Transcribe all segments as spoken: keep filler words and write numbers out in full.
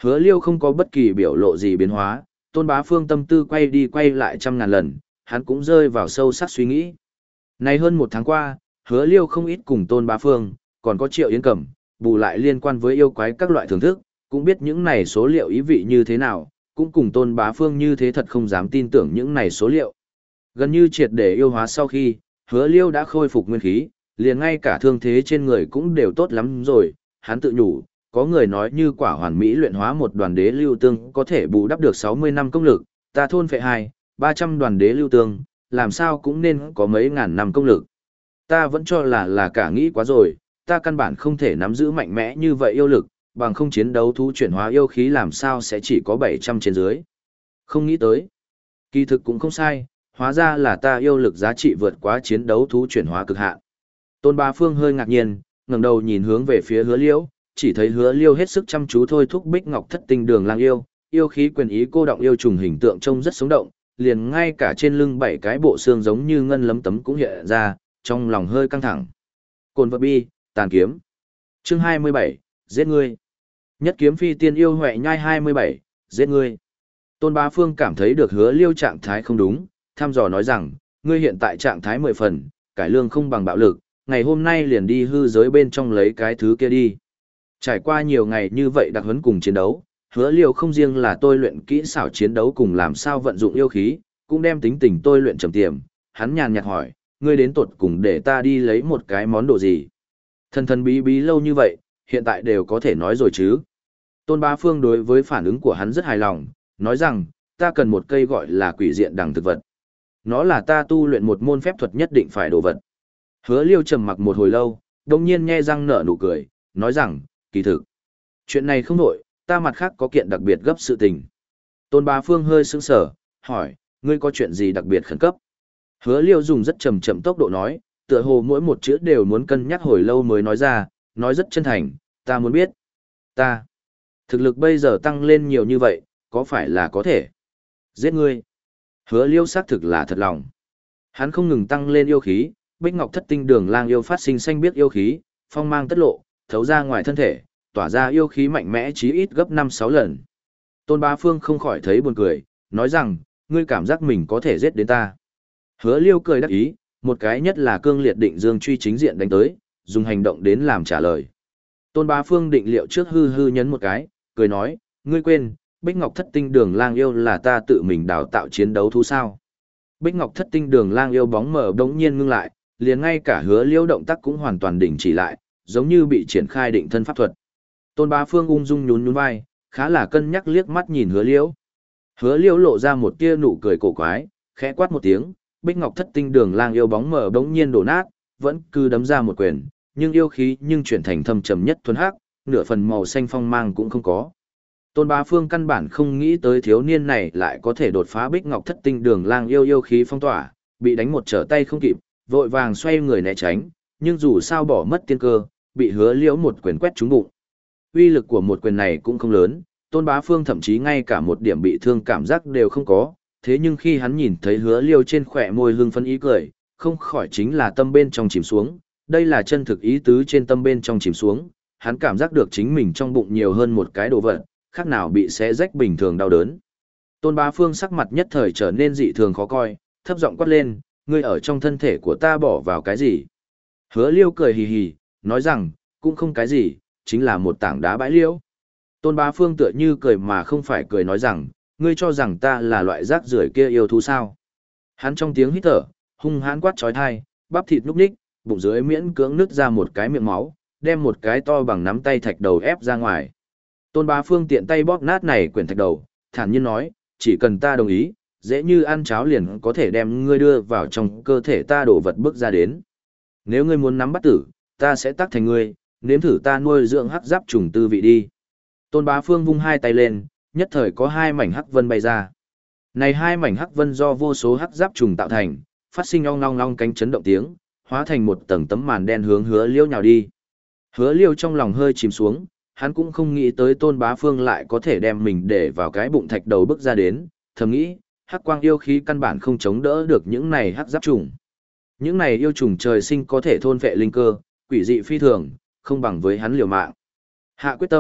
Hứa Liêu không có bất kỳ biểu lộ gì biến hóa, Tôn Bá Phương tâm tư quay đi quay lại trăm ngàn lần, hắn cũng rơi vào sâu sắc suy nghĩ. Này hơn một tháng qua, Hứa Liêu không ít cùng Tôn Bá Phương, còn có Triệu Yến Cẩm, bù lại liên quan với yêu quái các loại thưởng thức, cũng biết những này số liệu ý vị như thế nào, cũng cùng Tôn Bá Phương như thế thật không dám tin tưởng những này số liệu. Gần như triệt để yêu hóa sau khi, Hứa Liêu đã khôi phục nguyên khí, liền ngay cả thương thế trên người cũng đều tốt lắm rồi, hắn tự nhủ, có người nói như quả hoàn mỹ luyện hóa một đoàn đế lưu tương có thể bù đắp được sáu mươi năm công lực, ta thôn phệ hai, ba trăm đoàn đế lưu tương, làm sao cũng nên có mấy ngàn năm công lực. Ta vẫn cho là là cả nghĩ quá rồi, ta căn bản không thể nắm giữ mạnh mẽ như vậy yêu lực, bằng không chiến đấu thú chuyển hóa yêu khí làm sao sẽ chỉ có bảy trăm trên dưới. Không nghĩ tới. Kỳ thực cũng không sai, hóa ra là ta yêu lực giá trị vượt quá chiến đấu thú chuyển hóa cực hạn. Tôn Bá Phương hơi ngạc nhiên, ngẩng đầu nhìn hướng về phía Hứa Liêu, chỉ thấy Hứa Liêu hết sức chăm chú thôi thúc Bích Ngọc Thất Tinh Đường Lang yêu, yêu khí quyền ý cô động yêu trùng hình tượng trông rất sống động, liền ngay cả trên lưng bảy cái bộ xương giống như ngân lấm tấm cũng hiện ra, trong lòng hơi căng thẳng. Cồn vật bi, tàn kiếm. Chương hai mươi bảy, giết ngươi. Nhất kiếm phi tiên yêu huệ nhai hai mươi bảy, giết ngươi. Tôn Bá Phương cảm thấy được Hứa Liêu trạng thái không đúng, thăm dò nói rằng, ngươi hiện tại trạng thái mười phần, cải lương không bằng bạo lực, ngày hôm nay liền đi hư giới bên trong lấy cái thứ kia đi. Trải qua nhiều ngày như vậy đặc huấn cùng chiến đấu, Hứa Liêu không riêng là tôi luyện kỹ xảo chiến đấu cùng làm sao vận dụng yêu khí, cũng đem tính tình tôi luyện trầm tiềm. Hắn nhàn nhạt hỏi, ngươi đến tột cùng để ta đi lấy một cái món đồ gì? Thần thần bí bí lâu như vậy, hiện tại đều có thể nói rồi chứ? Tôn Bá Phương đối với phản ứng của hắn rất hài lòng, nói rằng, ta cần một cây gọi là quỷ diện đằng thực vật. Nó là ta tu luyện một môn phép thuật nhất định phải đồ vật. Hứa Liêu trầm mặc một hồi lâu, đồng nhiên nhe răng nở nụ cười, nói rằng, kỳ thực. Chuyện này không nổi, ta mặt khác có kiện đặc biệt gấp sự tình. Tôn Bá Phương hơi sững sờ, hỏi, ngươi có chuyện gì đặc biệt khẩn cấp? Hứa Liêu dùng rất chậm chậm tốc độ nói, tựa hồ mỗi một chữ đều muốn cân nhắc hồi lâu mới nói ra, nói rất chân thành, ta muốn biết. Ta, thực lực bây giờ tăng lên nhiều như vậy, có phải là có thể giết ngươi? Hứa Liêu xác thực là thật lòng. Hắn không ngừng tăng lên yêu khí, Bích Ngọc Thất Tinh Đường Lang yêu phát sinh xanh biếc yêu khí, phong mang tất lộ, thấu ra ngoài thân thể, tỏa ra yêu khí mạnh mẽ chí ít gấp năm sáu lần. Tôn Bá Phương không khỏi thấy buồn cười, nói rằng, ngươi cảm giác mình có thể giết đến ta. Hứa Liêu cười đắc ý, một cái nhất là cương liệt định dương truy chính diện đánh tới, dùng hành động đến làm trả lời. Tôn Bá Phương định liệu trước hư hư nhấn một cái, cười nói, ngươi quên, Bích Ngọc Thất Tinh Đường Lang yêu là ta tự mình đào tạo chiến đấu thú sao. Bích Ngọc Thất Tinh Đường Lang yêu bóng mờ đống nhiên ngưng lại, liền ngay cả Hứa Liêu động tác cũng hoàn toàn đình chỉ lại, giống như bị triển khai định thân pháp thuật. Tôn Bá Phương ung dung nhún nhún vai, khá là cân nhắc liếc mắt nhìn Hứa Liêu. Hứa Liêu lộ ra một tia nụ cười cổ quái, khẽ quát một tiếng, Bích Ngọc Thất Tinh Đường Lang yêu bóng mờ đống nhiên đổ nát, vẫn cứ đấm ra một quyền, nhưng yêu khí nhưng chuyển thành thâm trầm nhất thuần hắc, nửa phần màu xanh phong mang cũng không có. Tôn Bá Phương căn bản không nghĩ tới thiếu niên này lại có thể đột phá Bích Ngọc Thất Tinh Đường Lang yêu yêu khí phong tỏa, bị đánh một trở tay không kịp, vội vàng xoay người né tránh, nhưng dù sao bỏ mất tiên cơ, bị Hứa Liễu một quyền quét trúng bụng. Uy lực của một quyền này cũng không lớn, Tôn Bá Phương thậm chí ngay cả một điểm bị thương cảm giác đều không có, thế nhưng khi hắn nhìn thấy Hứa Liêu trên khỏe môi hưng phấn ý cười, không khỏi chính là tâm bên trong chìm xuống, đây là chân thực ý tứ trên tâm bên trong chìm xuống, hắn cảm giác được chính mình trong bụng nhiều hơn một cái đồ vật, khác nào bị xé rách bình thường đau đớn. Tôn Bá Phương sắc mặt nhất thời trở nên dị thường khó coi, thấp giọng quát lên, ngươi ở trong thân thể của ta bỏ vào cái gì? Hứa Liêu cười hì hì, nói rằng, cũng không cái gì, chính là một tảng đá bãi liễu. Tôn Bá Phương tựa như cười mà không phải cười nói rằng, ngươi cho rằng ta là loại rác rưởi kia yêu thú sao? Hắn trong tiếng hít thở, hung hãn quát chói tai, bắp thịt núc ních, bụng dưới miễn cưỡng nứt ra một cái miệng máu, đem một cái to bằng nắm tay thạch đầu ép ra ngoài. Tôn Bá Phương tiện tay bóp nát này quyển thạch đầu, thản nhiên nói, chỉ cần ta đồng ý, dễ như ăn cháo liền có thể đem ngươi đưa vào trong cơ thể ta đổ vật bước ra đến. Nếu ngươi muốn nắm bắt tử, ta sẽ tác thành ngươi, nếm thử ta nuôi dưỡng hắc giáp trùng tư vị đi. Tôn Bá Phương vung hai tay lên, nhất thời có hai mảnh hắc vân bay ra. Này hai mảnh hắc vân do vô số hắc giáp trùng tạo thành, phát sinh ong long long cánh chấn động tiếng, hóa thành một tầng tấm màn đen hướng Hứa Liêu nhào đi. Hứa Liêu trong lòng hơi chìm xuống, hắn cũng không nghĩ tới Tôn Bá Phương lại có thể đem mình để vào cái bụng thạch đầu bước ra đến, thầm nghĩ, hắc quang yêu khí căn bản không chống đỡ được những này hắc giáp trùng. Những này yêu trùng trời sinh có thể thôn phệ linh cơ, quỷ dị phi thường, không bằng với hắn liều mạng. Hạ quyết tâm,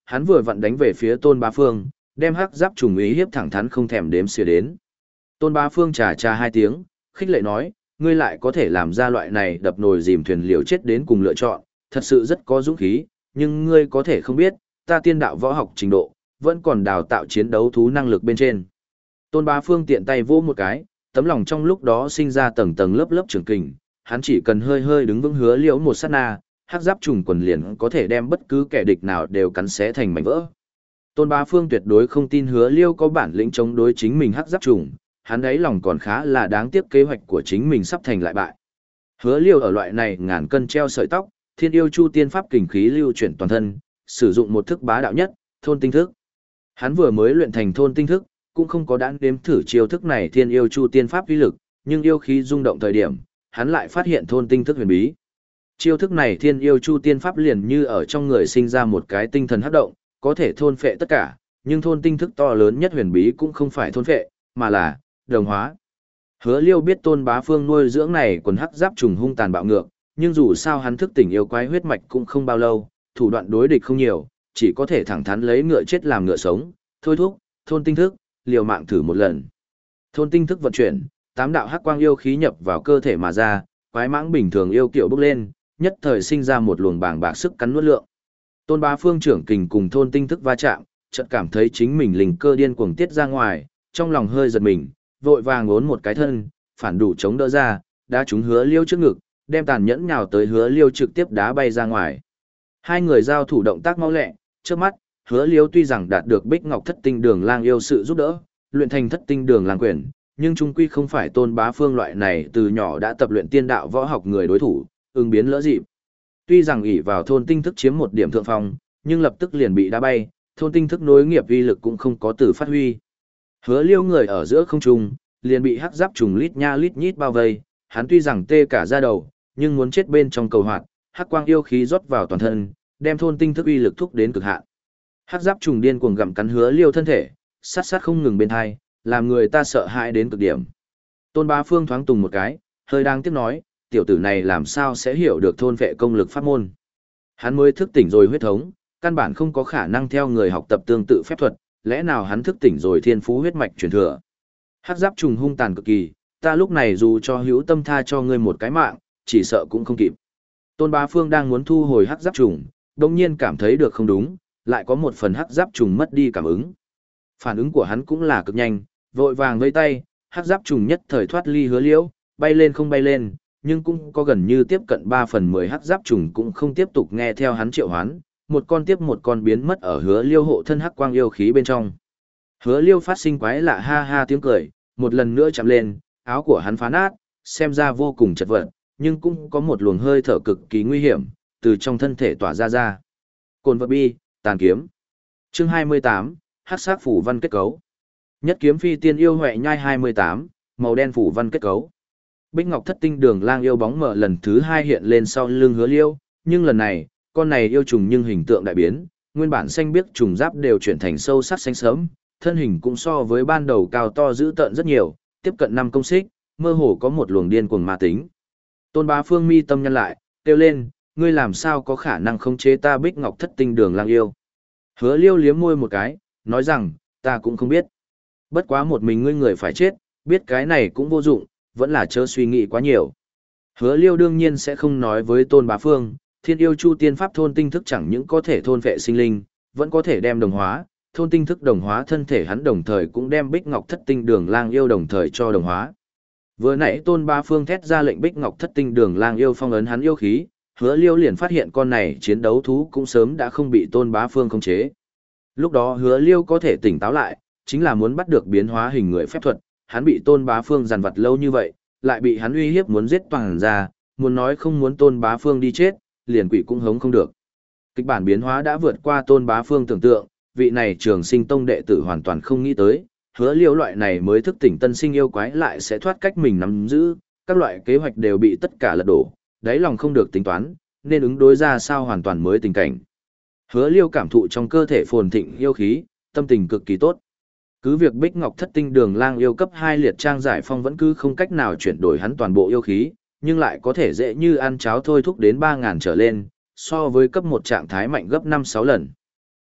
hắn vừa vặn đánh về phía Tôn Bá Phương, đem hắc giáp trùng ý hiếp thẳng thắn không thèm đếm xỉa đến. Tôn Bá Phương trà trà hai tiếng, khích lệ nói, ngươi lại có thể làm ra loại này đập nồi dìm thuyền liều chết đến cùng lựa chọn, thật sự rất có dũng khí, nhưng ngươi có thể không biết, ta tiên đạo võ học trình độ, vẫn còn đào tạo chiến đấu thú năng lực bên trên. Tôn Bá Phương tiện tay vỗ một cái, tấm lòng trong lúc đó sinh ra tầng tầng lớp lớp trường kình, hắn chỉ cần hơi hơi đứng vững Hứa Liễu một sát na, hắc giáp trùng quần liền có thể đem bất cứ kẻ địch nào đều cắn xé thành mảnh vỡ. Tôn Bá Phương tuyệt đối không tin Hứa Liễu có bản lĩnh chống đối chính mình hắc giáp trùng, hắn ấy lòng còn khá là đáng tiếc kế hoạch của chính mình sắp thành lại bại. Hứa Liễu ở loại này ngàn cân treo sợi tóc, Thiên Yêu Chu Tiên Pháp kình khí lưu chuyển toàn thân, sử dụng một thức bá đạo nhất, thôn tinh thức. Hắn vừa mới luyện thành thôn tinh thức, cũng không có đã đếm thử chiêu thức này Thiên Yêu Chu Tiên Pháp uy lực, nhưng yêu khí rung động thời điểm, hắn lại phát hiện thôn tinh thức huyền bí. Chiêu thức này Thiên Yêu Chu Tiên Pháp liền như ở trong người sinh ra một cái tinh thần hấp động, có thể thôn phệ tất cả, nhưng thôn tinh thức to lớn nhất huyền bí cũng không phải thôn phệ, mà là đồng hóa. Hứa Liêu biết Tôn Bá Phương nuôi dưỡng này quần hắc giáp trùng hung tàn bạo ngược, nhưng dù sao hắn thức tỉnh yêu quái huyết mạch cũng không bao lâu, thủ đoạn đối địch không nhiều, chỉ có thể thẳng thắn lấy ngựa chết làm ngựa sống, thôi thúc, thôn tinh thức, liều mạng thử một lần. Thôn tinh thức vận chuyển, tám đạo hắc quang yêu khí nhập vào cơ thể mà ra, quái mãng bình thường yêu kiệu bốc lên, nhất thời sinh ra một luồng bàng bạc sức cắn nuốt lượng. Tôn Bá Phương trưởng kình cùng thôn tinh thức va chạm, chợt cảm thấy chính mình linh cơ điên cuồng tiết ra ngoài, trong lòng hơi giật mình, vội vàng ốn một cái thân, phản đủ chống đỡ ra, đá trúng Hứa Liêu trước ngực, đem tàn nhẫn nhào tới Hứa Liêu trực tiếp đá bay ra ngoài. Hai người giao thủ động tác mau lẹ, trước mắt, Hứa Liêu tuy rằng đạt được Bích Ngọc Thất Tinh Đường Lang yêu sự giúp đỡ, luyện thành Thất Tinh Đường Lang quyền, nhưng trung quy không phải Tôn Bá Phương loại này từ nhỏ đã tập luyện tiên đạo võ học người đối thủ, ứng biến lỡ dịp. Tuy rằng ỷ vào thôn tinh thức chiếm một điểm thượng phong, nhưng lập tức liền bị đá bay, thôn tinh thức nối nghiệp uy lực cũng không có từ phát huy. Hứa Liêu người ở giữa không trung, liền bị hắc giáp trùng lít nha lít nhít bao vây, hắn tuy rằng tê cả da đầu, nhưng muốn chết bên trong cầu hoạt, hắc quang yêu khí rót vào toàn thân, đem thôn tinh thức uy lực thúc đến cực hạn. Hắc giáp trùng điên cuồng gặm cắn Hứa Liêu thân thể, sát sát không ngừng bên hai, làm người ta sợ hãi đến cực điểm. Tôn Bá Phương thoáng tùng một cái, hơi đang tiếc nói, tiểu tử này làm sao sẽ hiểu được thôn vệ công lực pháp môn. Hắn mới thức tỉnh rồi huyết thống, căn bản không có khả năng theo người học tập tương tự phép thuật, lẽ nào hắn thức tỉnh rồi thiên phú huyết mạch truyền thừa. Hắc giáp trùng hung tàn cực kỳ, ta lúc này dù cho hữu tâm tha cho ngươi một cái mạng, chỉ sợ cũng không kịp. Tôn Bá Phương đang muốn thu hồi hắc giáp trùng, đồng nhiên cảm thấy được không đúng, lại có một phần hắc giáp trùng mất đi cảm ứng. Phản ứng của hắn cũng là cực nhanh, vội vàng vây tay, hắc giáp trùng nhất thời thoát ly Hứa Liễu, bay lên không bay lên, nhưng cũng có gần như tiếp cận ba phần mười hắc giáp trùng cũng không tiếp tục nghe theo hắn triệu hoán, một con tiếp một con biến mất ở Hứa Liêu hộ thân hắc quang yêu khí bên trong. Hứa Liêu phát sinh quái lạ ha ha tiếng cười, một lần nữa chạm lên, áo của hắn phá nát, xem ra vô cùng chật vật, nhưng cũng có một luồng hơi thở cực kỳ nguy hiểm, từ trong thân thể tỏa ra ra. Cồn vật bi, tàn kiếm. Chương hai mươi tám, hắc sắc phủ văn kết cấu. Nhất kiếm phi tiên yêu huệ nhai hai mươi tám, màu đen phủ văn kết cấu. Bích Ngọc Thất Tinh Đường Lang yêu bóng mở lần thứ hai hiện lên sau lưng Hứa Liêu, nhưng lần này, con này yêu trùng nhưng hình tượng đại biến, nguyên bản xanh biếc trùng giáp đều chuyển thành sâu sắc xanh sớm, thân hình cũng so với ban đầu cao to dữ tợn rất nhiều, tiếp cận năm công xích, mơ hồ có một luồng điên cuồng ma tính. Tôn Bá Phương mi tâm nhăn lại, kêu lên, ngươi làm sao có khả năng khống chế ta Bích Ngọc Thất Tinh Đường Lang yêu? Hứa Liêu liếm môi một cái, nói rằng, ta cũng không biết. Bất quá một mình ngươi người phải chết, biết cái này cũng vô dụng, vẫn là chớ suy nghĩ quá nhiều. Hứa Liêu đương nhiên sẽ không nói với Tôn Bá Phương, Thiên Yêu Chu Tiên Pháp thôn tinh thức chẳng những có thể thôn vệ sinh linh, vẫn có thể đem đồng hóa, thôn tinh thức đồng hóa thân thể hắn đồng thời cũng đem Bích Ngọc Thất Tinh Đường Lang yêu đồng thời cho đồng hóa. Vừa nãy Tôn Bá Phương thét ra lệnh Bích Ngọc Thất Tinh Đường Lang yêu phong ấn hắn yêu khí, Hứa Liêu liền phát hiện con này chiến đấu thú cũng sớm đã không bị Tôn Bá Phương khống chế. Lúc đó Hứa Liêu có thể tỉnh táo lại, chính là muốn bắt được biến hóa hình người phép thuật, hắn bị Tôn Bá Phương giàn vặt lâu như vậy, lại bị hắn uy hiếp muốn giết toàn ra, muốn nói không muốn Tôn Bá Phương đi chết, liền quỷ cũng hống không được. Kịch bản biến hóa đã vượt qua Tôn Bá Phương tưởng tượng, vị này Trường Sinh Tông đệ tử hoàn toàn không nghĩ tới, Hứa Liêu loại này mới thức tỉnh tân sinh yêu quái lại sẽ thoát cách mình nắm giữ, các loại kế hoạch đều bị tất cả lật đổ, đáy lòng không được tính toán, nên ứng đối ra sao hoàn toàn mới tình cảnh. Hứa Liêu cảm thụ trong cơ thể phồn thịnh yêu khí, tâm tình cực kỳ tốt. Cứ việc Bích Ngọc Thất Tinh Đường Lang yêu cấp hai liệt trang giải phong vẫn cứ không cách nào chuyển đổi hắn toàn bộ yêu khí, nhưng lại có thể dễ như ăn cháo thôi thúc đến ba ngàn trở lên, so với cấp một trạng thái mạnh gấp năm sáu lần.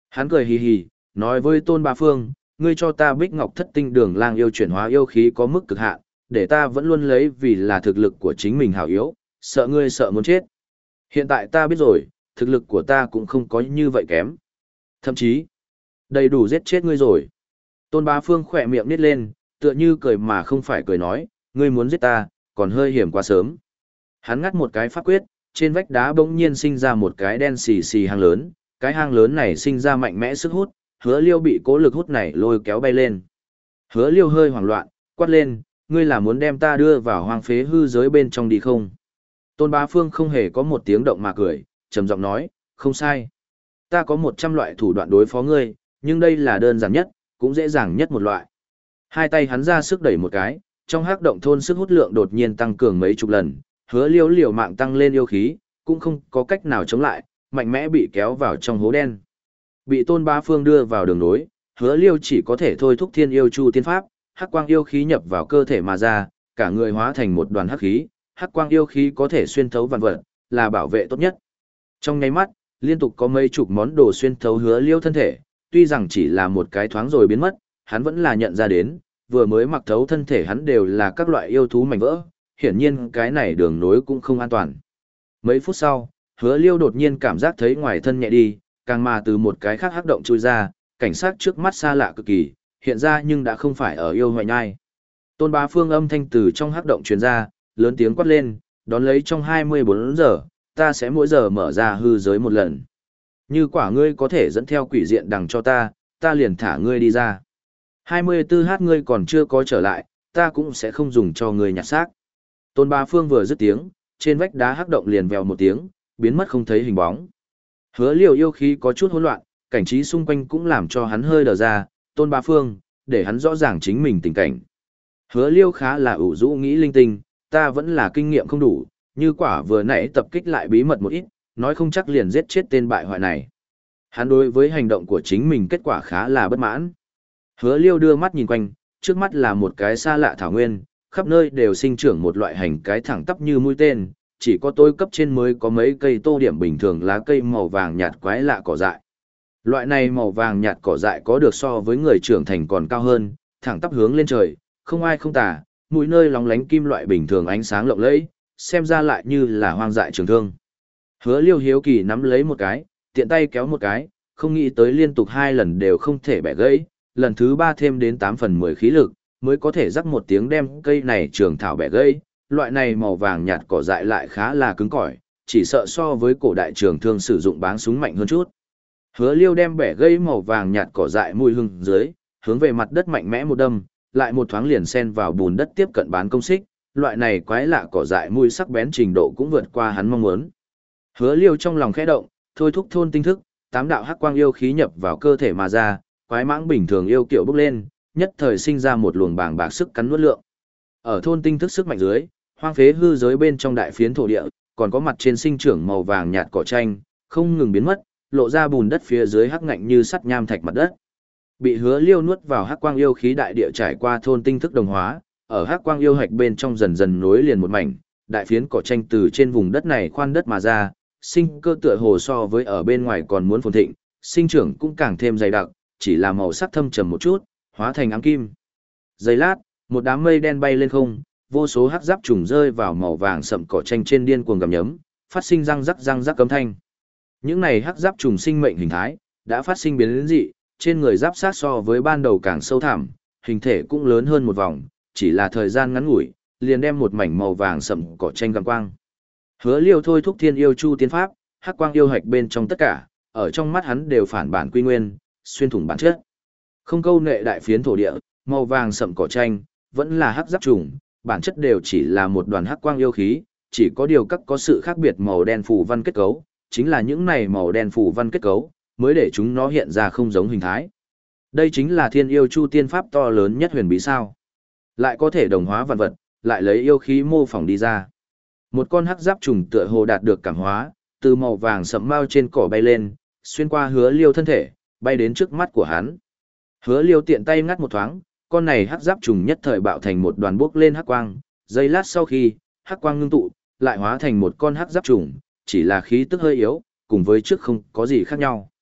Hắn cười hì hì, nói với Tôn Bá Phương, ngươi cho ta Bích Ngọc Thất Tinh Đường Lang yêu chuyển hóa yêu khí có mức cực hạn, để ta vẫn luôn lấy vì là thực lực của chính mình hảo yếu, sợ ngươi sợ muốn chết. Hiện tại ta biết rồi, thực lực của ta cũng không có như vậy kém. Thậm chí, đầy đủ giết chết ngươi rồi. Tôn Bá Phương khỏe miệng nít lên, tựa như cười mà không phải cười nói, ngươi muốn giết ta, còn hơi hiểm quá sớm. Hắn ngắt một cái pháp quyết, trên vách đá bỗng nhiên sinh ra một cái đen xì xì hang lớn, cái hang lớn này sinh ra mạnh mẽ sức hút, Hứa Liêu bị cố lực hút này lôi kéo bay lên. Hứa Liêu hơi hoảng loạn, quát lên, ngươi là muốn đem ta đưa vào hoang phế hư giới bên trong đi không? Tôn Bá Phương không hề có một tiếng động mà cười, trầm giọng nói, không sai. Ta có một trăm loại thủ đoạn đối phó ngươi, nhưng đây là đơn giản nhất, cũng dễ dàng nhất một loại. Hai tay hắn ra sức đẩy một cái, trong hắc động thôn sức hút lượng đột nhiên tăng cường mấy chục lần, Hứa Liêu liều mạng tăng lên yêu khí, cũng không có cách nào chống lại, mạnh mẽ bị kéo vào trong hố đen. Bị Tôn Bá Phương đưa vào đường nối, Hứa Liêu chỉ có thể thôi thúc Thiên Yêu Chu Tiên Pháp, hắc quang yêu khí nhập vào cơ thể mà ra, cả người hóa thành một đoàn hắc khí, hắc quang yêu khí có thể xuyên thấu vạn vật, là bảo vệ tốt nhất. Trong nháy mắt, liên tục có mấy chục món đồ xuyên thấu Hứa Liêu thân thể, tuy rằng chỉ là một cái thoáng rồi biến mất, hắn vẫn là nhận ra đến, vừa mới mặc thấu thân thể hắn đều là các loại yêu thú mảnh vỡ, hiển nhiên cái này đường nối cũng không an toàn. Mấy phút sau, Hứa Liêu đột nhiên cảm giác thấy ngoài thân nhẹ đi, càng mà từ một cái khác hắc động chui ra, cảnh sát trước mắt xa lạ cực kỳ, hiện ra nhưng đã không phải ở yêu hoại nhai. Tôn Bá Phương âm thanh từ trong hắc động truyền ra, lớn tiếng quát lên, đón lấy trong hai mươi bốn giờ, ta sẽ mỗi giờ mở ra hư giới một lần. Như quả ngươi có thể dẫn theo quỷ diện đằng cho ta, ta liền thả ngươi đi ra. hai mươi bốn h ngươi còn chưa có trở lại, ta cũng sẽ không dùng cho ngươi nhặt xác. Tôn Bá Phương vừa dứt tiếng, trên vách đá hắc động liền vèo một tiếng, biến mất không thấy hình bóng. Hứa Liêu yêu khí có chút hỗn loạn, cảnh trí xung quanh cũng làm cho hắn hơi đờ ra, Tôn Bá Phương, để hắn rõ ràng chính mình tình cảnh. Hứa Liêu khá là ủ rũ nghĩ linh tinh, ta vẫn là kinh nghiệm không đủ, như quả vừa nãy tập kích lại bí mật một ít, nói không chắc liền giết chết tên bại hoại này. Hắn đối với hành động của chính mình kết quả khá là bất mãn. Hứa Liêu đưa mắt nhìn quanh, trước mắt là một cái xa lạ thảo nguyên, khắp nơi đều sinh trưởng một loại hành cái thẳng tắp như mũi tên, chỉ có tôi cấp trên mới có mấy cây tô điểm bình thường lá cây màu vàng nhạt quái lạ cỏ dại. Loại này màu vàng nhạt cỏ dại có được so với người trưởng thành còn cao hơn, thẳng tắp hướng lên trời, không ai không tả, mũi nơi lóng lánh kim loại bình thường ánh sáng lộng lẫy, xem ra lại như là hoang dại trường thương. Hứa Liêu hiếu kỳ nắm lấy một cái, tiện tay kéo một cái, không nghĩ tới liên tục hai lần đều không thể bẻ gãy, lần thứ ba thêm đến tám phần mười khí lực, mới có thể rắc một tiếng đem cây này trường thảo bẻ gãy. Loại này màu vàng nhạt cỏ dại lại khá là cứng cỏi, chỉ sợ so với cổ đại trường thương sử dụng báng súng mạnh hơn chút. Hứa Liêu đem bẻ gãy màu vàng nhạt cỏ dại mùi hương dưới, hướng về mặt đất mạnh mẽ một đâm, lại một thoáng liền xen vào bùn đất tiếp cận bán công xích, loại này quái lạ cỏ dại mùi sắc bén trình độ cũng vượt qua hắn mong muốn. Hứa Liêu trong lòng khẽ động, thôi thúc thôn tinh thức, tám đạo hắc quang yêu khí nhập vào cơ thể mà ra, quái mãng bình thường yêu kiệu bốc lên, nhất thời sinh ra một luồng bàng bạc sức cắn nuốt lượng. Ở thôn tinh thức sức mạnh dưới, hoang phế hư giới bên trong đại phiến thổ địa, còn có mặt trên sinh trưởng màu vàng nhạt cỏ tranh, không ngừng biến mất, lộ ra bùn đất phía dưới hắc ngạnh như sắt nham thạch mặt đất. Bị Hứa Liêu nuốt vào hắc quang yêu khí đại địa trải qua thôn tinh thức đồng hóa, ở hắc quang yêu hạch bên trong dần dần nối liền một mảnh, đại phiến cỏ tranh từ trên vùng đất này khoan đất mà ra, sinh cơ tựa hồ so với ở bên ngoài còn muốn phồn thịnh, sinh trưởng cũng càng thêm dày đặc, chỉ là màu sắc thâm trầm một chút, hóa thành ám kim. Giây lát, một đám mây đen bay lên không, vô số hắc giáp trùng rơi vào màu vàng sậm cỏ tranh trên điên cuồng gầm nhấm, phát sinh răng rắc răng rắc cấm thanh. Những này hắc giáp trùng sinh mệnh hình thái đã phát sinh biến dị, trên người giáp sát so với ban đầu càng sâu thẳm, hình thể cũng lớn hơn một vòng, chỉ là thời gian ngắn ngủi, liền đem một mảnh màu vàng sậm cỏ tranh gầm quang. Hứa Liêu thôi thúc Thiên Yêu Chu Tiên Pháp, hắc quang yêu hạch bên trong tất cả, ở trong mắt hắn đều phản bản quy nguyên, xuyên thủng bản chất. Không câu nệ đại phiến thổ địa, màu vàng sậm cỏ tranh, vẫn là hắc giáp trùng, bản chất đều chỉ là một đoàn hắc quang yêu khí, chỉ có điều các có sự khác biệt màu đen phù văn kết cấu, chính là những này màu đen phù văn kết cấu, mới để chúng nó hiện ra không giống hình thái. Đây chính là Thiên Yêu Chu Tiên Pháp to lớn nhất huyền bí sao. Lại có thể đồng hóa vạn vật, lại lấy yêu khí mô phỏng đi ra. Một con hắc giáp trùng tựa hồ đạt được cảm hóa, từ màu vàng sậm mau trên cỏ bay lên, xuyên qua Hứa Liêu thân thể, bay đến trước mắt của hắn. Hứa Liêu tiện tay ngắt một thoáng, con này hắc giáp trùng nhất thời bạo thành một đoàn bốc lên hắc quang, giây lát sau khi, hắc quang ngưng tụ, lại hóa thành một con hắc giáp trùng, chỉ là khí tức hơi yếu, cùng với trước không có gì khác nhau.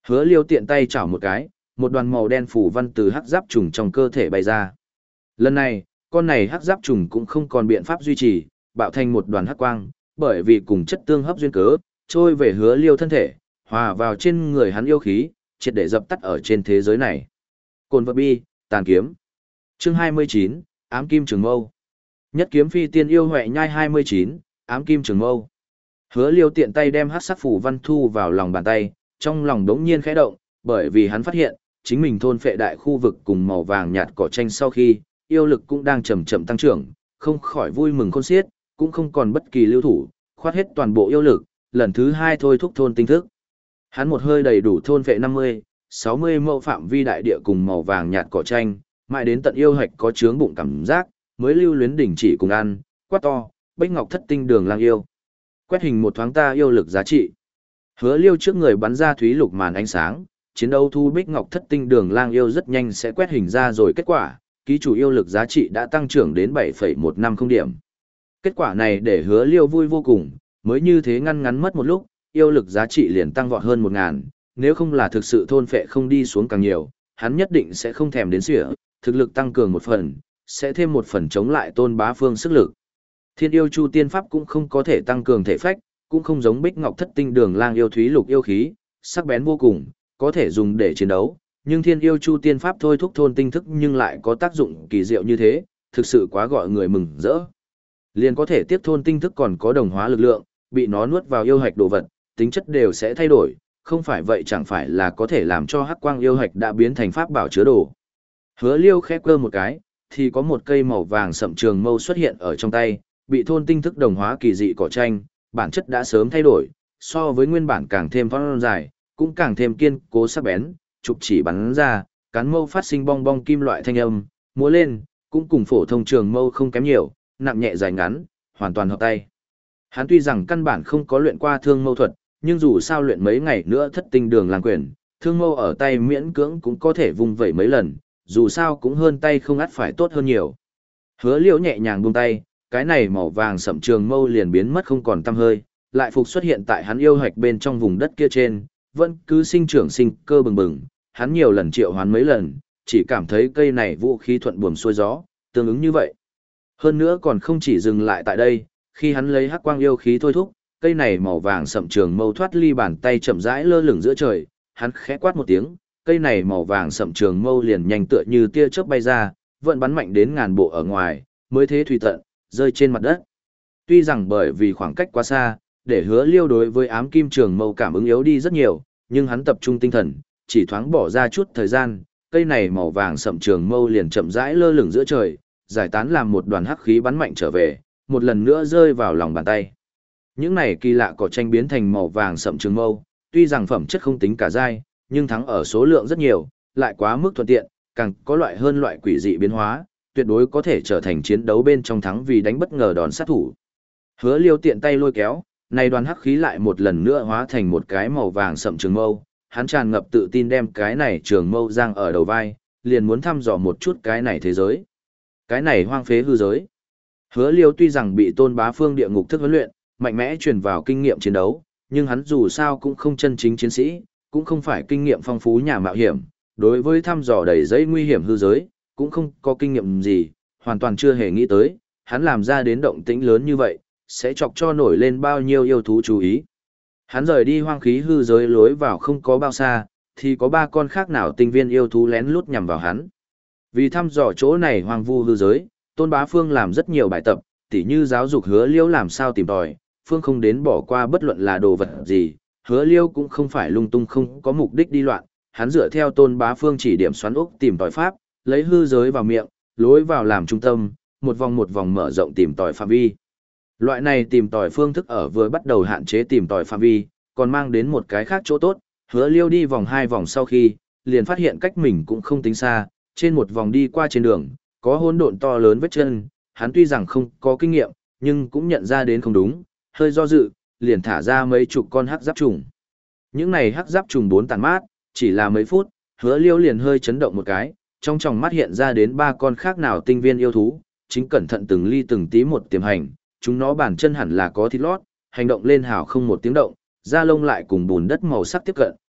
Hứa Liêu tiện tay chảo một cái, một đoàn màu đen phủ văn từ hắc giáp trùng trong cơ thể bay ra. Lần này, con này hắc giáp trùng cũng không còn biện pháp duy trì, bạo thành một đoàn hắc quang, bởi vì cùng chất tương hấp duyên cớ, trôi về Hứa Liêu thân thể, hòa vào trên người hắn yêu khí, triệt để dập tắt ở trên thế giới này. Cồn vật bi, tàn kiếm. Chương hai mươi chín, ám kim trường mâu. Nhất kiếm phi tiên yêu huệ nhai hai mươi chín, ám kim trường mâu. Hứa Liêu tiện tay đem hắc sắc phủ văn thu vào lòng bàn tay, trong lòng đống nhiên khẽ động, bởi vì hắn phát hiện, chính mình thôn phệ đại khu vực cùng màu vàng nhạt cỏ tranh sau khi, yêu lực cũng đang chậm chậm tăng trưởng, không khỏi vui mừng khôn xiết, cũng không còn bất kỳ lưu thủ, khoát hết toàn bộ yêu lực, lần thứ hai thôi thúc thôn tinh thức. Hắn một hơi đầy đủ thôn phệ năm mươi, sáu mươi mẫu phạm vi đại địa cùng màu vàng nhạt cỏ tranh, mãi đến tận yêu hạch có chướng bụng cảm giác, mới lưu luyến đỉnh chỉ cùng ăn, quát to, Bích Ngọc Thất Tinh Đường Lang yêu. Quét hình một thoáng ta yêu lực giá trị. Hứa Liêu trước người bắn ra thúy lục màn ánh sáng, chiến đấu thu Bích Ngọc Thất Tinh Đường Lang yêu rất nhanh sẽ quét hình ra rồi kết quả, ký chủ yêu lực giá trị đã tăng trưởng đến bảy phẩy một năm không điểm. Kết quả này để Hứa Liêu vui vô cùng, mới như thế ngăn ngắn mất một lúc, yêu lực giá trị liền tăng vọt hơn một ngàn, nếu không là thực sự thôn phệ không đi xuống càng nhiều, hắn nhất định sẽ không thèm đến sỉa, thực lực tăng cường một phần, sẽ thêm một phần chống lại Tôn Bá Phương sức lực. Thiên yêu chu tiên pháp cũng không có thể tăng cường thể phách, cũng không giống Bích Ngọc Thất Tinh Đường Lang yêu thúy lục yêu khí, sắc bén vô cùng, có thể dùng để chiến đấu, nhưng thiên yêu chu tiên pháp thôi thúc thôn tinh thức nhưng lại có tác dụng kỳ diệu như thế, thực sự quá gọi người mừng rỡ. Liền có thể tiếp thôn tinh thức còn có đồng hóa lực lượng, bị nó nuốt vào yêu hạch đồ vật, tính chất đều sẽ thay đổi, không phải vậy chẳng phải là có thể làm cho hắc quang yêu hạch đã biến thành pháp bảo chứa đồ. Hứa Liêu khẽ cơ một cái, thì có một cây màu vàng sậm trường mâu xuất hiện ở trong tay, bị thôn tinh thức đồng hóa kỳ dị cỏ tranh, bản chất đã sớm thay đổi, so với nguyên bản càng thêm phong dài, cũng càng thêm kiên cố sắc bén, trục chỉ bắn ra, cán mâu phát sinh bong bong kim loại thanh âm, múa lên, cũng cùng phổ thông trường mâu không kém nhiều, nặng nhẹ dài ngắn, hoàn toàn hợp tay. Hắn tuy rằng căn bản không có luyện qua thương mâu thuật, nhưng dù sao luyện mấy ngày nữa thất tinh đường lang quyền, thương mâu ở tay miễn cưỡng cũng có thể vung vẩy mấy lần, dù sao cũng hơn tay không ắt phải tốt hơn nhiều. Hứa Liễu nhẹ nhàng buông tay, cái này màu vàng sậm trường mâu liền biến mất không còn tăm hơi, lại phục xuất hiện tại hắn yêu hạch bên trong vùng đất kia trên, vẫn cứ sinh trưởng sinh cơ bừng bừng, hắn nhiều lần triệu hoán mấy lần, chỉ cảm thấy cây này vũ khí thuận buồm xuôi gió, tương ứng như vậy. Hơn nữa còn không chỉ dừng lại tại đây, khi hắn lấy hắc quang yêu khí thôi thúc, cây này màu vàng sậm trường mâu thoát ly bàn tay chậm rãi lơ lửng giữa trời, hắn khẽ quát một tiếng, cây này màu vàng sậm trường mâu liền nhanh tựa như tia chớp bay ra, vẫn bắn mạnh đến ngàn bộ ở ngoài, mới thế thủy tận, rơi trên mặt đất. Tuy rằng bởi vì khoảng cách quá xa, để Hứa Liêu đối với ám kim trường mâu cảm ứng yếu đi rất nhiều, nhưng hắn tập trung tinh thần, chỉ thoáng bỏ ra chút thời gian, cây này màu vàng sậm trường mâu liền chậm rãi lơ lửng giữa trời, giải tán làm một đoàn hắc khí bắn mạnh trở về, một lần nữa rơi vào lòng bàn tay. Những này kỳ lạ cỏ tranh biến thành màu vàng sậm trường mâu, tuy rằng phẩm chất không tính cả dai, nhưng thắng ở số lượng rất nhiều, lại quá mức thuận tiện, càng có loại hơn loại quỷ dị biến hóa, tuyệt đối có thể trở thành chiến đấu bên trong thắng vì đánh bất ngờ đòn sát thủ. Hứa Liêu tiện tay lôi kéo, này đoàn hắc khí lại một lần nữa hóa thành một cái màu vàng sậm trường mâu, hắn tràn ngập tự tin đem cái này trường mâu giang ở đầu vai, liền muốn thăm dò một chút cái này thế giới. Cái này hoang phế hư giới. Hứa Liêu tuy rằng bị Tôn Bá Phương địa ngục thức huấn luyện, mạnh mẽ truyền vào kinh nghiệm chiến đấu, nhưng hắn dù sao cũng không chân chính chiến sĩ, cũng không phải kinh nghiệm phong phú nhà mạo hiểm, đối với thăm dò đầy giấy nguy hiểm hư giới, cũng không có kinh nghiệm gì, hoàn toàn chưa hề nghĩ tới, hắn làm ra đến động tĩnh lớn như vậy, sẽ chọc cho nổi lên bao nhiêu yêu thú chú ý. Hắn rời đi hoang khí hư giới lối vào không có bao xa, thì có ba con khác nào tinh viên yêu thú lén lút nhằm vào hắn. Vì thăm dò chỗ này hoang vu hư giới, Tôn Bá Phương làm rất nhiều bài tập, tỉ như giáo dục Hứa Liêu làm sao tìm tòi, Phương không đến bỏ qua bất luận là đồ vật gì, Hứa Liêu cũng không phải lung tung không có mục đích đi loạn, hắn dựa theo Tôn Bá Phương chỉ điểm xoắn ốc tìm tòi pháp, lấy hư giới vào miệng, lối vào làm trung tâm, một vòng một vòng mở rộng tìm tòi phạm vi. Loại này tìm tòi phương thức ở vừa bắt đầu hạn chế tìm tòi phạm vi, còn mang đến một cái khác chỗ tốt, Hứa Liêu đi vòng hai vòng sau khi, liền phát hiện cách mình cũng không tính xa, trên một vòng đi qua trên đường, có hỗn độn to lớn vết chân, hắn tuy rằng không có kinh nghiệm, nhưng cũng nhận ra đến không đúng, hơi do dự, liền thả ra mấy chục con hắc giáp trùng. Những này hắc giáp trùng bốn tàn mát, chỉ là mấy phút, Hứa Liêu liền hơi chấn động một cái, trong tròng mắt hiện ra đến ba con khác nào tinh viên yêu thú, chính cẩn thận từng ly từng tí một tiềm hành, chúng nó bản chân hẳn là có thịt lót, hành động lên hào không một tiếng động, da lông lại cùng bùn đất màu sắc tiếp cận,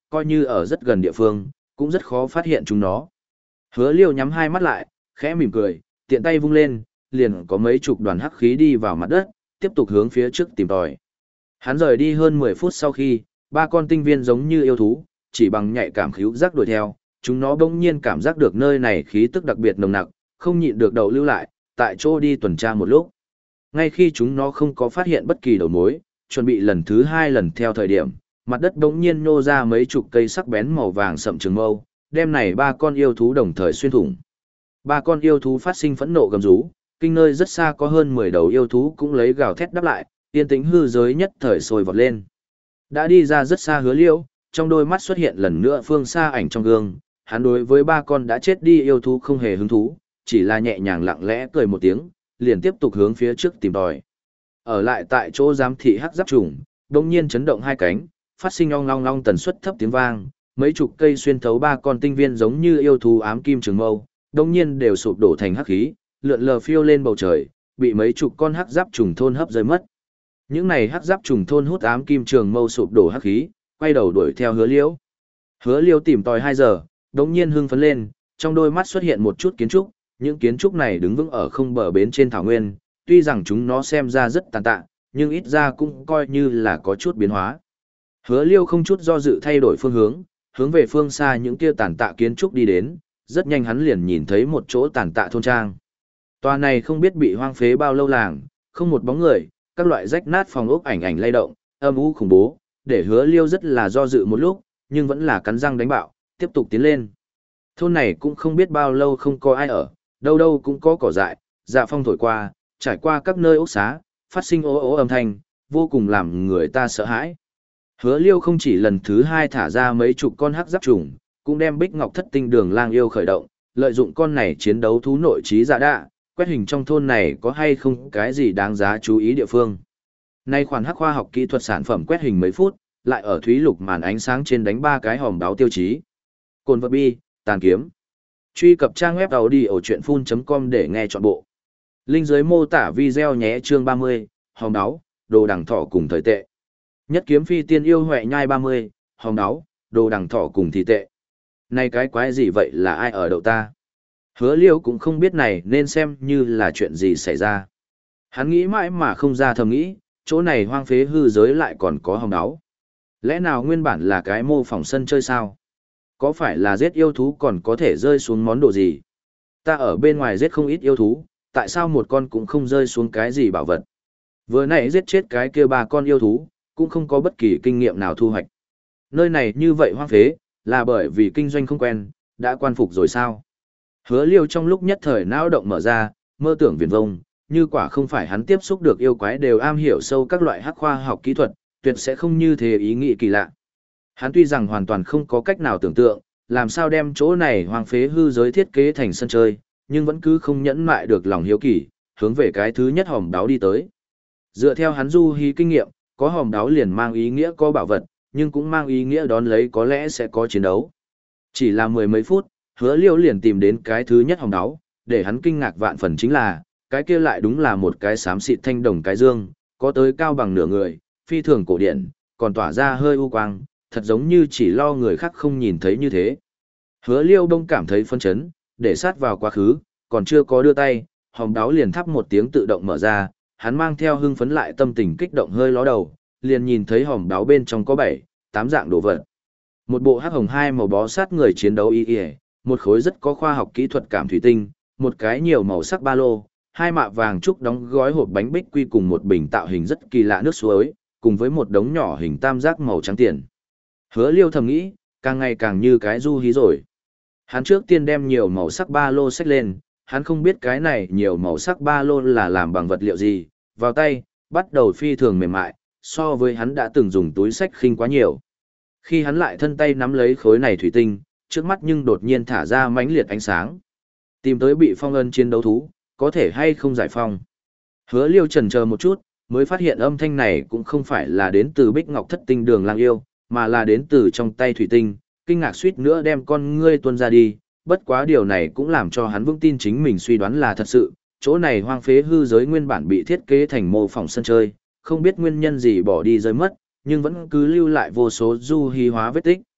coi như ở rất gần địa phương, cũng rất khó phát hiện chúng nó. Hứa Liêu nhắm hai mắt lại, khẽ mỉm cười, tiện tay vung lên, liền có mấy chục đoàn hắc khí đi vào mặt đất, tiếp tục hướng phía trước tìm tòi. Hắn rời đi hơn mười phút sau khi, ba con tinh viên giống như yêu thú, chỉ bằng nhạy cảm khíu giác đuổi theo, chúng nó bỗng nhiên cảm giác được nơi này khí tức đặc biệt nồng nặc, không nhịn được đầu lưu lại, tại chỗ đi tuần tra một lúc. Ngay khi chúng nó không có phát hiện bất kỳ đầu mối, chuẩn bị lần thứ hai lần theo thời điểm, mặt đất bỗng nhiên nhô ra mấy chục cây sắc bén màu vàng sậm trường mâu, đem này ba con yêu thú đồng thời xuyên thủng. Ba con yêu thú phát sinh phẫn nộ gầm rú, kinh nơi rất xa có hơn mười đầu yêu thú cũng lấy gào thét đáp lại, yên tĩnh hư giới nhất thời sôi vọt lên. Đã đi ra rất xa Hứa Liêu, trong đôi mắt xuất hiện lần nữa phương xa ảnh trong gương, hắn đối với ba con đã chết đi yêu thú không hề hứng thú, chỉ là nhẹ nhàng lặng lẽ cười một tiếng, liền tiếp tục hướng phía trước tìm tòi. Ở lại tại chỗ giám thị hắc giáp trùng, đột nhiên chấn động hai cánh, phát sinh ong long long tần suất thấp tiếng vang, mấy chục cây xuyên thấu ba con tinh viên giống như yêu thú ám kim trường mâu, đột nhiên đều sụp đổ thành hắc khí, lượn lờ phiêu lên bầu trời, bị mấy chục con hắc giáp trùng thôn hấp rơi mất. Những này hắc giáp trùng thôn hút ám kim trường mâu sụp đổ hắc khí, quay đầu đuổi theo Hứa Liêu. Hứa Liêu tìm tòi hai giờ, đột nhiên hưng phấn lên, trong đôi mắt xuất hiện một chút kiến trúc, những kiến trúc này đứng vững ở không bờ bến trên thảo nguyên, tuy rằng chúng nó xem ra rất tàn tạ, nhưng ít ra cũng coi như là có chút biến hóa. Hứa Liêu không chút do dự thay đổi phương hướng, hướng về phương xa những kia tàn tạ kiến trúc đi đến, rất nhanh hắn liền nhìn thấy một chỗ tàn tạ thôn trang. Tòa này không biết bị hoang phế bao lâu làng, không một bóng người, các loại rách nát phòng ốc ảnh ảnh lay động, âm u khủng bố, để Hứa Liêu rất là do dự một lúc, nhưng vẫn là cắn răng đánh bạo, tiếp tục tiến lên. Thôn này cũng không biết bao lâu không có ai ở, đâu đâu cũng có cỏ dại, dạ phong thổi qua, trải qua các nơi ốc xá, phát sinh ố ố âm thanh, vô cùng làm người ta sợ hãi. Hứa Liêu không chỉ lần thứ hai thả ra mấy chục con hắc giáp trùng, cũng đem Bích Ngọc Thất Tinh Đường Lang yêu khởi động, lợi dụng con này chiến đấu thú nội trí dạ đạ, quét hình trong thôn này có hay không cái gì đáng giá chú ý địa phương. Nay khoản hắc khoa học kỹ thuật sản phẩm quét hình mấy phút, lại ở thúy lục màn ánh sáng trên đánh ba cái hòm đáo tiêu chí. Cồn vật bi, tàn kiếm. Truy cập trang web audiochuyenphun chấm com để nghe trọn bộ. Link dưới mô tả video nhé. Chương ba mươi, hòm đáo, đồ đằng thọ cùng thời tệ. Nhất kiếm phi tiên yêu huệ nhai ba mươi, hòm đáo, đồ đằng thọ cùng thì tệ. Này cái quái gì vậy, là ai ở đậu ta? Hứa Liêu cũng không biết này nên xem như là chuyện gì xảy ra. Hắn nghĩ mãi mà không ra, thầm nghĩ, chỗ này hoang phế hư giới lại còn có hòm đáo. Lẽ nào nguyên bản là cái mô phỏng sân chơi sao? Có phải là giết yêu thú còn có thể rơi xuống món đồ gì? Ta ở bên ngoài giết không ít yêu thú, tại sao một con cũng không rơi xuống cái gì bảo vật? Vừa nãy giết chết cái kia ba con yêu thú, cũng không có bất kỳ kinh nghiệm nào thu hoạch. Nơi này như vậy hoang phế, là bởi vì kinh doanh không quen, đã quan phục rồi sao? Hứa Liêu trong lúc nhất thời não động mở ra, mơ tưởng viển vông, như quả không phải hắn tiếp xúc được yêu quái đều am hiểu sâu các loại hắc khoa học kỹ thuật, tuyệt sẽ không như thế ý nghĩ kỳ lạ. Hắn tuy rằng hoàn toàn không có cách nào tưởng tượng, làm sao đem chỗ này hoang phế hư giới thiết kế thành sân chơi, nhưng vẫn cứ không nhẫn mại được lòng hiếu kỳ, hướng về cái thứ nhất hòm đáo đi tới. Dựa theo hắn du hí kinh nghiệm, có hòm đáo liền mang ý nghĩa có bảo vật, nhưng cũng mang ý nghĩa đón lấy có lẽ sẽ có chiến đấu. Chỉ là mười mấy phút, Hứa Liêu liền tìm đến cái thứ nhất hòm đáo, để hắn kinh ngạc vạn phần chính là, cái kia lại đúng là một cái xám xịt thanh đồng cái dương, có tới cao bằng nửa người, phi thường cổ điển, còn tỏa ra hơi u quang, thật giống như chỉ lo người khác không nhìn thấy như thế. Hứa Liêu đông cảm thấy phân chấn, để sát vào quá khứ, còn chưa có đưa tay, hòm đáo liền thắp một tiếng tự động mở ra, hắn mang theo hưng phấn lại tâm tình kích động hơi ló đầu, liền nhìn thấy hòm đáo bên trong có bảy, tám dạng đồ vật. Một bộ hắc hồng hai màu bó sát người chiến đấu y y, một khối rất có khoa học kỹ thuật cảm thủy tinh, một cái nhiều màu sắc ba lô, hai mạ vàng trúc đóng gói hộp bánh bích quy cùng một bình tạo hình rất kỳ lạ nước suối, cùng với một đống nhỏ hình tam giác màu trắng tiền. Hứa Liêu thầm nghĩ, càng ngày càng như cái du hí rồi. Hắn trước tiên đem nhiều màu sắc ba lô xách lên, hắn không biết cái này nhiều màu sắc ba lô là làm bằng vật liệu gì, vào tay, bắt đầu phi thường mềm mại, so với hắn đã từng dùng túi xách khinh quá nhiều. Khi hắn lại thân tay nắm lấy khối này thủy tinh, trước mắt nhưng đột nhiên thả ra mãnh liệt ánh sáng. Tìm tới bị phong ấn chiến đấu thú, có thể hay không giải phong. Hứa Liêu chần chờ một chút, mới phát hiện âm thanh này cũng không phải là đến từ Bích Ngọc Thất Tinh Đường Lang yêu, mà là đến từ trong tay thủy tinh, kinh ngạc suýt nữa đem con ngươi tuôn ra đi, bất quá điều này cũng làm cho hắn vững tin chính mình suy đoán là thật sự, chỗ này hoang phế hư giới nguyên bản bị thiết kế thành mô phỏng sân chơi, không biết nguyên nhân gì bỏ đi rơi mất, nhưng vẫn cứ lưu lại vô số du hí hóa vết tích.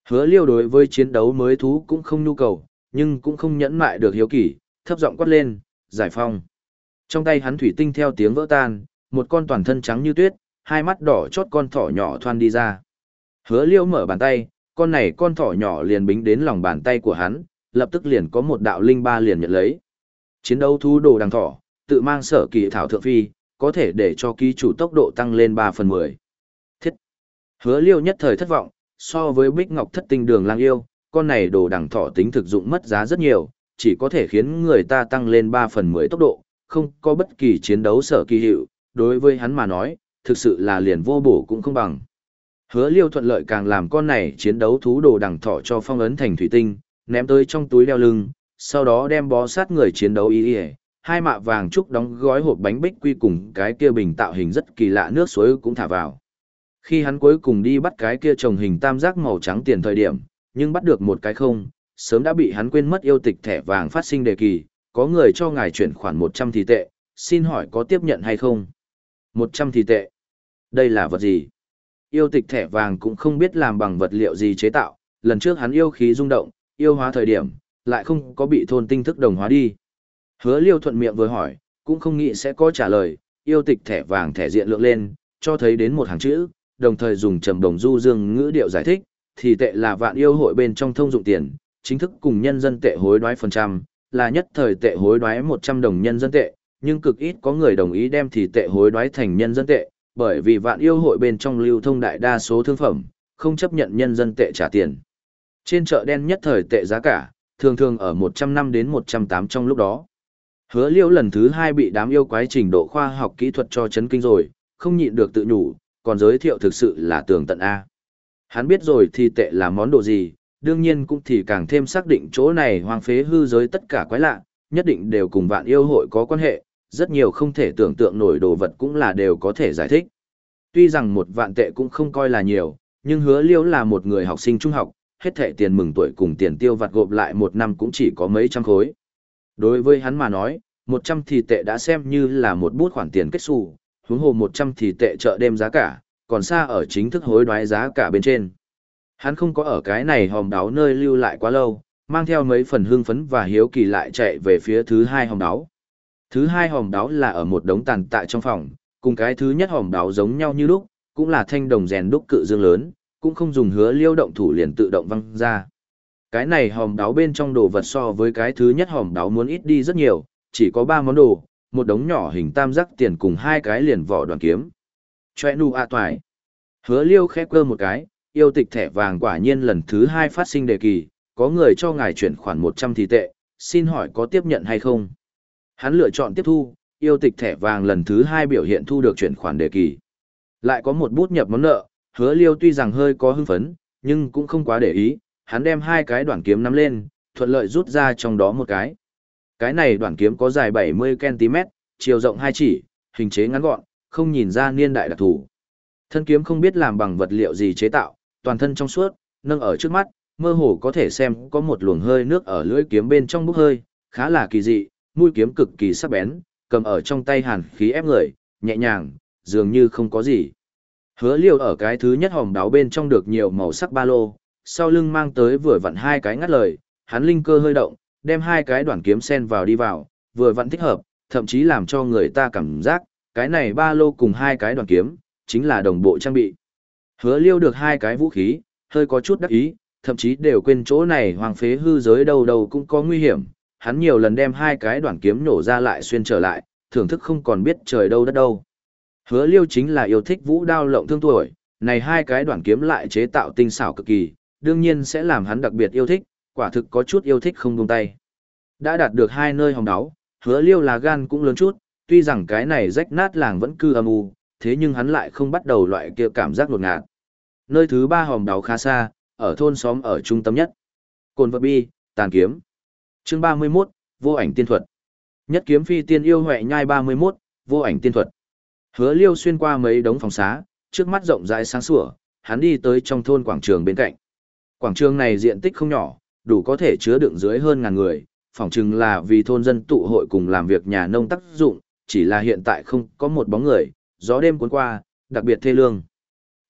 Hứa Liêu đối với chiến đấu mới thú cũng không nhu cầu, nhưng cũng không nhẫn mại được hiếu kỳ, thấp giọng quát lên, giải phong. Trong tay hắn thủy tinh theo tiếng vỡ tan, một con toàn thân trắng như tuyết, hai mắt đỏ chót con thỏ nhỏ thoăn đi ra. Hứa Liêu mở bàn tay, con này con thỏ nhỏ liền bính đến lòng bàn tay của hắn, lập tức liền có một đạo linh ba liền nhận lấy. Chiến đấu thú đồ đằng thỏ, tự mang sở kỳ thảo thượng phi, có thể để cho ký chủ tốc độ tăng lên ba phần mười. Thiết! Hứa Liêu nhất thời thất vọng, so với Bích Ngọc Thất Tinh Đường Lang Yêu, con này đồ đằng thỏ tính thực dụng mất giá rất nhiều, chỉ có thể khiến người ta tăng lên ba phần mười tốc độ, không có bất kỳ chiến đấu sở kỳ hiệu, đối với hắn mà nói, thực sự là liền vô bổ cũng không bằng. Hứa Liêu thuận lợi càng làm con này chiến đấu thú đồ đằng thỏ cho phong ấn thành thủy tinh, ném tới trong túi đeo lưng, sau đó đem bó sát người chiến đấu y y, hai mạ vàng trúc đóng gói hộp bánh bích quy cùng cái kia bình tạo hình rất kỳ lạ nước suối cũng thả vào. Khi hắn cuối cùng đi bắt cái kia trồng hình tam giác màu trắng tiền thời điểm, nhưng bắt được một cái không, sớm đã bị hắn quên mất yêu tịch thẻ vàng phát sinh đề kỳ, có người cho ngài chuyển khoản một trăm thì tệ, xin hỏi có tiếp nhận hay không? một trăm thì tệ. Đây là vật gì? Yêu tịch thẻ vàng cũng không biết làm bằng vật liệu gì chế tạo, lần trước hắn yêu khí rung động, yêu hóa thời điểm, lại không có bị thôn tinh thức đồng hóa đi. Hứa Liêu thuận miệng vừa hỏi, cũng không nghĩ sẽ có trả lời, yêu tịch thẻ vàng thẻ diện lượng lên, cho thấy đến một hàng chữ, đồng thời dùng trầm đồng du dương ngữ điệu giải thích, thì tệ là vạn yêu hội bên trong thông dụng tiền, chính thức cùng nhân dân tệ hối đoái phần trăm, là nhất thời tệ hối đoái một trăm đồng nhân dân tệ, nhưng cực ít có người đồng ý đem thì tệ hối đoái thành nhân dân tệ, bởi vì vạn yêu hội bên trong lưu thông đại đa số thương phẩm, không chấp nhận nhân dân tệ trả tiền. Trên chợ đen nhất thời tệ giá cả, thường thường ở một trăm năm đến một trăm tám trong lúc đó. Hứa Liêu lần thứ hai bị đám yêu quái trình độ khoa học kỹ thuật cho chấn kinh rồi, không nhịn được tự nhủ, còn giới thiệu thực sự là tường tận A. Hắn biết rồi thì tệ là món đồ gì, đương nhiên cũng thì càng thêm xác định chỗ này hoang phế hư giới tất cả quái lạ, nhất định đều cùng vạn yêu hội có quan hệ, rất nhiều không thể tưởng tượng nổi đồ vật cũng là đều có thể giải thích. Tuy rằng một vạn tệ cũng không coi là nhiều, nhưng Hứa Liêu là một người học sinh trung học, hết thệ tiền mừng tuổi cùng tiền tiêu vặt gộp lại một năm cũng chỉ có mấy trăm khối. Đối với hắn mà nói, một trăm thì tệ đã xem như là một bút khoản tiền kết xù, huống hồ một trăm thì tệ chợ đêm giá cả, còn xa ở chính thức hối đoái giá cả bên trên. Hắn không có ở cái này hòm đáo nơi lưu lại quá lâu, mang theo mấy phần hưng phấn và hiếu kỳ lại chạy về phía thứ hai hòm đáo. Thứ hai hòm đáo là ở một đống tàn tạ trong phòng, cùng cái thứ nhất hòm đáo giống nhau như lúc, cũng là thanh đồng rèn đúc cự dương lớn, cũng không dùng Hứa Liêu động thủ liền tự động văng ra. Cái này hòm đáo bên trong đồ vật so với cái thứ nhất hòm đáo muốn ít đi rất nhiều, chỉ có ba món đồ, một đống nhỏ hình tam giác tiền cùng hai cái liền vỏ đoàn kiếm. Choe nu a toại. Hứa Liêu khép cơ một cái, yêu tịch thẻ vàng quả nhiên lần thứ hai phát sinh đề kỳ, có người cho ngài chuyển khoản một trăm thì tệ, xin hỏi có tiếp nhận hay không? Hắn lựa chọn tiếp thu, yêu tịch thẻ vàng lần thứ hai biểu hiện thu được chuyển khoản đề kỳ. Lại có một bút nhập món nợ, Hứa Liêu tuy rằng hơi có hưng phấn, nhưng cũng không quá để ý, hắn đem hai cái đoạn kiếm nắm lên, thuận lợi rút ra trong đó một cái. Cái này đoạn kiếm có dài bảy mươi ki lô mét, chiều rộng hai chỉ, hình chế ngắn gọn, không nhìn ra niên đại đặc thù. Thân kiếm không biết làm bằng vật liệu gì chế tạo, toàn thân trong suốt, nâng ở trước mắt, mơ hồ có thể xem có một luồng hơi nước ở lưỡi kiếm bên trong bốc hơi, khá là kỳ dị, mũi kiếm cực kỳ sắc bén, cầm ở trong tay hàn khí ép người, nhẹ nhàng, dường như không có gì. Hứa Liêu ở cái thứ nhất hòm đáo bên trong được nhiều màu sắc ba lô, sau lưng mang tới vừa vặn hai cái ngắt lời, hắn linh cơ hơi động, đem hai cái đoạn kiếm sen vào đi vào, vừa vặn thích hợp, thậm chí làm cho người ta cảm giác, cái này ba lô cùng hai cái đoạn kiếm, chính là đồng bộ trang bị. Hứa Liêu được hai cái vũ khí, hơi có chút đắc ý, thậm chí đều quên chỗ này hoàng phế hư giới đâu đâu cũng có nguy hiểm, hắn nhiều lần đem hai cái đoạn kiếm nổ ra lại xuyên trở lại, thưởng thức không còn biết trời đâu đất đâu. Hứa Liêu chính là yêu thích vũ đao lộng thương tuổi, này hai cái đoạn kiếm lại chế tạo tinh xảo cực kỳ, đương nhiên sẽ làm hắn đặc biệt yêu thích, quả thực có chút yêu thích không buông tay. Đã đạt được hai nơi hòm đáo, Hứa Liêu là gan cũng lớn chút, tuy rằng cái này rách nát làng vẫn cư âm u, thế nhưng hắn lại không bắt đầu loại kia cảm giác đột ngạt. Nơi thứ ba hòm đáo khá xa, ở thôn xóm ở trung tâm nhất. Cồn vật bi, tàn kiếm. Chương ba mươi mốt, vô ảnh tiên thuật. Nhất kiếm phi tiên yêu huệ nhai ba mươi mốt, vô ảnh tiên thuật. Hứa Liêu xuyên qua mấy đống phòng xá, trước mắt rộng rãi sáng sủa, hắn đi tới trong thôn quảng trường bên cạnh. Quảng trường này diện tích không nhỏ, đủ có thể chứa đựng dưới hơn ngàn người, phỏng chừng là vì thôn dân tụ hội cùng làm việc nhà nông tác dụng, chỉ là hiện tại không có một bóng người, gió đêm cuốn qua, đặc biệt thê lương.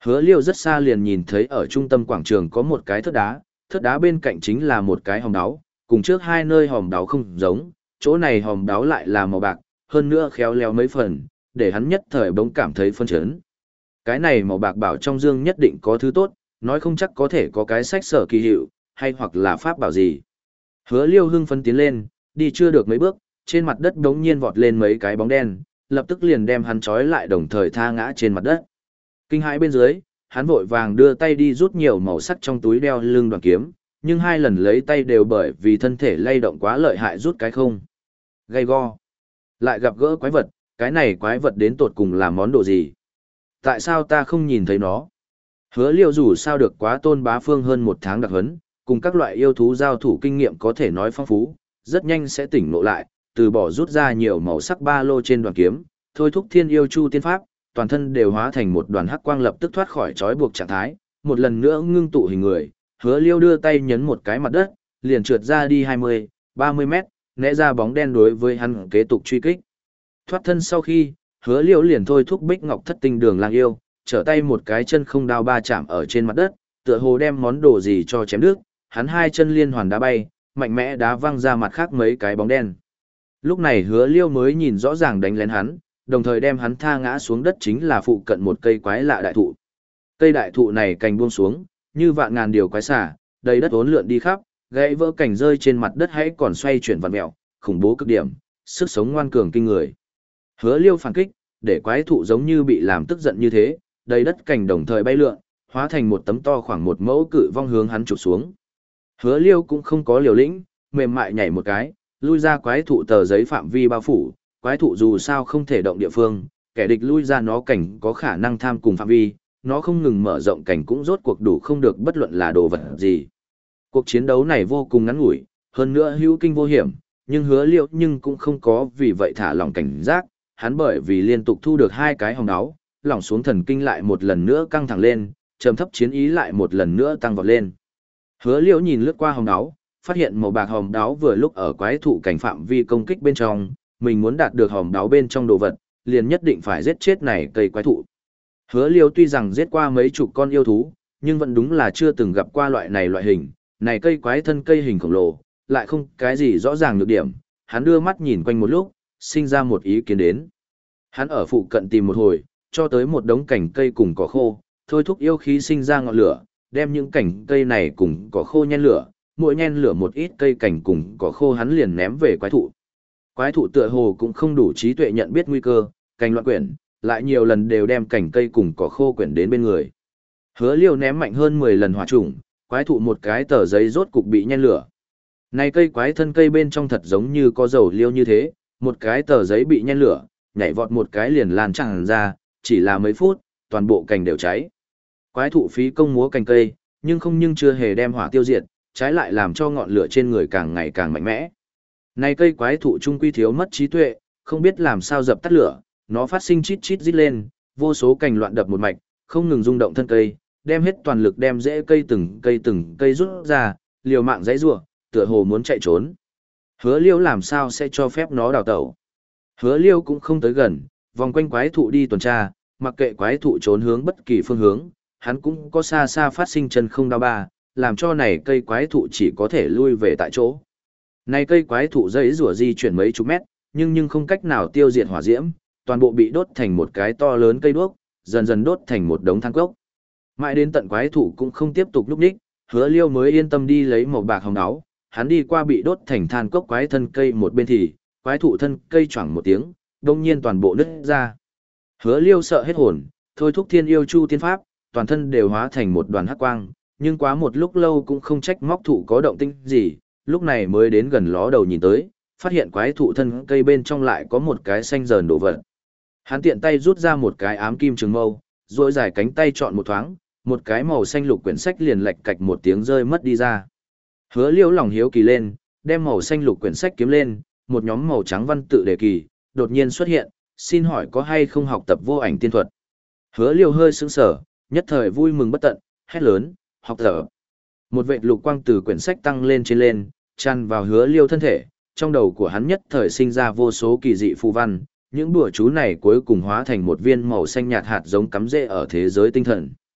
Hứa Liêu rất xa liền nhìn thấy ở trung tâm quảng trường có một cái thớt đá, thớt đá bên cạnh chính là một cái hòm đáo, cùng trước hai nơi hòm đáo không giống, chỗ này hòm đáo lại là màu bạc, hơn nữa khéo léo mấy phần, để hắn nhất thời bỗng cảm thấy phân chấn. Cái này màu bạc bảo trong dương nhất định có thứ tốt, nói không chắc có thể có cái sách sở kỳ hiệu, hay hoặc là pháp bảo gì. Hứa Liêu hưng phấn tiến lên, đi chưa được mấy bước, trên mặt đất đống nhiên vọt lên mấy cái bóng đen, lập tức liền đem hắn trói lại đồng thời tha ngã trên mặt đất. Kinh hãi bên dưới, hắn vội vàng đưa tay đi rút nhiều màu sắc trong túi đeo lưng đoàn kiếm, nhưng hai lần lấy tay đều bởi vì thân thể lay động quá lợi hại rút cái không. Gay go. Lại gặp gỡ quái vật, cái này quái vật đến tột cùng là món đồ gì? Tại sao ta không nhìn thấy nó? Hứa Liêu dù sao được quá Tôn Bá Phương hơn một tháng đặc huấn, cùng các loại yêu thú giao thủ kinh nghiệm có thể nói phong phú, rất nhanh sẽ tỉnh ngộ lại, từ bỏ rút ra nhiều màu sắc ba lô trên đoàn kiếm, thôi thúc thiên yêu chu tiên pháp, toàn thân đều hóa thành một đoàn hắc quang lập tức thoát khỏi trói buộc trạng thái, một lần nữa ngưng tụ hình người, Hứa Liêu đưa tay nhấn một cái mặt đất, liền trượt ra đi hai mươi, ba mươi mét, né ra bóng đen đối với hắn kế tục truy kích. Thoát thân sau khi, Hứa Liêu liền thôi thúc Bích Ngọc Thất Tinh Đường Lang Yêu, trở tay một cái chân không đao ba chạm ở trên mặt đất, tựa hồ đem món đồ gì cho chém đứt, hắn hai chân liên hoàn đá bay, mạnh mẽ đá văng ra mặt khác mấy cái bóng đen. Lúc này Hứa Liêu mới nhìn rõ ràng đánh lén hắn, đồng thời đem hắn tha ngã xuống đất chính là phụ cận một cây quái lạ đại thụ. Cây đại thụ này cành buông xuống, như vạn ngàn điều quái xả, đầy đất uốn lượn đi khắp, gãy vỡ cành rơi trên mặt đất hãy còn xoay chuyển vặn mèo, khủng bố cực điểm, sức sống ngoan cường kinh người. Hứa Liêu phản kích, để quái thụ giống như bị làm tức giận như thế, đầy đất cành đồng thời bay lượn, hóa thành một tấm to khoảng một mẫu cự vong hướng hắn chụp xuống. Hứa Liêu cũng không có liều lĩnh, mềm mại nhảy một cái, lui ra quái thụ tờ giấy phạm vi bao phủ, quái thụ dù sao không thể động địa phương, kẻ địch lui ra nó cảnh có khả năng tham cùng phạm vi, nó không ngừng mở rộng cảnh cũng rốt cuộc đủ không được bất luận là đồ vật gì. Cuộc chiến đấu này vô cùng ngắn ngủi, hơn nữa hữu kinh vô hiểm, nhưng Hứa Liêu nhưng cũng không có vì vậy thả lỏng cảnh giác, hắn bởi vì liên tục thu được hai cái hồng đáo, lỏng xuống thần kinh lại một lần nữa căng thẳng lên, trầm thấp chiến ý lại một lần nữa tăng vọt lên. Hứa Liễu nhìn lướt qua hồng đáo, phát hiện màu bạc hồng đáo vừa lúc ở quái thụ cảnh phạm vi công kích bên trong, mình muốn đạt được hồng đáo bên trong đồ vật, liền nhất định phải giết chết này cây quái thụ. Hứa Liễu tuy rằng giết qua mấy chục con yêu thú, nhưng vẫn đúng là chưa từng gặp qua loại này loại hình, này cây quái thân cây hình khổng lồ, lại không cái gì rõ ràng nhược điểm, hắn đưa mắt nhìn quanh một lúc, sinh ra một ý kiến đến. Hắn ở phụ cận tìm một hồi, cho tới một đống cành cây cùng cỏ khô, thôi thúc yêu khí sinh ra ngọn lửa, đem những cành cây này cùng cỏ khô nhen lửa, mỗi nhen lửa một ít cây cành cùng cỏ khô hắn liền ném về quái thụ. Quái thụ tựa hồ cũng không đủ trí tuệ nhận biết nguy cơ, cành loạn quyển, lại nhiều lần đều đem cành cây cùng cỏ khô quyển đến bên người. Hứa Liêu ném mạnh hơn mười lần hỏa trùng, quái thụ một cái tờ giấy rốt cục bị nhen lửa. Này cây quái thân cây bên trong thật giống như có dầu liêu như thế, một cái tờ giấy bị nhen lửa, nhảy vọt một cái liền lan tràn ra, chỉ là mấy phút, toàn bộ cành đều cháy. Quái thụ phí công múa cành cây, nhưng không nhưng chưa hề đem hỏa tiêu diệt, trái lại làm cho ngọn lửa trên người càng ngày càng mạnh mẽ. Này cây quái thụ trung quy thiếu mất trí tuệ, không biết làm sao dập tắt lửa, nó phát sinh chít chít rít lên, vô số cành loạn đập một mạch, không ngừng rung động thân cây, đem hết toàn lực đem rễ cây từng cây từng cây rút ra, liều mạng giãy giụa, tựa hồ muốn chạy trốn. Hứa Liêu làm sao sẽ cho phép nó đào tẩu? Hứa Liêu cũng không tới gần, vòng quanh quái thụ đi tuần tra, mặc kệ quái thụ trốn hướng bất kỳ phương hướng, hắn cũng có xa xa phát sinh chân không đao ba, làm cho này cây quái thụ chỉ có thể lui về tại chỗ. Này cây quái thụ dãy rủa di chuyển mấy chục mét, nhưng nhưng không cách nào tiêu diệt hỏa diễm, toàn bộ bị đốt thành một cái to lớn cây đuốc, dần dần đốt thành một đống than cốc. Mãi đến tận quái thụ cũng không tiếp tục lúc đích, Hứa Liêu mới yên tâm đi lấy màu bạc hồng áo, hắn đi qua bị đốt thành than cốc quái thân cây một bên thì, quái thụ thân cây choảng một tiếng, đông nhiên toàn bộ nứt ra. Hứa Liêu sợ hết hồn, thôi thúc thiên yêu chu tiên pháp, toàn thân đều hóa thành một đoàn hắc quang, nhưng quá một lúc lâu cũng không trách móc thụ có động tĩnh gì, lúc này mới đến gần ló đầu nhìn tới, phát hiện quái thụ thân cây bên trong lại có một cái xanh dờn đổ vật. Hắn tiện tay rút ra một cái ám kim trường mâu, duỗi dài cánh tay chọn một thoáng, một cái màu xanh lục quyển sách liền lệch cạch một tiếng rơi mất đi ra. Hứa Liêu lòng hiếu kỳ lên, đem màu xanh lục quyển sách kiếm lên, một nhóm màu trắng văn tự đề kỳ, đột nhiên xuất hiện, xin hỏi có hay không học tập vô ảnh tiên thuật. Hứa Liêu hơi sững sờ, nhất thời vui mừng bất tận, hét lớn, học tập. Một vệt lục quang từ quyển sách tăng lên trên lên, tràn vào Hứa Liêu thân thể, trong đầu của hắn nhất thời sinh ra vô số kỳ dị phù văn, những bùa chú này cuối cùng hóa thành một viên màu xanh nhạt hạt giống cắm rễ ở thế giới tinh thần.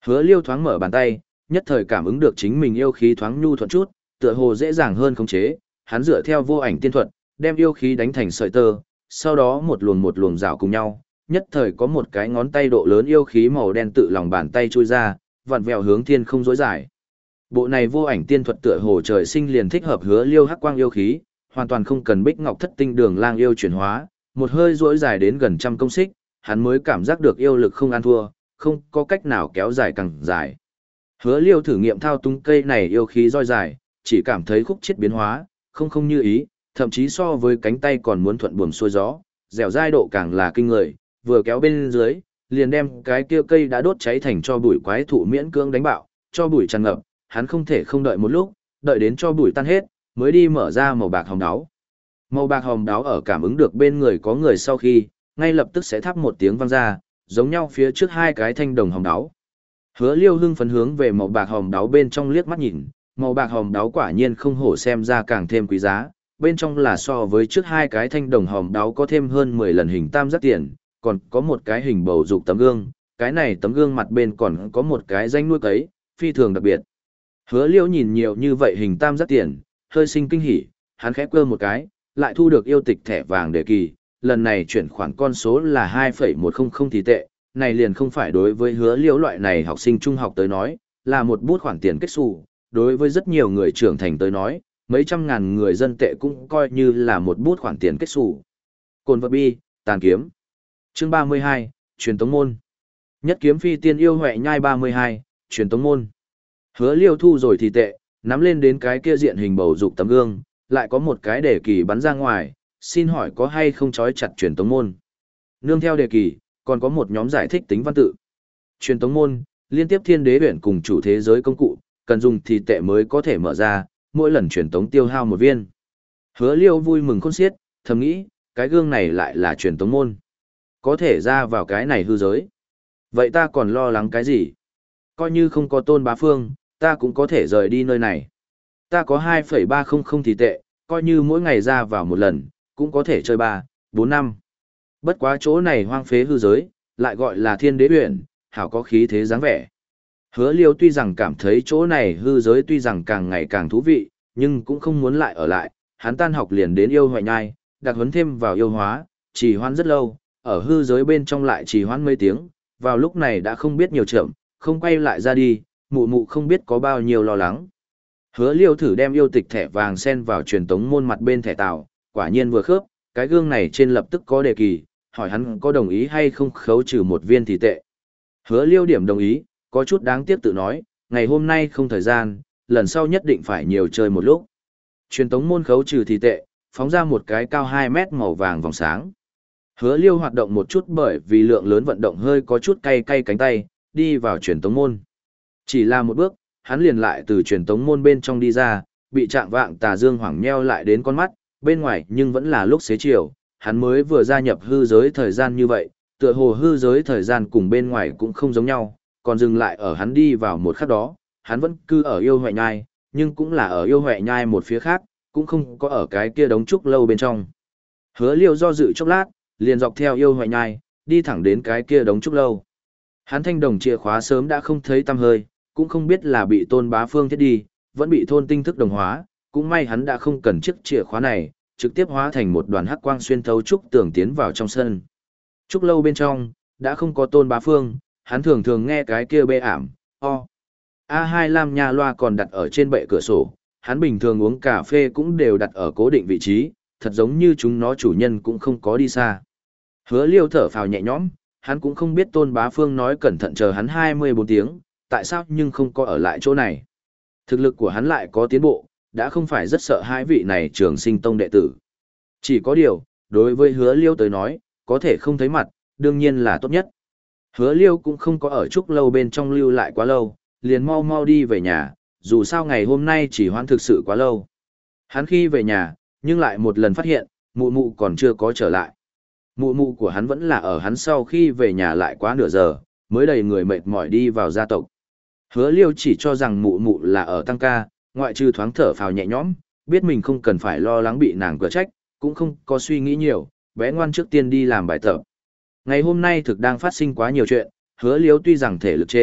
Hứa Liêu thoáng mở bàn tay, nhất thời cảm ứng được chính mình yêu khí thoáng nhu thuận chút, tựa hồ dễ dàng hơn khống chế, hắn dựa theo vô ảnh tiên thuật, đem yêu khí đánh thành sợi tơ, sau đó một luồng một luồng rảo cùng nhau, nhất thời có một cái ngón tay độ lớn yêu khí màu đen tự lòng bàn tay chui ra, vặn vẹo hướng thiên không dối dài. Bộ này vô ảnh tiên thuật tựa hồ trời sinh liền thích hợp Hứa Liêu hắc quang yêu khí, hoàn toàn không cần Bích Ngọc Thất Tinh Đường Lang yêu chuyển hóa, một hơi dối dài đến gần trăm công xích, hắn mới cảm giác được yêu lực không ăn thua, không có cách nào kéo dài càng dài. Hứa Liêu thử nghiệm thao túng cây này yêu khí roi dài, chỉ cảm thấy khúc chết biến hóa, không không như ý, thậm chí so với cánh tay còn muốn thuận buồm xuôi gió, dẻo dai độ càng là kinh người, vừa kéo bên dưới, liền đem cái kia cây đã đốt cháy thành cho bụi quái thụ miễn cưỡng đánh bạo, cho bụi tràn ngập, hắn không thể không đợi một lúc, đợi đến cho bụi tan hết, mới đi mở ra màu bạc hồng đáo. Màu bạc hồng đáo ở cảm ứng được bên người có người sau khi, ngay lập tức sẽ thắp một tiếng vang ra, giống nhau phía trước hai cái thanh đồng hồng đáo. Hứa Liêu hưng phấn hướng về màu bạc hồng đáo bên trong liếc mắt nhìn, màu bạc hồng đáo quả nhiên không hổ xem ra càng thêm quý giá, bên trong là so với trước hai cái thanh đồng hồng đáo có thêm hơn mười lần hình tam giác tiền, còn có một cái hình bầu dục tấm gương, cái này tấm gương mặt bên còn có một cái danh nuôi cấy, phi thường đặc biệt. Hứa Liêu nhìn nhiều như vậy hình tam giác tiền, hơi sinh kinh hỉ, hắn khẽ quơ một cái, lại thu được yêu tịch thẻ vàng đề kỳ, lần này chuyển khoản con số là hai phẩy một không không thì tệ, này liền không phải đối với Hứa Liêu loại này học sinh trung học tới nói, là một bút khoản tiền kết xù, đối với rất nhiều người trưởng thành tới nói, mấy trăm ngàn người dân tệ cũng coi như là một bút khoản tiền kết xù. Cồn vật bi, tàn kiếm. Chương ba mươi hai, truyền tống môn. Nhất kiếm phi tiên yêu huệ nhai ba mươi hai, truyền tống môn. Hứa Liêu thu rồi thì tệ, nắm lên đến cái kia diện hình bầu dục tấm gương, lại có một cái đề kỳ bắn ra ngoài, xin hỏi có hay không trói chặt truyền tống môn. Nương theo đề kỳ, còn có một nhóm giải thích tính văn tự. Truyền tống môn, liên tiếp thiên đế biển cùng chủ thế giới công cụ, cần dùng thì tệ mới có thể mở ra, mỗi lần truyền tống tiêu hao một viên. Hứa Liêu vui mừng khôn xiết, thầm nghĩ, cái gương này lại là truyền tống môn. Có thể ra vào cái này hư giới. Vậy ta còn lo lắng cái gì? Coi như không có Tôn Bá Phương, ta cũng có thể rời đi nơi này. Ta có hai phẩy ba không không thì tệ, coi như mỗi ngày ra vào một lần, cũng có thể chơi ba, bốn năm. Bất quá chỗ này hoang phế hư giới, lại gọi là thiên đế huyện, hảo có khí thế dáng vẻ. Hứa Liêu tuy rằng cảm thấy chỗ này hư giới tuy rằng càng ngày càng thú vị, nhưng cũng không muốn lại ở lại, hắn tan học liền đến yêu hoại nhai, đặc huấn thêm vào yêu hóa, trì hoãn rất lâu, ở hư giới bên trong lại trì hoãn mấy tiếng, vào lúc này đã không biết nhiều chậm, không quay lại ra đi, mụ mụ không biết có bao nhiêu lo lắng. Hứa Liêu thử đem yêu tịch thẻ vàng sen vào truyền tống môn mặt bên thẻ tàu, quả nhiên vừa khớp, cái gương này trên lập tức có đề kỳ, hỏi hắn có đồng ý hay không khấu trừ một viên thì tệ. Hứa Liêu điểm đồng ý, có chút đáng tiếc tự nói, ngày hôm nay không thời gian, lần sau nhất định phải nhiều chơi một lúc. Truyền tống môn khấu trừ thì tệ, phóng ra một cái cao hai mét màu vàng vòng sáng. Hứa Liêu hoạt động một chút bởi vì lượng lớn vận động hơi có chút cay cay cánh tay, đi vào truyền tống môn. Chỉ là một bước, hắn liền lại từ truyền tống môn bên trong đi ra, bị trạng vạng tà dương hoảng nheo lại đến con mắt, bên ngoài nhưng vẫn là lúc xế chiều, hắn mới vừa gia nhập hư giới thời gian như vậy, tựa hồ hư giới thời gian cùng bên ngoài cũng không giống nhau, còn dừng lại ở hắn đi vào một khắc đó, hắn vẫn cư ở yêu huệ nhai, nhưng cũng là ở yêu huệ nhai một phía khác, cũng không có ở cái kia đống trúc lâu bên trong. Hứa Liêu do dự chốc lát, liền dọc theo yêu huệ nhai, đi thẳng đến cái kia đống trúc lâu. Hắn thanh đồng chìa khóa sớm đã không thấy tăm hơi, cũng không biết là bị Tôn Bá Phương thiết đi, vẫn bị thôn tinh thức đồng hóa, cũng may hắn đã không cần chiếc chìa khóa này, trực tiếp hóa thành một đoàn hắc quang xuyên thấu trúc tường tiến vào trong sân. Trúc lâu bên trong, đã không có Tôn Bá Phương, hắn thường thường nghe cái kia bê ảm, o. a hai lam nha loa còn đặt ở trên bệ cửa sổ, hắn bình thường uống cà phê cũng đều đặt ở cố định vị trí, thật giống như chúng nó chủ nhân cũng không có đi xa. Hứa Liêu thở phào nhẹ nhõm, hắn cũng không biết Tôn Bá Phương nói cẩn thận chờ hắn hai mươi bốn tiếng, tại sao nhưng không có ở lại chỗ này. Thực lực của hắn lại có tiến bộ, đã không phải rất sợ hai vị này trường sinh tông đệ tử. Chỉ có điều, đối với Hứa Liêu tới nói, có thể không thấy mặt, đương nhiên là tốt nhất. Hứa Liêu cũng không có ở trúc lâu bên trong lưu lại quá lâu, liền mau mau đi về nhà, dù sao ngày hôm nay chỉ hoãn thực sự quá lâu. Hắn khi về nhà, nhưng lại một lần phát hiện, mụ mụ còn chưa có trở lại. Mụ mụ của hắn vẫn là ở hắn sau khi về nhà lại quá nửa giờ, mới đầy người mệt mỏi đi vào gia tộc. Hứa Liêu chỉ cho rằng mụ mụ là ở tăng ca, ngoại trừ thoáng thở phào nhẹ nhõm, biết mình không cần phải lo lắng bị nàng cửa trách, cũng không có suy nghĩ nhiều, bé ngoan trước tiên đi làm bài tập. Ngày hôm nay thực đang phát sinh quá nhiều chuyện, Hứa Liêu tuy rằng thể lực trên,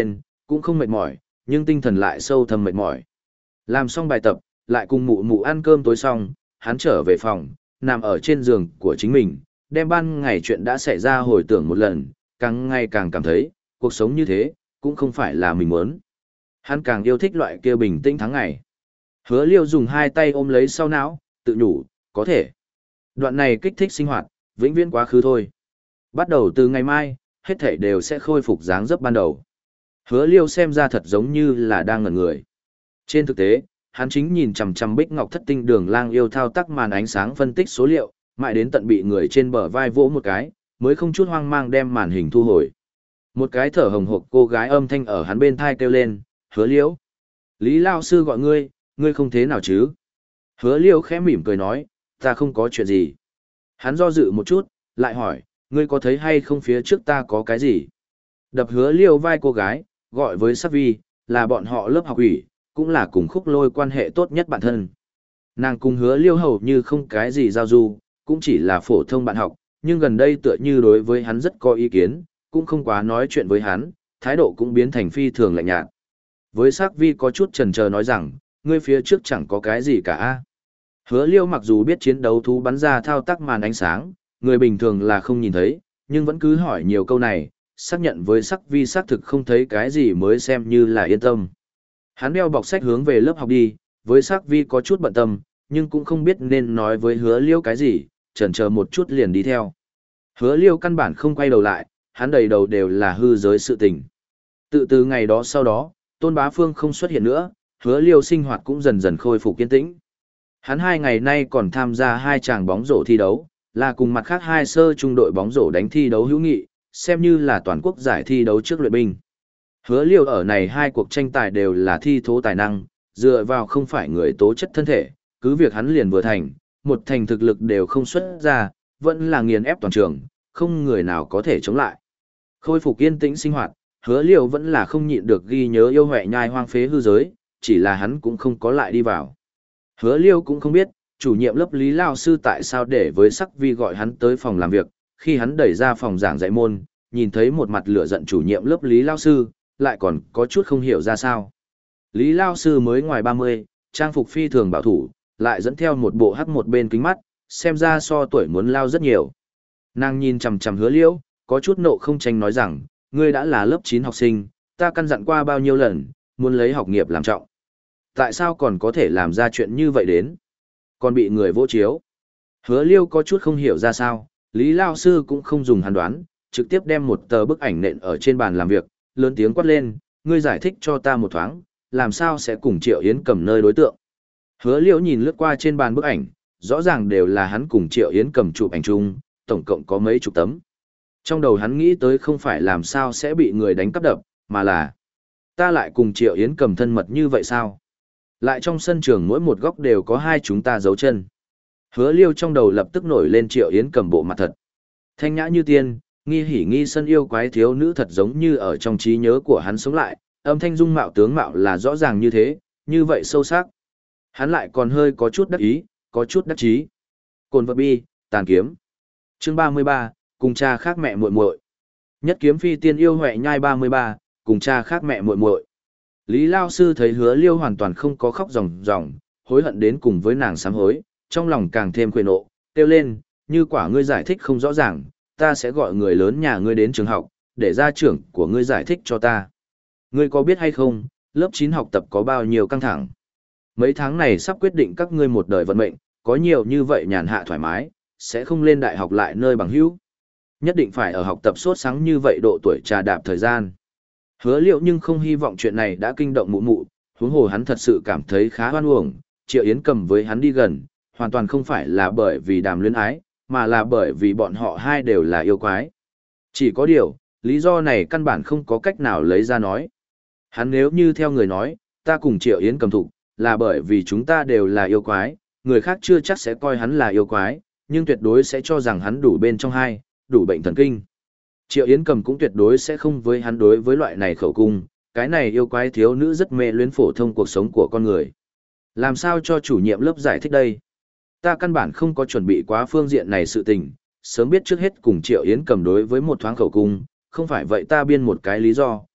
cũng không mệt mỏi, nhưng tinh thần lại sâu thẳm mệt mỏi. Làm xong bài tập, lại cùng mụ mụ ăn cơm tối xong, hắn trở về phòng, nằm ở trên giường của chính mình, đem ban ngày chuyện đã xảy ra hồi tưởng một lần, càng ngày càng cảm thấy, cuộc sống như thế, cũng không phải là mình muốn. Hắn càng yêu thích loại kia bình tĩnh tháng ngày. Hứa Liêu dùng hai tay ôm lấy sau não, tự nhủ, có thể. Đoạn này kích thích sinh hoạt, vĩnh viễn quá khứ thôi. Bắt đầu từ ngày mai, hết thảy đều sẽ khôi phục dáng dấp ban đầu. Hứa Liêu xem ra thật giống như là đang ngẩn người. Trên thực tế, hắn chính nhìn chằm chằm Bích Ngọc Thất Tinh Đường Lang yêu thao tác màn ánh sáng phân tích số liệu, mãi đến tận bị người trên bờ vai vỗ một cái, mới không chút hoang mang đem màn hình thu hồi. Một cái thở hồng hộc cô gái âm thanh ở hắn bên thai kêu lên, Hứa Liêu. Lý Lao Sư gọi ngươi, ngươi không thế nào chứ? Hứa Liêu khẽ mỉm cười nói, ta không có chuyện gì. Hắn do dự một chút, lại hỏi, ngươi có thấy hay không phía trước ta có cái gì? Đập Hứa Liêu vai cô gái, gọi với Sắc Vi, là bọn họ lớp học ủy, cũng là cùng Khúc Lôi quan hệ tốt nhất bản thân. Nàng cùng Hứa Liêu hầu như không cái gì giao du, cũng chỉ là phổ thông bạn học, nhưng gần đây tựa như đối với hắn rất có ý kiến, cũng không quá nói chuyện với hắn, thái độ cũng biến thành phi thường lạnh nhạt. Với Sắc Vi có chút chần chờ nói rằng, ngươi phía trước chẳng có cái gì cả. Hứa Liêu mặc dù biết chiến đấu thú bắn ra thao tác màn ánh sáng, người bình thường là không nhìn thấy, nhưng vẫn cứ hỏi nhiều câu này, xác nhận với Sắc Vi xác thực không thấy cái gì mới xem như là yên tâm. Hắn đeo bọc sách hướng về lớp học đi, với Sắc Vi có chút bận tâm, nhưng cũng không biết nên nói với Hứa Liêu cái gì, chần chờ một chút liền đi theo. Hứa Liêu căn bản không quay đầu lại, hắn đầy đầu đều là hư giới sự tình. Tự từ ngày đó sau đó, Tôn Bá Phương không xuất hiện nữa, Hứa Liêu sinh hoạt cũng dần dần khôi phục kiên tĩnh. Hắn hai ngày nay còn tham gia hai chàng bóng rổ thi đấu, là cùng mặt khác hai sơ trung đội bóng rổ đánh thi đấu hữu nghị, xem như là toàn quốc giải thi đấu trước luyện binh. Hứa Liêu ở này hai cuộc tranh tài đều là thi thố tài năng, dựa vào không phải người tố chất thân thể, cứ việc hắn liền vừa thành, một thành thực lực đều không xuất ra, vẫn là nghiền ép toàn trường, không người nào có thể chống lại. Khôi phục yên tĩnh sinh hoạt, Hứa Liêu vẫn là không nhịn được ghi nhớ yêu Huệ nhai hoang phế hư giới, chỉ là hắn cũng không có lại đi vào. Hứa Liêu cũng không biết, chủ nhiệm lớp Lý Lao Sư tại sao để với Sắc Vi gọi hắn tới phòng làm việc, khi hắn đẩy ra phòng giảng dạy môn, nhìn thấy một mặt lửa giận chủ nhiệm lớp Lý Lao Sư, lại còn có chút không hiểu ra sao. Lý Lao Sư mới ngoài ba mươi, trang phục phi thường bảo thủ, lại dẫn theo một bộ hắc một bên kính mắt, xem ra so tuổi muốn lao rất nhiều. Nàng nhìn chằm chằm Hứa Liêu, có chút nộ không tranh nói rằng, ngươi đã là lớp chín học sinh, ta căn dặn qua bao nhiêu lần, muốn lấy học nghiệp làm trọng. Tại sao còn có thể làm ra chuyện như vậy đến? Còn bị người vô chiếu. Hứa Liêu có chút không hiểu ra sao, Lý Lao Sư cũng không dùng hàn đoán, trực tiếp đem một tờ bức ảnh nện ở trên bàn làm việc, lớn tiếng quát lên, ngươi giải thích cho ta một thoáng, làm sao sẽ cùng Triệu Yến Cầm nơi đối tượng. Hứa Liêu nhìn lướt qua trên bàn bức ảnh, rõ ràng đều là hắn cùng Triệu Yến Cầm chụp ảnh chung, tổng cộng có mấy chục tấm. Trong đầu hắn nghĩ tới không phải làm sao sẽ bị người đánh cắp đập, mà là ta lại cùng Triệu Yến Cầm thân mật như vậy sao? Lại trong sân trường mỗi một góc đều có hai chúng ta giấu chân. Hứa Liêu trong đầu lập tức nổi lên Triệu Yến Cầm bộ mặt thật. Thanh nhã như tiên, nghi hỉ nghi sân yêu quái thiếu nữ thật giống như ở trong trí nhớ của hắn sống lại, âm thanh dung mạo tướng mạo là rõ ràng như thế, như vậy sâu sắc. Hắn lại còn hơi có chút đắc ý, có chút đắc chí. Cồn vật bi, tàn kiếm. Chương ba mươi ba, cùng cha khác mẹ muội muội. Nhất kiếm phi tiên yêu Huệ nhai ba mươi ba, cùng cha khác mẹ muội muội. Lý Lao Sư thấy Hứa Liêu hoàn toàn không có khóc ròng ròng, hối hận đến cùng với nàng sám hối, trong lòng càng thêm khuê nộ, kêu lên, như quả ngươi giải thích không rõ ràng, ta sẽ gọi người lớn nhà ngươi đến trường học, để gia trưởng của ngươi giải thích cho ta. Ngươi có biết hay không, lớp chín học tập có bao nhiêu căng thẳng? Mấy tháng này sắp quyết định các ngươi một đời vận mệnh, có nhiều như vậy nhàn hạ thoải mái, sẽ không lên đại học lại nơi bằng hữu. Nhất định phải ở học tập sốt sáng như vậy độ tuổi trà đạp thời gian. Hứa Liêu nhưng không hy vọng chuyện này đã kinh động mụ mụ, huống hồ hắn thật sự cảm thấy khá hoan uổng, Triệu Yến Cầm với hắn đi gần, hoàn toàn không phải là bởi vì đàm luyến ái, mà là bởi vì bọn họ hai đều là yêu quái. Chỉ có điều, lý do này căn bản không có cách nào lấy ra nói. Hắn nếu như theo người nói, ta cùng Triệu Yến Cầm thục, là bởi vì chúng ta đều là yêu quái, người khác chưa chắc sẽ coi hắn là yêu quái, nhưng tuyệt đối sẽ cho rằng hắn đủ bên trong hai, đủ bệnh thần kinh. Triệu Yến Cầm cũng tuyệt đối sẽ không với hắn đối với loại này khẩu cung, cái này yêu quái thiếu nữ rất mê luyến phổ thông cuộc sống của con người. Làm sao cho chủ nhiệm lớp giải thích đây? Ta căn bản không có chuẩn bị quá phương diện này sự tình, sớm biết trước hết cùng Triệu Yến Cầm đối với một thoáng khẩu cung, không phải vậy ta biên một cái lý do,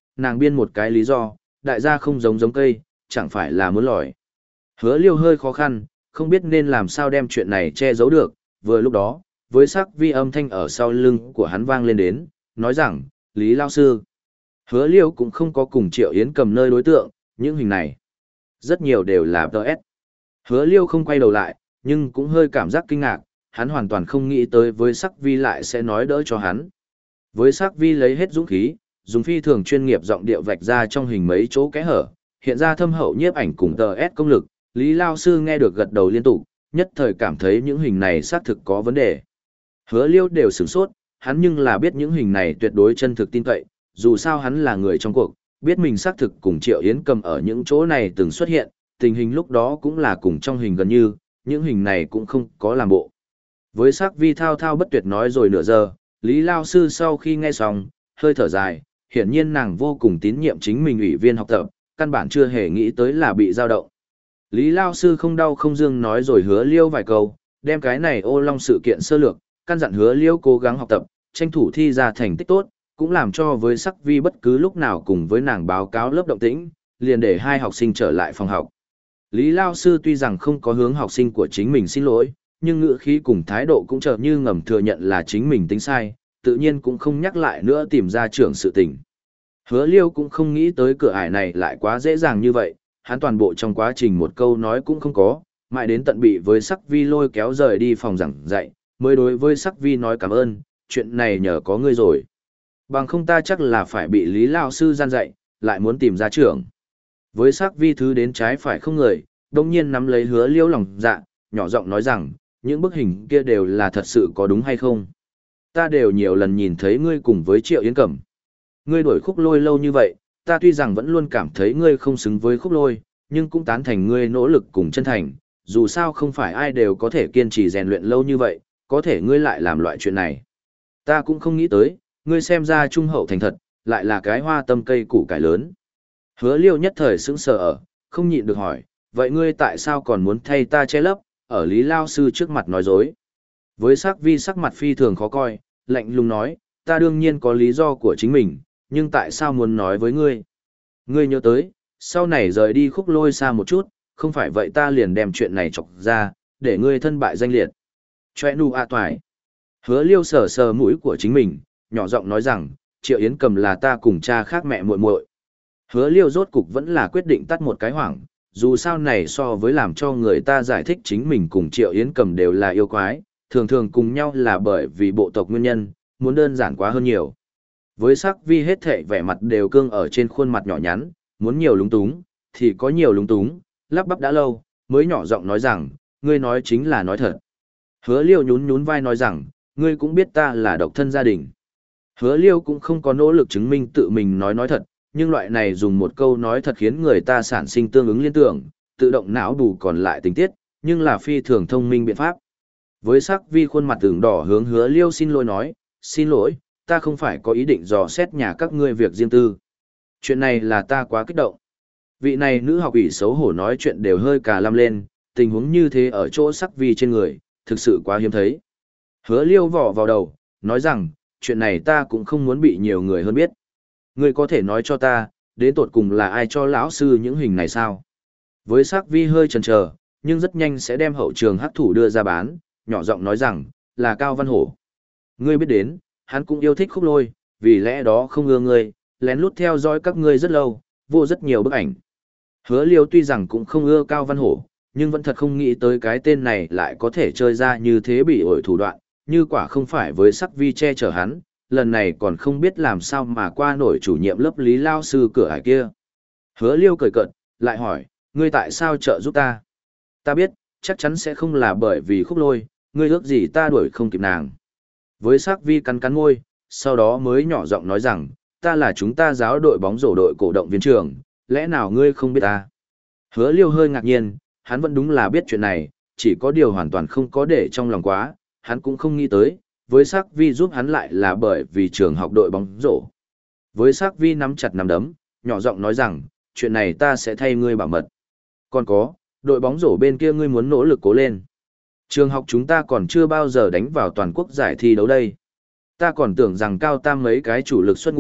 nàng biên một cái lý do, đại gia không giống giống cây, chẳng phải là muốn lòi. Hứa liêu hơi khó khăn, không biết nên làm sao đem chuyện này che giấu được, vừa lúc đó, với sắc vi âm thanh ở sau lưng của hắn vang lên đến, nói rằng, Lý Lao Sư. Hứa liêu cũng không có cùng Triệu Yến cầm nơi đối tượng, những hình này. Rất nhiều đều là tê ét. Hứa liêu không quay đầu lại, nhưng cũng hơi cảm giác kinh ngạc, hắn hoàn toàn không nghĩ tới với sắc vi lại sẽ nói đỡ cho hắn. Với sắc vi lấy hết dũng khí, dùng phi thường chuyên nghiệp giọng điệu vạch ra trong hình mấy chỗ kẽ hở, hiện ra thâm hậu nhiếp ảnh cùng tê ét công lực, Lý Lao Sư nghe được gật đầu liên tục, nhất thời cảm thấy những hình này xác thực có vấn đề. Hứa liêu đều sửng sốt, hắn nhưng là biết những hình này tuyệt đối chân thực tin cậy, dù sao hắn là người trong cuộc, biết mình xác thực cùng Triệu Yến cầm ở những chỗ này từng xuất hiện, tình hình lúc đó cũng là cùng trong hình gần như, những hình này cũng không có làm bộ. Với sắc vi thao thao bất tuyệt nói rồi nửa giờ, Lý Lao Sư sau khi nghe xong, hơi thở dài, hiển nhiên nàng vô cùng tín nhiệm chính mình ủy viên học tập, căn bản chưa hề nghĩ tới là bị dao động. Lý Lao Sư không đau không dương nói rồi hứa liêu vài câu, đem cái này ô long sự kiện sơ lược, căn dặn hứa liêu cố gắng học tập, tranh thủ thi ra thành tích tốt, cũng làm cho với sắc vi bất cứ lúc nào cùng với nàng báo cáo lớp động tĩnh, liền để hai học sinh trở lại phòng học. Lý Lao Sư tuy rằng không có hướng học sinh của chính mình xin lỗi, nhưng ngữ khí cùng thái độ cũng trở như ngầm thừa nhận là chính mình tính sai, tự nhiên cũng không nhắc lại nữa tìm ra trưởng sự tình. Hứa liêu cũng không nghĩ tới cửa ải này lại quá dễ dàng như vậy, hắn toàn bộ trong quá trình một câu nói cũng không có, mãi đến tận bị với sắc vi lôi kéo rời đi phòng giảng dạy, mới đối với sắc vi nói cảm ơn, chuyện này nhờ có ngươi rồi. Bằng không ta chắc là phải bị Lý Lao Sư gian dạy, lại muốn tìm ra trưởng. Với sắc vi thứ đến trái phải không người, đồng nhiên nắm lấy hứa liêu lòng dạ, nhỏ giọng nói rằng, những bức hình kia đều là thật sự có đúng hay không. Ta đều nhiều lần nhìn thấy ngươi cùng với Triệu Yến Cẩm. Ngươi đổi khúc lôi lâu như vậy, ta tuy rằng vẫn luôn cảm thấy ngươi không xứng với khúc lôi, nhưng cũng tán thành ngươi nỗ lực cùng chân thành, dù sao không phải ai đều có thể kiên trì rèn luyện lâu như vậy, có thể ngươi lại làm loại chuyện này. Ta cũng không nghĩ tới, ngươi xem ra trung hậu thành thật, lại là cái hoa tâm cây củ cải lớn. Hứa liêu nhất thời sững sờ ở, không nhịn được hỏi, vậy ngươi tại sao còn muốn thay ta che lấp, ở Lý Lao Sư trước mặt nói dối. Với sắc vi sắc mặt phi thường khó coi, lạnh lùng nói, ta đương nhiên có lý do của chính mình, nhưng tại sao muốn nói với ngươi? Ngươi nhớ tới, sau này rời đi khúc lôi xa một chút, không phải vậy ta liền đem chuyện này chọc ra, để ngươi thân bại danh liệt. Chòe nu a toài. Hứa liêu sờ sờ mũi của chính mình, nhỏ giọng nói rằng, Triệu Yến Cầm là ta cùng cha khác mẹ muội muội. Hứa liêu rốt cục vẫn là quyết định tắt một cái hoảng, dù sao này so với làm cho người ta giải thích chính mình cùng Triệu Yến Cầm đều là yêu quái, thường thường cùng nhau là bởi vì bộ tộc nguyên nhân, muốn đơn giản quá hơn nhiều. Với sắc vi hết thệ vẻ mặt đều cương ở trên khuôn mặt nhỏ nhắn, muốn nhiều lúng túng, thì có nhiều lúng túng, lắp bắp đã lâu, mới nhỏ giọng nói rằng, ngươi nói chính là nói thật. Hứa liêu nhún nhún vai nói rằng, ngươi cũng biết ta là độc thân gia đình. Hứa liêu cũng không có nỗ lực chứng minh tự mình nói nói thật, nhưng loại này dùng một câu nói thật khiến người ta sản sinh tương ứng liên tưởng, tự động não bù còn lại tình tiết, nhưng là phi thường thông minh biện pháp. Với sắc vi khuôn mặt tưởng đỏ hướng hứa liêu xin lỗi nói, xin lỗi, ta không phải có ý định dò xét nhà các ngươi việc riêng tư. Chuyện này là ta quá kích động. Vị này nữ học ủy xấu hổ nói chuyện đều hơi cà lăm lên, tình huống như thế ở chỗ sắc vi trên người, thực sự quá hiếm thấy. Hứa liêu vỏ vào đầu, nói rằng, chuyện này ta cũng không muốn bị nhiều người hơn biết. Ngươi có thể nói cho ta, đến tột cùng là ai cho lão sư những hình này sao? Với sắc vi hơi chần chờ, nhưng rất nhanh sẽ đem hậu trường hắc thủ đưa ra bán, nhỏ giọng nói rằng, là Cao Văn Hổ. Ngươi biết đến, hắn cũng yêu thích khúc lôi, vì lẽ đó không ưa ngươi, lén lút theo dõi các ngươi rất lâu, vô rất nhiều bức ảnh. Hứa liêu tuy rằng cũng không ưa Cao Văn Hổ, nhưng vẫn thật không nghĩ tới cái tên này lại có thể chơi ra như thế bị ổi thủ đoạn, như quả không phải với sắc vi che chở hắn, lần này còn không biết làm sao mà qua nổi chủ nhiệm lớp Lý Lao Sư cửa ải kia. Hứa liêu cười cợt, lại hỏi, ngươi tại sao trợ giúp ta? Ta biết, chắc chắn sẽ không là bởi vì khúc lôi, ngươi ước gì ta đuổi không kịp nàng. Với sắc vi cắn cắn môi, sau đó mới nhỏ giọng nói rằng, ta là chúng ta giáo đội bóng rổ đội cổ động viên trưởng, lẽ nào ngươi không biết ta? Hứa liêu hơi ngạc nhiên, hắn vẫn đúng là biết chuyện này, chỉ có điều hoàn toàn không có để trong lòng quá, hắn cũng không nghĩ tới, với sắc vi giúp hắn lại là bởi vì trường học đội bóng rổ. Với sắc vi nắm chặt nắm đấm, nhỏ giọng nói rằng, chuyện này ta sẽ thay ngươi bảo mật. Còn có, đội bóng rổ bên kia ngươi muốn nỗ lực cố lên. Trường học chúng ta còn chưa bao giờ đánh vào toàn quốc giải thi đấu đây. Ta còn tưởng rằng cao tam mấy cái chủ lực xuất ngũ,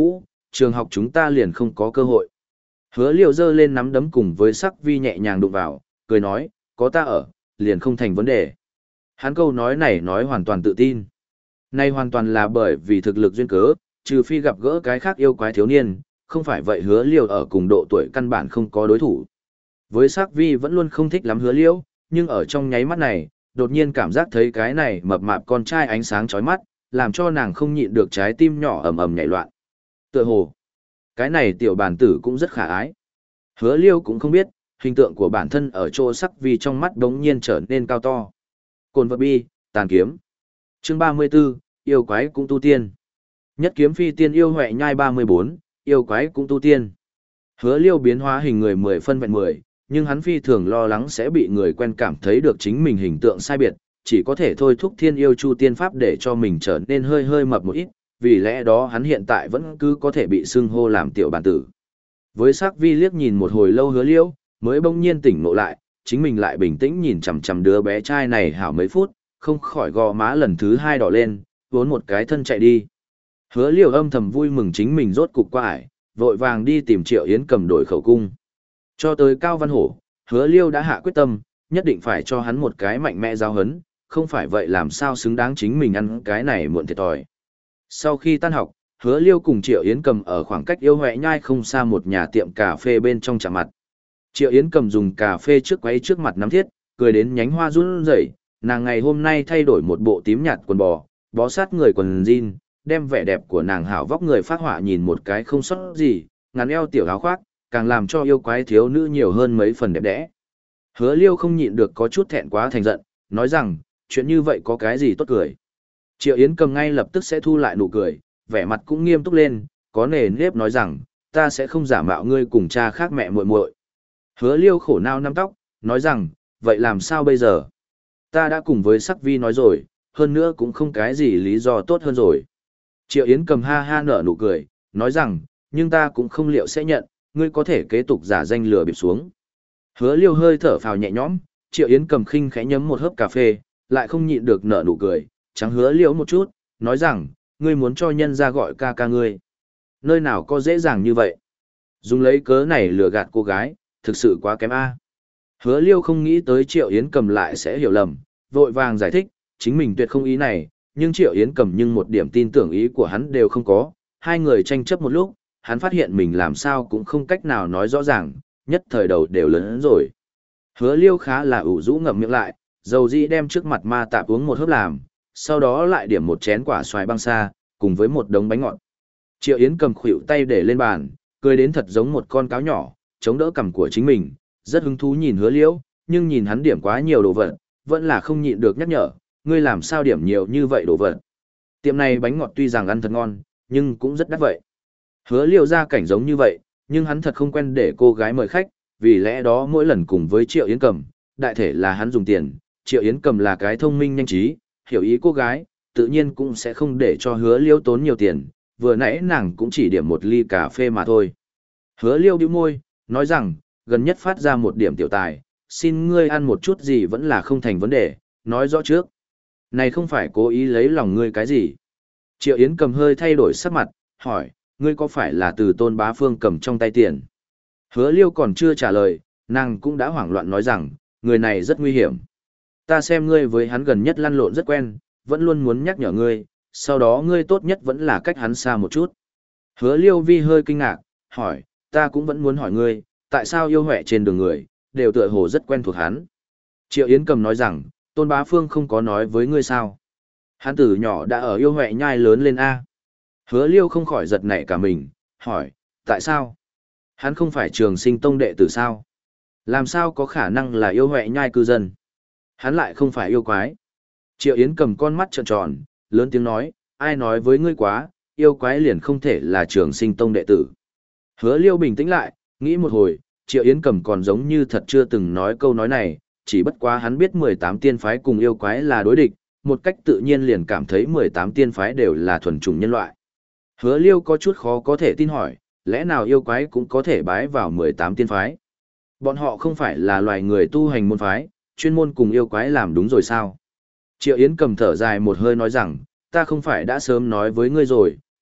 trường học chúng ta liền không có cơ hội. Hứa Liêu giơ lên nắm đấm cùng với Sắc Vi nhẹ nhàng đụng vào, cười nói, có ta ở, liền không thành vấn đề. Hắn câu nói này nói hoàn toàn tự tin. Nay hoàn toàn là bởi vì thực lực duyên cớ, trừ phi gặp gỡ cái khác yêu quái thiếu niên, không phải vậy Hứa Liêu ở cùng độ tuổi căn bản không có đối thủ. Với Sắc Vi vẫn luôn không thích lắm Hứa Liêu, nhưng ở trong nháy mắt này, đột nhiên cảm giác thấy cái này mập mạp con trai ánh sáng chói mắt, làm cho nàng không nhịn được trái tim nhỏ ầm ầm nhảy loạn. Tựa hồ, cái này tiểu bản tử cũng rất khả ái. Hứa Liêu cũng không biết, hình tượng của bản thân ở chỗ Sắc Vi trong mắt đống nhiên trở nên cao to. Cồn vật bi, tàn kiếm. Chương ba mươi 34, yêu quái cũng tu tiên. Nhất kiếm phi tiên yêu huệ nhai ba mươi bốn, yêu quái cũng tu tiên. Hứa Liêu biến hóa hình người mười phân vẹn mười, nhưng hắn phi thường lo lắng sẽ bị người quen cảm thấy được chính mình hình tượng sai biệt, chỉ có thể thôi thúc thiên yêu chu tiên pháp để cho mình trở nên hơi hơi mập một ít, vì lẽ đó hắn hiện tại vẫn cứ có thể bị xưng hô làm tiểu bản tử. Với Sắc Vi liếc nhìn một hồi lâu Hứa Liêu, mới bỗng nhiên tỉnh ngộ lại, chính mình lại bình tĩnh nhìn chằm chằm đứa bé trai này hảo mấy phút, không khỏi gò má lần thứ hai đỏ lên, vốn một cái thân chạy đi. Hứa Liêu âm thầm vui mừng chính mình rốt cục qua ải, vội vàng đi tìm Triệu Yến cầm đổi khẩu cung. Cho tới Cao Văn Hổ, Hứa Liêu đã hạ quyết tâm, nhất định phải cho hắn một cái mạnh mẽ giáo hấn, không phải vậy làm sao xứng đáng chính mình ăn cái này muộn thiệt thòi. Sau khi tan học, Hứa Liêu cùng Triệu Yến cầm ở khoảng cách yêu huệ nhai không xa một nhà tiệm cà phê bên trong chạm mặt. Triệu Yến cầm dùng cà phê trước quấy trước mặt nắm thiết, cười đến nhánh hoa run rẩy, nàng ngày hôm nay thay đổi một bộ tím nhạt quần bò, bó sát người quần jean, đem vẻ đẹp của nàng hảo vóc người phát họa nhìn một cái không sót gì, ngắn eo tiểu áo khoác, càng làm cho yêu quái thiếu nữ nhiều hơn mấy phần đẹp đẽ. Hứa Liêu không nhịn được có chút thẹn quá thành giận, nói rằng, chuyện như vậy có cái gì tốt cười. Triệu Yến cầm ngay lập tức sẽ thu lại nụ cười, vẻ mặt cũng nghiêm túc lên, có nề nếp nói rằng, ta sẽ không giả mạo ngươi cùng cha khác mẹ muội muội. Hứa Liêu khổ nao nắm tóc, nói rằng, vậy làm sao bây giờ? Ta đã cùng với Sắc Vi nói rồi, hơn nữa cũng không cái gì lý do tốt hơn rồi. Triệu Yến cầm ha ha nở nụ cười, nói rằng, nhưng ta cũng không liệu sẽ nhận, ngươi có thể kế tục giả danh lừa bịp xuống. Hứa Liêu hơi thở phào nhẹ nhõm, Triệu Yến cầm khinh khẽ nhấm một hớp cà phê, lại không nhịn được nở nụ cười, trắng Hứa Liêu một chút, nói rằng, ngươi muốn cho nhân ra gọi ca ca ngươi. Nơi nào có dễ dàng như vậy? Dùng lấy cớ này lừa gạt cô gái, thực sự quá kém a. Hứa Liêu không nghĩ tới Triệu Yến cầm lại sẽ hiểu lầm, vội vàng giải thích, chính mình tuyệt không ý này, nhưng Triệu Yến cầm nhưng một điểm tin tưởng ý của hắn đều không có, hai người tranh chấp một lúc, hắn phát hiện mình làm sao cũng không cách nào nói rõ ràng, nhất thời đầu đều lớn rồi. Hứa Liêu khá là ủ rũ ngậm miệng lại, dầu dĩ đem trước mặt ma tạp uống một hớp làm, sau đó lại điểm một chén quả xoài băng xa, cùng với một đống bánh ngọt. Triệu Yến cầm khuỷu tay để lên bàn, cười đến thật giống một con cáo nhỏ, chống đỡ cằm của chính mình, rất hứng thú nhìn Hứa Liêu, nhưng nhìn hắn điểm quá nhiều đồ vật, vẫn là không nhịn được nhắc nhở, ngươi làm sao điểm nhiều như vậy đồ vật. Tiệm này bánh ngọt tuy rằng ăn thật ngon, nhưng cũng rất đắt vậy. Hứa Liêu ra cảnh giống như vậy, nhưng hắn thật không quen để cô gái mời khách, vì lẽ đó mỗi lần cùng với Triệu Yến cầm, đại thể là hắn dùng tiền, Triệu Yến cầm là cái thông minh nhanh trí, hiểu ý cô gái, tự nhiên cũng sẽ không để cho Hứa Liêu tốn nhiều tiền, vừa nãy nàng cũng chỉ điểm một ly cà phê mà thôi. Hứa Liêu bĩu môi, nói rằng, gần nhất phát ra một điểm tiểu tài, xin ngươi ăn một chút gì vẫn là không thành vấn đề, nói rõ trước. Này không phải cố ý lấy lòng ngươi cái gì. Triệu Yến cầm hơi thay đổi sắc mặt, hỏi, ngươi có phải là từ Tôn Bá Phương cầm trong tay tiền? Hứa Liêu còn chưa trả lời, nàng cũng đã hoảng loạn nói rằng, người này rất nguy hiểm. Ta xem ngươi với hắn gần nhất lăn lộn rất quen, vẫn luôn muốn nhắc nhở ngươi, sau đó ngươi tốt nhất vẫn là cách hắn xa một chút. Hứa Liêu vi hơi kinh ngạc, hỏi, ta cũng vẫn muốn hỏi ngươi, tại sao yêu huệ trên đường người, đều tựa hồ rất quen thuộc hắn. Triệu Yến cầm nói rằng, Tôn Bá Phương không có nói với ngươi sao. Hắn từ nhỏ đã ở yêu huệ nhai lớn lên A. Hứa Liêu không khỏi giật nảy cả mình, hỏi, tại sao? Hắn không phải Trường Sinh Tông đệ tử sao? Làm sao có khả năng là yêu huệ nhai cư dân? Hắn lại không phải yêu quái. Triệu Yến cầm con mắt trợn tròn, lớn tiếng nói, ai nói với ngươi quá, yêu quái liền không thể là Trường Sinh Tông đệ tử. Hứa Liêu bình tĩnh lại, nghĩ một hồi, Triệu Yến cầm còn giống như thật chưa từng nói câu nói này, chỉ bất quá hắn biết mười tám tiên phái cùng yêu quái là đối địch, một cách tự nhiên liền cảm thấy mười tám tiên phái đều là thuần chủng nhân loại. Hứa Liêu có chút khó có thể tin hỏi, lẽ nào yêu quái cũng có thể bái vào mười tám tiên phái? Bọn họ không phải là loài người tu hành môn phái, chuyên môn cùng yêu quái làm đúng rồi sao? Triệu Yến cầm thở dài một hơi nói rằng, ta không phải đã sớm nói với ngươi rồi,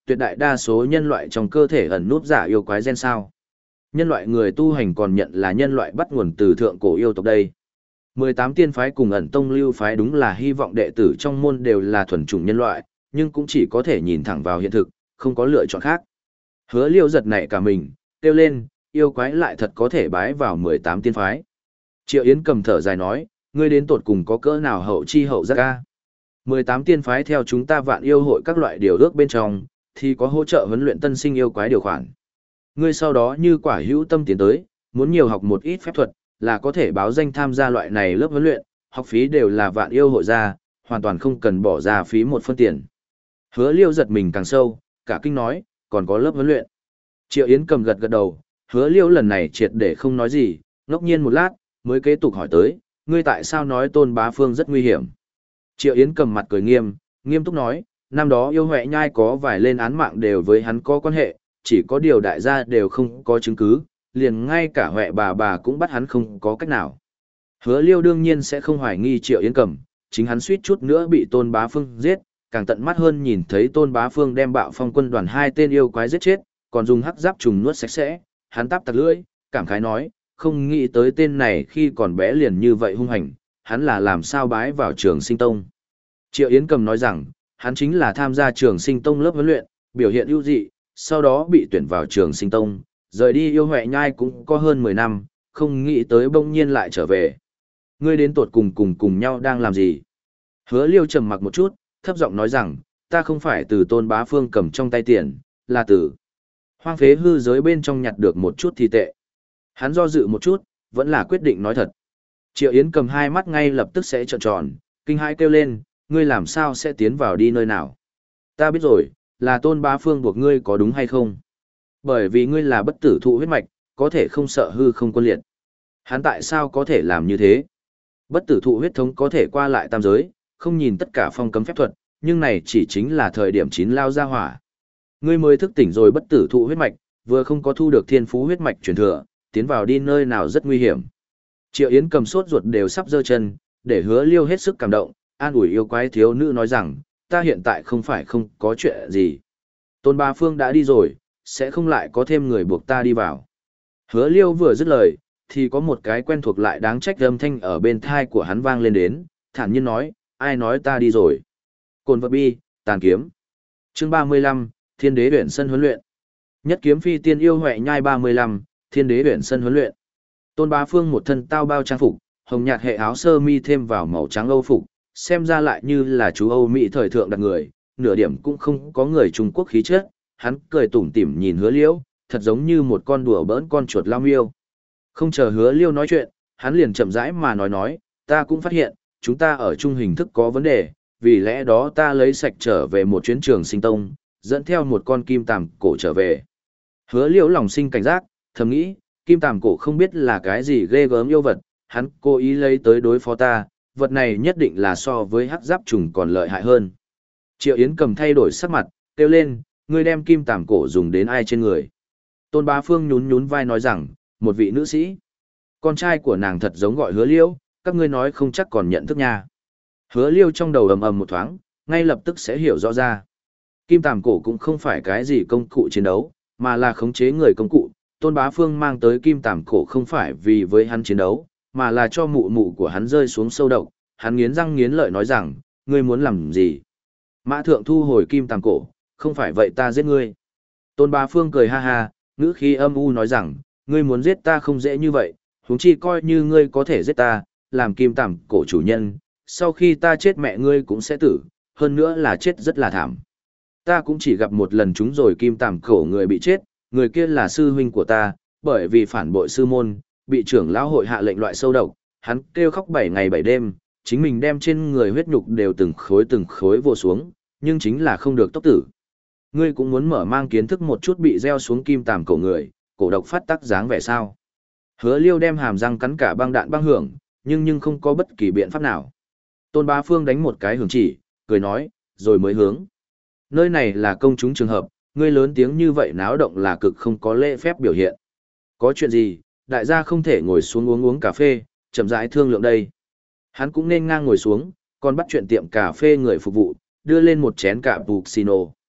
tuyệt đại đa số nhân loại trong cơ thể ẩn núp giả yêu quái gen sao. Nhân loại người tu hành còn nhận là nhân loại bắt nguồn từ thượng cổ yêu tộc đây. mười tám tiên phái cùng ẩn tông lưu phái đúng là hy vọng đệ tử trong môn đều là thuần chủng nhân loại, nhưng cũng chỉ có thể nhìn thẳng vào hiện thực, không có lựa chọn khác. Hứa Liêu giật nảy cả mình, kêu lên, yêu quái lại thật có thể bái vào mười tám tiên phái. Triệu Yến cầm thở dài nói, ngươi đến tột cùng có cỡ nào hậu chi hậu giác ca. mười tám tiên phái theo chúng ta vạn yêu hội các loại điều ước bên trong, thì có hỗ trợ huấn luyện tân sinh yêu quái điều khoản. Ngươi sau đó như quả hữu tâm tiến tới, muốn nhiều học một ít phép thuật, là có thể báo danh tham gia loại này lớp huấn luyện, học phí đều là vạn yêu hội ra, hoàn toàn không cần bỏ ra phí một phân tiền. Hứa Liêu giật mình càng sâu, cả kinh nói, còn có lớp huấn luyện. Triệu Yến cầm gật gật đầu, Hứa Liêu lần này triệt để không nói gì, ngốc nhiên một lát, mới kế tục hỏi tới, ngươi tại sao nói Tôn Bá Phương rất nguy hiểm? Triệu Yến cầm mặt cười nghiêm, nghiêm túc nói, năm đó yêu Huệ Nhai có vài lên án mạng đều với hắn có quan hệ, chỉ có điều đại gia đều không có chứng cứ, liền ngay cả Huệ bà bà cũng bắt hắn không có cách nào. Hứa Liêu đương nhiên sẽ không hoài nghi Triệu Yến cầm, chính hắn suýt chút nữa bị Tôn Bá Phương giết, càng tận mắt hơn nhìn thấy Tôn Bá Phương đem Bạo Phong quân đoàn hai tên yêu quái giết chết, còn dùng hắc giáp trùng nuốt sạch sẽ, hắn táp tặc lưỡi, cảm khái nói, không nghĩ tới tên này khi còn bé liền như vậy hung hành, hắn là làm sao bái vào Trường Sinh Tông. Triệu Yến cầm nói rằng, hắn chính là tham gia Trường Sinh Tông lớp huấn luyện, biểu hiện ưu dị, sau đó bị tuyển vào Trường Sinh Tông, rời đi yêu Huệ Nhai cũng có hơn mười năm, không nghĩ tới bỗng nhiên lại trở về. Ngươi đến tột cùng cùng cùng nhau đang làm gì? Hứa Liêu trầm mặc một chút, thấp giọng nói rằng, ta không phải từ Tôn Bá Phương cầm trong tay tiền, là từ hoang phế hư giới bên trong nhặt được một chút thi tệ. Hắn do dự một chút, vẫn là quyết định nói thật. Triệu Yến cầm hai mắt ngay lập tức sẽ trợn tròn, kinh hãi kêu lên, ngươi làm sao sẽ tiến vào đi nơi nào? Ta biết rồi, là Tôn Bá Phương buộc ngươi có đúng hay không? Bởi vì ngươi là bất tử thụ huyết mạch, có thể không sợ hư không quân liệt. Hắn tại sao có thể làm như thế? Bất tử thụ huyết thống có thể qua lại tam giới, không nhìn tất cả phong cấm phép thuật, nhưng này chỉ chính là thời điểm chín lao ra hỏa. Ngươi mới thức tỉnh rồi bất tử thụ huyết mạch, vừa không có thu được thiên phú huyết mạch truyền thừa, tiến vào đi nơi nào rất nguy hiểm. Triệu Yến cầm sốt ruột đều sắp giơ chân, để Hứa Liêu hết sức cảm động, an ủi yêu quái thiếu nữ nói rằng, ta hiện tại không phải không có chuyện gì. Tôn Bá Phương đã đi rồi, sẽ không lại có thêm người buộc ta đi vào. Hứa Liêu vừa dứt lời, thì có một cái quen thuộc lại đáng trách âm thanh ở bên thai của hắn vang lên đến, thản nhiên nói, ai nói ta đi rồi. Cồn vật bi, tàn kiếm. Chương ba mươi lăm, Thiên Đế Uyển sân huấn luyện. Nhất kiếm phi tiên yêu Huệ Nhai ba mươi lăm, Thiên Đế Uyển sân huấn luyện. Tôn Bá Phương một thân tao bao trang phục, hồng nhạt hệ áo sơ mi thêm vào màu trắng Âu phục, xem ra lại như là chú Âu Mỹ thời thượng đặt người, nửa điểm cũng không có người Trung Quốc khí chất. Hắn cười tủm tỉm nhìn Hứa Liêu, thật giống như một con đùa bỡn con chuột lao miêu. Không chờ Hứa Liêu nói chuyện, hắn liền chậm rãi mà nói nói, ta cũng phát hiện, chúng ta ở chung hình thức có vấn đề, vì lẽ đó ta lấy sạch trở về một chuyến Trường Sinh Tông, dẫn theo một con kim tàm cổ trở về. Hứa Liêu lòng sinh cảnh giác, thầm nghĩ, kim tàm cổ không biết là cái gì ghê gớm yêu vật, hắn cố ý lấy tới đối phó ta, vật này nhất định là so với hắc giáp trùng còn lợi hại hơn. Triệu Yến cầm thay đổi sắc mặt, kêu lên, ngươi đem kim tàm cổ dùng đến ai trên người? Tôn Bá Phương nhún nhún vai nói rằng, một vị nữ sĩ. Con trai của nàng thật giống gọi Hứa Liêu, các ngươi nói không chắc còn nhận thức nha. Hứa Liêu trong đầu ầm ầm một thoáng, ngay lập tức sẽ hiểu rõ ra. Kim tàm cổ cũng không phải cái gì công cụ chiến đấu, mà là khống chế người công cụ. Tôn Bá Phương mang tới kim tàm cổ không phải vì với hắn chiến đấu, mà là cho mụ mụ của hắn rơi xuống sâu độc. Hắn nghiến răng nghiến lợi nói rằng, ngươi muốn làm gì? Mã thượng thu hồi kim tàm cổ, không phải vậy ta giết ngươi. Tôn Bá Phương cười ha ha, ngữ khí âm u nói rằng, ngươi muốn giết ta không dễ như vậy, huống chi coi như ngươi có thể giết ta, làm kim tàm cổ chủ nhân, sau khi ta chết mẹ ngươi cũng sẽ tử, hơn nữa là chết rất là thảm. Ta cũng chỉ gặp một lần chúng rồi kim tàm cổ người bị chết, người kia là sư huynh của ta, bởi vì phản bội sư môn, bị trưởng lão hội hạ lệnh loại sâu độc, hắn kêu khóc bảy ngày bảy đêm, chính mình đem trên người huyết nhục đều từng khối từng khối vô xuống, nhưng chính là không được tốc tử. Ngươi cũng muốn mở mang kiến thức một chút bị gieo xuống kim tàm cổ người, cổ độc phát tác dáng vẻ sao. Hứa Liêu đem hàm răng cắn cả băng đạn băng hưởng, nhưng nhưng không có bất kỳ biện pháp nào. Tôn Bá Phương đánh một cái hưởng chỉ, cười nói, rồi mới hướng. Nơi này là công chúng trường hợp, ngươi lớn tiếng như vậy náo động là cực không có lễ phép biểu hiện. Có chuyện gì, đại gia không thể ngồi xuống uống uống cà phê, chậm rãi thương lượng đây. Hắn cũng nên ngang ngồi xuống, còn bắt chuyện tiệm cà phê người phục vụ, đưa lên một chén cà puccino.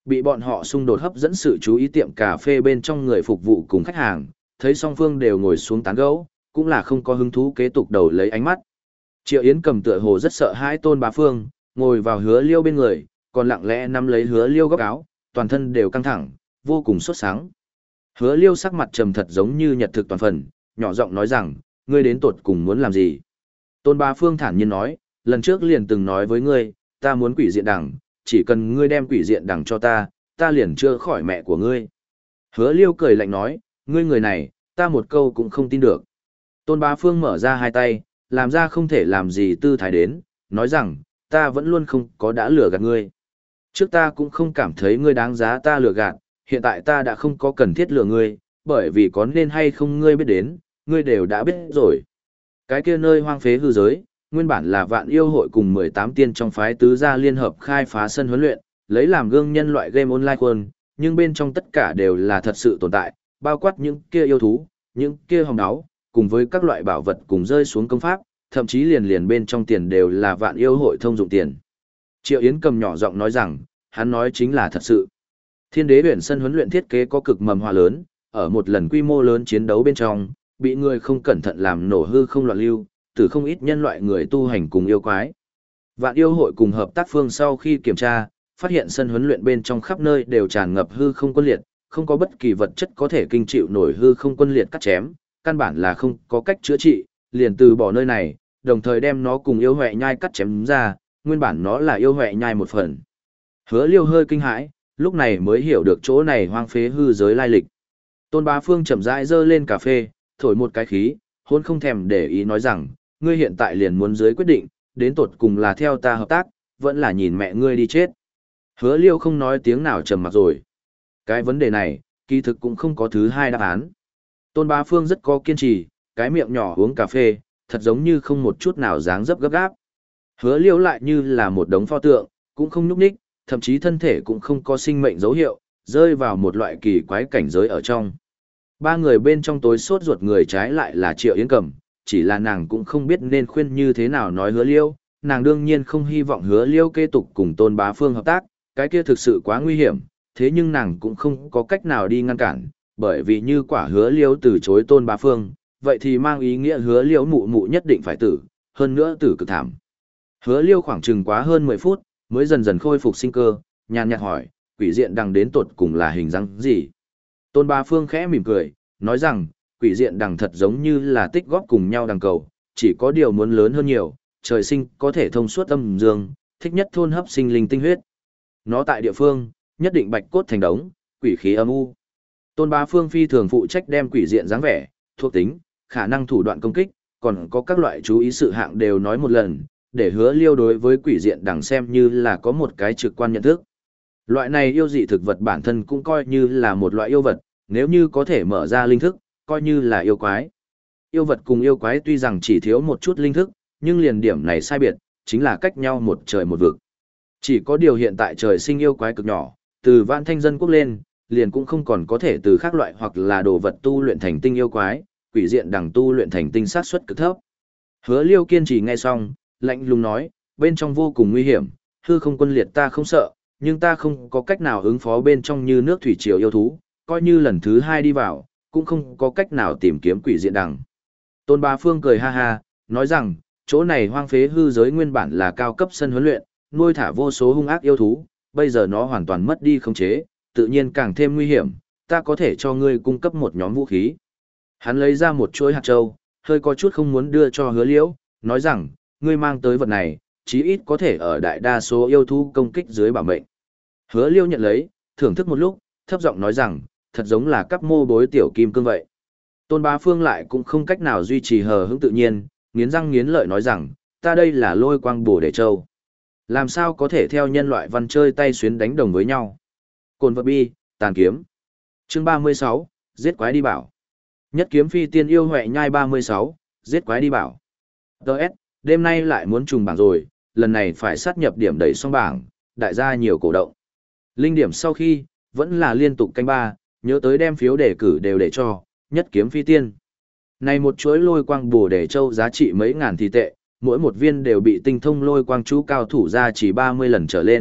Bị bọn họ xung đột hấp dẫn sự chú ý tiệm cà phê bên trong người phục vụ cùng khách hàng, thấy song phương đều ngồi xuống tán gẫu, cũng là không có hứng thú kế tục đầu lấy ánh mắt. Triệu Yến cầm tựa hồ rất sợ hãi Tôn Bá Phương, ngồi vào Hứa Liêu bên người, còn lặng lẽ nắm lấy Hứa Liêu góc áo, toàn thân đều căng thẳng, vô cùng sốt sáng. Hứa Liêu sắc mặt trầm thật giống như nhật thực toàn phần, nhỏ giọng nói rằng, ngươi đến tột cùng muốn làm gì? Tôn Bá Phương thản nhiên nói, lần trước liền từng nói với ngươi, ta muốn quỷ diện đằng, chỉ cần ngươi đem quỷ diện đằng cho ta, ta liền chữa khỏi mẹ của ngươi. Hứa Liêu cười lạnh nói, ngươi người này, ta một câu cũng không tin được. Tôn Bá Phương mở ra hai tay, làm ra không thể làm gì tư thái đến, nói rằng, ta vẫn luôn không có đã lừa gạt ngươi. Trước ta cũng không cảm thấy ngươi đáng giá ta lừa gạt, hiện tại ta đã không có cần thiết lừa ngươi, bởi vì có nên hay không ngươi biết đến, ngươi đều đã biết rồi. Cái kia nơi hoang phế hư giới, nguyên bản là Vạn Yêu hội cùng mười tám tiên trong phái tứ gia liên hợp khai phá sân huấn luyện, lấy làm gương nhân loại game online quân, nhưng bên trong tất cả đều là thật sự tồn tại, bao quát những kia yêu thú, những kia hồng áo, cùng với các loại bảo vật cùng rơi xuống công pháp, thậm chí liền liền bên trong tiền đều là Vạn Yêu hội thông dụng tiền. Triệu Yến cầm nhỏ giọng nói rằng, hắn nói chính là thật sự. Thiên Đế Huyền sân huấn luyện thiết kế có cực mầm hòa lớn, ở một lần quy mô lớn chiến đấu bên trong, bị người không cẩn thận làm nổ hư không loạn lưu, từ không ít nhân loại người tu hành cùng yêu quái. Vạn Yêu hội cùng hợp tác phương sau khi kiểm tra, phát hiện sân huấn luyện bên trong khắp nơi đều tràn ngập hư không quân liệt, không có bất kỳ vật chất có thể kinh chịu nổi hư không quân liệt cắt chém, căn bản là không có cách chữa trị, liền từ bỏ nơi này, đồng thời đem nó cùng yêu hoẹ nhai cắt chém ra, nguyên bản nó là yêu hoẹ nhai một phần. Hứa Liêu hơi kinh hãi, lúc này mới hiểu được chỗ này hoang phế hư giới lai lịch. Tôn Bá Phương chậm rãi dơ lên cà phê, thổi một cái khí, hôn không thèm để ý nói rằng, ngươi hiện tại liền muốn dưới quyết định, đến tột cùng là theo ta hợp tác, vẫn là nhìn mẹ ngươi đi chết. Hứa Liêu không nói tiếng nào trầm mặc rồi. Cái vấn đề này, kỳ thực cũng không có thứ hai đáp án. Tôn Bá Phương rất có kiên trì, cái miệng nhỏ uống cà phê, thật giống như không một chút nào dáng dấp gấp gáp. Hứa Liêu lại như là một đống pho tượng, cũng không nhúc nhích, thậm chí thân thể cũng không có sinh mệnh dấu hiệu, rơi vào một loại kỳ quái cảnh giới ở trong. Ba người bên trong tối sốt ruột người trái lại là Triệu Yến Cầm, chỉ là nàng cũng không biết nên khuyên như thế nào nói Hứa Liêu, nàng đương nhiên không hy vọng Hứa Liêu kế tục cùng Tôn Bá Phương hợp tác, cái kia thực sự quá nguy hiểm, thế nhưng nàng cũng không có cách nào đi ngăn cản, bởi vì như quả Hứa Liêu từ chối Tôn Bá Phương, vậy thì mang ý nghĩa Hứa Liêu mụ mụ nhất định phải tử, hơn nữa tử cực thảm. Hứa Liêu khoảng chừng quá hơn mười phút, mới dần dần khôi phục sinh cơ, nhàn nhạt hỏi, quỷ diện đằng đến tột cùng là hình dáng gì? Tôn Bá Phương khẽ mỉm cười, nói rằng, quỷ diện đằng thật giống như là tích góp cùng nhau đằng cầu, chỉ có điều muốn lớn hơn nhiều, trời sinh có thể thông suốt âm dương, thích nhất thôn hấp sinh linh tinh huyết. Nó tại địa phương, nhất định bạch cốt thành đống, quỷ khí âm u. Tôn Bá Phương phi thường phụ trách đem quỷ diện dáng vẻ, thuộc tính, khả năng thủ đoạn công kích, còn có các loại chú ý sự hạng đều nói một lần, để Hứa Liêu đối với quỷ diện đằng xem như là có một cái trực quan nhận thức. Loại này yêu dị thực vật bản thân cũng coi như là một loại yêu vật, nếu như có thể mở ra linh thức, coi như là yêu quái. Yêu vật cùng yêu quái tuy rằng chỉ thiếu một chút linh thức, nhưng liền điểm này sai biệt, chính là cách nhau một trời một vực. Chỉ có điều hiện tại trời sinh yêu quái cực nhỏ, từ vạn thanh dân quốc lên, liền cũng không còn có thể từ khác loại hoặc là đồ vật tu luyện thành tinh yêu quái, quỷ diện đằng tu luyện thành tinh sát suất cực thấp. Hứa Liêu kiên trì nghe xong, lạnh lùng nói, bên trong vô cùng nguy hiểm, hư không quân liệt ta không sợ, nhưng ta không có cách nào ứng phó bên trong như nước thủy triều yêu thú, coi như lần thứ hai đi vào, cũng không có cách nào tìm kiếm quỷ diện đằng. Tôn Bá Phương cười ha ha, nói rằng, chỗ này hoang phế hư giới nguyên bản là cao cấp sân huấn luyện, nuôi thả vô số hung ác yêu thú, bây giờ nó hoàn toàn mất đi khống chế, tự nhiên càng thêm nguy hiểm, ta có thể cho ngươi cung cấp một nhóm vũ khí. Hắn lấy ra một chuỗi hạt châu, hơi có chút không muốn đưa cho Hứa Liễu, nói rằng, ngươi mang tới vật này, chí ít có thể ở đại đa số yêu thú công kích dưới bảo mệnh. Hứa Liêu nhận lấy, thưởng thức một lúc, thấp giọng nói rằng, thật giống là cấp mô bối tiểu kim cương vậy. Tôn Bá Phương lại cũng không cách nào duy trì hờ hững tự nhiên, nghiến răng nghiến lợi nói rằng, ta đây là lôi quang bổ để châu. Làm sao có thể theo nhân loại văn chơi tay xuyến đánh đồng với nhau. Cồn vật bi, tàn kiếm. Chương ba mươi sáu, giết quái đi bảo. Nhất kiếm phi tiên yêu huệ nhai ba mươi sáu, giết quái đi bảo. Đợt, đêm nay lại muốn trùng bảng rồi, lần này phải sát nhập điểm đẩy xong bảng, đại gia nhiều cổ động. Linh điểm sau khi, vẫn là liên tục canh ba, nhớ tới đem phiếu đề cử đều để cho, nhất kiếm phi tiên. Này một chuỗi lôi quang bổ để châu giá trị mấy ngàn thì tệ, mỗi một viên đều bị tinh thông lôi quang chú cao thủ ra chỉ ba mươi lần trở lên,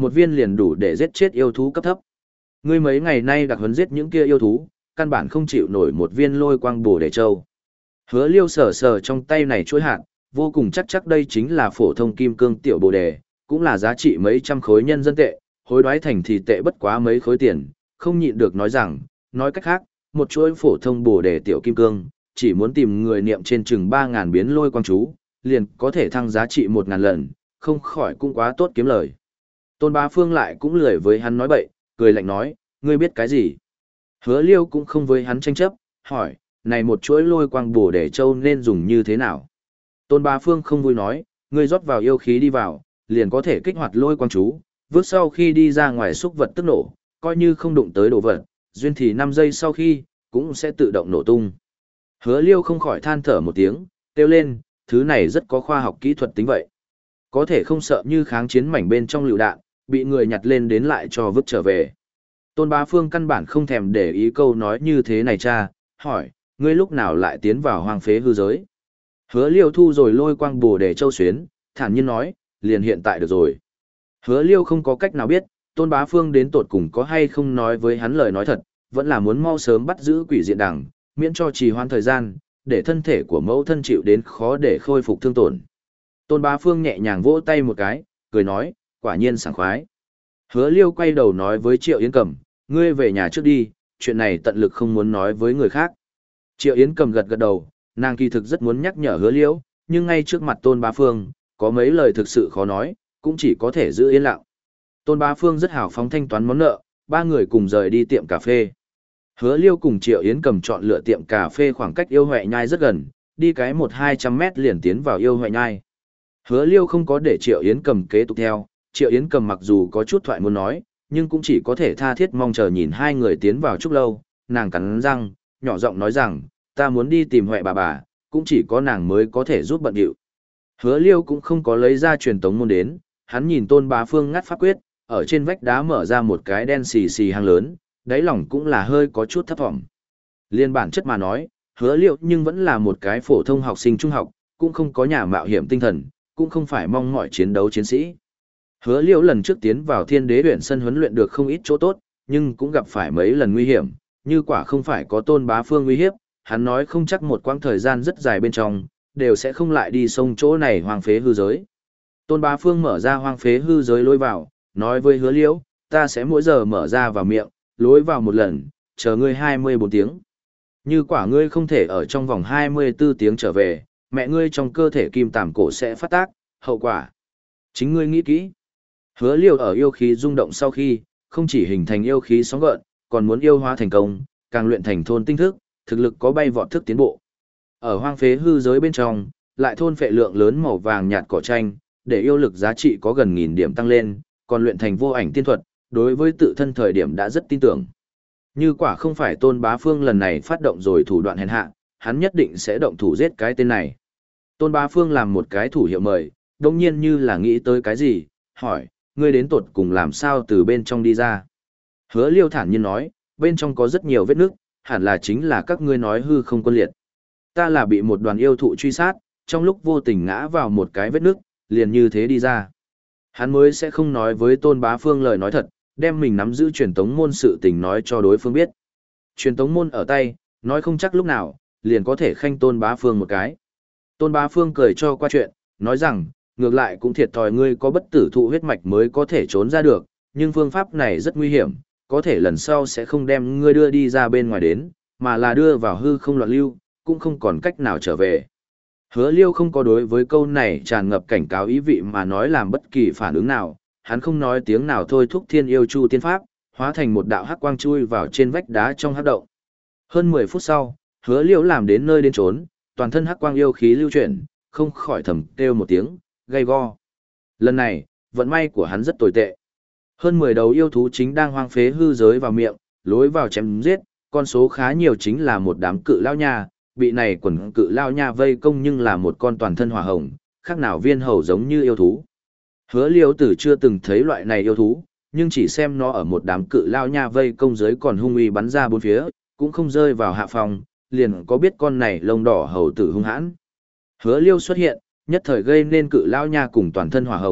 một viên liền đủ để giết chết yêu thú cấp thấp. Ngươi mấy ngày nay đặc huấn giết những kia yêu thú, căn bản không chịu nổi một viên lôi quang bổ để châu. Hứa Liêu sờ sờ trong tay này chuỗi hạt, vô cùng chắc chắc đây chính là phổ thông kim cương tiểu bồ đề, cũng là giá trị mấy trăm khối nhân dân tệ, hối đoái thành thì tệ bất quá mấy khối tiền, không nhịn được nói rằng, nói cách khác, một chuỗi phổ thông bồ đề tiểu kim cương, chỉ muốn tìm người niệm trên chừng ba ngàn biến lôi quang chú, liền có thể thăng giá trị một ngàn lần, không khỏi cũng quá tốt kiếm lời. Tôn Bá Phương lại cũng lười với hắn nói bậy, cười lạnh nói, ngươi biết cái gì? Hứa Liêu cũng không với hắn tranh chấp, hỏi, này một chuỗi lôi quang bổ để châu nên dùng như thế nào? Tôn Bá Phương không vui nói, ngươi rót vào yêu khí đi vào, liền có thể kích hoạt lôi quang chú, vước sau khi đi ra ngoài xúc vật tức nổ, coi như không đụng tới đồ vật, duyên thì năm giây sau khi, cũng sẽ tự động nổ tung. Hứa Liêu không khỏi than thở một tiếng, kêu lên, thứ này rất có khoa học kỹ thuật tính vậy. Có thể không sợ như kháng chiến mảnh bên trong lựu đạn, bị người nhặt lên đến lại cho vứt trở về. Tôn Bá Phương căn bản không thèm để ý câu nói như thế này cha, hỏi, ngươi lúc nào lại tiến vào hoang phế hư giới? Hứa Liêu thu rồi lôi quang bồ để châu xuyến, thản nhiên nói, liền hiện tại được rồi. Hứa Liêu không có cách nào biết, Tôn Bá Phương đến tột cùng có hay không nói với hắn lời nói thật, vẫn là muốn mau sớm bắt giữ quỷ diện đằng, miễn cho trì hoãn thời gian, để thân thể của mẫu thân chịu đến khó để khôi phục thương tổn. Tôn Bá Phương nhẹ nhàng vỗ tay một cái, cười nói, quả nhiên sảng khoái. Hứa Liêu quay đầu nói với Triệu Yến Cầm, ngươi về nhà trước đi, chuyện này tận lực không muốn nói với người khác. Triệu Yến Cầm gật gật đầu, nàng kỳ thực rất muốn nhắc nhở Hứa Liêu, nhưng ngay trước mặt Tôn Bá Phương, có mấy lời thực sự khó nói, cũng chỉ có thể giữ yên lặng. Tôn Bá Phương rất hào phóng thanh toán món nợ, ba người cùng rời đi tiệm cà phê. Hứa Liêu cùng Triệu Yến Cầm chọn lựa tiệm cà phê khoảng cách Yêu Huệ Nhai rất gần, đi cái một hai trăm mét liền tiến vào Yêu Huệ Nhai. Hứa Liêu không có để Triệu Yến Cầm kế tục theo, Triệu Yến Cầm mặc dù có chút thoại muốn nói, nhưng cũng chỉ có thể tha thiết mong chờ nhìn hai người tiến vào chút lâu, nàng cắn răng, nhỏ giọng nói rằng, ta muốn đi tìm Huệ bà bà, cũng chỉ có nàng mới có thể giúp bận điệu. Hứa Liêu cũng không có lấy ra truyền tống môn đến, hắn nhìn Tôn Bá Phương ngắt pháp quyết, ở trên vách đá mở ra một cái đen xì xì hang lớn, đáy lòng cũng là hơi có chút thấp thỏm. Liên bản chất mà nói, Hứa Liêu nhưng vẫn là một cái phổ thông học sinh trung học, cũng không có nhà mạo hiểm tinh thần, cũng không phải mong mỏi chiến đấu chiến sĩ. Hứa Liêu lần trước tiến vào Thiên Đế Uyển sân huấn luyện được không ít chỗ tốt, nhưng cũng gặp phải mấy lần nguy hiểm, như quả không phải có Tôn Bá Phương uy hiếp, hắn nói không chắc một quãng thời gian rất dài bên trong, đều sẽ không lại đi sông chỗ này hoang phế hư giới. Tôn Bá Phương mở ra hoang phế hư giới lối vào, nói với Hứa Liêu, ta sẽ mỗi giờ mở ra vào miệng, lối vào một lần, chờ ngươi hai mươi bốn tiếng. Như quả ngươi không thể ở trong vòng hai mươi bốn tiếng trở về, mẹ ngươi trong cơ thể kim tàm cổ sẽ phát tác, hậu quả. Chính ngươi nghĩ kỹ. Hứa Liêu ở yêu khí rung động sau khi, không chỉ hình thành yêu khí sóng gợn, còn muốn yêu hóa thành công, càng luyện thành thôn tinh thức, thực lực có bay vọt thức tiến bộ. Ở hoang phế hư giới bên trong, lại thôn phệ lượng lớn màu vàng nhạt cỏ tranh, để yêu lực giá trị có gần nghìn điểm tăng lên, còn luyện thành vô ảnh tiên thuật, đối với tự thân thời điểm đã rất tin tưởng. Như quả không phải Tôn Bá Phương lần này phát động rồi thủ đoạn hèn hạ, hắn nhất định sẽ động thủ giết cái tên này. Tôn Bá Phương làm một cái thủ hiệu mời, đồng nhiên như là nghĩ tới cái gì, hỏi, ngươi đến tột cùng làm sao từ bên trong đi ra. Hứa Liêu thản nhiên nói, bên trong có rất nhiều vết nước, hẳn là chính là các ngươi nói hư không quân liệt. Ta là bị một đoàn yêu thụ truy sát, trong lúc vô tình ngã vào một cái vết nước, liền như thế đi ra. Hắn mới sẽ không nói với Tôn Bá Phương lời nói thật, đem mình nắm giữ truyền tống môn sự tình nói cho đối phương biết. Truyền tống môn ở tay, nói không chắc lúc nào, liền có thể khanh Tôn Bá Phương một cái. Tôn Bá Phương cười cho qua chuyện, nói rằng, ngược lại cũng thiệt thòi ngươi có bất tử thụ huyết mạch mới có thể trốn ra được, nhưng phương pháp này rất nguy hiểm, có thể lần sau sẽ không đem ngươi đưa đi ra bên ngoài đến, mà là đưa vào hư không loạn lưu, cũng không còn cách nào trở về. Hứa Liêu không có đối với câu này tràn ngập cảnh cáo ý vị mà nói làm bất kỳ phản ứng nào, hắn không nói tiếng nào thôi thúc thiên yêu chu tiên pháp, hóa thành một đạo hắc quang chui vào trên vách đá trong hắc động. Hơn mười phút sau, Hứa Liêu làm đến nơi đến trốn, toàn thân hắc quang yêu khí lưu chuyển, không khỏi thầm kêu một tiếng, gay go. Lần này, vận may của hắn rất tồi tệ. Hơn mười đầu yêu thú chính đang hoang phế hư giới vào miệng, lối vào chém giết, con số khá nhiều chính là một đám cự lao nha, bị này quần cự lao nha vây công nhưng là một con toàn thân hỏa hồng, khác nào viên hầu giống như yêu thú. Hứa Liêu tử chưa từng thấy loại này yêu thú, nhưng chỉ xem nó ở một đám cự lao nha vây công giới còn hung uy bắn ra bốn phía, cũng không rơi vào hạ phòng, liền có biết con này lông đỏ hầu tử hung hãn. Hứa Liêu xuất hiện, nhất thời gây nên cự lao nha cùng toàn thân hỏa hồng,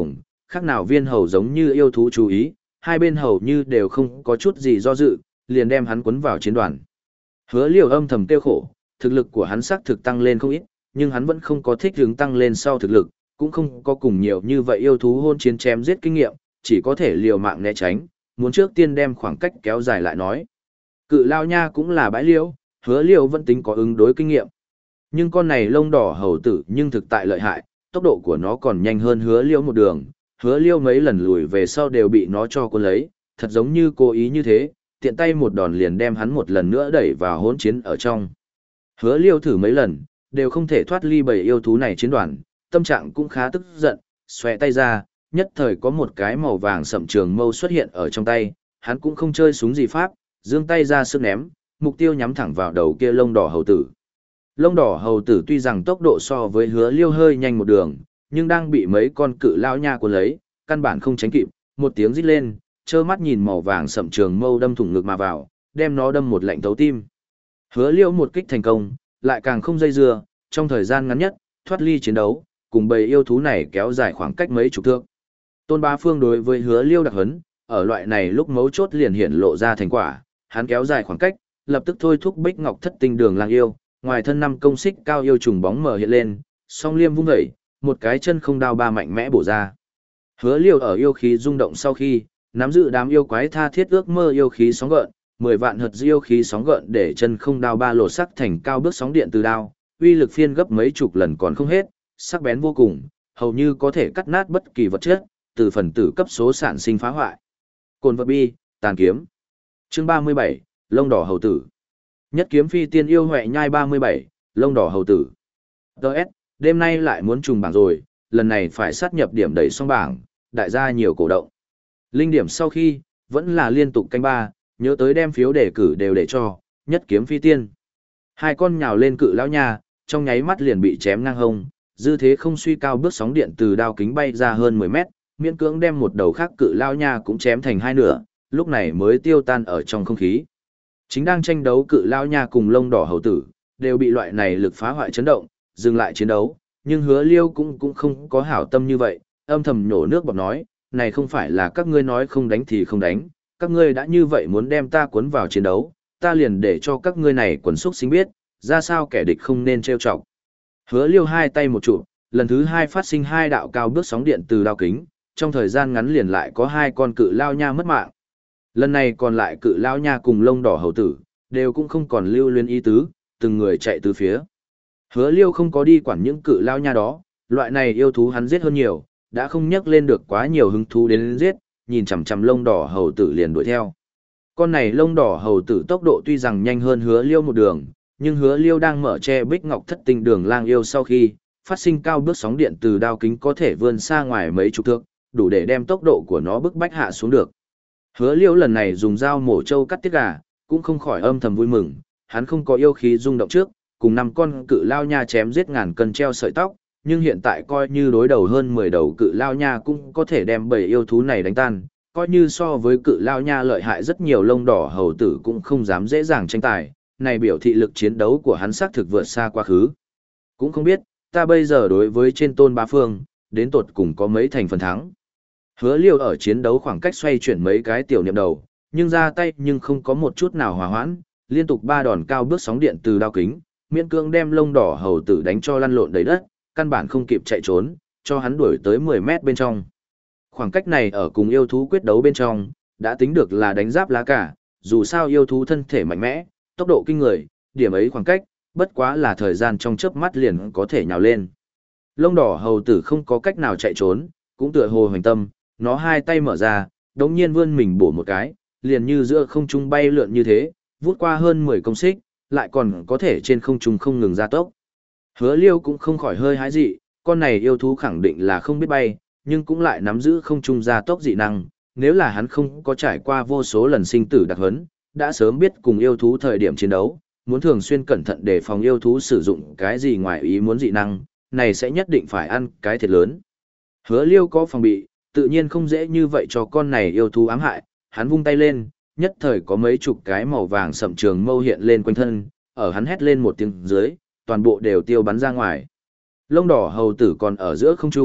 khác nào viên hầu giống như yêu thú chú ý, hai bên hầu như đều không có chút gì do dự, liền đem hắn cuốn vào chiến đoàn. Hứa Liêu âm thầm tiêu khổ, thực lực của hắn xác thực tăng lên không ít, nhưng hắn vẫn không có thích hướng tăng lên sau thực lực, cũng không có cùng nhiều như vậy yêu thú hôn chiến chém giết kinh nghiệm, chỉ có thể liều mạng né tránh, muốn trước tiên đem khoảng cách kéo dài lại nói. Cự lao nha cũng là bãi liễu, Hứa Liêu vẫn tính có ứng đối kinh nghiệm. Nhưng con này lông đỏ hầu tử nhưng thực tại lợi hại, tốc độ của nó còn nhanh hơn Hứa Liêu một đường, Hứa Liêu mấy lần lùi về sau đều bị nó cho cuốn lấy, thật giống như cố ý như thế, tiện tay một đòn liền đem hắn một lần nữa đẩy vào hỗn chiến ở trong. Hứa Liêu thử mấy lần, đều không thể thoát ly bầy yêu thú này chiến đoàn, tâm trạng cũng khá tức giận, xòe tay ra, nhất thời có một cái màu vàng sậm trường mâu xuất hiện ở trong tay, hắn cũng không chơi súng gì pháp, giương tay ra sức ném, mục tiêu nhắm thẳng vào đầu kia lông đỏ hầu tử. Lông đỏ hầu tử tuy rằng tốc độ so với Hứa Liêu hơi nhanh một đường, nhưng đang bị mấy con cự lao nha cuốn lấy, căn bản không tránh kịp, một tiếng rít lên, trơ mắt nhìn màu vàng sậm trường mâu đâm thủng ngực mà vào, đem nó đâm một lạnh thấu tim. Hứa Liêu một kích thành công, lại càng không dây dưa, trong thời gian ngắn nhất, thoát ly chiến đấu, cùng bầy yêu thú này kéo dài khoảng cách mấy chục thước. Tôn Bá Phương đối với Hứa Liêu đặc hấn, ở loại này lúc mấu chốt liền hiện lộ ra thành quả, hắn kéo dài khoảng cách, lập tức thôi thúc Bích Ngọc Thất Tinh Đường Lang yêu, ngoài thân năm công xích cao yêu trùng bóng mờ hiện lên, song liêm vung dậy, một cái chân không đao ba mạnh mẽ bổ ra. Hứa Liêu ở yêu khí rung động sau khi, nắm giữ đám yêu quái tha thiết ước mơ yêu khí sóng gợn, mười vạn hợt yêu khí sóng gợn để chân không đao ba lột sắc thành cao bước sóng điện từ đao, uy lực phiên gấp mấy chục lần còn không hết, sắc bén vô cùng, hầu như có thể cắt nát bất kỳ vật chất, từ phần tử cấp số sản sinh phá hoại. Cồn vật bi, tàn kiếm. Chương ba mươi bảy, lông đỏ hầu tử. Nhất kiếm phi tiên yêu huệ nhai ba mươi bảy, lông đỏ hầu tử. đê ét, đêm nay lại muốn trùng bảng rồi, lần này phải sát nhập điểm đẩy xong bảng, đại gia nhiều cổ động. Linh điểm sau khi, vẫn là liên tục canh ba, nhớ tới đem phiếu đề cử đều để cho, nhất kiếm phi tiên. Hai con nhào lên cự lão nha, trong nháy mắt liền bị chém ngang hông, dư thế không suy cao bước sóng điện từ đao kính bay ra hơn mười mét, miễn cưỡng đem một đầu khác cự lão nha cũng chém thành hai nửa, lúc này mới tiêu tan ở trong không khí. Chính đang tranh đấu cự lão nha cùng lông đỏ hầu tử, đều bị loại này lực phá hoại chấn động, dừng lại chiến đấu, nhưng Hứa Liêu cũng cũng không có hảo tâm như vậy, âm thầm nhổ nước bọt nói, này không phải là các ngươi nói không đánh thì không đánh, các ngươi đã như vậy muốn đem ta cuốn vào chiến đấu, ta liền để cho các ngươi này quần xúc sinh biết, ra sao kẻ địch không nên trêu chọc. Hứa Liêu hai tay một trụ, lần thứ hai phát sinh hai đạo cao bước sóng điện từ đao kính, trong thời gian ngắn liền lại có hai con cự lao nha mất mạng. Lần này còn lại cự lao nha cùng lông đỏ hầu tử, đều cũng không còn lưu luyến ý tứ, từng người chạy từ phía. Hứa Liêu không có đi quản những cự lao nha đó, loại này yêu thú hắn giết hơn nhiều, đã không nhắc lên được quá nhiều hứng thú đến giết, nhìn chằm chằm lông đỏ hầu tử liền đuổi theo. Con này lông đỏ hầu tử tốc độ tuy rằng nhanh hơn Hứa Liêu một đường, nhưng Hứa Liêu đang mở che Bích Ngọc Thất Tinh Đường Lang yêu sau khi, phát sinh cao bước sóng điện từ đao kính có thể vươn xa ngoài mấy chục thước, đủ để đem tốc độ của nó bức bách hạ xuống được. Hứa Liêu lần này dùng dao mổ trâu cắt tiết gà, cũng không khỏi âm thầm vui mừng, hắn không có yêu khí rung động trước, cùng năm con cự lao nha chém giết ngàn cân treo sợi tóc, nhưng hiện tại coi như đối đầu hơn mười đầu cự lao nha cũng có thể đem bầy yêu thú này đánh tan, coi như so với cự lao nha lợi hại rất nhiều lông đỏ hầu tử cũng không dám dễ dàng tranh tài, này biểu thị lực chiến đấu của hắn xác thực vượt xa quá khứ. Cũng không biết, ta bây giờ đối với trên Tôn Bá Phương, đến tột cùng có mấy thành phần thắng. Hứa Liêu ở chiến đấu khoảng cách xoay chuyển mấy cái tiểu niệm đầu, nhưng ra tay nhưng không có một chút nào hòa hoãn, liên tục ba đòn cao bước sóng điện từ đao kính, miễn cưỡng đem lông đỏ hầu tử đánh cho lăn lộn đầy đất, căn bản không kịp chạy trốn, cho hắn đuổi tới mười mét bên trong. Khoảng cách này ở cùng yêu thú quyết đấu bên trong, đã tính được là đánh giáp lá cả, dù sao yêu thú thân thể mạnh mẽ, tốc độ kinh người, điểm ấy khoảng cách, bất quá là thời gian trong chớp mắt liền có thể nhào lên. Lông đỏ hầu tử không có cách nào chạy trốn, cũng tựa hồ hoành tâm, nó hai tay mở ra, đống nhiên vươn mình bổ một cái, liền như giữa không trung bay lượn như thế, vút qua hơn mười công xích, lại còn có thể trên không trung không ngừng gia tốc. Hứa Liêu cũng không khỏi hơi hái dị, con này yêu thú khẳng định là không biết bay, nhưng cũng lại nắm giữ không trung gia tốc dị năng, nếu là hắn không có trải qua vô số lần sinh tử đặc huấn, đã sớm biết cùng yêu thú thời điểm chiến đấu, muốn thường xuyên cẩn thận để phòng yêu thú sử dụng cái gì ngoài ý muốn dị năng, này sẽ nhất định phải ăn cái thiệt lớn. Hứa Liêu có phòng bị, tự nhiên không dễ như vậy cho con này yêu thú ám hại, hắn vung tay lên, nhất thời có mấy chục cái màu vàng sậm trường mâu hiện lên quanh thân, ở hắn hét lên một tiếng dưới, toàn bộ đều tiêu bắn ra ngoài. Lông đỏ hầu tử còn ở giữa không trung,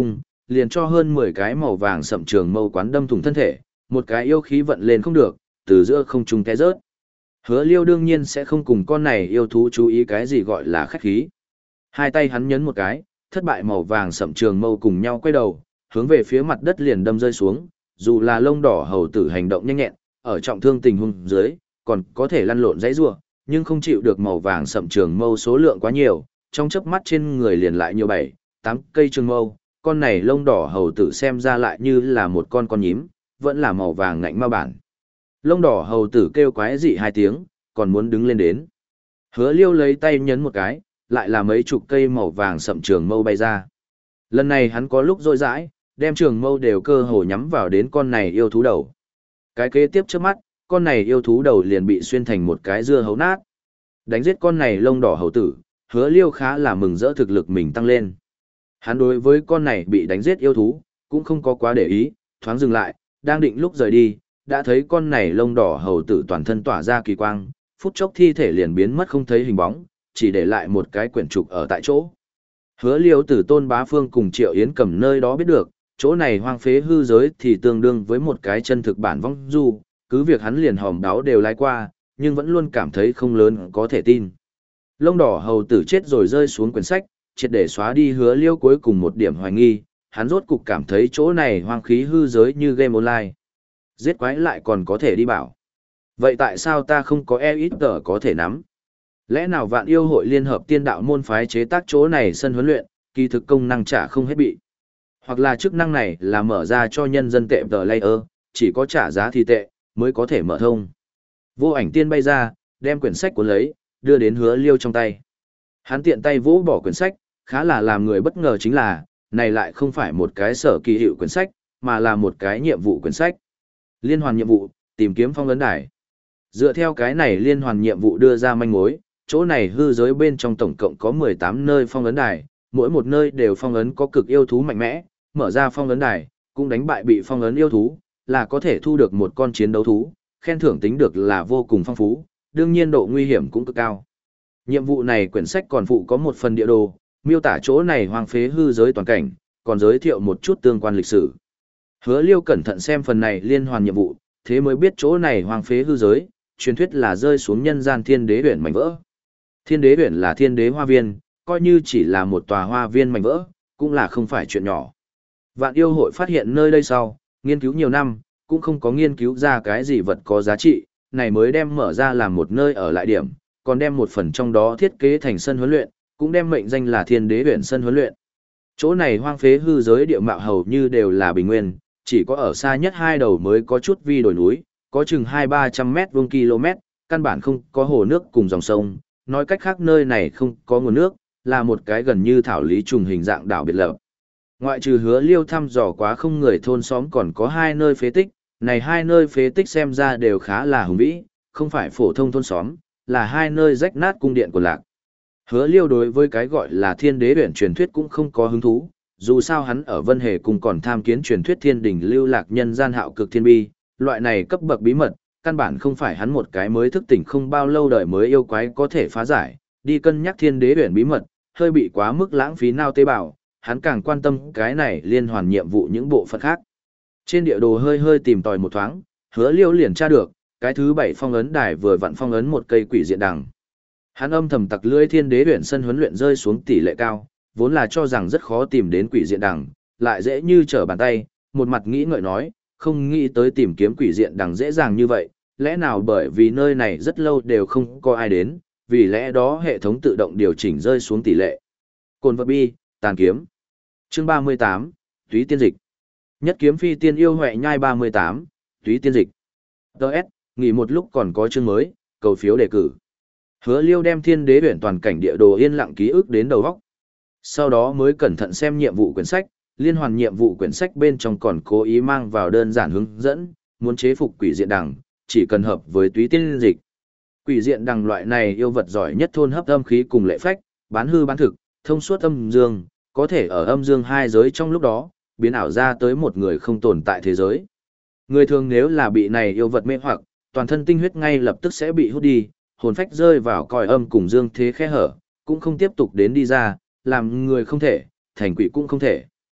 liền cho hơn mười cái màu vàng sậm trường mâu quán đâm thủng thân thể, một cái yêu khí vận lên không được, từ giữa không trung té rớt. Hứa Liêu đương nhiên sẽ không cùng con này yêu thú chú ý cái gì gọi là khách khí. Hai tay hắn nhấn một cái, thất bại màu vàng sậm trường mâu cùng nhau quay đầu, hướng về phía mặt đất liền đâm rơi xuống, dù là lông đỏ hầu tử hành động nhanh nhẹn, ở trọng thương tình huống dưới, còn có thể lăn lộn dãy rủa, nhưng không chịu được màu vàng sậm trường mâu số lượng quá nhiều, trong chớp mắt trên người liền lại nhiều bảy, tám cây trường mâu, con này lông đỏ hầu tử xem ra lại như là một con con nhím, vẫn là màu vàng ngạnh ma bản. Lông đỏ hầu tử kêu quái dị hai tiếng, còn muốn đứng lên đến. Hứa Liêu lấy tay nhấn một cái, lại là mấy chục cây màu vàng sậm trường mâu bay ra. Lần này hắn có lúc rỗi rãi, đem trường mâu đều cơ hồ nhắm vào đến con này yêu thú đầu. Cái kế tiếp trước mắt, con này yêu thú đầu liền bị xuyên thành một cái dưa hấu nát. Đánh giết con này lông đỏ hầu tử, Hứa Liêu khá là mừng rỡ thực lực mình tăng lên. Hắn đối với con này bị đánh giết yêu thú, cũng không có quá để ý, thoáng dừng lại, đang định lúc rời đi, đã thấy con này lông đỏ hầu tử toàn thân tỏa ra kỳ quang, phút chốc thi thể liền biến mất không thấy hình bóng, chỉ để lại một cái quyển trục ở tại chỗ. Hứa Liêu từ Tôn Bá Phương cùng Triệu Yến Cầm nơi đó biết được, chỗ này hoang phế hư giới thì tương đương với một cái chân thực bản vong du, cứ việc hắn liền hòm đáo đều lái qua, nhưng vẫn luôn cảm thấy không lớn có thể tin. Lông đỏ hầu tử chết rồi rơi xuống quyển sách, triệt để xóa đi Hứa Liêu cuối cùng một điểm hoài nghi, hắn rốt cục cảm thấy chỗ này hoang khí hư giới như game online. Giết quái lại còn có thể đi bảo. Vậy tại sao ta không có e ít tờ có thể nắm? Lẽ nào Vạn Yêu hội liên hợp tiên đạo môn phái chế tác chỗ này sân huấn luyện, kỳ thực công năng trả không hết bị. Hoặc là chức năng này là mở ra cho nhân dân tệ tờ layer, chỉ có trả giá thì tệ, mới có thể mở thông. Vô Ảnh Tiên bay ra, đem quyển sách cuốn lấy, đưa đến Hứa Liêu trong tay. Hắn tiện tay vỗ bỏ quyển sách, khá là làm người bất ngờ chính là, này lại không phải một cái sở kỳ hiệu quyển sách, mà là một cái nhiệm vụ quyển sách. Liên hoàn nhiệm vụ, tìm kiếm phong ấn đài. Dựa theo cái này liên hoàn nhiệm vụ đưa ra manh mối, chỗ này hư giới bên trong tổng cộng có mười tám nơi phong ấn đài, mỗi một nơi đều phong ấn có cực yêu thú mạnh mẽ, mở ra phong ấn đài, cũng đánh bại bị phong ấn yêu thú, là có thể thu được một con chiến đấu thú, khen thưởng tính được là vô cùng phong phú, đương nhiên độ nguy hiểm cũng cực cao. Nhiệm vụ này quyển sách còn phụ có một phần địa đồ, miêu tả chỗ này hoang phế hư giới toàn cảnh, còn giới thiệu một chút tương quan lịch sử. Hứa Liêu cẩn thận xem phần này liên hoàn nhiệm vụ, thế mới biết chỗ này hoang phế hư giới, truyền thuyết là rơi xuống nhân gian thiên đế huyện mảnh vỡ. Thiên đế huyện là thiên đế hoa viên, coi như chỉ là một tòa hoa viên mảnh vỡ, cũng là không phải chuyện nhỏ. Vạn Yêu hội phát hiện nơi đây sau, nghiên cứu nhiều năm, cũng không có nghiên cứu ra cái gì vật có giá trị, này mới đem mở ra làm một nơi ở lại điểm, còn đem một phần trong đó thiết kế thành sân huấn luyện, cũng đem mệnh danh là thiên đế huyện sân huấn luyện. Chỗ này hoang phế hư giới địa mạo hầu như đều là bình nguyên, chỉ có ở xa nhất hai đầu mới có chút vi đồi núi, có chừng hai ba trăm mét vuông km, căn bản không có hồ nước cùng dòng sông, nói cách khác nơi này không có nguồn nước, là một cái gần như thảo lý trùng hình dạng đảo biệt lập. Ngoại trừ Hứa Liêu thăm dò quá không người thôn xóm còn có hai nơi phế tích, này hai nơi phế tích xem ra đều khá là hùng vĩ, không phải phổ thông thôn xóm, là hai nơi rách nát cung điện của lạc. Hứa Liêu đối với cái gọi là thiên đế huyện truyền thuyết cũng không có hứng thú, dù sao hắn ở Vân Hề cùng còn tham kiến truyền thuyết thiên đình lưu lạc nhân gian hạo cực thiên bi, loại này cấp bậc bí mật, căn bản không phải hắn một cái mới thức tỉnh không bao lâu đời mới yêu quái có thể phá giải, đi cân nhắc thiên đế huyện bí mật, hơi bị quá mức lãng phí nao tế bào, hắn càng quan tâm cái này liên hoàn nhiệm vụ những bộ phận khác. Trên địa đồ hơi hơi tìm tòi một thoáng, Hứa Liêu liền tra được, cái thứ bảy phong ấn đài vừa vặn phong ấn một cây quỷ diện đằng. Hắn âm thầm tặc lưỡi thiên đế huyện sân huấn luyện rơi xuống tỷ lệ cao, vốn là cho rằng rất khó tìm đến quỷ diện đằng, lại dễ như trở bàn tay, một mặt nghĩ ngợi nói, không nghĩ tới tìm kiếm quỷ diện đằng dễ dàng như vậy, lẽ nào bởi vì nơi này rất lâu đều không có ai đến, vì lẽ đó hệ thống tự động điều chỉnh rơi xuống tỷ lệ. Cồn vật bi, tàn kiếm. Chương ba mươi tám, Túy tiên dịch. Nhất kiếm phi tiên yêu huệ nhai ba mươi tám, Túy tiên dịch. Đợt, nghỉ một lúc còn có chương mới, cầu phiếu đề cử. Hứa Liêu đem thiên đế huyện toàn cảnh địa đồ yên lặng ký ức đến đầu óc. Sau đó mới cẩn thận xem nhiệm vụ quyển sách, liên hoàn nhiệm vụ quyển sách bên trong còn cố ý mang vào đơn giản hướng dẫn, muốn chế phục quỷ diện đằng, chỉ cần hợp với túy tiên dịch. Quỷ diện đằng loại này yêu vật giỏi nhất thôn hấp âm khí cùng lệ phách, bán hư bán thực, thông suốt âm dương, có thể ở âm dương hai giới trong lúc đó, biến ảo ra tới một người không tồn tại thế giới. Người thường nếu là bị này yêu vật mê hoặc, toàn thân tinh huyết ngay lập tức sẽ bị hút đi, hồn phách rơi vào cõi âm cùng dương thế khe hở, cũng không tiếp tục đến đi ra, làm người không thể, thành quỷ cũng không thể.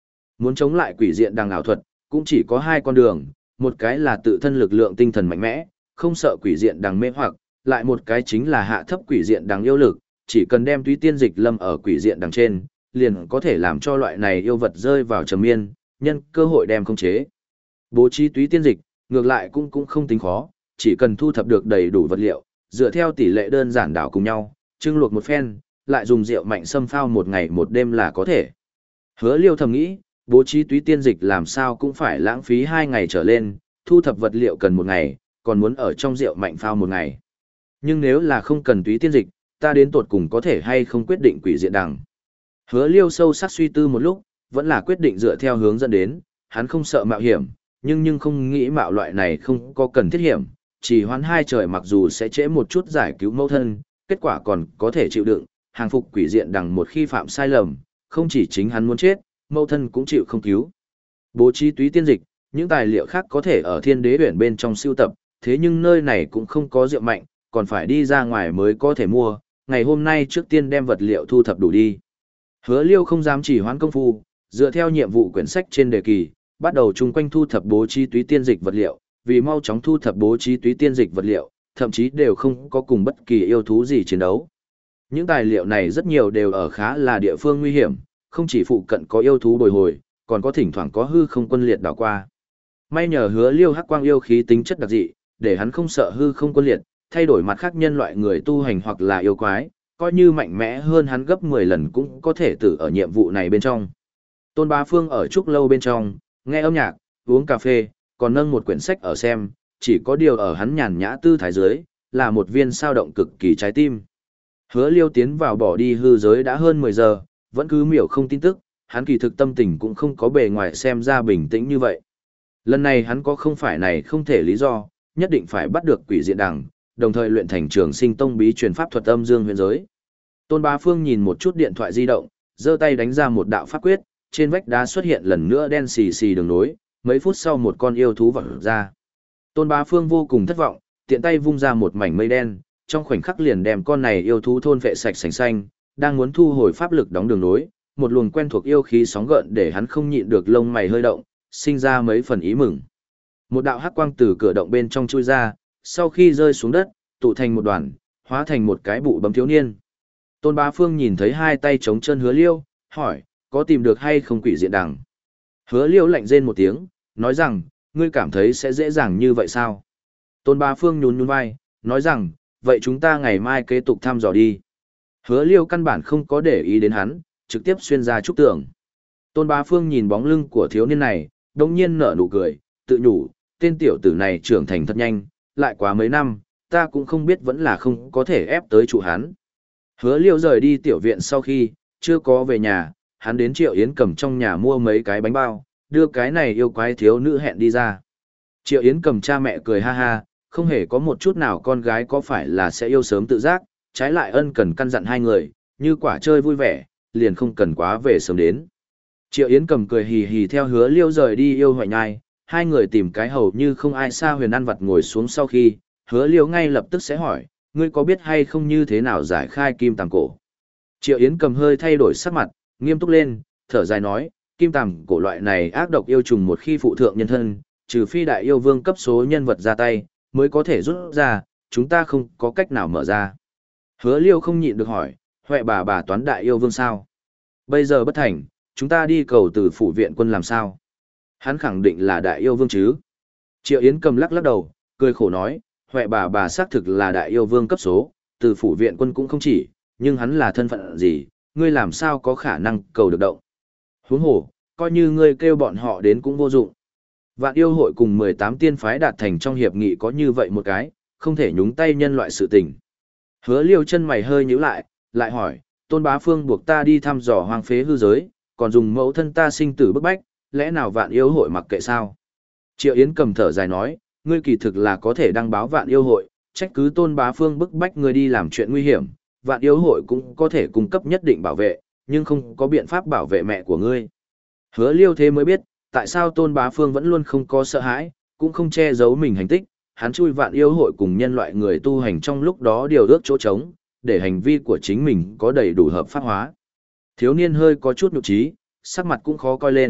Muốn chống lại quỷ diện đằng ảo thuật, cũng chỉ có hai con đường, một cái là tự thân lực lượng tinh thần mạnh mẽ, không sợ quỷ diện đằng mê hoặc, lại một cái chính là hạ thấp quỷ diện đằng yêu lực, chỉ cần đem túy tiên dịch lâm ở quỷ diện đằng trên, liền có thể làm cho loại này yêu vật rơi vào trầm miên, nhân cơ hội đem khống chế. Bố trí túy tiên dịch, ngược lại cũng cũng không tính khó, chỉ cần thu thập được đầy đủ vật liệu, dựa theo tỷ lệ đơn giản đảo cùng nhau, trưng luộc một phen, lại dùng rượu mạnh xâm phao một ngày một đêm là có thể. Hứa Liêu thầm nghĩ, bố trí túy tiên dịch làm sao cũng phải lãng phí hai ngày trở lên, thu thập vật liệu cần một ngày, còn muốn ở trong rượu mạnh phao một ngày. Nhưng nếu là không cần túy tiên dịch, ta đến tột cùng có thể hay không quyết định quỷ diện đằng. Hứa Liêu sâu sắc suy tư một lúc, vẫn là quyết định dựa theo hướng dẫn đến, hắn không sợ mạo hiểm, nhưng nhưng không nghĩ mạo loại này không có cần thiết hiểm, chỉ hoán hai trời mặc dù sẽ trễ một chút giải cứu mẫu thân, kết quả còn có thể chịu đựng, hàng phục quỷ diện đằng một khi phạm sai lầm, không chỉ chính hắn muốn chết, mẫu thân cũng chịu không cứu. Bố trí túy tiên dịch, những tài liệu khác có thể ở thiên đế uyển bên trong siêu tập, thế nhưng nơi này cũng không có rượu mạnh, còn phải đi ra ngoài mới có thể mua, ngày hôm nay trước tiên đem vật liệu thu thập đủ đi. Hứa Liêu không dám chỉ hoãn công phu, dựa theo nhiệm vụ quyển sách trên đề kỳ, bắt đầu chung quanh thu thập bố trí túy tiên dịch vật liệu, vì mau chóng thu thập bố trí túy tiên dịch vật liệu, thậm chí đều không có cùng bất kỳ yêu thú gì chiến đấu. Những tài liệu này rất nhiều đều ở khá là địa phương nguy hiểm, không chỉ phụ cận có yêu thú bồi hồi, còn có thỉnh thoảng có hư không quân liệt đảo qua. May nhờ Hứa Liêu hắc quang yêu khí tính chất đặc dị, để hắn không sợ hư không quân liệt, thay đổi mặt khác nhân loại người tu hành hoặc là yêu quái, coi như mạnh mẽ hơn hắn gấp mười lần cũng có thể tử ở nhiệm vụ này bên trong. Tôn Bá Phương ở trúc lâu bên trong, nghe âm nhạc, uống cà phê, còn nâng một quyển sách ở xem, chỉ có điều ở hắn nhàn nhã tư thái dưới, là một viên sao động cực kỳ trái tim. Hứa Liêu tiến vào bỏ đi hư giới đã hơn mười giờ, vẫn cứ miểu không tin tức, hắn kỳ thực tâm tình cũng không có bề ngoài xem ra bình tĩnh như vậy. Lần này hắn có không phải này không thể lý do, nhất định phải bắt được quỷ diện đằng, đồng thời luyện thành trường sinh tông bí truyền pháp thuật âm dương huyền giới. Tôn Bá Phương nhìn một chút điện thoại di động, giơ tay đánh ra một đạo pháp quyết, trên vách đá xuất hiện lần nữa đen xì xì đường nối, mấy phút sau một con yêu thú vọt ra. Tôn Bá Phương vô cùng thất vọng, tiện tay vung ra một mảnh mây đen, trong khoảnh khắc liền đem con này yêu thú thôn vệ sạch sành xanh, đang muốn thu hồi pháp lực đóng đường nối, một luồng quen thuộc yêu khí sóng gợn để hắn không nhịn được lông mày hơi động, sinh ra mấy phần ý mừng. Một đạo hắc quang từ cửa động bên trong chui ra, sau khi rơi xuống đất, tụ thành một đoàn, hóa thành một cái bụ bấm thiếu niên. Tôn Bá Phương nhìn thấy hai tay chống chân Hứa Liêu, hỏi, có tìm được hay không quỷ diện đằng? Hứa Liêu lạnh rên một tiếng, nói rằng, ngươi cảm thấy sẽ dễ dàng như vậy sao? Tôn Bá Phương nhún nhún vai, nói rằng, vậy chúng ta ngày mai kế tục thăm dò đi. Hứa Liêu căn bản không có để ý đến hắn, trực tiếp xuyên ra trúc tường. Tôn Bá Phương nhìn bóng lưng của thiếu niên này, đồng nhiên nở nụ cười, tự nhủ, tên tiểu tử này trưởng thành thật nhanh, lại quá mấy năm, ta cũng không biết vẫn là không có thể ép tới trụ hắn. Hứa Liêu rời đi tiểu viện sau khi, chưa có về nhà, hắn đến Triệu Yến Cầm trong nhà mua mấy cái bánh bao, đưa cái này yêu quái thiếu nữ hẹn đi ra. Triệu Yến Cầm cha mẹ cười ha ha, không hề có một chút nào con gái có phải là sẽ yêu sớm tự giác, trái lại ân cần căn dặn hai người, như quả chơi vui vẻ, liền không cần quá về sớm đến. Triệu Yến Cầm cười hì hì theo Hứa Liêu rời đi yêu hoại nhai, hai người tìm cái hầu như không ai xa huyền ăn vặt ngồi xuống sau khi, Hứa Liêu ngay lập tức sẽ hỏi, ngươi có biết hay không như thế nào giải khai kim tàm cổ? Triệu Yến Cầm hơi thay đổi sắc mặt, nghiêm túc lên, thở dài nói, kim tàm cổ loại này ác độc yêu trùng một khi phụ thượng nhân thân, trừ phi đại yêu vương cấp số nhân vật ra tay, mới có thể rút ra, chúng ta không có cách nào mở ra. Hứa Liêu không nhịn được hỏi, huệ bà bà toán đại yêu vương sao? Bây giờ bất thành, chúng ta đi cầu từ phủ viện quân làm sao? Hắn khẳng định là đại yêu vương chứ? Triệu Yến Cầm lắc lắc đầu, cười khổ nói, huệ bà bà xác thực là đại yêu vương cấp số, từ phủ viện quân cũng không chỉ, nhưng hắn là thân phận gì, ngươi làm sao có khả năng cầu được động. Huống hồ, coi như ngươi kêu bọn họ đến cũng vô dụng. Vạn yêu hội cùng mười tám tiên phái đạt thành trong hiệp nghị có như vậy một cái, không thể nhúng tay nhân loại sự tình. Hứa Liêu chân mày hơi nhíu lại, lại hỏi, Tôn Bá Phương buộc ta đi thăm dò hoang phế hư giới, còn dùng mẫu thân ta sinh tử bức bách, lẽ nào vạn yêu hội mặc kệ sao? Triệu Yến Cầm thở dài nói, ngươi kỳ thực là có thể đăng báo vạn yêu hội, trách cứ Tôn Bá Phương bức bách ngươi đi làm chuyện nguy hiểm, vạn yêu hội cũng có thể cung cấp nhất định bảo vệ, nhưng không có biện pháp bảo vệ mẹ của ngươi. Hứa Liêu thế mới biết, tại sao Tôn Bá Phương vẫn luôn không có sợ hãi, cũng không che giấu mình hành tích, hắn chui vạn yêu hội cùng nhân loại người tu hành trong lúc đó điều ước chỗ trống, để hành vi của chính mình có đầy đủ hợp pháp hóa. Thiếu niên hơi có chút nhục trí, sắc mặt cũng khó coi lên,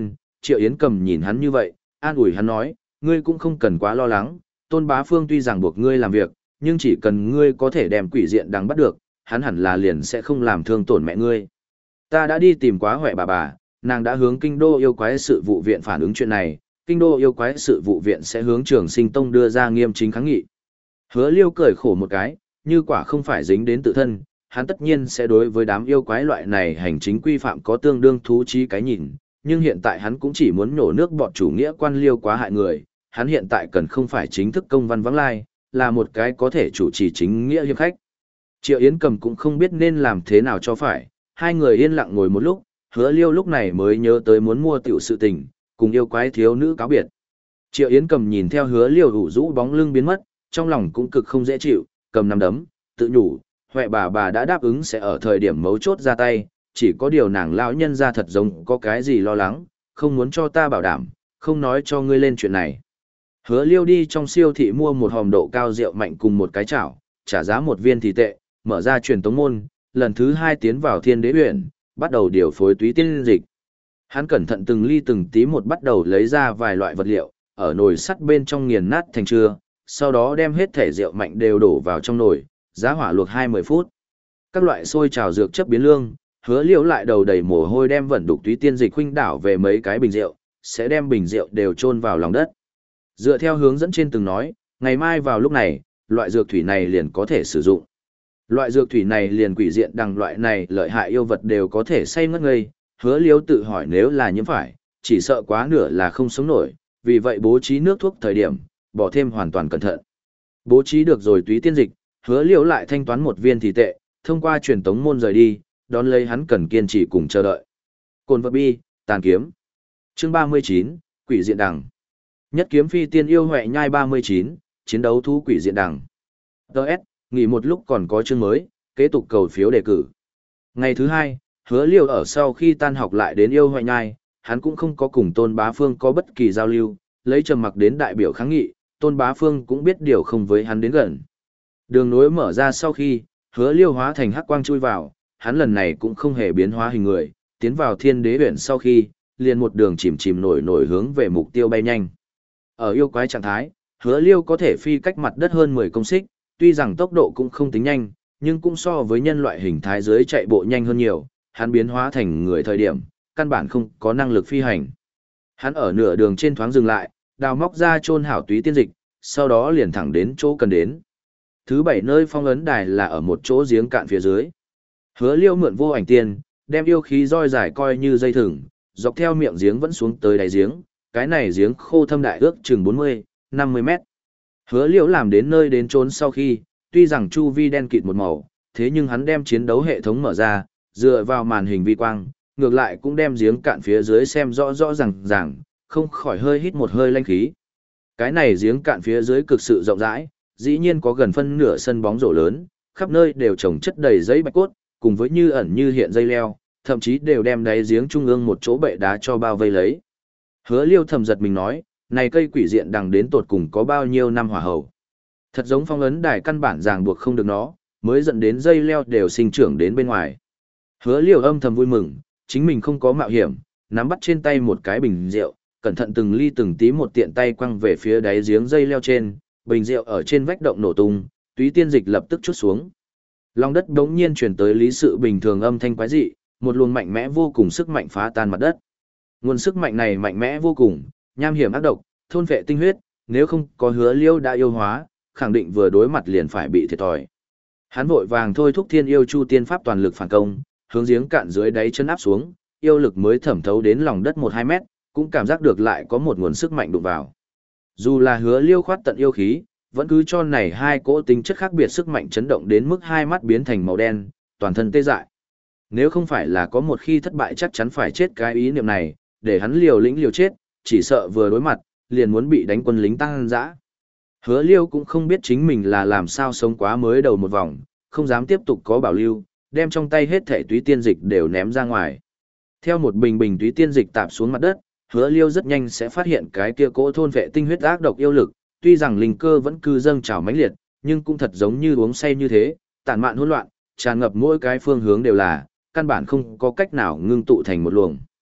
Triệu Yến Cầm nhìn hắn như vậy, an ủi hắn nói, ngươi cũng không cần quá lo lắng, Tôn Bá Phương tuy rằng buộc ngươi làm việc, nhưng chỉ cần ngươi có thể đem quỷ diện đằng bắt được, hắn hẳn là liền sẽ không làm thương tổn mẹ ngươi. Ta đã đi tìm quá Huệ bà bà, nàng đã hướng kinh đô yêu quái sự vụ viện phản ứng chuyện này, kinh đô yêu quái sự vụ viện sẽ hướng Trường Sinh Tông đưa ra nghiêm chính kháng nghị. Hứa Liêu cười khổ một cái, như quả không phải dính đến tự thân, hắn tất nhiên sẽ đối với đám yêu quái loại này hành chính quy phạm có tương đương thú trí cái nhìn, nhưng hiện tại hắn cũng chỉ muốn nổ nước bọt chủ nghĩa quan liêu quá hại người, hắn hiện tại cần không phải chính thức công văn vắng lai, là một cái có thể chủ trì chính nghĩa hiệp khách. Triệu Yến Cầm cũng không biết nên làm thế nào cho phải, hai người yên lặng ngồi một lúc, Hứa Liêu lúc này mới nhớ tới muốn mua tiểu sự tình, cùng yêu quái thiếu nữ cáo biệt. Triệu Yến Cầm nhìn theo Hứa Liêu ủ rũ bóng lưng biến mất, trong lòng cũng cực không dễ chịu, cầm nắm đấm, tự nhủ, Huệ bà bà đã đáp ứng sẽ ở thời điểm mấu chốt ra tay, chỉ có điều nàng lão nhân ra thật giống có cái gì lo lắng, không muốn cho ta bảo đảm, không nói cho ngươi lên chuyện này. Hứa Liêu đi trong siêu thị mua một hòm độ cao rượu mạnh cùng một cái chảo, trả giá một viên thì tệ, mở ra truyền tống môn, lần thứ hai tiến vào Thiên Đế huyện, bắt đầu điều phối túy tiên dịch. Hắn cẩn thận từng ly từng tí một bắt đầu lấy ra vài loại vật liệu, ở nồi sắt bên trong nghiền nát thành trưa, sau đó đem hết thể rượu mạnh đều đổ vào trong nồi, giá hỏa luộc hai mươi phút. Các loại sôi trào dược chất biến lương, Hứa Liêu lại đầu đầy mồ hôi đem vẩn đục túy tiên dịch huynh đảo về mấy cái bình rượu, sẽ đem bình rượu đều chôn vào lòng đất. Dựa theo hướng dẫn trên từng nói, ngày mai vào lúc này, loại dược thủy này liền có thể sử dụng. Loại dược thủy này liền quỷ diện đằng loại này lợi hại yêu vật đều có thể say ngất ngây, Hứa Liêu tự hỏi nếu là nhiễm phải, chỉ sợ quá nửa là không sống nổi, vì vậy bố trí nước thuốc thời điểm, bỏ thêm hoàn toàn cẩn thận. Bố trí được rồi túy tiên dịch, Hứa Liêu lại thanh toán một viên thì tệ, thông qua truyền tống môn rời đi, đón lấy hắn cần kiên trì cùng chờ đợi. Cồn vật bi, tàn kiếm. Chương ba mươi chín, Quỷ diện đằng. Nhất kiếm phi tiên yêu Huệ nhai ba mươi chín, chiến đấu thú quỷ diện đằng. Đợt, nghỉ một lúc còn có chương mới, kế tục cầu phiếu đề cử. Ngày thứ hai, Hứa Liêu ở sau khi tan học lại đến yêu Huệ nhai, hắn cũng không có cùng Tôn Bá Phương có bất kỳ giao lưu, lấy trầm mặc đến đại biểu kháng nghị, Tôn Bá Phương cũng biết điều không với hắn đến gần. Đường nối mở ra sau khi, Hứa Liêu hóa thành hắc quang chui vào, hắn lần này cũng không hề biến hóa hình người, tiến vào Thiên Đế huyện sau khi, liền một đường chìm chìm nổi nổi hướng về mục tiêu bay nhanh. Ở yêu quái trạng thái, Hứa Liêu có thể phi cách mặt đất hơn mười công xích, tuy rằng tốc độ cũng không tính nhanh, nhưng cũng so với nhân loại hình thái dưới chạy bộ nhanh hơn nhiều, hắn biến hóa thành người thời điểm, căn bản không có năng lực phi hành. Hắn ở nửa đường trên thoáng dừng lại, đào móc ra chôn hảo túy tiên dịch, sau đó liền thẳng đến chỗ cần đến. Thứ bảy nơi phong ấn đài là ở một chỗ giếng cạn phía dưới. Hứa Liêu mượn vô ảnh tiên, đem yêu khí roi dài coi như dây thừng, dọc theo miệng giếng vẫn xuống tới đáy giếng, cái này giếng khô thâm đại ước chừng bốn mươi, năm mươi mét. Hứa Liêu làm đến nơi đến trốn sau khi, tuy rằng chu vi đen kịt một màu, thế nhưng hắn đem chiến đấu hệ thống mở ra, dựa vào màn hình vi quang, ngược lại cũng đem giếng cạn phía dưới xem rõ rõ ràng ràng, không khỏi hơi hít một hơi lanh khí. Cái này giếng cạn phía dưới cực sự rộng rãi, dĩ nhiên có gần phân nửa sân bóng rổ lớn, khắp nơi đều trồng chất đầy giấy bạch cốt, cùng với như ẩn như hiện dây leo, thậm chí đều đem đáy giếng trung ương một chỗ bệ đá cho bao vây lấy. Hứa Liêu thầm giật mình nói, này cây quỷ diện đằng đến tột cùng có bao nhiêu năm hỏa hầu. Thật giống phong ấn đài căn bản ràng buộc không được nó, mới dẫn đến dây leo đều sinh trưởng đến bên ngoài. Hứa Liêu âm thầm vui mừng, chính mình không có mạo hiểm, nắm bắt trên tay một cái bình rượu, cẩn thận từng ly từng tí một tiện tay quăng về phía đáy giếng dây leo trên, bình rượu ở trên vách động nổ tung, túy tiên dịch lập tức chút xuống. Lòng đất đống nhiên chuyển tới lý sự bình thường âm thanh quái dị, một luồng mạnh mẽ vô cùng sức mạnh phá tan mặt đất. Nguồn sức mạnh này mạnh mẽ vô cùng, nham hiểm ác độc, thôn phệ tinh huyết, nếu không có Hứa Liêu đã yêu hóa, khẳng định vừa đối mặt liền phải bị thiệt thòi. Hắn vội vàng thôi thúc Thiên Yêu Chu Tiên Pháp toàn lực phản công, hướng giếng cạn dưới đáy chân áp xuống, yêu lực mới thẩm thấu đến lòng đất một hai mét, cũng cảm giác được lại có một nguồn sức mạnh đụng vào. Dù là Hứa Liêu khoát tận yêu khí, vẫn cứ cho này hai cỗ tính chất khác biệt sức mạnh chấn động đến mức hai mắt biến thành màu đen, toàn thân tê dại. Nếu không phải là có một khi thất bại chắc chắn phải chết cái ý niệm này, để hắn liều lĩnh liều chết, chỉ sợ vừa đối mặt, liền muốn bị đánh quân lính tăng dã. Hứa Liêu cũng không biết chính mình là làm sao sống quá mới đầu một vòng, không dám tiếp tục có bảo lưu, đem trong tay hết thể túy tiên dịch đều ném ra ngoài. Theo một bình bình túy tiên dịch tạp xuống mặt đất, Hứa Liêu rất nhanh sẽ phát hiện cái kia cỗ thôn vệ tinh huyết ác độc yêu lực, tuy rằng linh cơ vẫn cứ dâng trào mãnh liệt, nhưng cũng thật giống như uống say như thế, tản mạn hỗn loạn, tràn ngập mỗi cái phương hướng đều là, căn bản không có cách nào ngưng tụ thành một luồng.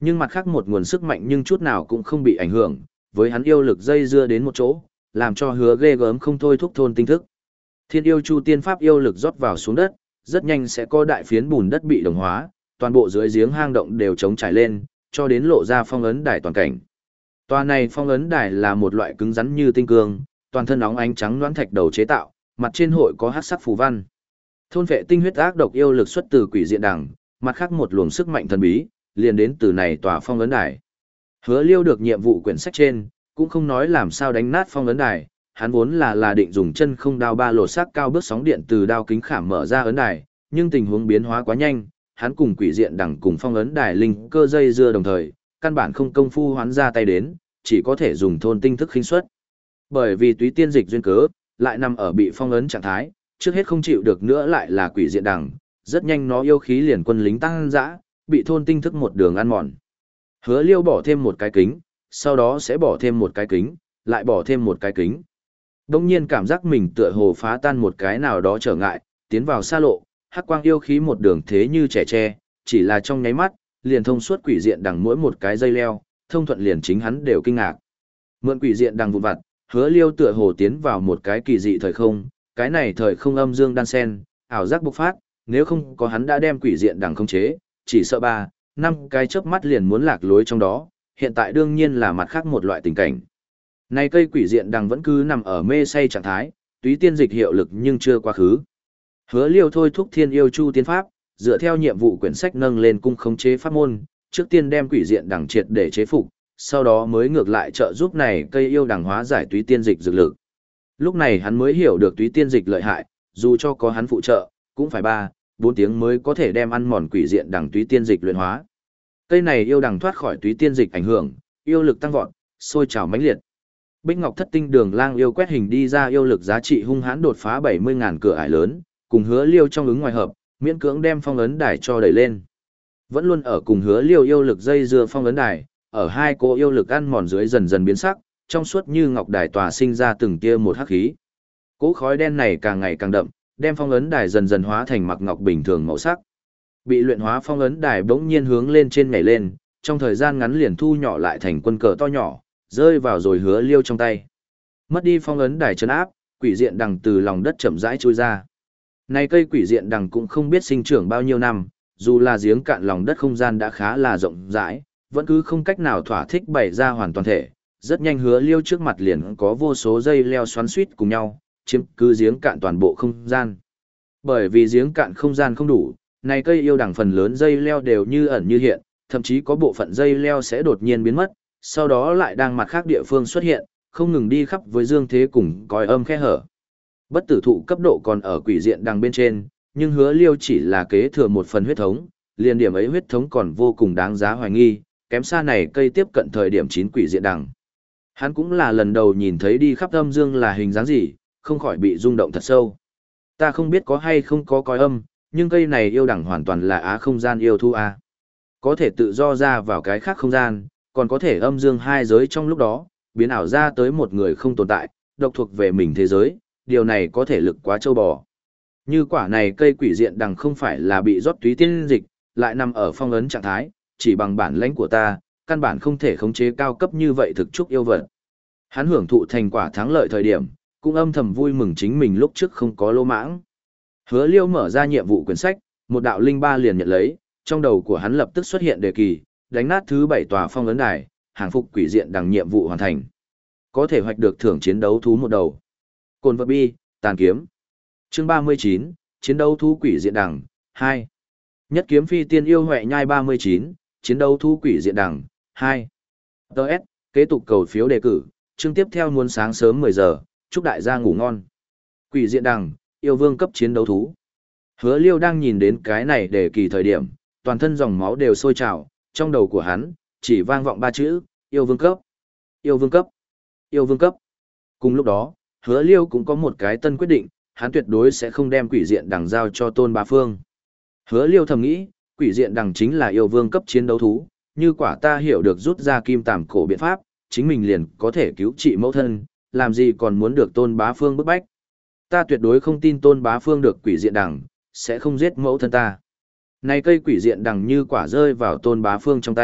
Nhưng mặt khác một nguồn sức mạnh nhưng chút nào cũng không bị ảnh hưởng, với hắn yêu lực dây dưa đến một chỗ, làm cho hứa ghê gớm không thôi thúc thôn tinh thức. Thiên yêu chu tiên pháp yêu lực rót vào xuống đất, rất nhanh sẽ có đại phiến bùn đất bị đồng hóa, toàn bộ dưới giếng hang động đều trống trải lên, cho đến lộ ra phong ấn đài toàn cảnh. Tòa này phong ấn đài là một loại cứng rắn như tinh cương, toàn thân óng ánh trắng đoán thạch đầu chế tạo, mặt trên hội có hắc sắc phù văn. Thôn vệ tinh huyết ác độc yêu lực xuất từ quỷ diện đằng, mặt khác một luồng sức mạnh thần bí, liền đến từ này tòa phong ấn đài. Hứa Liêu được nhiệm vụ quyển sách trên, cũng không nói làm sao đánh nát phong ấn đài, hắn vốn là là định dùng chân không đao ba lột xác cao bước sóng điện từ đao kính khảm mở ra ấn đài, nhưng tình huống biến hóa quá nhanh, hắn cùng quỷ diện đằng cùng phong ấn đài linh cơ dây dưa đồng thời, căn bản không công phu hoán ra tay đến, chỉ có thể dùng thôn tinh thức khinh suất. Bởi vì túy tiên dịch duyên cớ, lại nằm ở bị phong ấn trạng thái, trước hết không chịu được nữa lại là quỷ diện đằng, rất nhanh nó yêu khí liền quân lính tăng dã, bị thôn tinh thức một đường ăn mòn. Hứa Liêu bỏ thêm một cái kính, sau đó sẽ bỏ thêm một cái kính, lại bỏ thêm một cái kính. Đông nhiên cảm giác mình tựa hồ phá tan một cái nào đó trở ngại, tiến vào xa lộ, hắc quang yêu khí một đường thế như trẻ tre, chỉ là trong nháy mắt, liền thông suốt quỷ diện đằng mỗi một cái dây leo, thông thuận liền chính hắn đều kinh ngạc. Mượn quỷ diện đằng vụn vặt, Hứa Liêu tựa hồ tiến vào một cái kỳ dị thời không, cái này thời không âm dương đan sen, ảo giác bộc phát, nếu không có hắn đã đem quỷ diện đằng khống chế, chỉ sợ ba, năm cái chớp mắt liền muốn lạc lối trong đó, hiện tại đương nhiên là mặt khác một loại tình cảnh. Này cây quỷ diện đằng vẫn cứ nằm ở mê say trạng thái, túy tiên dịch hiệu lực nhưng chưa quá khứ. Hứa Liêu thôi thúc thiên yêu chu tiên pháp, dựa theo nhiệm vụ quyển sách nâng lên cung khống chế pháp môn, trước tiên đem quỷ diện đằng triệt để chế phục, sau đó mới ngược lại trợ giúp này cây yêu đằng hóa giải túy tiên dịch dược lực. Lúc này hắn mới hiểu được túy tiên dịch lợi hại, dù cho có hắn phụ trợ, cũng phải ba, bốn tiếng mới có thể đem ăn mòn quỷ diện đằng túy tiên dịch luyện hóa. Cây này yêu đằng thoát khỏi túy tiên dịch ảnh hưởng, yêu lực tăng vọt, sôi trào mãnh liệt. Bích Ngọc Thất Tinh Đường Lang yêu quét hình đi ra yêu lực giá trị hung hãn đột phá bảy mươi ngàn cửa ải lớn, cùng Hứa Liêu trong ứng ngoài hợp, miễn cưỡng đem phong ấn đài cho đẩy lên. Vẫn luôn ở cùng Hứa Liêu yêu lực dây dưa phong ấn đài, ở hai cô yêu lực ăn mòn dưới dần dần biến sắc, trong suốt như ngọc đài tòa sinh ra từng tia một hắc khí. Cỗ khói đen này càng ngày càng đậm, đem phong ấn đài dần dần hóa thành mặc ngọc bình thường màu sắc. Bị luyện hóa phong ấn đài bỗng nhiên hướng lên trên nhảy lên, trong thời gian ngắn liền thu nhỏ lại thành quân cờ to nhỏ, rơi vào rồi Hứa Liêu trong tay. Mất đi phong ấn đài trấn áp, quỷ diện đằng từ lòng đất chậm rãi trôi ra. Này cây quỷ diện đằng cũng không biết sinh trưởng bao nhiêu năm, dù là giếng cạn lòng đất không gian đã khá là rộng rãi, vẫn cứ không cách nào thỏa thích bày ra hoàn toàn thể. Rất nhanh Hứa Liêu trước mặt liền có vô số dây leo xoắn xuýt cùng nhau, chiếm cứ giếng cạn toàn bộ không gian. Bởi vì giếng cạn không gian không đủ, này cây yêu đằng phần lớn dây leo đều như ẩn như hiện, thậm chí có bộ phận dây leo sẽ đột nhiên biến mất, sau đó lại đang mặt khác địa phương xuất hiện, không ngừng đi khắp với dương thế cùng còi âm khe hở. Bất tử thụ cấp độ còn ở quỷ diện đằng bên trên, nhưng Hứa Liêu chỉ là kế thừa một phần huyết thống, liền điểm ấy huyết thống còn vô cùng đáng giá hoài nghi, kém xa này cây tiếp cận thời điểm chín quỷ diện đằng. Hắn cũng là lần đầu nhìn thấy đi khắp âm dương là hình dáng gì, không khỏi bị rung động thật sâu. Ta không biết có hay không có còi âm, nhưng cây này yêu đẳng hoàn toàn là á không gian yêu thu a. Có thể tự do ra vào cái khác không gian, còn có thể âm dương hai giới trong lúc đó, biến ảo ra tới một người không tồn tại, độc thuộc về mình thế giới, điều này có thể lực quá châu bò. Như quả này cây quỷ diện đằng không phải là bị rót túy tiên dịch, lại nằm ở phong ấn trạng thái, chỉ bằng bản lãnh của ta, căn bản không thể khống chế cao cấp như vậy thực trúc yêu vật. Hắn hưởng thụ thành quả thắng lợi thời điểm, cũng âm thầm vui mừng chính mình lúc trước không có lô mãng. Hứa Liêu mở ra nhiệm vụ quyển sách, một đạo linh ba liền nhận lấy, trong đầu của hắn lập tức xuất hiện đề kỳ, đánh nát thứ bảy tòa phong ấn đài, hàng phục quỷ diện đằng nhiệm vụ hoàn thành. Có thể hoạch được thưởng chiến đấu thú một đầu. Cồn vật bi, tàn kiếm. Chương ba mươi chín, chiến đấu thú quỷ diện đằng, hai. Nhất kiếm phi tiên yêu huệ nhai ba mươi chín, chiến đấu thú quỷ diện đằng, hai. Đợt, kế tục cầu phiếu đề cử, chương tiếp theo muốn sáng sớm mười giờ, chúc đại gia ngủ ngon. Quỷ diện đằng, yêu vương cấp chiến đấu thú. Hứa Liêu đang nhìn đến cái này đề kỳ thời điểm, toàn thân dòng máu đều sôi trào, trong đầu của hắn, chỉ vang vọng ba chữ, yêu vương cấp, yêu vương cấp, yêu vương cấp. Cùng lúc đó, Hứa Liêu cũng có một cái tân quyết định, hắn tuyệt đối sẽ không đem quỷ diện đằng giao cho Tôn Bá Phương. Hứa Liêu thầm nghĩ, quỷ diện đằng chính là yêu vương cấp chiến đấu thú, như quả ta hiểu được rút ra kim tàm cổ biện pháp, chính mình liền có thể cứu trị mẫu thân, làm gì còn muốn được Tôn Bá Phương bức bách. Ta tuyệt đối không tin Tôn Bá Phương được quỷ diện đằng, sẽ không giết mẫu thân ta. Này cây quỷ diện đằng như quả rơi vào Tôn Bá Phương trong tay,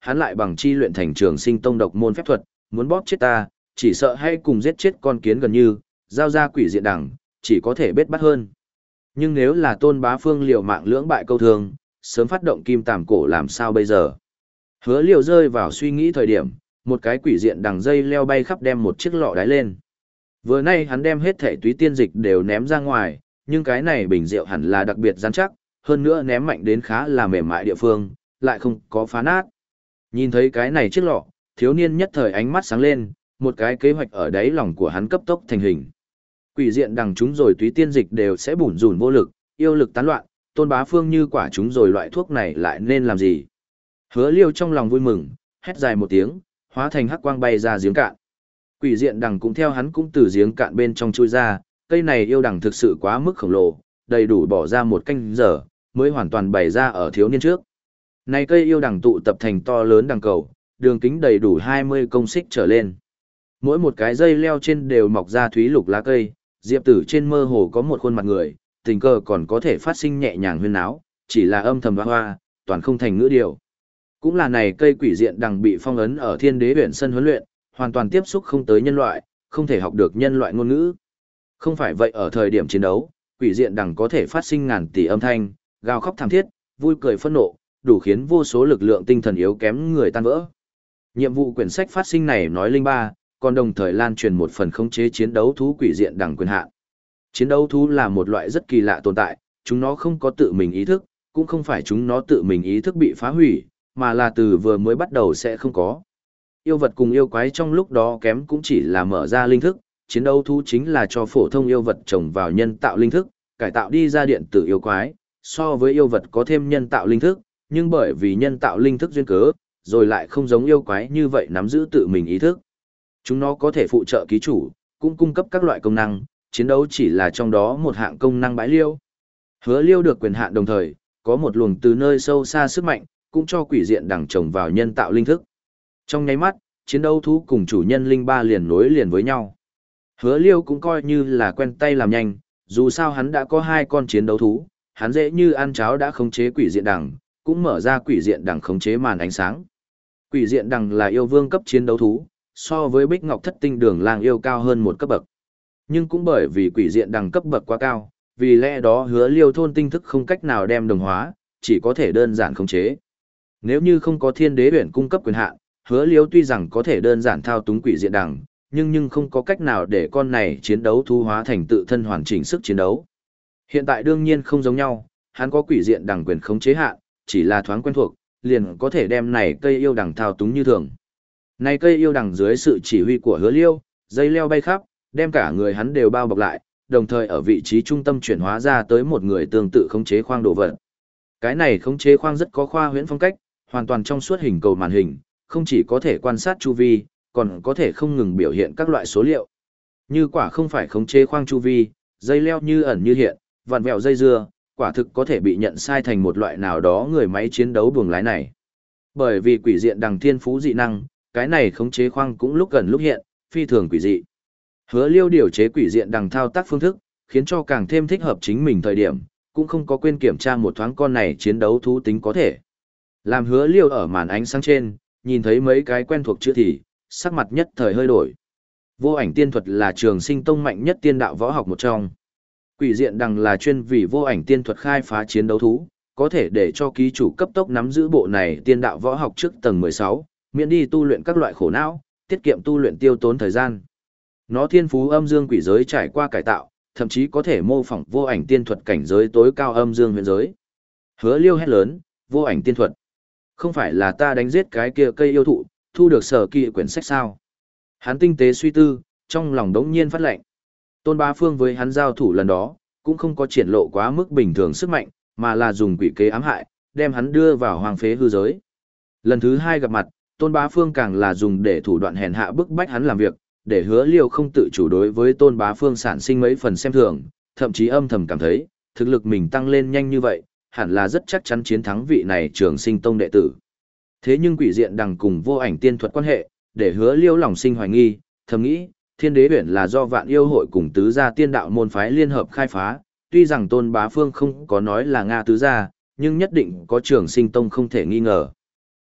hắn lại bằng chi luyện thành trường sinh tông độc môn phép thuật, muốn bóp chết ta, chỉ sợ hay cùng giết chết con kiến gần như, giao ra quỷ diện đằng, chỉ có thể bết bắt hơn. Nhưng nếu là Tôn Bá Phương liều mạng lưỡng bại câu thương, sớm phát động kim tàm cổ làm sao bây giờ? Hứa Liêu rơi vào suy nghĩ thời điểm, một cái quỷ diện đằng dây leo bay khắp đem một chiếc lọ đáy lên. Vừa nay hắn đem hết thể túy tiên dịch đều ném ra ngoài, nhưng cái này bình rượu hẳn là đặc biệt rắn chắc, hơn nữa ném mạnh đến khá là mềm mại địa phương, lại không có phá nát. Nhìn thấy cái này chiếc lọ, thiếu niên nhất thời ánh mắt sáng lên, một cái kế hoạch ở đáy lòng của hắn cấp tốc thành hình. Quỷ diện đằng chúng rồi túy tiên dịch đều sẽ bủn rủn vô lực, yêu lực tán loạn, Tôn Bá Phương như quả chúng rồi loại thuốc này lại nên làm gì? Hứa Liêu trong lòng vui mừng, hét dài một tiếng, hóa thành hắc quang bay ra giếng cạn. Quỷ diện đằng cũng theo hắn cũng từ giếng cạn bên trong chui ra, cây này yêu đằng thực sự quá mức khổng lồ, đầy đủ bỏ ra một canh giờ, mới hoàn toàn bày ra ở thiếu niên trước. Này cây yêu đằng tụ tập thành to lớn đằng cầu, đường kính đầy đủ hai mươi công xích trở lên. Mỗi một cái dây leo trên đều mọc ra thúy lục lá cây, diệp tử trên mơ hồ có một khuôn mặt người, tình cờ còn có thể phát sinh nhẹ nhàng huyên náo, chỉ là âm thầm hoa hoa, toàn không thành ngữ điều. Cũng là này cây quỷ diện đằng bị phong ấn ở Thiên Đế huyện sân huấn luyện, hoàn toàn tiếp xúc không tới nhân loại, không thể học được nhân loại ngôn ngữ. Không phải vậy ở thời điểm chiến đấu, quỷ diện đằng có thể phát sinh ngàn tỷ âm thanh, gào khóc thảm thiết, vui cười phẫn nộ, đủ khiến vô số lực lượng tinh thần yếu kém người tan vỡ. Nhiệm vụ quyển sách phát sinh này nói linh ba, còn đồng thời lan truyền một phần khống chế chiến đấu thú quỷ diện đằng quyền hạn. Chiến đấu thú là một loại rất kỳ lạ tồn tại, chúng nó không có tự mình ý thức, cũng không phải chúng nó tự mình ý thức bị phá hủy, mà là từ vừa mới bắt đầu sẽ không có. Yêu vật cùng yêu quái trong lúc đó kém cũng chỉ là mở ra linh thức, chiến đấu thú chính là cho phổ thông yêu vật trồng vào nhân tạo linh thức, cải tạo đi ra điện tử yêu quái, so với yêu vật có thêm nhân tạo linh thức, nhưng bởi vì nhân tạo linh thức duyên cớ, rồi lại không giống yêu quái như vậy nắm giữ tự mình ý thức. Chúng nó có thể phụ trợ ký chủ, cũng cung cấp các loại công năng, chiến đấu chỉ là trong đó một hạng công năng bãi liêu. Hứa Liêu được quyền hạn đồng thời, có một luồng từ nơi sâu xa sức mạnh, cũng cho quỷ diện đằng trồng vào nhân tạo linh thức. Trong nháy mắt, chiến đấu thú cùng chủ nhân linh ba liền nối liền với nhau. Hứa Liêu cũng coi như là quen tay làm nhanh, dù sao hắn đã có hai con chiến đấu thú, hắn dễ như ăn cháo đã khống chế quỷ diện đằng, cũng mở ra quỷ diện đằng khống chế màn ánh sáng. Quỷ diện đằng là yêu vương cấp chiến đấu thú, so với Bích Ngọc Thất Tinh Đường Lang yêu cao hơn một cấp bậc. Nhưng cũng bởi vì quỷ diện đằng cấp bậc quá cao, vì lẽ đó Hứa Liêu thôn tinh thức không cách nào đem đồng hóa, chỉ có thể đơn giản khống chế. Nếu như không có Thiên Đế Huyền cung cấp quyền hạn, Hứa Liêu tuy rằng có thể đơn giản thao túng quỷ diện đằng, nhưng nhưng không có cách nào để con này chiến đấu thu hóa thành tự thân hoàn chỉnh sức chiến đấu. Hiện tại đương nhiên không giống nhau, hắn có quỷ diện đằng quyền khống chế hạn, chỉ là thoáng quen thuộc, liền có thể đem này cây yêu đằng thao túng như thường. Này cây yêu đằng dưới sự chỉ huy của Hứa Liêu, dây leo bay khắp, đem cả người hắn đều bao bọc lại, đồng thời ở vị trí trung tâm chuyển hóa ra tới một người tương tự khống chế khoang đồ vật. Cái này khống chế khoang rất có khoa huyễn phong cách, hoàn toàn trong suốt hình cầu màn hình, không chỉ có thể quan sát chu vi, còn có thể không ngừng biểu hiện các loại số liệu. Như quả không phải khống chế khoang chu vi, dây leo như ẩn như hiện, vặn vẹo dây dưa, quả thực có thể bị nhận sai thành một loại nào đó người máy chiến đấu buồng lái này. Bởi vì quỷ diện đằng thiên phú dị năng, cái này khống chế khoang cũng lúc gần lúc hiện, phi thường quỷ dị. Hứa Liêu điều chế quỷ diện đằng thao tác phương thức, khiến cho càng thêm thích hợp chính mình thời điểm, cũng không có quên kiểm tra một thoáng con này chiến đấu thú tính có thể. Làm Hứa Liêu ở màn ánh sáng trên, nhìn thấy mấy cái quen thuộc chữ thì, sắc mặt nhất thời hơi đổi. Vô ảnh tiên thuật là trường sinh tông mạnh nhất tiên đạo võ học một trong. Quỷ diện đằng là chuyên vì vô ảnh tiên thuật khai phá chiến đấu thú, có thể để cho ký chủ cấp tốc nắm giữ bộ này tiên đạo võ học trước tầng mười sáu, miễn đi tu luyện các loại khổ não, tiết kiệm tu luyện tiêu tốn thời gian. Nó thiên phú âm dương quỷ giới trải qua cải tạo, thậm chí có thể mô phỏng vô ảnh tiên thuật cảnh giới tối cao âm dương huyền giới. Hứa Liêu hét lớn, vô ảnh tiên thuật. Không phải là ta đánh giết cái kia cây yêu thụ, thu được sở kỳ quyển sách sao? Hắn tinh tế suy tư, trong lòng đống nhiên phát lệnh. Tôn Bá Phương với hắn giao thủ lần đó, cũng không có triển lộ quá mức bình thường sức mạnh, mà là dùng quỷ kế ám hại, đem hắn đưa vào hoàng phế hư giới. Lần thứ hai gặp mặt, Tôn Bá Phương càng là dùng để thủ đoạn hèn hạ bức bách hắn làm việc, để Hứa Liêu không tự chủ đối với Tôn Bá Phương sản sinh mấy phần xem thường, thậm chí âm thầm cảm thấy, thực lực mình tăng lên nhanh như vậy, hẳn là rất chắc chắn chiến thắng vị này Trường Sinh Tông đệ tử. Thế nhưng quỷ diện đằng cùng vô ảnh tiên thuật quan hệ, để Hứa Liêu lòng sinh hoài nghi, thầm nghĩ, Thiên Đế Huyền là do Vạn Yêu hội cùng tứ gia tiên đạo môn phái liên hợp khai phá, tuy rằng Tôn Bá Phương không có nói là Nga tứ gia, nhưng nhất định có Trường Sinh Tông không thể nghi ngờ.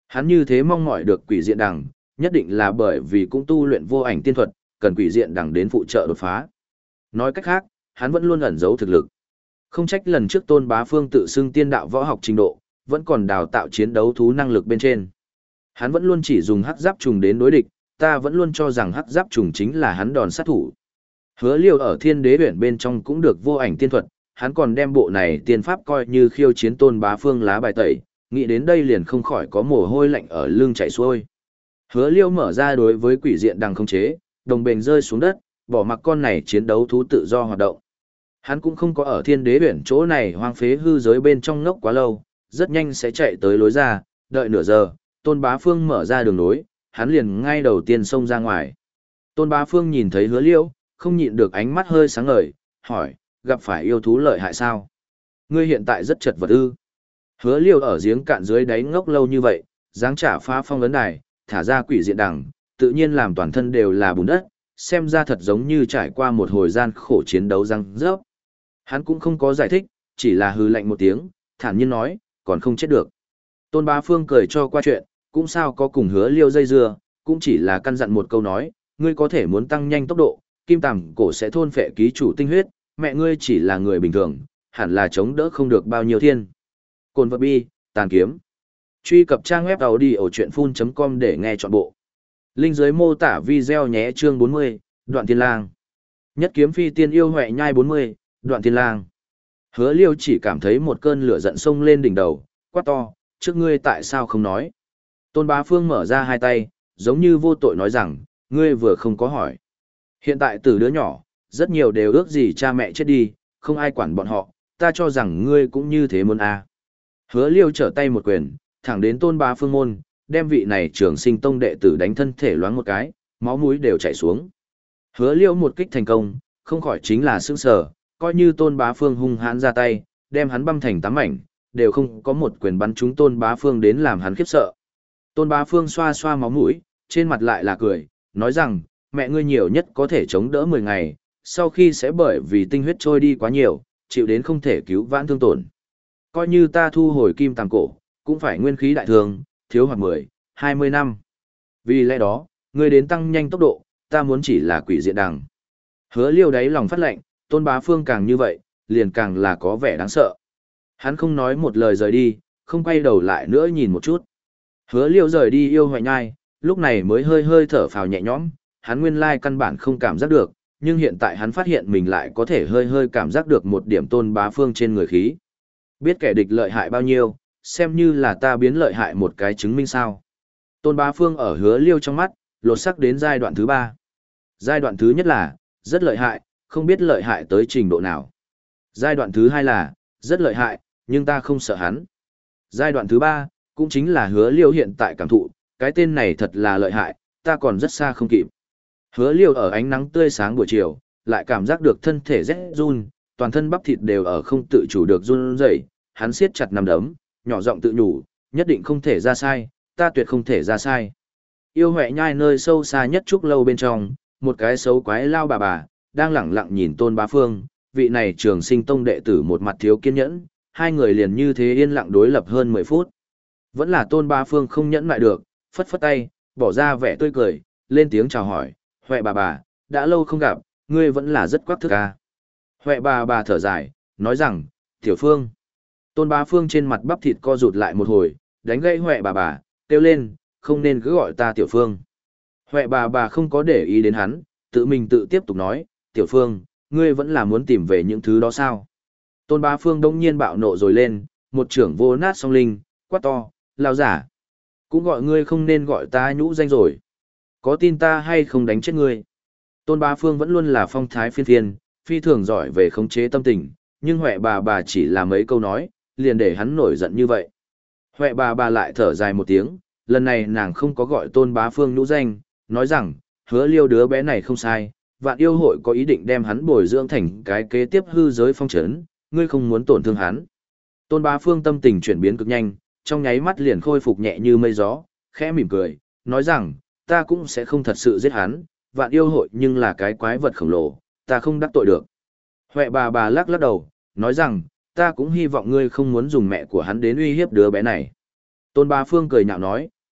Hắn như thế mong mỏi được quỷ diện đằng, nhất định là bởi vì cũng tu luyện vô ảnh tiên thuật, cần quỷ diện đằng đến phụ trợ đột phá. Nói cách khác, hắn vẫn luôn ẩn giấu thực lực. Không trách lần trước Tôn Bá Phương tự xưng tiên đạo võ học trình độ, vẫn còn đào tạo chiến đấu thú năng lực bên trên. Hắn vẫn luôn chỉ dùng hắc giáp trùng đến đối địch, ta vẫn luôn cho rằng hắc giáp trùng chính là hắn đòn sát thủ. Hứa Liêu ở Thiên Đế Uyển bên trong cũng được vô ảnh tiên thuật, hắn còn đem bộ này tiên pháp coi như khiêu chiến Tôn Bá Phương lá bài tẩy, nghĩ đến đây liền không khỏi có mồ hôi lạnh ở lưng chảy xuôi. Hứa Liêu mở ra đối với quỷ diện đằng không chế, đồng bền rơi xuống đất, bỏ mặc con này chiến đấu thú tự do hoạt động. Hắn cũng không có ở Thiên Đế Uyển chỗ này hoang phế hư giới bên trong ngốc quá lâu, rất nhanh sẽ chạy tới lối ra, đợi nửa giờ, Tôn Bá Phương mở ra đường nối, hắn liền ngay đầu tiên xông ra ngoài. Tôn Bá Phương nhìn thấy Hứa Liêu, không nhịn được ánh mắt hơi sáng ngời, hỏi, gặp phải yêu thú lợi hại sao? Ngươi hiện tại rất chật vật ư? Hứa Liêu ở giếng cạn dưới đáy ngốc lâu như vậy, dáng trả phá phong ấn đài, thả ra quỷ diện đằng, tự nhiên làm toàn thân đều là bùn đất, xem ra thật giống như trải qua một hồi gian khổ chiến đấu răng rớp. Hắn cũng không có giải thích, chỉ là hừ lạnh một tiếng, thản nhiên nói, còn không chết được. Tôn Bá Phương cười cho qua chuyện, cũng sao có cùng Hứa Liêu dây dưa, cũng chỉ là căn dặn một câu nói, ngươi có thể muốn tăng nhanh tốc độ, kim tằm cổ sẽ thôn phệ ký chủ tinh huyết, mẹ ngươi chỉ là người bình thường, hẳn là chống đỡ không được bao nhiêu thiên. Cồn vật bi, tàn kiếm. Truy cập trang web audiochuyenphun chấm com để nghe trọn bộ. Linh dưới mô tả video nhé chương bốn mươi, đoạn thiên lang. Nhất kiếm phi tiên yêu huệ nhai bốn mươi, đoạn thiên lang. Hứa Liêu chỉ cảm thấy một cơn lửa giận sông lên đỉnh đầu, quát to, trước ngươi tại sao không nói. Tôn Bá Phương mở ra hai tay, giống như vô tội nói rằng, ngươi vừa không có hỏi. Hiện tại từ đứa nhỏ, rất nhiều đều ước gì cha mẹ chết đi, không ai quản bọn họ, ta cho rằng ngươi cũng như thế muốn à. Hứa Liêu trở tay một quyền, thẳng đến Tôn Bá Phương môn, đem vị này trường sinh tông đệ tử đánh thân thể loáng một cái, máu mũi đều chảy xuống. Hứa Liêu một kích thành công, không khỏi chính là sững sờ, coi như Tôn Bá Phương hung hãn ra tay, đem hắn băm thành tám mảnh, đều không có một quyền bắn trúng Tôn Bá Phương đến làm hắn khiếp sợ. Tôn Bá Phương xoa xoa máu mũi, trên mặt lại là cười, nói rằng, mẹ ngươi nhiều nhất có thể chống đỡ mười ngày, sau khi sẽ bởi vì tinh huyết trôi đi quá nhiều, chịu đến không thể cứu vãn thương tổn. Coi như ta thu hồi kim tàng cổ, cũng phải nguyên khí đại thương, thiếu hoặc mười, hai mươi năm. Vì lẽ đó, ngươi đến tăng nhanh tốc độ, ta muốn chỉ là quỷ diện đằng. Hứa Liêu đáy lòng phát lệnh, Tôn Bá Phương càng như vậy, liền càng là có vẻ đáng sợ. Hắn không nói một lời rời đi, không quay đầu lại nữa nhìn một chút. Hứa Liêu rời đi yêu hoại nhai, lúc này mới hơi hơi thở phào nhẹ nhõm, hắn nguyên lai căn bản không cảm giác được, nhưng hiện tại hắn phát hiện mình lại có thể hơi hơi cảm giác được một điểm Tôn Bá Phương trên người khí. Biết kẻ địch lợi hại bao nhiêu, xem như là ta biến lợi hại một cái chứng minh sao. Tôn Bá Phương ở Hứa Liêu trong mắt, lột sắc đến giai đoạn thứ ba. Giai đoạn thứ nhất là, rất lợi hại, không biết lợi hại tới trình độ nào. Giai đoạn thứ hai là, rất lợi hại, nhưng ta không sợ hắn. Giai đoạn thứ ba, cũng chính là Hứa Liêu hiện tại cảm thụ, cái tên này thật là lợi hại, ta còn rất xa không kịp. Hứa Liêu ở ánh nắng tươi sáng buổi chiều, lại cảm giác được thân thể rét run, toàn thân bắp thịt đều ở không tự chủ được run rẩy, hắn siết chặt nắm đấm, nhỏ giọng tự nhủ, nhất định không thể ra sai, ta tuyệt không thể ra sai. Yêu Huệ nhai nơi sâu xa nhất trúc lâu bên trong, một cái xấu quái lao bà bà, đang lẳng lặng nhìn Tôn Bá Phương, vị này trường sinh tông đệ tử một mặt thiếu kiên nhẫn, hai người liền như thế yên lặng đối lập hơn mười phút. Vẫn là Tôn Bá Phương không nhẫn lại được, phất phất tay, bỏ ra vẻ tươi cười, lên tiếng chào hỏi, Huệ bà bà, đã lâu không gặp, ngươi vẫn là rất quắc thước ca. Huệ bà bà thở dài, nói rằng, Tiểu Phương. Tôn Bá Phương trên mặt bắp thịt co rụt lại một hồi, đánh gãy Huệ bà bà, kêu lên, không nên cứ gọi ta Tiểu Phương. Huệ bà bà không có để ý đến hắn, tự mình tự tiếp tục nói, Tiểu Phương, ngươi vẫn là muốn tìm về những thứ đó sao? Tôn Bá Phương đông nhiên bạo nộ rồi lên, một trưởng vô nát song linh, quát to, lao giả. Cũng gọi ngươi không nên gọi ta nhũ danh rồi. Có tin ta hay không đánh chết ngươi? Tôn Bá Phương vẫn luôn là phong thái phiên phiên, phi thường giỏi về khống chế tâm tình, nhưng Huệ bà bà chỉ là mấy câu nói, liền để hắn nổi giận như vậy. Huệ bà bà lại thở dài một tiếng, lần này nàng không có gọi Tôn Bá Phương nhũ danh, nói rằng, Hứa Liêu đứa bé này không sai, vạn yêu hội có ý định đem hắn bồi dưỡng thành cái kế tiếp hư giới phong trấn, ngươi không muốn tổn thương hắn. Tôn Bá Phương tâm tình chuyển biến cực nhanh, trong nháy mắt liền khôi phục nhẹ như mây gió, khẽ mỉm cười, nói rằng, ta cũng sẽ không thật sự giết hắn, vạn yêu hội nhưng là cái quái vật khổng lồ, ta không đắc tội được. Huệ bà bà lắc lắc đầu, nói rằng, ta cũng hy vọng ngươi không muốn dùng mẹ của hắn đến uy hiếp đứa bé này. Tôn Bá Phương cười nhạo nói,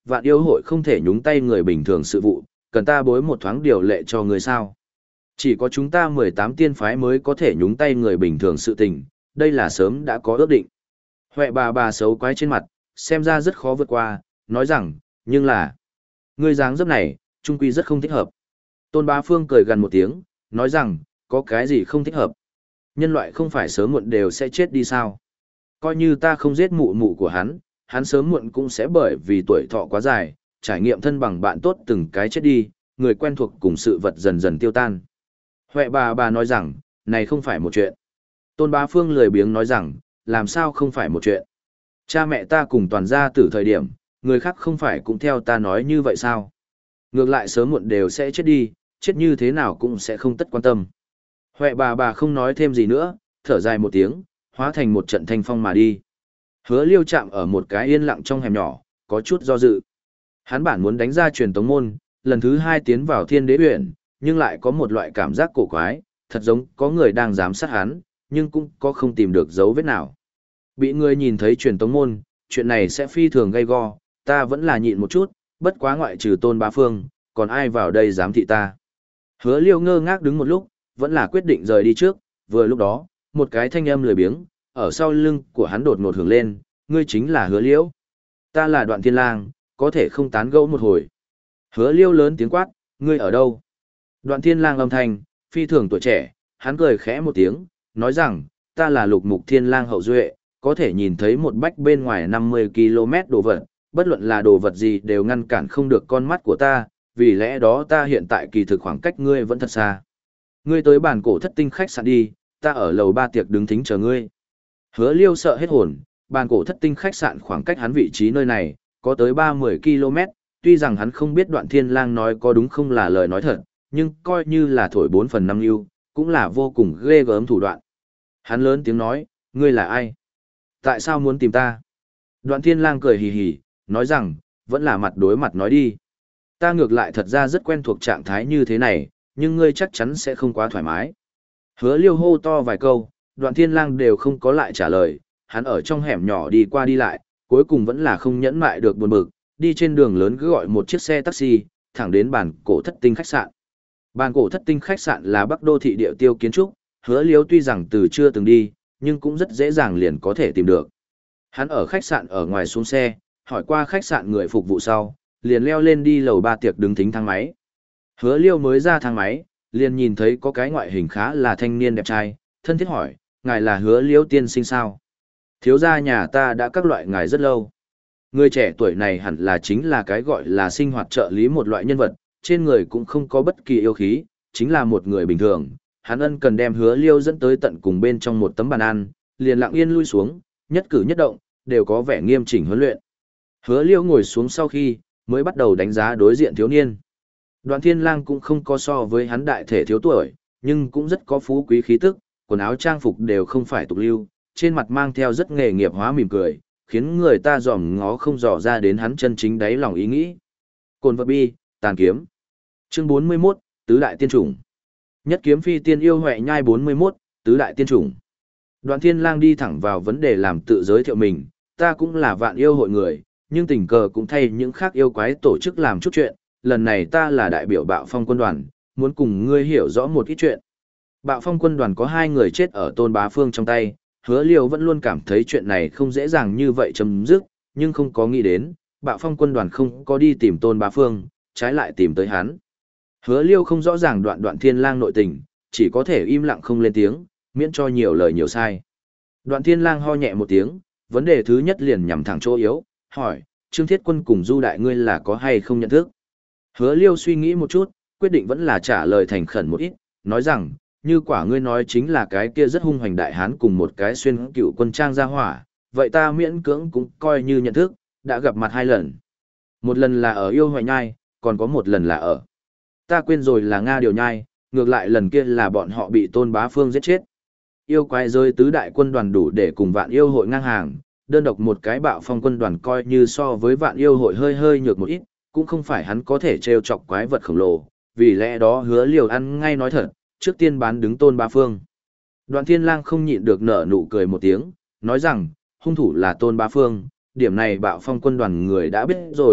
vạn yêu hội không thể nhúng tay người bình thường sự vụ, cần ta bối một thoáng điều lệ cho người sao. Chỉ có chúng ta mười tám tiên phái mới có thể nhúng tay người bình thường sự tình, đây là sớm đã có ước định. Huệ bà bà xấu quái trên mặt, xem ra rất khó vượt qua, nói rằng, nhưng là, ngươi dáng dấp này, trung quy rất không thích hợp. Tôn Bá Phương cười gần một tiếng, nói rằng, có cái gì không thích hợp. Nhân loại không phải sớm muộn đều sẽ chết đi sao. Coi như ta không giết mụ mụ của hắn, hắn sớm muộn cũng sẽ bởi vì tuổi thọ quá dài, trải nghiệm thân bằng bạn tốt từng cái chết đi, người quen thuộc cùng sự vật dần dần tiêu tan. Huệ bà bà nói rằng, này không phải một chuyện. Tôn Bá Phương lười biếng nói rằng, làm sao không phải một chuyện. Cha mẹ ta cùng toàn gia tử thời điểm, người khác không phải cũng theo ta nói như vậy sao. Ngược lại sớm muộn đều sẽ chết đi, chết như thế nào cũng sẽ không tất quan tâm. Huệ bà bà không nói thêm gì nữa, thở dài một tiếng, hóa thành một trận thanh phong mà đi. Hứa Liêu chạm ở một cái yên lặng trong hẻm nhỏ, có chút do dự. Hắn bản muốn đánh ra truyền tống môn, lần thứ hai tiến vào thiên đế huyện, nhưng lại có một loại cảm giác cổ quái, thật giống có người đang giám sát hắn, nhưng cũng có không tìm được dấu vết nào. Bị người nhìn thấy truyền tống môn, chuyện này sẽ phi thường gây go, ta vẫn là nhịn một chút, bất quá ngoại trừ Tôn Bá Phương, còn ai vào đây giám thị ta. Hứa Liêu ngơ ngác đứng một lúc, vẫn là quyết định rời đi trước, vừa lúc đó, một cái thanh âm lười biếng, ở sau lưng của hắn đột ngột hưởng lên, ngươi chính là Hứa Liêu. Ta là Đoạn Thiên Lang, có thể không tán gẫu một hồi. Hứa Liêu lớn tiếng quát, ngươi ở đâu? Đoạn Thiên Lang âm thanh, phi thường tuổi trẻ, hắn cười khẽ một tiếng, nói rằng, ta là Lục Mục Thiên Lang hậu duệ, có thể nhìn thấy một bách bên ngoài năm mươi ki lô mét đồ vật, bất luận là đồ vật gì đều ngăn cản không được con mắt của ta, vì lẽ đó ta hiện tại kỳ thực khoảng cách ngươi vẫn thật xa. Ngươi tới bàn cổ thất tinh khách sạn đi, ta ở lầu ba tiệc đứng thính chờ ngươi. Hứa Liêu sợ hết hồn, bàn cổ thất tinh khách sạn khoảng cách hắn vị trí nơi này, có tới ba mươi ki lô mét, tuy rằng hắn không biết Đoạn Thiên Lang nói có đúng không là lời nói thật, nhưng coi như là thổi bốn phần năm lưu, cũng là vô cùng ghê gớm thủ đoạn. Hắn lớn tiếng nói, ngươi là ai? Tại sao muốn tìm ta? Đoạn Thiên Lang cười hì hì, nói rằng, vẫn là mặt đối mặt nói đi. Ta ngược lại thật ra rất quen thuộc trạng thái như thế này, nhưng ngươi chắc chắn sẽ không quá thoải mái. Hứa Liêu hô to vài câu, Đoạn Thiên Lang đều không có lại trả lời, hắn ở trong hẻm nhỏ đi qua đi lại, cuối cùng vẫn là không nhẫn mại được buồn bực, đi trên đường lớn cứ gọi một chiếc xe taxi, thẳng đến bàn cổ thất tinh khách sạn. Bàn cổ thất tinh khách sạn là Bắc Đô thị địa tiêu kiến trúc, Hứa Liêu tuy rằng từ chưa từng đi, nhưng cũng rất dễ dàng liền có thể tìm được. Hắn ở khách sạn ở ngoài xuống xe, hỏi qua khách sạn người phục vụ sau, liền leo lên đi lầu ba tiệc đứng thính thang máy. Hứa Liêu mới ra thang máy, liền nhìn thấy có cái ngoại hình khá là thanh niên đẹp trai, thân thiết hỏi, ngài là Hứa Liêu tiên sinh sao? Thiếu gia nhà ta đã các loại ngài rất lâu. Người trẻ tuổi này hẳn là chính là cái gọi là sinh hoạt trợ lý một loại nhân vật, trên người cũng không có bất kỳ yêu khí, chính là một người bình thường. Hắn ân cần đem Hứa Liêu dẫn tới tận cùng bên trong một tấm bàn ăn, liền lặng yên lui xuống, nhất cử nhất động, đều có vẻ nghiêm chỉnh huấn luyện. Hứa Liêu ngồi xuống sau khi, mới bắt đầu đánh giá đối diện thiếu niên. Đoạn Thiên Lang cũng không có so với hắn đại thể thiếu tuổi, nhưng cũng rất có phú quý khí tức, quần áo trang phục đều không phải tục lưu, trên mặt mang theo rất nghề nghiệp hóa mỉm cười, khiến người ta dòm ngó không dò ra đến hắn chân chính đáy lòng ý nghĩ. Cồn vật bi, tàn kiếm. Chương bốn mươi mốt, Tứ đại tiên chủng. Nhất kiếm phi tiên yêu huệ nhai bốn mươi mốt, Tứ đại tiên chủng. Đoạn Thiên Lang đi thẳng vào vấn đề làm tự giới thiệu mình, ta cũng là vạn yêu hội người, nhưng tình cờ cũng thay những khác yêu quái tổ chức làm chút chuyện, lần này ta là đại biểu Bạo Phong quân đoàn, muốn cùng ngươi hiểu rõ một ít chuyện. Bạo Phong quân đoàn có hai người chết ở Tôn Bá Phương trong tay, Hứa Liêu vẫn luôn cảm thấy chuyện này không dễ dàng như vậy chấm dứt, nhưng không có nghĩ đến, Bạo Phong quân đoàn không có đi tìm Tôn Bá Phương, trái lại tìm tới hắn. Hứa Liêu không rõ ràng Đoạn Đoạn Thiên Lang nội tình, chỉ có thể im lặng không lên tiếng, miễn cho nhiều lời nhiều sai. Đoạn Thiên Lang ho nhẹ một tiếng, vấn đề thứ nhất liền nhằm thẳng chỗ yếu, hỏi, Trương Thiết Quân cùng Du Đại ngươi là có hay không nhận thức? Hứa Liêu suy nghĩ một chút, quyết định vẫn là trả lời thành khẩn một ít, nói rằng, như quả ngươi nói chính là cái kia rất hung hoành đại hán cùng một cái xuyên cựu quân trang ra hỏa, vậy ta miễn cưỡng cũng coi như nhận thức, đã gặp mặt hai lần. Một lần là ở yêu hoài nhai, còn có một lần là ở. Ta quên rồi là Nga Điều Nhai, ngược lại lần kia là bọn họ bị Tôn Bá Phương giết chết. Yêu quái rơi tứ đại quân đoàn đủ để cùng vạn yêu hội ngang hàng, đơn độc một cái Bạo Phong quân đoàn coi như so với vạn yêu hội hơi hơi nhược một ít, cũng không phải hắn có thể trêu chọc quái vật khổng lồ, vì lẽ đó Hứa Liêu ăn ngay nói thật, trước tiên bán đứng Tôn Bá Phương. Đoạn Thiên Lang không nhịn được nở nụ cười một tiếng, nói rằng, hung thủ là Tôn Bá Phương, điểm này Bạo Phong quân đoàn người đã biết rồi,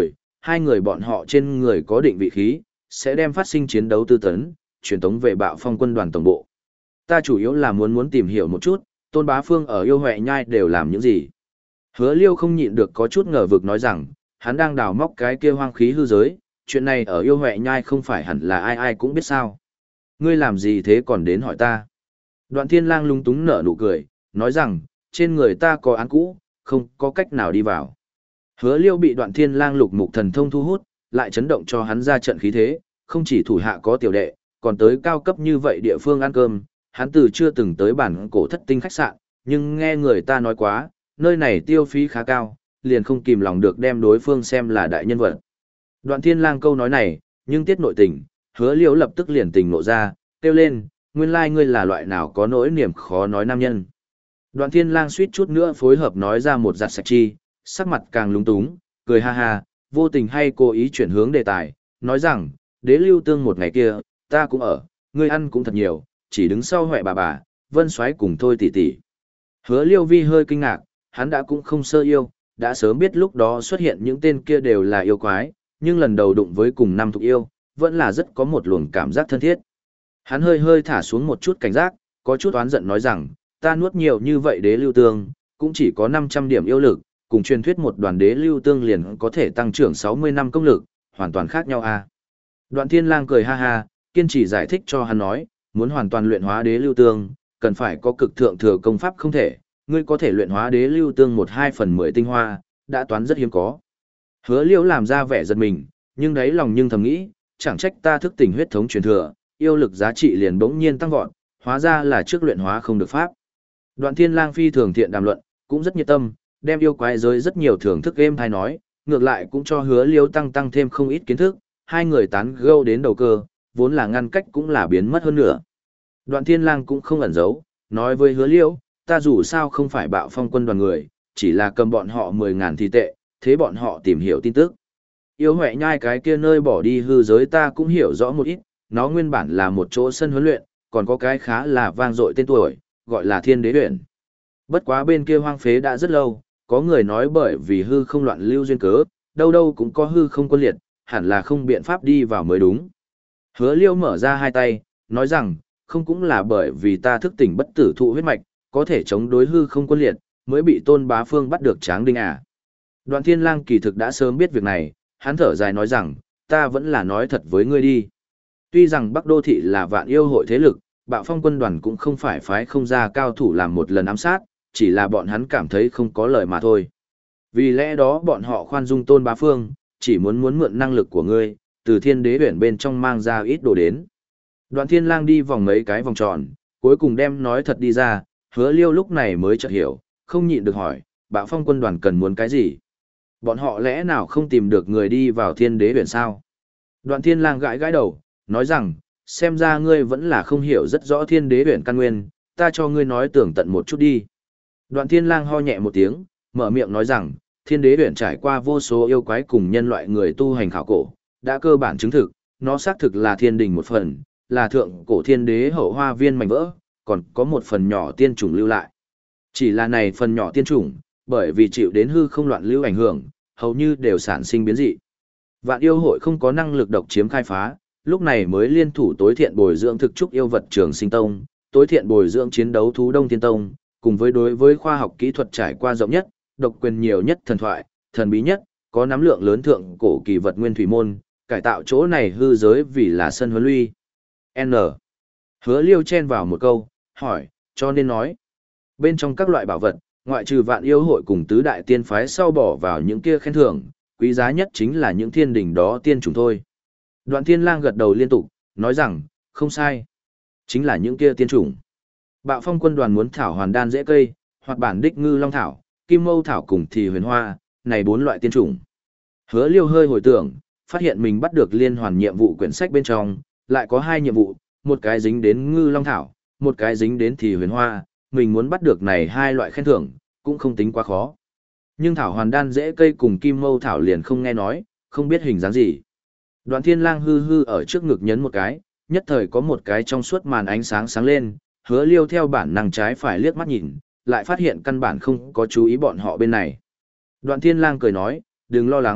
hai người bọn họ trên người có định vị khí, sẽ đem phát sinh chiến đấu tư tấn, truyền tống về Bạo Phong quân đoàn tổng bộ. Ta chủ yếu là muốn muốn tìm hiểu một chút, Tôn Bá Phương ở yêu Huệ Nhai đều làm những gì. Hứa Liêu không nhịn được có chút ngờ vực nói rằng, hắn đang đào móc cái kia hoang khí hư giới, chuyện này ở yêu Huệ Nhai không phải hẳn là ai ai cũng biết sao. Ngươi làm gì thế còn đến hỏi ta? Đoạn Thiên Lang lung túng nở nụ cười, nói rằng, trên người ta có án cũ, không có cách nào đi vào. Hứa Liêu bị Đoạn Thiên Lang lục mục thần thông thu hút, lại chấn động cho hắn ra trận khí thế, không chỉ thủ hạ có tiểu đệ, còn tới cao cấp như vậy địa phương ăn cơm, hắn từ chưa từng tới bản cổ thất tinh khách sạn, nhưng nghe người ta nói quá, nơi này tiêu phí khá cao, liền không kìm lòng được đem đối phương xem là đại nhân vật. Đoạn Thiên Lang câu nói này, nhưng tiết nội tình, Hứa Liêu lập tức liền tình nộ ra, kêu lên, nguyên lai ngươi là loại nào có nỗi niềm khó nói nam nhân. Đoạn Thiên Lang suýt chút nữa phối hợp nói ra một giặt sạch chi, sắc mặt càng lúng túng, cười ha ha, vô tình hay cố ý chuyển hướng đề tài, nói rằng, đế lưu tương một ngày kia, ta cũng ở, ngươi ăn cũng thật nhiều, chỉ đứng sau Huệ bà bà, Vân Soái cùng thôi tỷ tỷ. Hứa Liêu Vi hơi kinh ngạc, hắn đã cũng không sơ yêu, đã sớm biết lúc đó xuất hiện những tên kia đều là yêu quái, nhưng lần đầu đụng với cùng năm thuộc yêu, vẫn là rất có một luồng cảm giác thân thiết. Hắn hơi hơi thả xuống một chút cảnh giác, có chút oán giận nói rằng, ta nuốt nhiều như vậy đế lưu tương, cũng chỉ có năm trăm điểm yêu lực, cùng truyền thuyết một đoàn đế lưu tương liền có thể tăng trưởng sáu mươi năm công lực, hoàn toàn khác nhau à. Đoạn Thiên Lang cười ha ha, kiên trì giải thích cho hắn nói, muốn hoàn toàn luyện hóa đế lưu tương, cần phải có cực thượng thừa công pháp không thể, ngươi có thể luyện hóa đế lưu tương một hai phần mười tinh hoa, đã toán rất hiếm có. Hứa Liêu làm ra vẻ giật mình, nhưng đáy lòng nhưng thầm nghĩ, chẳng trách ta thức tỉnh huyết thống truyền thừa, yêu lực giá trị liền bỗng nhiên tăng vọt, hóa ra là trước luyện hóa không được pháp. Đoạn Thiên Lang phi thường thiện đàm luận, cũng rất nhiệt tâm, đem yêu quái giới rất nhiều thưởng thức êm hay nói, ngược lại cũng cho Hứa Liêu tăng tăng thêm không ít kiến thức, hai người tán gẫu đến đầu cơ, vốn là ngăn cách cũng là biến mất hơn nữa. Đoạn Thiên Lang cũng không ẩn giấu, nói với Hứa Liêu, ta dù sao không phải Bạo Phong quân đoàn người, chỉ là cầm bọn họ mười ngàn thi tệ, thế bọn họ tìm hiểu tin tức. Yêu Huệ Nhai cái kia nơi bỏ đi hư giới ta cũng hiểu rõ một ít, nó nguyên bản là một chỗ sân huấn luyện, còn có cái khá là vang dội tên tuổi, gọi là Thiên Đế Uyển. Bất quá bên kia hoang phế đã rất lâu, có người nói bởi vì hư không loạn lưu duyên cớ, đâu đâu cũng có hư không quân liệt, hẳn là không biện pháp đi vào mới đúng. Hứa Liêu mở ra hai tay, nói rằng, không cũng là bởi vì ta thức tỉnh bất tử thụ huyết mạch, có thể chống đối hư không quân liệt, mới bị Tôn Bá Phương bắt được Tráng Đinh à. Đoạn Thiên Lang kỳ thực đã sớm biết việc này, hắn thở dài nói rằng, ta vẫn là nói thật với ngươi đi. Tuy rằng Bắc Đô Thị là vạn yêu hội thế lực, Bạo Phong quân đoàn cũng không phải phái không ra cao thủ làm một lần ám sát, chỉ là bọn hắn cảm thấy không có lời mà thôi. Vì lẽ đó bọn họ khoan dung Tôn Bá Phương, chỉ muốn muốn mượn năng lực của ngươi, từ Thiên Đế Uyển bên trong mang ra ít đồ đến. Đoạn Thiên Lang đi vòng mấy cái vòng tròn, cuối cùng đem nói thật đi ra, Hứa Liêu lúc này mới chợt hiểu, không nhịn được hỏi, Bạo Phong quân đoàn cần muốn cái gì? Bọn họ lẽ nào không tìm được người đi vào Thiên Đế Uyển sao? Đoạn Thiên Lang gãi gãi đầu, nói rằng, xem ra ngươi vẫn là không hiểu rất rõ Thiên Đế Uyển căn nguyên, ta cho ngươi nói tường tận một chút đi. Đoạn Thiên Lang ho nhẹ một tiếng, mở miệng nói rằng, Thiên Đế Uyển trải qua vô số yêu quái cùng nhân loại người tu hành khảo cổ, đã cơ bản chứng thực, nó xác thực là thiên đình một phần, là thượng cổ thiên đế hậu hoa viên mảnh vỡ, còn có một phần nhỏ tiên chủng lưu lại. Chỉ là này phần nhỏ tiên chủng, bởi vì chịu đến hư không loạn lưu ảnh hưởng, hầu như đều sản sinh biến dị. Vạn yêu hội không có năng lực độc chiếm khai phá, lúc này mới liên thủ tối thiện bồi dưỡng thực trúc yêu vật Trường Sinh Tông, tối thiện bồi dưỡng chiến đấu thú Đông Thiên Tông, cùng với đối với khoa học kỹ thuật trải qua rộng nhất, độc quyền nhiều nhất thần thoại, thần bí nhất, có nắm lượng lớn thượng cổ kỳ vật nguyên thủy môn, cải tạo chỗ này hư giới vì là sân huấn luyện. N. Hứa Liêu chen vào một câu, hỏi, cho nên nói. Bên trong các loại bảo vật, ngoại trừ vạn yêu hội cùng tứ đại tiên phái sau bỏ vào những kia khen thưởng, quý giá nhất chính là những thiên đỉnh đó tiên chủng thôi. Đoạn Thiên Lang gật đầu liên tục, nói rằng, không sai. Chính là những kia tiên chủng. Bạo Phong quân đoàn muốn thảo hoàn đan dễ cây, hoặc bản đích ngư long thảo, kim mâu thảo cùng thì huyền hoa, này bốn loại tiên chủng. Hứa Liêu hơi hồi tưởng, phát hiện mình bắt được liên hoàn nhiệm vụ quyển sách bên trong, lại có hai nhiệm vụ, một cái dính đến ngư long thảo, một cái dính đến thì huyền hoa, mình muốn bắt được này hai loại khen thưởng, cũng không tính quá khó. Nhưng thảo hoàn đan dễ cây cùng kim mâu thảo liền không nghe nói, không biết hình dáng gì. Đoạn Thiên Lang hư hư ở trước ngực nhấn một cái, nhất thời có một cái trong suốt màn ánh sáng sáng lên, Hứa Liêu theo bản năng trái phải liếc mắt nhìn, lại phát hiện căn bản không có chú ý bọn họ bên này. Đoạn Thiên Lang cười nói, đừng lo lắng,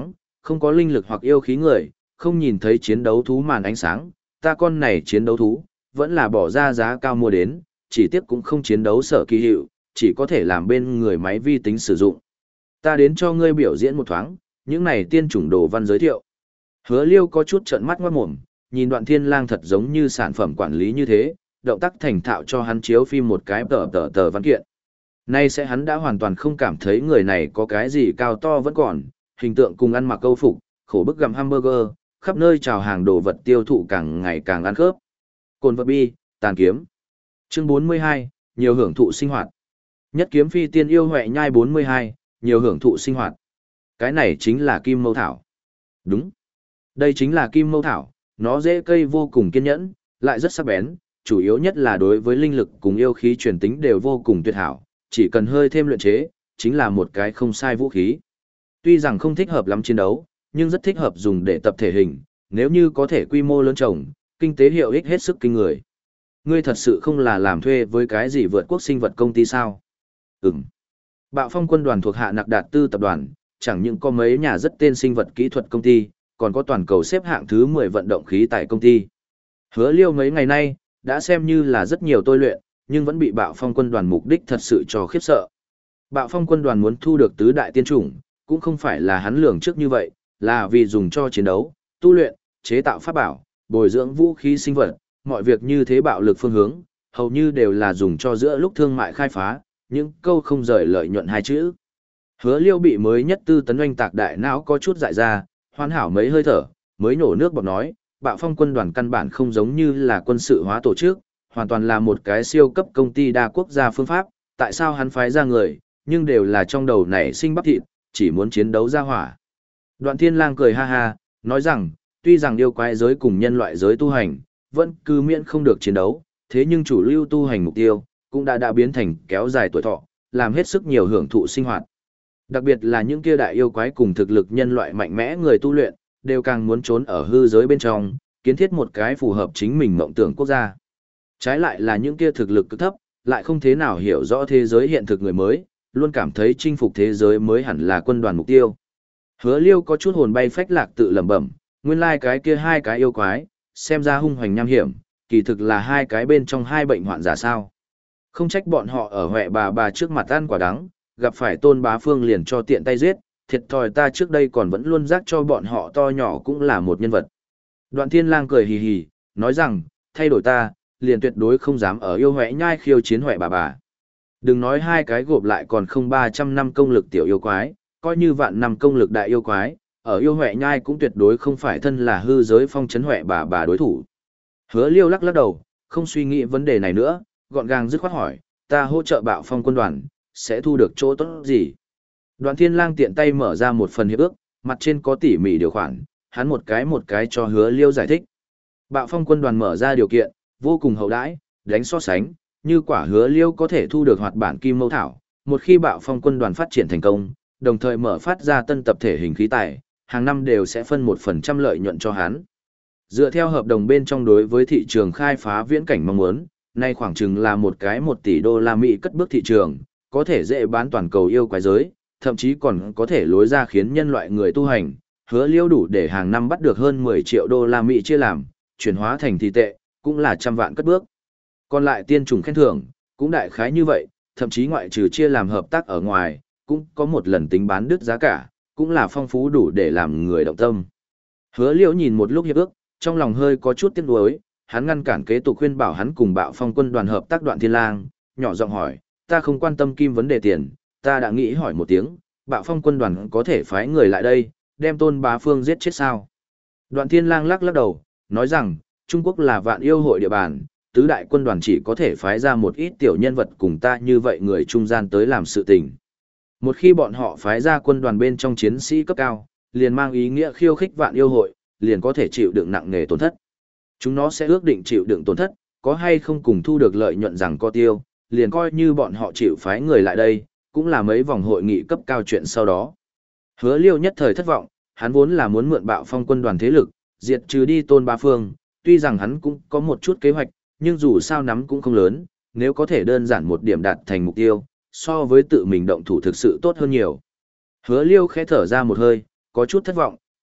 Không có linh lực hoặc yêu khí người, không nhìn thấy chiến đấu thú màn ánh sáng, ta con này chiến đấu thú, vẫn là bỏ ra giá cao mua đến, chỉ tiếc cũng không chiến đấu sở kỳ hiệu, chỉ có thể làm bên người máy vi tính sử dụng. Ta đến cho ngươi biểu diễn một thoáng, những này tiên chủng đồ văn giới thiệu. Hứa Liêu có chút trợn mắt ngoát mồm, nhìn Đoạn Thiên Lang thật giống như sản phẩm quản lý như thế, động tác thành thạo cho hắn chiếu phim một cái tờ tờ tờ văn kiện. Nay sẽ hắn đã hoàn toàn không cảm thấy người này có cái gì cao to vẫn còn, hình tượng cùng ăn mặc câu phục, khổ bức gặm hamburger, khắp nơi chào hàng đồ vật tiêu thụ càng ngày càng ăn khớp. Cồn vật bi, tàn kiếm. Chương bốn mươi hai, nhiều hưởng thụ sinh hoạt. Nhất kiếm phi tiên yêu huệ nhai bốn mươi hai, nhiều hưởng thụ sinh hoạt. Cái này chính là kim mâu thảo. Đúng. Đây chính là kim mâu thảo, nó dễ cây vô cùng kiên nhẫn, lại rất sắc bén, chủ yếu nhất là đối với linh lực cùng yêu khí truyền tính đều vô cùng tuyệt hảo, chỉ cần hơi thêm luyện chế, chính là một cái không sai vũ khí. Tuy rằng không thích hợp lắm chiến đấu, nhưng rất thích hợp dùng để tập thể hình, nếu như có thể quy mô lớn trồng, kinh tế hiệu ích hết sức kinh người. Ngươi thật sự không là làm thuê với cái gì vượt quốc sinh vật công ty sao? Ừm. Bạo Phong quân đoàn thuộc hạ Nặc Đạt Tư tập đoàn, chẳng những có mấy nhà rất tên sinh vật kỹ thuật công ty, còn có toàn cầu xếp hạng thứ mười vận động khí tại công ty. Hứa Liêu mấy ngày nay, đã xem như là rất nhiều tôi luyện, nhưng vẫn bị Bạo Phong quân đoàn mục đích thật sự cho khiếp sợ. Bạo Phong quân đoàn muốn thu được tứ đại tiên chủng, cũng không phải là hắn lường trước như vậy, là vì dùng cho chiến đấu, tu luyện, chế tạo pháp bảo, bồi dưỡng vũ khí sinh vật, mọi việc như thế bạo lực phương hướng, hầu như đều là dùng cho giữa lúc thương mại khai phá, những câu không rời lợi nhuận hai chữ. Hứa Liêu bị mới nhất tư tấn oanh tạc đại não có chút dại ra, hoàn hảo mấy hơi thở, mới nổ nước bọt nói, Bạo Phong quân đoàn căn bản không giống như là quân sự hóa tổ chức, hoàn toàn là một cái siêu cấp công ty đa quốc gia phương pháp, tại sao hắn phái ra người, nhưng đều là trong đầu nảy sinh bắp thịt, chỉ muốn chiến đấu ra hỏa. Đoạn Thiên Lang cười ha ha, nói rằng, tuy rằng yêu quái giới cùng nhân loại giới tu hành, vẫn cứ miễn không được chiến đấu, thế nhưng chủ lưu tu hành mục tiêu, cũng đã đã biến thành kéo dài tuổi thọ, làm hết sức nhiều hưởng thụ sinh hoạt. Đặc biệt là những kia đại yêu quái cùng thực lực nhân loại mạnh mẽ người tu luyện, đều càng muốn trốn ở hư giới bên trong, kiến thiết một cái phù hợp chính mình mộng tưởng quốc gia. Trái lại là những kia thực lực cực thấp, lại không thế nào hiểu rõ thế giới hiện thực người mới, luôn cảm thấy chinh phục thế giới mới hẳn là quân đoàn mục tiêu. Hứa Liêu có chút hồn bay phách lạc tự lẩm bẩm, nguyên lai like cái kia hai cái yêu quái, xem ra hung hoành nham hiểm, kỳ thực là hai cái bên trong hai bệnh hoạn giả sao. Không trách bọn họ ở Huệ bà bà trước mặt ăn quả đắng, gặp phải Tôn Bá Phương liền cho tiện tay giết, thiệt thòi ta trước đây còn vẫn luôn giác cho bọn họ to nhỏ cũng là một nhân vật. Đoạn Thiên Lang cười hì hì, nói rằng, thay đổi ta, liền tuyệt đối không dám ở yêu Huệ nhai khiêu chiến Huệ bà bà. Đừng nói hai cái gộp lại còn không ba trăm năm công lực tiểu yêu quái, coi như vạn năm công lực đại yêu quái, ở yêu Huệ nhai cũng tuyệt đối không phải thân là hư giới phong trấn Huệ bà bà đối thủ. Hứa Liêu lắc lắc đầu, không suy nghĩ vấn đề này nữa, gọn gàng dứt khoát hỏi, ta hỗ trợ Bạo Phong quân đoàn, sẽ thu được chỗ tốt gì? Đoạn Thiên Lang tiện tay mở ra một phần hiệp ước, mặt trên có tỉ mỉ điều khoản, hắn một cái một cái cho Hứa Liêu giải thích. Bạo Phong quân đoàn mở ra điều kiện, vô cùng hậu đãi, đánh so sánh, như quả Hứa Liêu có thể thu được hoạt bản kim mâu thảo, một khi Bạo Phong quân đoàn phát triển thành công, đồng thời mở phát ra tân tập thể hình khí tài, hàng năm đều sẽ phân một phần trăm lợi nhuận cho hắn. Dựa theo hợp đồng bên trong đối với thị trường khai phá viễn cảnh mong muốn, nay khoảng chừng là một cái một tỷ đô la Mỹ cất bước thị trường, có thể dễ bán toàn cầu yêu quái giới, thậm chí còn có thể lối ra khiến nhân loại người tu hành, Hứa Liêu đủ để hàng năm bắt được hơn mười triệu đô la Mỹ chia làm, chuyển hóa thành thị tệ, cũng là trăm vạn cất bước. Còn lại tiên trùng khen thưởng, cũng đại khái như vậy, thậm chí ngoại trừ chia làm hợp tác ở ngoài, cũng có một lần tính bán đứt giá cả, cũng là phong phú đủ để làm người động tâm. Hứa Liễu nhìn một lúc hiệp ước, trong lòng hơi có chút tiếc nuối, hắn ngăn cản kế tục khuyên bảo hắn cùng Bạo Phong quân đoàn hợp tác Đoạn Thiên Lang, nhỏ giọng hỏi, ta không quan tâm kim vấn đề tiền, ta đã nghĩ hỏi một tiếng, Bạo Phong quân đoàn có thể phái người lại đây, đem Tôn Bá Phương giết chết sao? Đoạn Thiên Lang lắc lắc đầu, nói rằng, Trung Quốc là vạn yêu hội địa bàn, tứ đại quân đoàn chỉ có thể phái ra một ít tiểu nhân vật cùng ta như vậy người trung gian tới làm sự tình. Một khi bọn họ phái ra quân đoàn bên trong chiến sĩ cấp cao, liền mang ý nghĩa khiêu khích vạn yêu hội, liền có thể chịu đựng nặng nề tổn thất. Chúng nó sẽ ước định chịu đựng tổn thất, có hay không cùng thu được lợi nhuận rằng có tiêu, liền coi như bọn họ chịu phái người lại đây, cũng là mấy vòng hội nghị cấp cao chuyện sau đó. Hứa Liêu nhất thời thất vọng, hắn vốn là muốn mượn Bạo Phong quân đoàn thế lực, diệt trừ đi Tôn Bá Phương, tuy rằng hắn cũng có một chút kế hoạch, nhưng dù sao nắm cũng không lớn, nếu có thể đơn giản một điểm đạt thành mục tiêu, so với tự mình động thủ thực sự tốt hơn nhiều. Hứa Liêu khẽ thở ra một hơi, có chút thất vọng,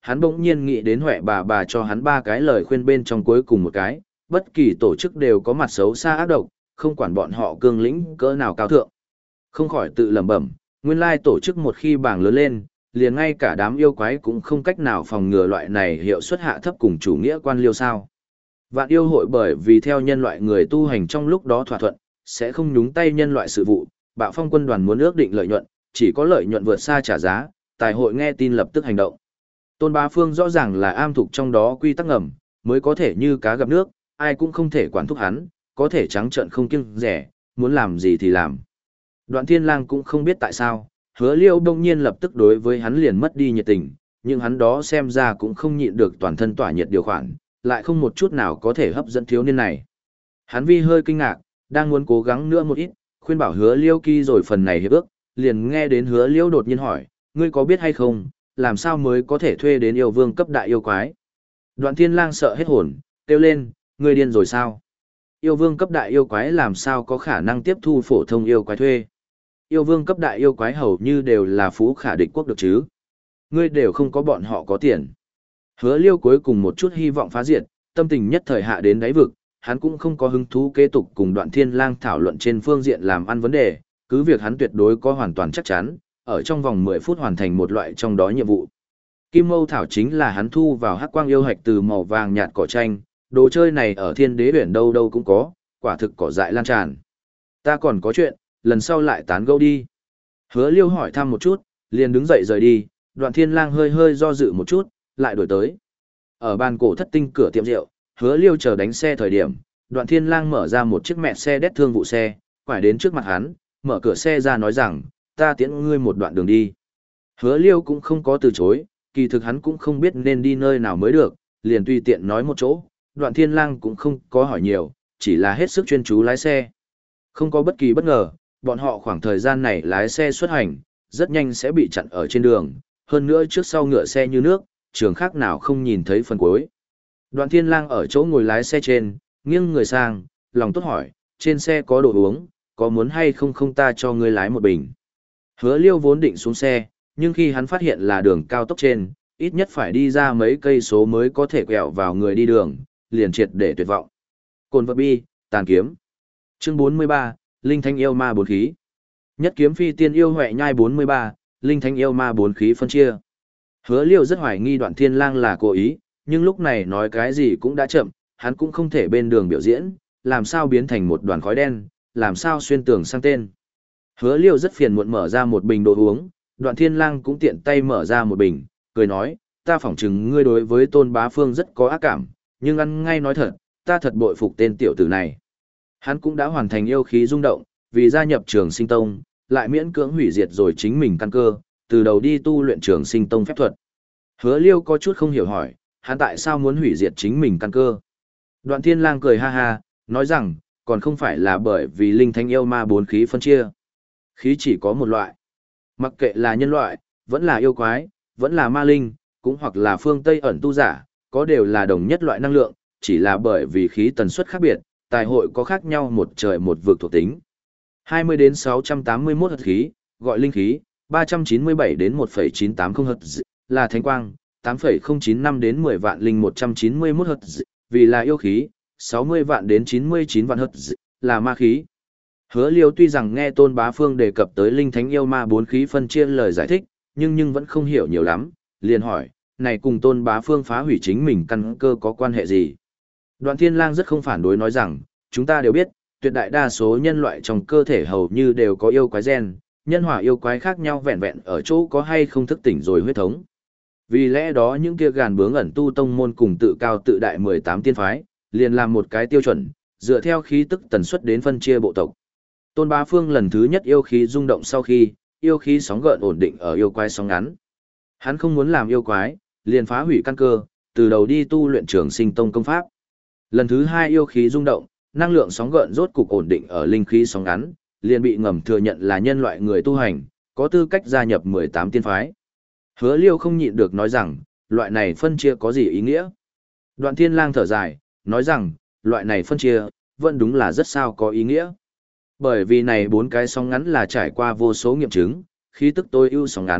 hắn bỗng nhiên nghĩ đến Huệ bà bà cho hắn ba cái lời khuyên bên trong cuối cùng một cái, bất kỳ tổ chức đều có mặt xấu xa ác độc, không quản bọn họ cương lĩnh cỡ nào cao thượng. Không khỏi tự lẩm bẩm, nguyên lai tổ chức một khi bảng lớn lên, liền ngay cả đám yêu quái cũng không cách nào phòng ngừa loại này hiệu suất hạ thấp cùng chủ nghĩa quan liêu sao. Vạn yêu hội bởi vì theo nhân loại người tu hành trong lúc đó thỏa thuận, sẽ không nhúng tay nhân loại sự vụ, Bạo Phong quân đoàn muốn ước định lợi nhuận, chỉ có lợi nhuận vượt xa trả giá, tài hội nghe tin lập tức hành động. Tôn Bá Phương rõ ràng là am thuộc trong đó quy tắc ngầm, mới có thể như cá gặp nước, ai cũng không thể quản thúc hắn, có thể trắng trợn không kiêng rẻ, muốn làm gì thì làm. Đoạn Thiên Lang cũng không biết tại sao, Hứa Liêu đông nhiên lập tức đối với hắn liền mất đi nhiệt tình, nhưng hắn đó xem ra cũng không nhịn được toàn thân tỏa nhiệt điều khoản, lại không một chút nào có thể hấp dẫn thiếu niên này. Hắn vi hơi kinh ngạc, đang muốn cố gắng nữa một ít, khuyên bảo Hứa Liêu ký rồi phần này hiệp ước, liền nghe đến Hứa Liêu đột nhiên hỏi, ngươi có biết hay không, làm sao mới có thể thuê đến yêu vương cấp đại yêu quái? Đoạn Thiên Lang sợ hết hồn, kêu lên, ngươi điên rồi sao? Yêu vương cấp đại yêu quái làm sao có khả năng tiếp thu phổ thông yêu quái thuê? Yêu vương cấp đại yêu quái hầu như đều là phú khả địch quốc được chứ. Ngươi đều không có bọn họ có tiền. Hứa Liêu cuối cùng một chút hy vọng phá diệt, tâm tình nhất thời hạ đến đáy vực, hắn cũng không có hứng thú kế tục cùng Đoạn Thiên Lang thảo luận trên phương diện làm ăn vấn đề, cứ việc hắn tuyệt đối có hoàn toàn chắc chắn, ở trong vòng mười phút hoàn thành một loại trong đó nhiệm vụ. Kim Mâu Thảo chính là hắn thu vào hắc quang yêu hạch từ màu vàng nhạt cỏ tranh, đồ chơi này ở Thiên Đế Biển đâu đâu cũng có, quả thực cỏ dại lan tràn. Ta còn có chuyện, lần sau lại tán gẫu đi. Hứa Liêu hỏi thăm một chút, liền đứng dậy rời đi, Đoạn Thiên Lang hơi hơi do dự một chút, lại đổi tới. Ở bàn cổ thất tinh cửa tiệm rượu, Hứa Liêu chờ đánh xe thời điểm, Đoạn Thiên Lang mở ra một chiếc mẹ xe đét thương vụ xe, quải đến trước mặt hắn, mở cửa xe ra nói rằng, ta tiễn ngươi một đoạn đường đi. Hứa Liêu cũng không có từ chối, kỳ thực hắn cũng không biết nên đi nơi nào mới được, liền tùy tiện nói một chỗ, Đoạn Thiên Lang cũng không có hỏi nhiều, chỉ là hết sức chuyên chú lái xe. Không có bất kỳ bất ngờ, bọn họ khoảng thời gian này lái xe xuất hành, rất nhanh sẽ bị chặn ở trên đường, hơn nữa trước sau ngựa xe như nước, trường khác nào không nhìn thấy phần cuối. Đoạn Thiên Lang ở chỗ ngồi lái xe trên, nghiêng người sang, lòng tốt hỏi, trên xe có đồ uống, có muốn hay không không ta cho ngươi lái một bình. Hứa Liêu vốn định xuống xe, nhưng khi hắn phát hiện là đường cao tốc trên, ít nhất phải đi ra mấy cây số mới có thể quẹo vào người đi đường, liền triệt để tuyệt vọng. Cồn vật bi, tàn kiếm. Chương bốn mươi ba, Linh Thanh yêu ma bốn khí. Nhất kiếm phi tiên yêu huệ nhai bốn mươi ba, Linh Thanh yêu ma bốn khí phân chia. Hứa Liêu rất hoài nghi Đoạn Thiên Lang là cố ý, nhưng lúc này nói cái gì cũng đã chậm, hắn cũng không thể bên đường biểu diễn, làm sao biến thành một đoàn khói đen, làm sao xuyên tường sang tên. Hứa Liêu rất phiền muộn mở ra một bình đồ uống, Đoạn Thiên Lang cũng tiện tay mở ra một bình, cười nói, ta phỏng chừng ngươi đối với Tôn Bá Phương rất có ác cảm, nhưng ăn ngay nói thật, ta thật bội phục tên tiểu tử này. Hắn cũng đã hoàn thành yêu khí rung động, vì gia nhập Trường Sinh Tông, lại miễn cưỡng hủy diệt rồi chính mình căn cơ, từ đầu đi tu luyện Trường Sinh Tông phép thuật. Hứa Liêu có chút không hiểu hỏi, hắn tại sao muốn hủy diệt chính mình căn cơ? Đoạn Thiên Lang cười ha ha, nói rằng, còn không phải là bởi vì linh thanh yêu ma bốn khí phân chia. Khí chỉ có một loại. Mặc kệ là nhân loại, vẫn là yêu quái, vẫn là ma linh, cũng hoặc là phương Tây ẩn tu giả, có đều là đồng nhất loại năng lượng, chỉ là bởi vì khí tần suất khác biệt, tài hội có khác nhau một trời một vực thuộc tính. hai mươi đến sáu trăm tám mươi mốt Hz khí, gọi linh khí, ba trăm chín mươi bảy đến một phẩy chín tám không Hz, là thánh quang, tám phẩy không chín năm đến mười vạn linh một trăm chín mươi mốt Hz, vì là yêu khí, sáu mươi vạn đến chín mươi chín vạn Hz, là ma khí. Hứa Liêu tuy rằng nghe Tôn Bá Phương đề cập tới linh thánh yêu ma bốn khí phân chia lời giải thích, nhưng nhưng vẫn không hiểu nhiều lắm, liền hỏi, này cùng Tôn Bá Phương phá hủy chính mình căn cơ có quan hệ gì? Đoạn Thiên Lang rất không phản đối nói rằng, chúng ta đều biết, tuyệt đại đa số nhân loại trong cơ thể hầu như đều có yêu quái gen, nhân hỏa yêu quái khác nhau vẹn vẹn ở chỗ có hay không thức tỉnh rồi huyết thống. Vì lẽ đó những kia gàn bướng ẩn tu tông môn cùng tự cao tự đại mười tám tiên phái, liền làm một cái tiêu chuẩn, dựa theo khí tức tần suất đến phân chia bộ tộc. Tôn Bá Phương lần thứ nhất yêu khí rung động sau khi, yêu khí sóng gợn ổn định ở yêu quái sóng ngắn. Hắn không muốn làm yêu quái, liền phá hủy căn cơ, từ đầu đi tu luyện Trường Sinh Tông công pháp. Lần thứ hai yêu khí rung động, năng lượng sóng gợn rốt cục ổn định ở linh khí sóng ngắn, liền bị ngầm thừa nhận là nhân loại người tu hành, có tư cách gia nhập mười tám tiên phái. Hứa Liêu không nhịn được nói rằng, loại này phân chia có gì ý nghĩa? Đoạn Thiên Lang thở dài, nói rằng, loại này phân chia, vẫn đúng là rất sao có ý nghĩa. Bởi vì này bốn cái sóng ngắn là trải qua vô số nghiệm chứng, khí tức tối ưu sóng ngắn,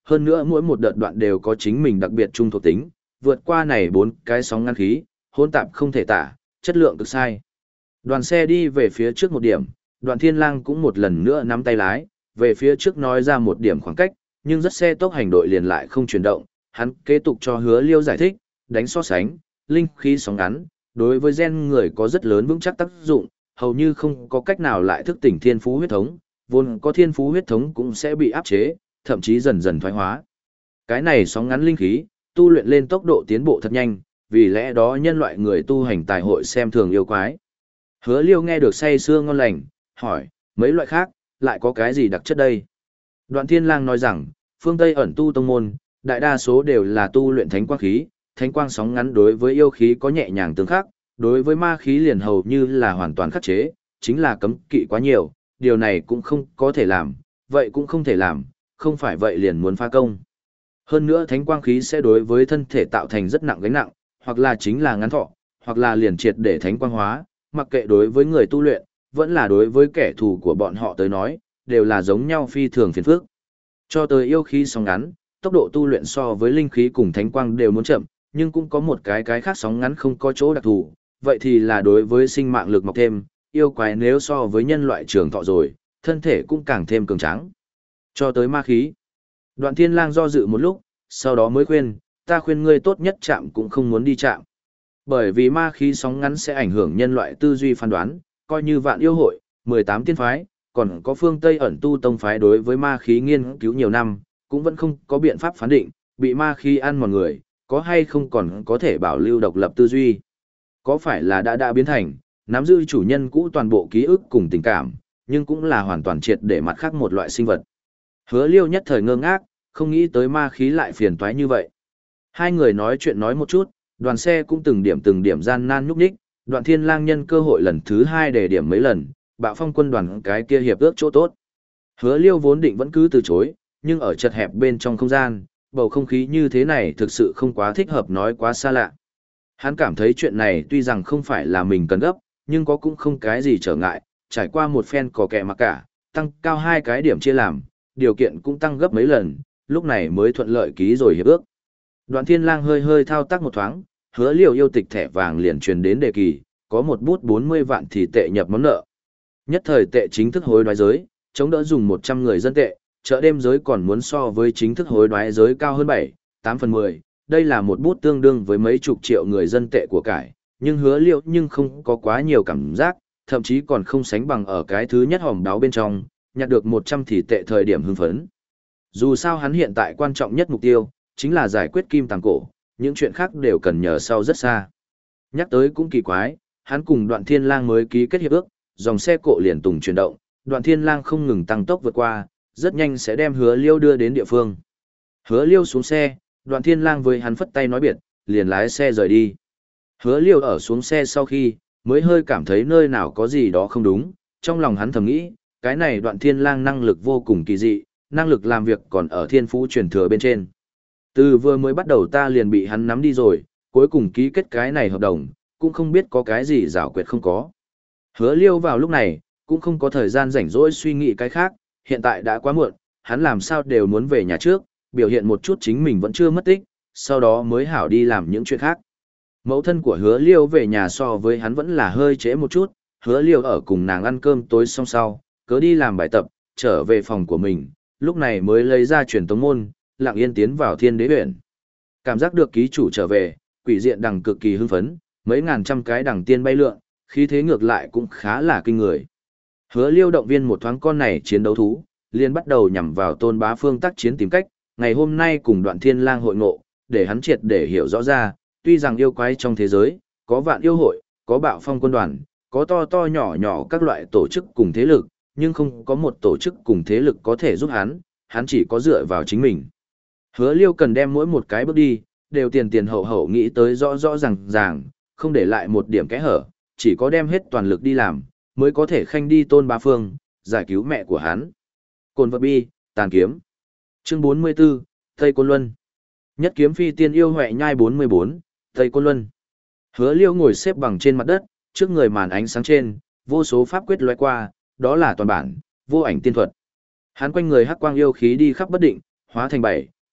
hơn nữa mỗi một đợt đoạn đều có chính mình đặc biệt trung thuộc tính, vượt qua này bốn cái sóng ngắn khí, hỗn tạp không thể tả, chất lượng cực sai. Đoàn xe đi về phía trước một điểm, Đoạn Thiên Lang cũng một lần nữa nắm tay lái, về phía trước nói ra một điểm khoảng cách, nhưng rất xe tốc hành đội liền lại không chuyển động, hắn kế tục cho Hứa Liêu giải thích, đánh so sánh, linh khí sóng ngắn, đối với gen người có rất lớn vững chắc tác dụng, hầu như không có cách nào lại thức tỉnh thiên phú huyết thống, vốn có thiên phú huyết thống cũng sẽ bị áp chế, thậm chí dần dần thoái hóa. Cái này sóng ngắn linh khí, tu luyện lên tốc độ tiến bộ thật nhanh, vì lẽ đó nhân loại người tu hành tài hội xem thường yêu quái. Hứa Liêu nghe được say sưa ngon lành, hỏi, mấy loại khác, lại có cái gì đặc chất đây? Đoạn Thiên Lang nói rằng, phương Tây ẩn tu tông môn, đại đa số đều là tu luyện thánh quang khí, thánh quang sóng ngắn đối với yêu khí có nhẹ nhàng tương khắc, đối với ma khí liền hầu như là hoàn toàn khắc chế, chính là cấm kỵ quá nhiều, điều này cũng không có thể làm, vậy cũng không thể làm, không phải vậy liền muốn phá công. Hơn nữa thánh quang khí sẽ đối với thân thể tạo thành rất nặng gánh nặng, hoặc là chính là ngắn thọ, hoặc là liền triệt để thánh quang hóa, mặc kệ đối với người tu luyện, vẫn là đối với kẻ thù của bọn họ tới nói, đều là giống nhau phi thường phiền phức. Cho tới yêu khí sóng ngắn, tốc độ tu luyện so với linh khí cùng thánh quang đều muốn chậm, nhưng cũng có một cái cái khác sóng ngắn không có chỗ đặc thù, vậy thì là đối với sinh mạng lực mọc thêm, yêu quái nếu so với nhân loại trường thọ rồi, thân thể cũng càng thêm cường tráng. Cho tới ma khí. Đoạn Thiên Lang do dự một lúc, sau đó mới khuyên, ta khuyên ngươi tốt nhất chạm cũng không muốn đi chạm. Bởi vì ma khí sóng ngắn sẽ ảnh hưởng nhân loại tư duy phán đoán, coi như vạn yêu hội, mười tám tiên phái, còn có phương Tây ẩn tu tông phái đối với ma khí nghiên cứu nhiều năm, cũng vẫn không có biện pháp phán định, bị ma khí ăn một người, có hay không còn có thể bảo lưu độc lập tư duy. Có phải là đã đã biến thành, nắm giữ chủ nhân cũ toàn bộ ký ức cùng tình cảm, nhưng cũng là hoàn toàn triệt để mặt khác một loại sinh vật. Hứa Liêu nhất thời ngơ ngác, không nghĩ tới ma khí lại phiền toái như vậy. Hai người nói chuyện nói một chút, đoàn xe cũng từng điểm từng điểm gian nan nhúc nhích, Đoạn Thiên Lang nhân cơ hội lần thứ hai để điểm mấy lần, Bạo Phong quân đoàn cái kia hiệp ước chỗ tốt. Hứa Liêu vốn định vẫn cứ từ chối, nhưng ở chật hẹp bên trong không gian, bầu không khí như thế này thực sự không quá thích hợp nói quá xa lạ. Hắn cảm thấy chuyện này tuy rằng không phải là mình cần gấp, nhưng có cũng không cái gì trở ngại, trải qua một phen cò kẹ mặc cả, tăng cao hai cái điểm chia làm, điều kiện cũng tăng gấp mấy lần, lúc này mới thuận lợi ký rồi hiệp ước. Đoạn Thiên Lang hơi hơi thao tác một thoáng, Hứa Liêu yêu tịch thẻ vàng liền truyền đến đề kỳ, có một bút bốn mươi vạn thì tệ nhập món nợ. Nhất thời tệ chính thức hối đoái giới, chống đỡ dùng một trăm người dân tệ, chợ đêm giới còn muốn so với chính thức hối đoái giới cao hơn bảy, tám phần mười, đây là một bút tương đương với mấy chục triệu người dân tệ của cải, nhưng Hứa Liêu nhưng không có quá nhiều cảm giác, thậm chí còn không sánh bằng ở cái thứ nhất hòm đáo bên trong, nhặt được một trăm thì tệ thời điểm hưng phấn. Dù sao hắn hiện tại quan trọng nhất mục tiêu, chính là giải quyết kim tàng cổ, những chuyện khác đều cần nhờ sau rất xa. Nhắc tới cũng kỳ quái, hắn cùng Đoạn Thiên Lang mới ký kết hiệp ước, dòng xe cộ liền tùng chuyển động, Đoạn Thiên Lang không ngừng tăng tốc vượt qua, rất nhanh sẽ đem Hứa Liêu đưa đến địa phương. Hứa Liêu xuống xe, Đoạn Thiên Lang với hắn phất tay nói biệt, liền lái xe rời đi. Hứa Liêu ở xuống xe sau khi, mới hơi cảm thấy nơi nào có gì đó không đúng, trong lòng hắn thầm nghĩ, cái này Đoạn Thiên Lang năng lực vô cùng kỳ dị, năng lực làm việc còn ở thiên phú truyền thừa bên trên. Từ vừa mới bắt đầu ta liền bị hắn nắm đi rồi, cuối cùng ký kết cái này hợp đồng, cũng không biết có cái gì giảo quyệt không có. Hứa Liêu vào lúc này, cũng không có thời gian rảnh rỗi suy nghĩ cái khác, hiện tại đã quá muộn, hắn làm sao đều muốn về nhà trước, biểu hiện một chút chính mình vẫn chưa mất tích, sau đó mới hảo đi làm những chuyện khác. Mẫu thân của Hứa Liêu về nhà so với hắn vẫn là hơi trễ một chút, Hứa Liêu ở cùng nàng ăn cơm tối xong sau, cứ đi làm bài tập, trở về phòng của mình, lúc này mới lấy ra truyền tống môn, lặng yên tiến vào Thiên Đế huyện. Cảm giác được ký chủ trở về, Quỷ Diện Đằng cực kỳ hưng phấn, mấy ngàn trăm cái đằng tiên bay lượn, khí thế ngược lại cũng khá là kinh người. Hứa Liêu động viên một thoáng con này chiến đấu thú, liền bắt đầu nhằm vào Tôn Bá Phương tác chiến tìm cách, ngày hôm nay cùng Đoạn Thiên Lang hội ngộ, để hắn triệt để hiểu rõ ra, tuy rằng yêu quái trong thế giới, có vạn yêu hội, có Bạo Phong quân đoàn, có to to nhỏ nhỏ các loại tổ chức cùng thế lực, nhưng không có một tổ chức cùng thế lực có thể giúp hắn, hắn chỉ có dựa vào chính mình. Hứa Liêu cần đem mỗi một cái bước đi, đều tiền tiền hậu hậu nghĩ tới rõ rõ ràng ràng, không để lại một điểm kẽ hở, chỉ có đem hết toàn lực đi làm, mới có thể khanh đi Tôn Bá Phương, giải cứu mẹ của hắn. Cồn vật bi, tàn kiếm. Chương bốn mươi tư, Tây Côn Luân. Nhất kiếm phi tiên yêu huệ nhai bốn mươi bốn, Tây Côn Luân. Hứa Liêu ngồi xếp bằng trên mặt đất, trước người màn ánh sáng trên, vô số pháp quyết lóe qua, đó là toàn bản, vô ảnh tiên thuật. Hắn quanh người hắc quang yêu khí đi khắp bất định, hóa thành bảy,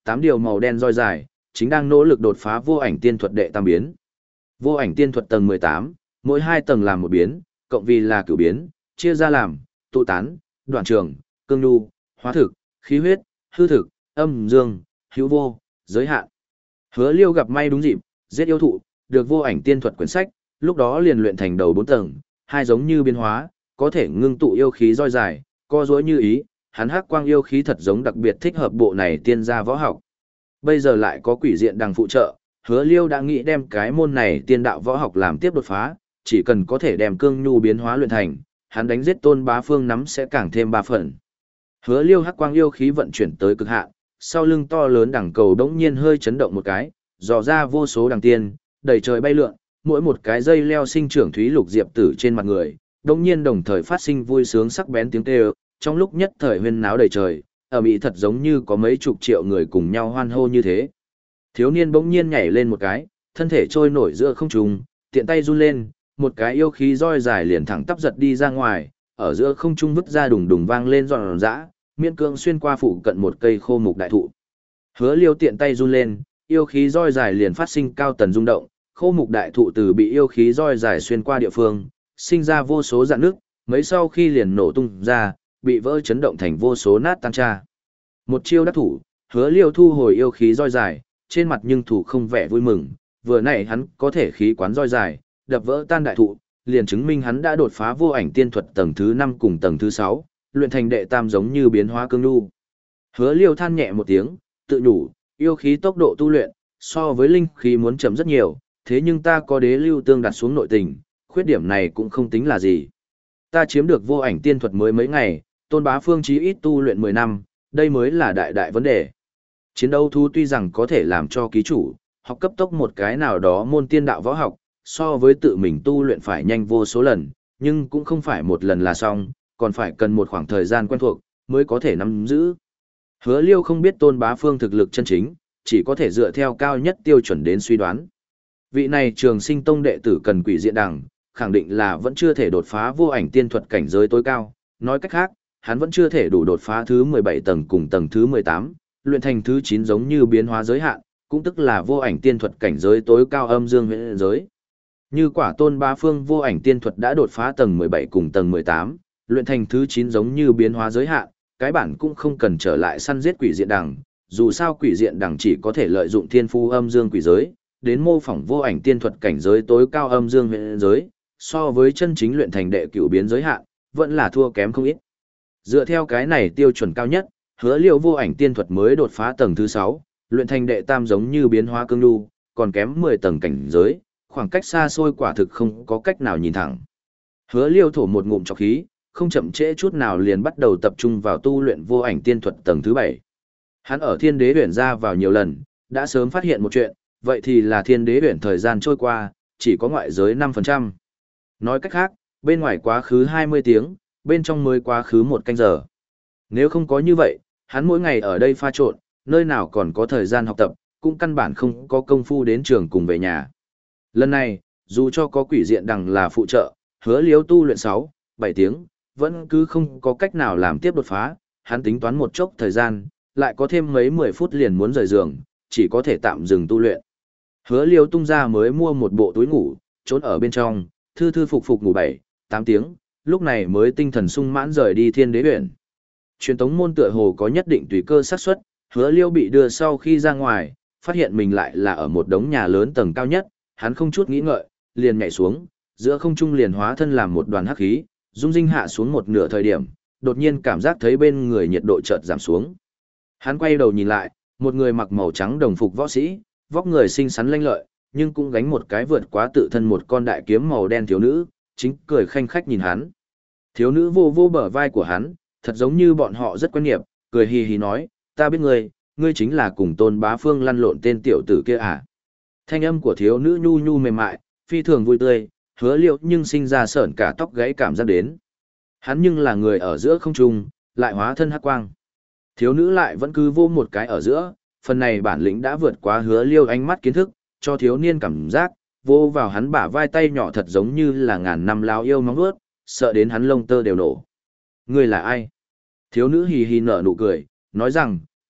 tám điều màu đen roi dài, chính đang nỗ lực đột phá vô ảnh tiên thuật đệ tam biến. Vô ảnh tiên thuật tầng mười tám, mỗi hai tầng làm một biến, cộng vì là cửu biến, chia ra làm tụ tán, đoạn trường, cương nhu, hóa thực, khí huyết, hư thực, âm dương, hữu vô, giới hạn. Hứa Liêu gặp may đúng dịp, giết yêu thụ, được vô ảnh tiên thuật quyển sách, lúc đó liền luyện thành đầu bốn tầng, hai giống như biến hóa, có thể ngưng tụ yêu khí roi dài, co duỗi như ý, hắn hắc quang yêu khí thật giống đặc biệt thích hợp bộ này tiên gia võ học. Bây giờ lại có quỷ diện đằng phụ trợ, Hứa Liêu đã nghĩ đem cái môn này tiên đạo võ học làm tiếp đột phá, chỉ cần có thể đem cương nhu biến hóa luyện thành, hắn đánh giết Tôn Bá Phương nắm sẽ càng thêm ba phần. Hứa Liêu hắc quang yêu khí vận chuyển tới cực hạn, sau lưng to lớn đằng cầu đống nhiên hơi chấn động một cái, dò ra vô số đằng tiên, đầy trời bay lượn, mỗi một cái dây leo sinh trưởng thúy lục diệp tử trên mặt người, đống nhiên đồng thời phát sinh vui sướng sắc bén tiếng kêu, trong lúc nhất thời huyên náo đầy trời, ở mỹ thật giống như có mấy chục triệu người cùng nhau hoan hô như thế. Thiếu niên bỗng nhiên nhảy lên một cái, thân thể trôi nổi giữa không trung, tiện tay run lên, một cái yêu khí roi dài liền thẳng tắp giật đi ra ngoài, ở giữa không trung vứt ra đùng đùng vang lên giòn giã, miễn cưỡng xuyên qua phụ cận một cây khô mục đại thụ. Hứa Liêu tiện tay run lên, yêu khí roi dài liền phát sinh cao tần rung động, khô mục đại thụ từ bị yêu khí roi dài xuyên qua địa phương, sinh ra vô số rạn nước, mấy sau khi liền nổ tung ra, bị vỡ chấn động thành vô số nát tan cha. Một chiêu đắc thủ, Hứa Liêu thu hồi yêu khí roi dài, trên mặt nhưng thủ không vẻ vui mừng, vừa nãy hắn có thể khí quán roi dài, đập vỡ tan đại thụ, liền chứng minh hắn đã đột phá vô ảnh tiên thuật tầng thứ năm cùng tầng thứ sáu, luyện thành đệ tam giống như biến hóa cương nhu. Hứa Liêu than nhẹ một tiếng, tự nhủ, yêu khí tốc độ tu luyện, so với linh khí muốn chậm rất nhiều, thế nhưng ta có đế lưu tương đặt xuống nội tình, khuyết điểm này cũng không tính là gì. Ta chiếm được vô ảnh tiên thuật mới mấy ngày, Tôn Bá Phương chí ít tu luyện mười năm, đây mới là đại đại vấn đề. Chiến đấu thú tuy rằng có thể làm cho ký chủ, học cấp tốc một cái nào đó môn tiên đạo võ học, so với tự mình tu luyện phải nhanh vô số lần, nhưng cũng không phải một lần là xong, còn phải cần một khoảng thời gian quen thuộc, mới có thể nắm giữ. Hứa Liêu không biết Tôn Bá Phương thực lực chân chính, chỉ có thể dựa theo cao nhất tiêu chuẩn đến suy đoán. Vị này Trường Sinh Tông đệ tử cần quỷ diện đằng, khẳng định là vẫn chưa thể đột phá vô ảnh tiên thuật cảnh giới tối cao, nói cách khác, hắn vẫn chưa thể đủ đột phá thứ mười bảy tầng cùng tầng thứ mười tám, luyện thành thứ chín giống như biến hóa giới hạn, cũng tức là vô ảnh tiên thuật cảnh giới tối cao âm dương huyễn giới. Như quả Tôn Bá Phương vô ảnh tiên thuật đã đột phá tầng mười bảy cùng tầng mười tám, luyện thành thứ chín giống như biến hóa giới hạn, cái bản cũng không cần trở lại săn giết quỷ diện đằng, dù sao quỷ diện đằng chỉ có thể lợi dụng thiên phu âm dương quỷ giới, đến mô phỏng vô ảnh tiên thuật cảnh giới tối cao âm dương huyễn giới, so với chân chính luyện thành đệ cửu biến giới hạn, vẫn là thua kém không ít. Dựa theo cái này tiêu chuẩn cao nhất, Hứa Liêu vô ảnh tiên thuật mới đột phá tầng thứ sáu, luyện thành đệ tam giống như biến hóa cương nhu, còn kém mười tầng cảnh giới, khoảng cách xa xôi quả thực không có cách nào nhìn thẳng. Hứa Liêu thổ một ngụm trọc khí, không chậm trễ chút nào liền bắt đầu tập trung vào tu luyện vô ảnh tiên thuật tầng thứ bảy. Hắn ở Thiên Đế Uyển ra vào nhiều lần, đã sớm phát hiện một chuyện, vậy thì là Thiên Đế Uyển thời gian trôi qua, chỉ có ngoại giới năm phần trăm. Nói cách khác, bên ngoài quá khứ hai mươi tiếng, bên trong mới quá khứ một canh giờ. Nếu không có như vậy, hắn mỗi ngày ở đây pha trộn, nơi nào còn có thời gian học tập, cũng căn bản không có công phu đến trường cùng về nhà. Lần này, dù cho có quỷ diện đằng là phụ trợ, Hứa Liêu tu luyện sáu, bảy tiếng, vẫn cứ không có cách nào làm tiếp đột phá, hắn tính toán một chốc thời gian, lại có thêm mấy mười phút liền muốn rời giường, chỉ có thể tạm dừng tu luyện. Hứa Liêu tung ra mới mua một bộ túi ngủ, trốn ở bên trong, thư thư phục phục ngủ bảy, tám tiếng, lúc này mới tinh thần sung mãn rời đi Thiên Đế Uyển. Truyền tống môn tựa hồ có nhất định tùy cơ xác suất, Hứa Liêu bị đưa sau khi ra ngoài, phát hiện mình lại là ở một đống nhà lớn tầng cao nhất, hắn không chút nghĩ ngợi, liền nhảy xuống, giữa không trung liền hóa thân làm một đoàn hắc khí, dung dinh hạ xuống một nửa thời điểm, đột nhiên cảm giác thấy bên người nhiệt độ chợt giảm xuống. Hắn quay đầu nhìn lại, một người mặc màu trắng đồng phục võ sĩ, vóc người xinh xắn lanh lợi, nhưng cũng gánh một cái vượt quá tự thân một con đại kiếm màu đen thiếu nữ, chính cười khanh khách nhìn hắn. Thiếu nữ vô vô bờ vai của hắn, thật giống như bọn họ rất quen nghiệp, cười hì hì nói, ta biết ngươi, ngươi chính là cùng Tôn Bá Phương lăn lộn tên tiểu tử kia à. Thanh âm của thiếu nữ nhu nhu mềm mại, phi thường vui tươi, Hứa Liêu nhưng sinh ra sởn cả tóc gáy cảm giác đến. Hắn nhưng là người ở giữa không trung, lại hóa thân hắc quang. Thiếu nữ lại vẫn cứ vô một cái ở giữa, phần này bản lĩnh đã vượt quá Hứa Liêu ánh mắt kiến thức, cho thiếu niên cảm giác, vô vào hắn bả vai tay nhỏ thật giống như là ngàn năm lao yêu móng vuốt, sợ đến hắn lông tơ đều nổ. Ngươi là ai? Thiếu nữ hì hì nở nụ cười, nói rằng,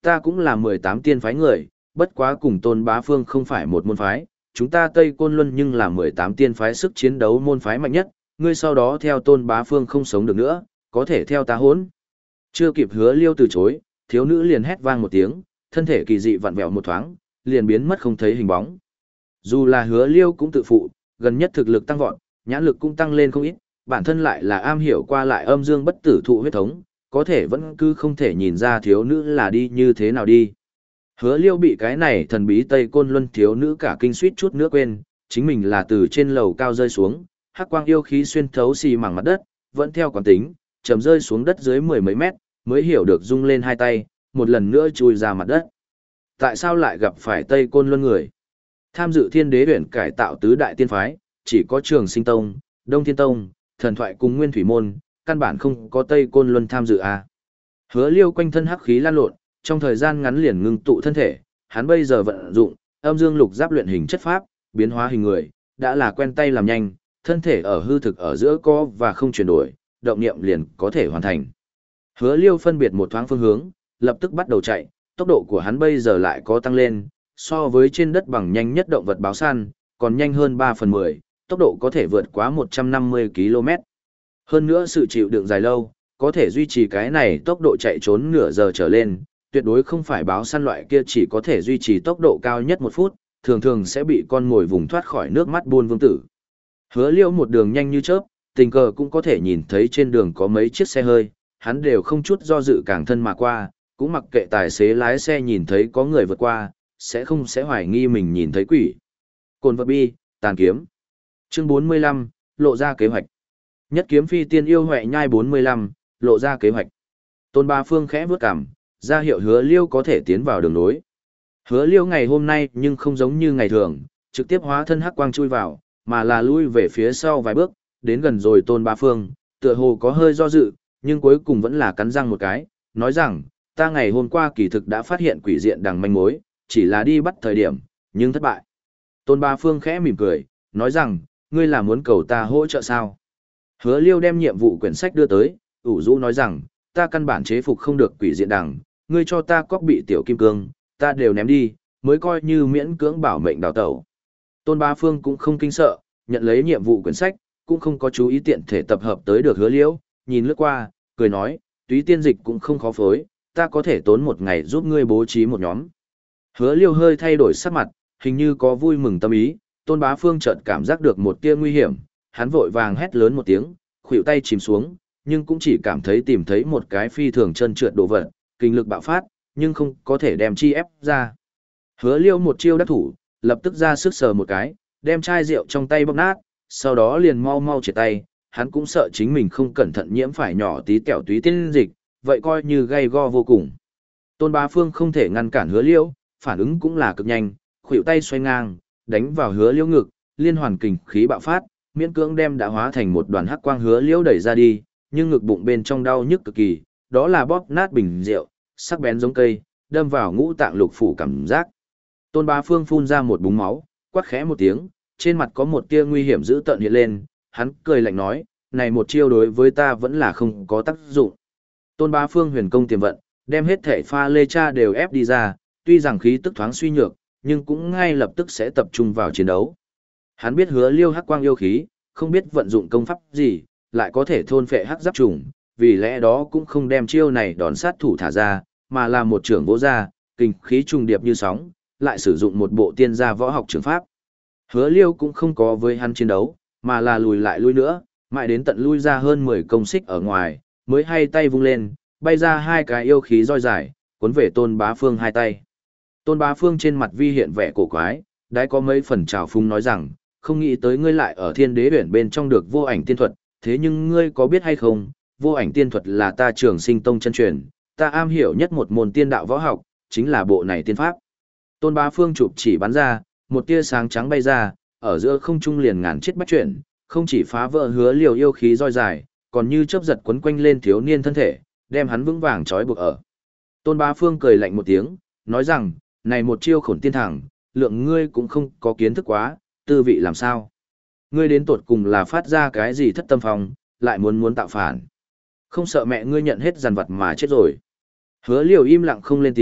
ta cũng là mười tám tiên phái người, bất quá cùng Tôn Bá Phương không phải một môn phái, chúng ta Tây Côn Luân nhưng là mười tám tiên phái sức chiến đấu môn phái mạnh nhất, ngươi sau đó theo Tôn Bá Phương không sống được nữa, có thể theo ta hỗn. Chưa kịp Hứa Liêu từ chối, thiếu nữ liền hét vang một tiếng, thân thể kỳ dị vặn vẹo một thoáng, liền biến mất không thấy hình bóng. Dù là Hứa Liêu cũng tự phụ, gần nhất thực lực tăng vọt, nhãn lực cũng tăng lên không ít, bản thân lại là am hiểu qua lại âm dương bất tử thụ huyết thống, có thể vẫn cứ không thể nhìn ra thiếu nữ là đi như thế nào đi. Hứa Liêu bị cái này thần bí Tây Côn Luân thiếu nữ cả kinh suýt chút nữa quên, chính mình là từ trên lầu cao rơi xuống, hắc quang yêu khí xuyên thấu xì mảng mặt đất, vẫn theo quán tính, chầm rơi xuống đất dưới mười mấy mét, mới hiểu được rung lên hai tay, một lần nữa chui ra mặt đất. Tại sao lại gặp phải Tây Côn Luân người? Tham dự Thiên Đế Uyển cải tạo tứ đại tiên phái, chỉ có Trường Sinh Tông, Đông Thiên Tông, Thần Thoại cùng Nguyên Thủy Môn, căn bản không có Tây Côn Luân tham dự à. Hứa Liêu quanh thân hắc khí lan lộn, trong thời gian ngắn liền ngưng tụ thân thể, hắn bây giờ vận dụng âm dương lục giáp luyện hình chất pháp, biến hóa hình người, đã là quen tay làm nhanh, thân thể ở hư thực ở giữa có và không chuyển đổi, động niệm liền có thể hoàn thành. Hứa Liêu phân biệt một thoáng phương hướng, lập tức bắt đầu chạy, tốc độ của hắn bây giờ lại có tăng lên, so với trên đất bằng nhanh nhất động vật báo săn, còn nhanh hơn ba phần mười, tốc độ có thể vượt quá một trăm năm mươi ki lô mét. Hơn nữa sự chịu đựng dài lâu, có thể duy trì cái này tốc độ chạy trốn nửa giờ trở lên, tuyệt đối không phải báo săn loại kia chỉ có thể duy trì tốc độ cao nhất một phút, thường thường sẽ bị con mồi vùng thoát khỏi nước mắt buôn vương tử. Hứa Liêu một đường nhanh như chớp, tình cờ cũng có thể nhìn thấy trên đường có mấy chiếc xe hơi, hắn đều không chút do dự càng thân mà qua, cũng mặc kệ tài xế lái xe nhìn thấy có người vượt qua, sẽ không sẽ hoài nghi mình nhìn thấy quỷ. Cồn vật bi, tàn kiếm. Chương bốn mươi lăm, lộ ra kế hoạch. Nhất kiếm phi tiên yêu huệ nhai bốn mươi lăm, lộ ra kế hoạch. Tôn Ba Phương khẽ vướt cằm, ra hiệu Hứa Liêu có thể tiến vào đường nối. Hứa Liêu ngày hôm nay nhưng không giống như ngày thường, trực tiếp hóa thân hắc quang chui vào, mà là lui về phía sau vài bước, đến gần rồi Tôn Ba Phương, tựa hồ có hơi do dự, nhưng cuối cùng vẫn là cắn răng một cái, nói rằng, ta ngày hôm qua kỳ thực đã phát hiện quỷ diện đằng manh mối, chỉ là đi bắt thời điểm, nhưng thất bại. Tôn Ba Phương khẽ mỉm cười, nói rằng, ngươi là muốn cầu ta hỗ trợ sao? Hứa Liêu đem nhiệm vụ quyển sách đưa tới, ủ rũ nói rằng, ta căn bản chế phục không được quỷ diện đằng, ngươi cho ta cóc bị tiểu kim cương, ta đều ném đi, mới coi như miễn cưỡng bảo mệnh đào tẩu. Tôn Ba Phương cũng không kinh sợ, nhận lấy nhiệm vụ quyển sách, cũng không có chú ý tiện thể tập hợp tới được Hứa Liêu, nhìn lướt qua, cười nói, túy tiên dịch cũng không khó phối, ta có thể tốn một ngày giúp ngươi bố trí một nhóm. Hứa Liêu hơi thay đổi sắc mặt, hình như có vui mừng tâm ý, Tôn Bá Phương chợt cảm giác được một tia nguy hiểm, hắn vội vàng hét lớn một tiếng, khuỷu tay chìm xuống, nhưng cũng chỉ cảm thấy tìm thấy một cái phi thường chân trượt đồ vật, kinh lực bạo phát, nhưng không có thể đem chi ép ra. Hứa Liêu một chiêu đắc thủ, lập tức ra sức sờ một cái, đem chai rượu trong tay bóp nát, sau đó liền mau mau triệt tay, hắn cũng sợ chính mình không cẩn thận nhiễm phải nhỏ tí tẹo túy tiên dịch, vậy coi như gay go vô cùng. Tôn Bá Phương không thể ngăn cản Hứa Liêu, phản ứng cũng là cực nhanh, khuỷu tay xoay ngang, đánh vào Hứa Liêu ngực, liên hoàn kình khí bạo phát, miễn cưỡng đem đã hóa thành một đoàn hắc quang Hứa Liêu đẩy ra đi, nhưng ngực bụng bên trong đau nhức cực kỳ, đó là bóp nát bình rượu, sắc bén giống cây, đâm vào ngũ tạng lục phủ cảm giác. Tôn Bá Phương phun ra một búng máu, quát khẽ một tiếng, trên mặt có một tia nguy hiểm dữ tợn hiện lên, hắn cười lạnh nói, này một chiêu đối với ta vẫn là không có tác dụng. Tôn Bá Phương huyền công tiềm vận, đem hết thể pha lê cha đều ép đi ra, tuy rằng khí tức thoáng suy nhược, nhưng cũng ngay lập tức sẽ tập trung vào chiến đấu. Hắn biết Hứa Liêu hắc quang yêu khí, không biết vận dụng công pháp gì, lại có thể thôn phệ hắc giáp trùng, vì lẽ đó cũng không đem chiêu này đòn sát thủ thả ra, mà là một trưởng vỗ ra, kinh khí trùng điệp như sóng, lại sử dụng một bộ tiên gia võ học trường pháp. Hứa Liêu cũng không có với hắn chiến đấu, mà là lùi lại lui nữa, mãi đến tận lui ra hơn mười công xích ở ngoài, mới hay tay vung lên, bay ra hai cái yêu khí roi dài, cuốn về Tôn Bá Phương hai tay. Tôn Bá Phương trên mặt vi hiện vẻ cổ quái, đã có mấy phần trào phúng nói rằng, không nghĩ tới ngươi lại ở Thiên Đế Uyển bên trong được vô ảnh tiên thuật, thế nhưng ngươi có biết hay không, vô ảnh tiên thuật là ta Trường Sinh Tông chân truyền, ta am hiểu nhất một môn tiên đạo võ học, chính là bộ này tiên pháp. Tôn Bá Phương chụp chỉ bắn ra, một tia sáng trắng bay ra, ở giữa không trung liền ngàn chết bách chuyển, không chỉ phá vỡ Hứa Liêu yêu khí roi dài, còn như chớp giật quấn quanh lên thiếu niên thân thể, đem hắn vững vàng trói buộc ở. Tôn Bá Phương cười lạnh một tiếng, nói rằng, này một chiêu khổn tiên thẳng, lượng ngươi cũng không có kiến thức quá, tư vị làm sao. Ngươi đến tột cùng là phát ra cái gì thất tâm phòng, lại muốn muốn tạo phản. Không sợ mẹ ngươi nhận hết dằn vặt mà chết rồi. Hứa Liêu im lặng không lên tiếng,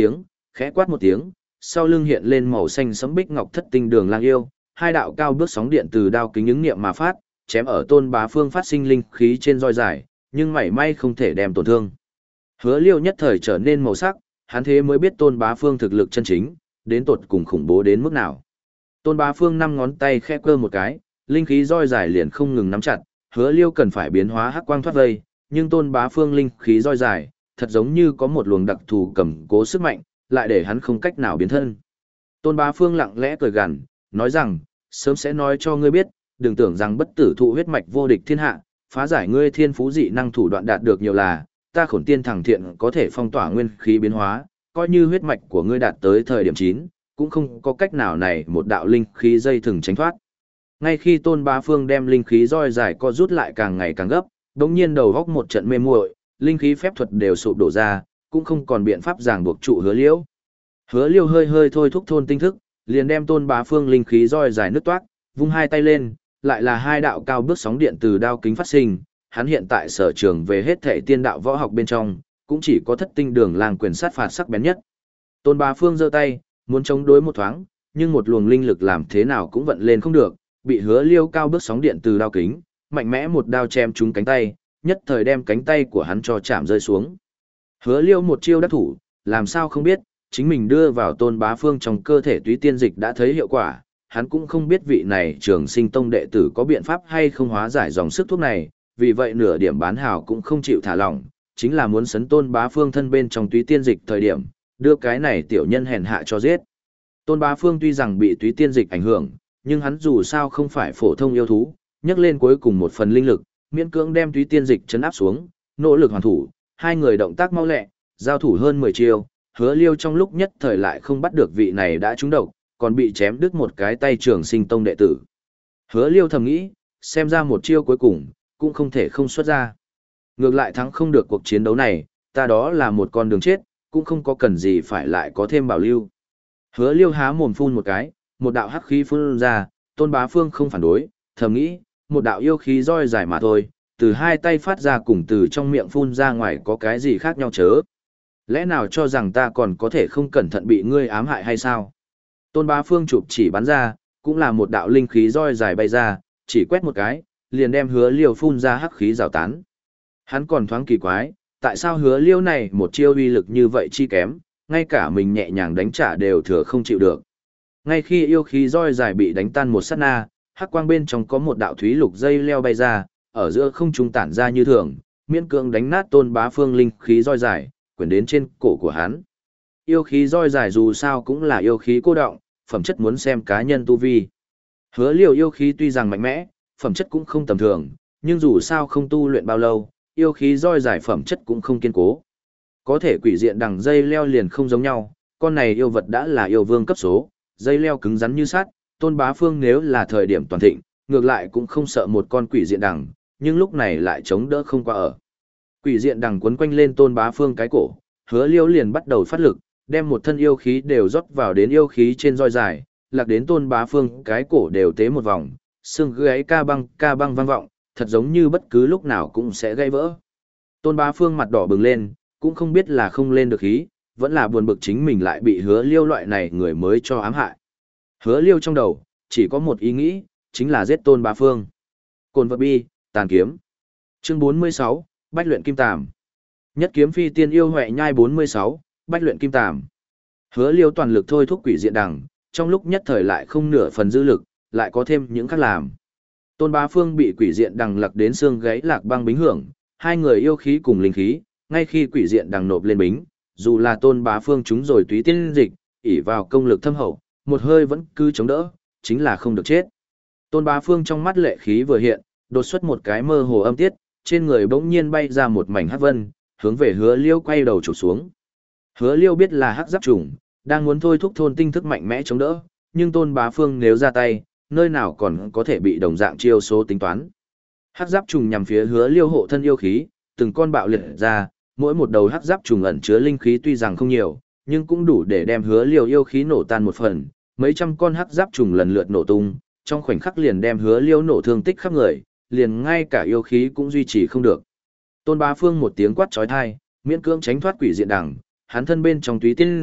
khẽ quát một tiếng, sau lưng hiện lên màu xanh sẫm bích ngọc thất tinh đường lang yêu, hai đạo cao bước sóng điện từ đao kính ứng nghiệm mà phát, chém ở Tôn Bá Phương phát sinh linh khí trên roi dài, nhưng mảy may không thể đem tổn thương. Hứa Liêu nhất thời trở nên màu sắc, hắn thế mới biết Tôn Bá Phương thực lực chân chính, đến tột cùng khủng bố đến mức nào. Tôn Bá Phương năm ngón tay khẽ cơ một cái, linh khí roi dài liền không ngừng nắm chặt, Hứa Liêu cần phải biến hóa hắc quang thoát vây, nhưng Tôn Bá Phương linh khí roi dài, thật giống như có một luồng đặc thù cầm cố sức mạnh, lại để hắn không cách nào biến thân. Tôn Bá Phương lặng lẽ cười gằn, nói rằng, sớm sẽ nói cho ngươi biết, đừng tưởng rằng bất tử thụ huyết mạch vô địch thiên hạ, phá giải ngươi thiên phú dị năng thủ đoạn đạt được nhiều là, ta Khổn Tiên Thẳng Thiện có thể phong tỏa nguyên khí biến hóa, coi như huyết mạch của ngươi đạt tới thời điểm chín, cũng không có cách nào này một đạo linh khí dây thừng tránh thoát. Ngay khi Tôn Bá Phương đem linh khí roi dài co rút lại càng ngày càng gấp, đống nhiên đầu góc một trận mê muội, linh khí phép thuật đều sụp đổ ra, cũng không còn biện pháp ràng buộc trụ Hứa Liễu. Hứa Liêu hơi hơi thôi thúc thôn tinh thức, liền đem Tôn Bá Phương linh khí roi dài nứt toát, vung hai tay lên, lại là hai đạo cao bước sóng điện từ đao kính phát sinh, hắn hiện tại sở trường về hết thể tiên đạo võ học bên trong, cũng chỉ có thất tinh đường lang quyền sát phạt sắc bén nhất. Tôn Bá Phương giơ tay, muốn chống đối một thoáng, nhưng một luồng linh lực làm thế nào cũng vận lên không được, bị Hứa Liêu cao bước sóng điện từ đao kính, mạnh mẽ một đao chém trúng cánh tay, nhất thời đem cánh tay của hắn cho chạm rơi xuống. Hứa Liêu một chiêu đắc thủ, làm sao không biết, chính mình đưa vào Tôn Bá Phương trong cơ thể túy tiên dịch đã thấy hiệu quả, hắn cũng không biết vị này Trường Sinh Tông đệ tử có biện pháp hay không hóa giải dòng sức thuốc này, vì vậy nửa điểm bán hào cũng không chịu thả lỏng, chính là muốn sấn Tôn Bá Phương thân bên trong túy tiên dịch thời điểm, đưa cái này tiểu nhân hèn hạ cho giết. Tôn Bá Phương tuy rằng bị túy tiên dịch ảnh hưởng, nhưng hắn dù sao không phải phổ thông yêu thú, nhấc lên cuối cùng một phần linh lực, miễn cưỡng đem túy tiên dịch chấn áp xuống, nỗ lực hoàn thủ, hai người động tác mau lẹ, giao thủ hơn mười chiêu, Hứa Liêu trong lúc nhất thời lại không bắt được vị này đã trúng độc, còn bị chém đứt một cái tay Trường Sinh Tông đệ tử. Hứa Liêu thầm nghĩ, xem ra một chiêu cuối cùng, cũng không thể không xuất ra. Ngược lại thắng không được cuộc chiến đấu này, ta đó là một con đường chết, cũng không có cần gì phải lại có thêm bảo lưu. Hứa Liêu há mồm phun một cái, một đạo hắc khí phun ra, Tôn Bá Phương không phản đối, thầm nghĩ, một đạo yêu khí roi dài mà thôi, từ hai tay phát ra cùng từ trong miệng phun ra ngoài có cái gì khác nhau chớ. Lẽ nào cho rằng ta còn có thể không cẩn thận bị ngươi ám hại hay sao? Tôn Bá Phương chụp chỉ bắn ra, cũng là một đạo linh khí roi dài bay ra, chỉ quét một cái, liền đem Hứa Liêu phun ra hắc khí rào tán. Hắn còn thoáng kỳ quái, tại sao Hứa Liêu này một chiêu uy lực như vậy chi kém, ngay cả mình nhẹ nhàng đánh trả đều thừa không chịu được. Ngay khi yêu khí roi dài bị đánh tan một sát na, hắc quang bên trong có một đạo thúy lục dây leo bay ra, ở giữa không trung tản ra như thường, miễn cưỡng đánh nát Tôn Bá Phương linh khí roi dài, quyển đến trên cổ của hắn. Yêu khí roi dài dù sao cũng là yêu khí cô động, phẩm chất muốn xem cá nhân tu vi. Hứa Liêu yêu khí tuy rằng mạnh mẽ, phẩm chất cũng không tầm thường, nhưng dù sao không tu luyện bao lâu, yêu khí roi dài phẩm chất cũng không kiên cố. Có thể quỷ diện đằng dây leo liền không giống nhau, con này yêu vật đã là yêu vương cấp số, dây leo cứng rắn như sắt, Tôn Bá Phương nếu là thời điểm toàn thịnh, ngược lại cũng không sợ một con quỷ diện đằng, nhưng lúc này lại chống đỡ không qua ở. Quỷ diện đằng quấn quanh lên Tôn Bá Phương cái cổ, Hứa Liêu liền bắt đầu phát lực, đem một thân yêu khí đều rót vào đến yêu khí trên roi dài, lạc đến Tôn Bá Phương cái cổ đều tế một vòng, xương gáy ca băng ca băng vang vọng, thật giống như bất cứ lúc nào cũng sẽ gây vỡ. Tôn Bá Phương mặt đỏ bừng lên, cũng không biết là không lên được khí, vẫn là buồn bực chính mình lại bị Hứa Liêu loại này người mới cho ám hại. Hứa Liêu trong đầu, chỉ có một ý nghĩ, chính là giết Tôn Bá Phương. Cồn vật bi, tàn kiếm. Chương bốn mươi sáu, Bách luyện kim tàm. Nhất kiếm phi tiên yêu huệ nhai bốn mươi sáu, Bách luyện kim tàm. Hứa Liêu toàn lực thôi thúc quỷ diện đằng, trong lúc nhất thời lại không nửa phần dư lực, lại có thêm những khác làm. Tôn Bá Phương bị quỷ diện đằng lặc đến xương gáy lạc băng bính hưởng, hai người yêu khí cùng linh khí, ngay khi quỷ diện đằng nộp lên bính, dù là Tôn Bá Phương chúng rồi túy tiên dịch, ỷ vào công lực thâm hậu, một hơi vẫn cứ chống đỡ, chính là không được chết. Tôn Bá Phương trong mắt lệ khí vừa hiện, đột xuất một cái mơ hồ âm tiết, trên người bỗng nhiên bay ra một mảnh hắc vân, hướng về Hứa Liêu quay đầu chụp xuống. Hứa Liêu biết là hắc giáp trùng, đang muốn thôi thúc thôn tinh thức mạnh mẽ chống đỡ, nhưng Tôn Bá Phương nếu ra tay, nơi nào còn có thể bị đồng dạng chiêu số tính toán. Hắc giáp trùng nhằm phía Hứa Liêu hộ thân yêu khí, từng con bạo liệt ra, mỗi một đầu hắc giáp trùng ẩn chứa linh khí tuy rằng không nhiều, nhưng cũng đủ để đem Hứa Liêu yêu khí nổ tan một phần, mấy trăm con hắc giáp trùng lần lượt nổ tung, trong khoảnh khắc liền đem Hứa Liêu nổ thương tích khắp người, liền ngay cả yêu khí cũng duy trì không được. Tôn Bá Phương một tiếng quát chói tai, miễn cưỡng tránh thoát quỷ diện đằng, hắn thân bên trong túy tiên dịch,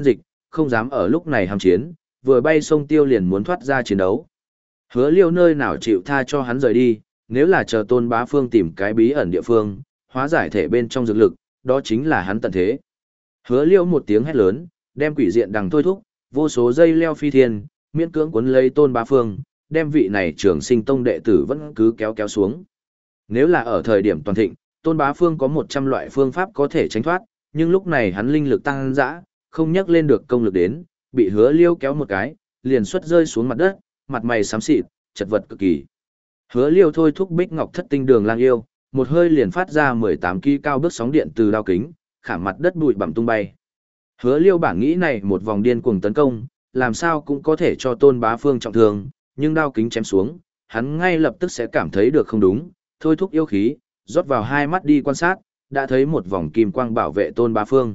không dám ở lúc này ham chiến, vừa bay sông tiêu liền muốn thoát ra chiến đấu. Hứa Liêu nơi nào chịu tha cho hắn rời đi, nếu là chờ Tôn Bá Phương tìm cái bí ẩn địa phương, hóa giải thể bên trong dược lực, đó chính là hắn tận thế. Hứa Liêu một tiếng hét lớn, đem quỷ diện đằng thôi thúc, vô số dây leo phi thiên, miễn cưỡng cuốn lấy Tôn Bá Phương, đem vị này trường sinh tông đệ tử vẫn cứ kéo kéo xuống. Nếu là ở thời điểm toàn thịnh, Tôn Bá Phương có một trăm loại phương pháp có thể tránh thoát, nhưng lúc này hắn linh lực tăng dã, không nhắc lên được công lực đến, bị Hứa Liêu kéo một cái, liền xuất rơi xuống mặt đất, mặt mày xám xịt, chật vật cực kỳ. Hứa Liêu thôi thúc Bích Ngọc Thất Tinh Đường Lang Yêu, một hơi liền phát ra mười tám ki cao bước sóng điện từ đao kính, khảm mặt đất bụi bặm tung bay. Hứa Liêu bản nghĩ này một vòng điên cuồng tấn công, làm sao cũng có thể cho Tôn Bá Phương trọng thương, nhưng đao kính chém xuống, hắn ngay lập tức sẽ cảm thấy được không đúng, thôi thúc yêu khí, rót vào hai mắt đi quan sát, đã thấy một vòng kim quang bảo vệ Tôn Bá Phương.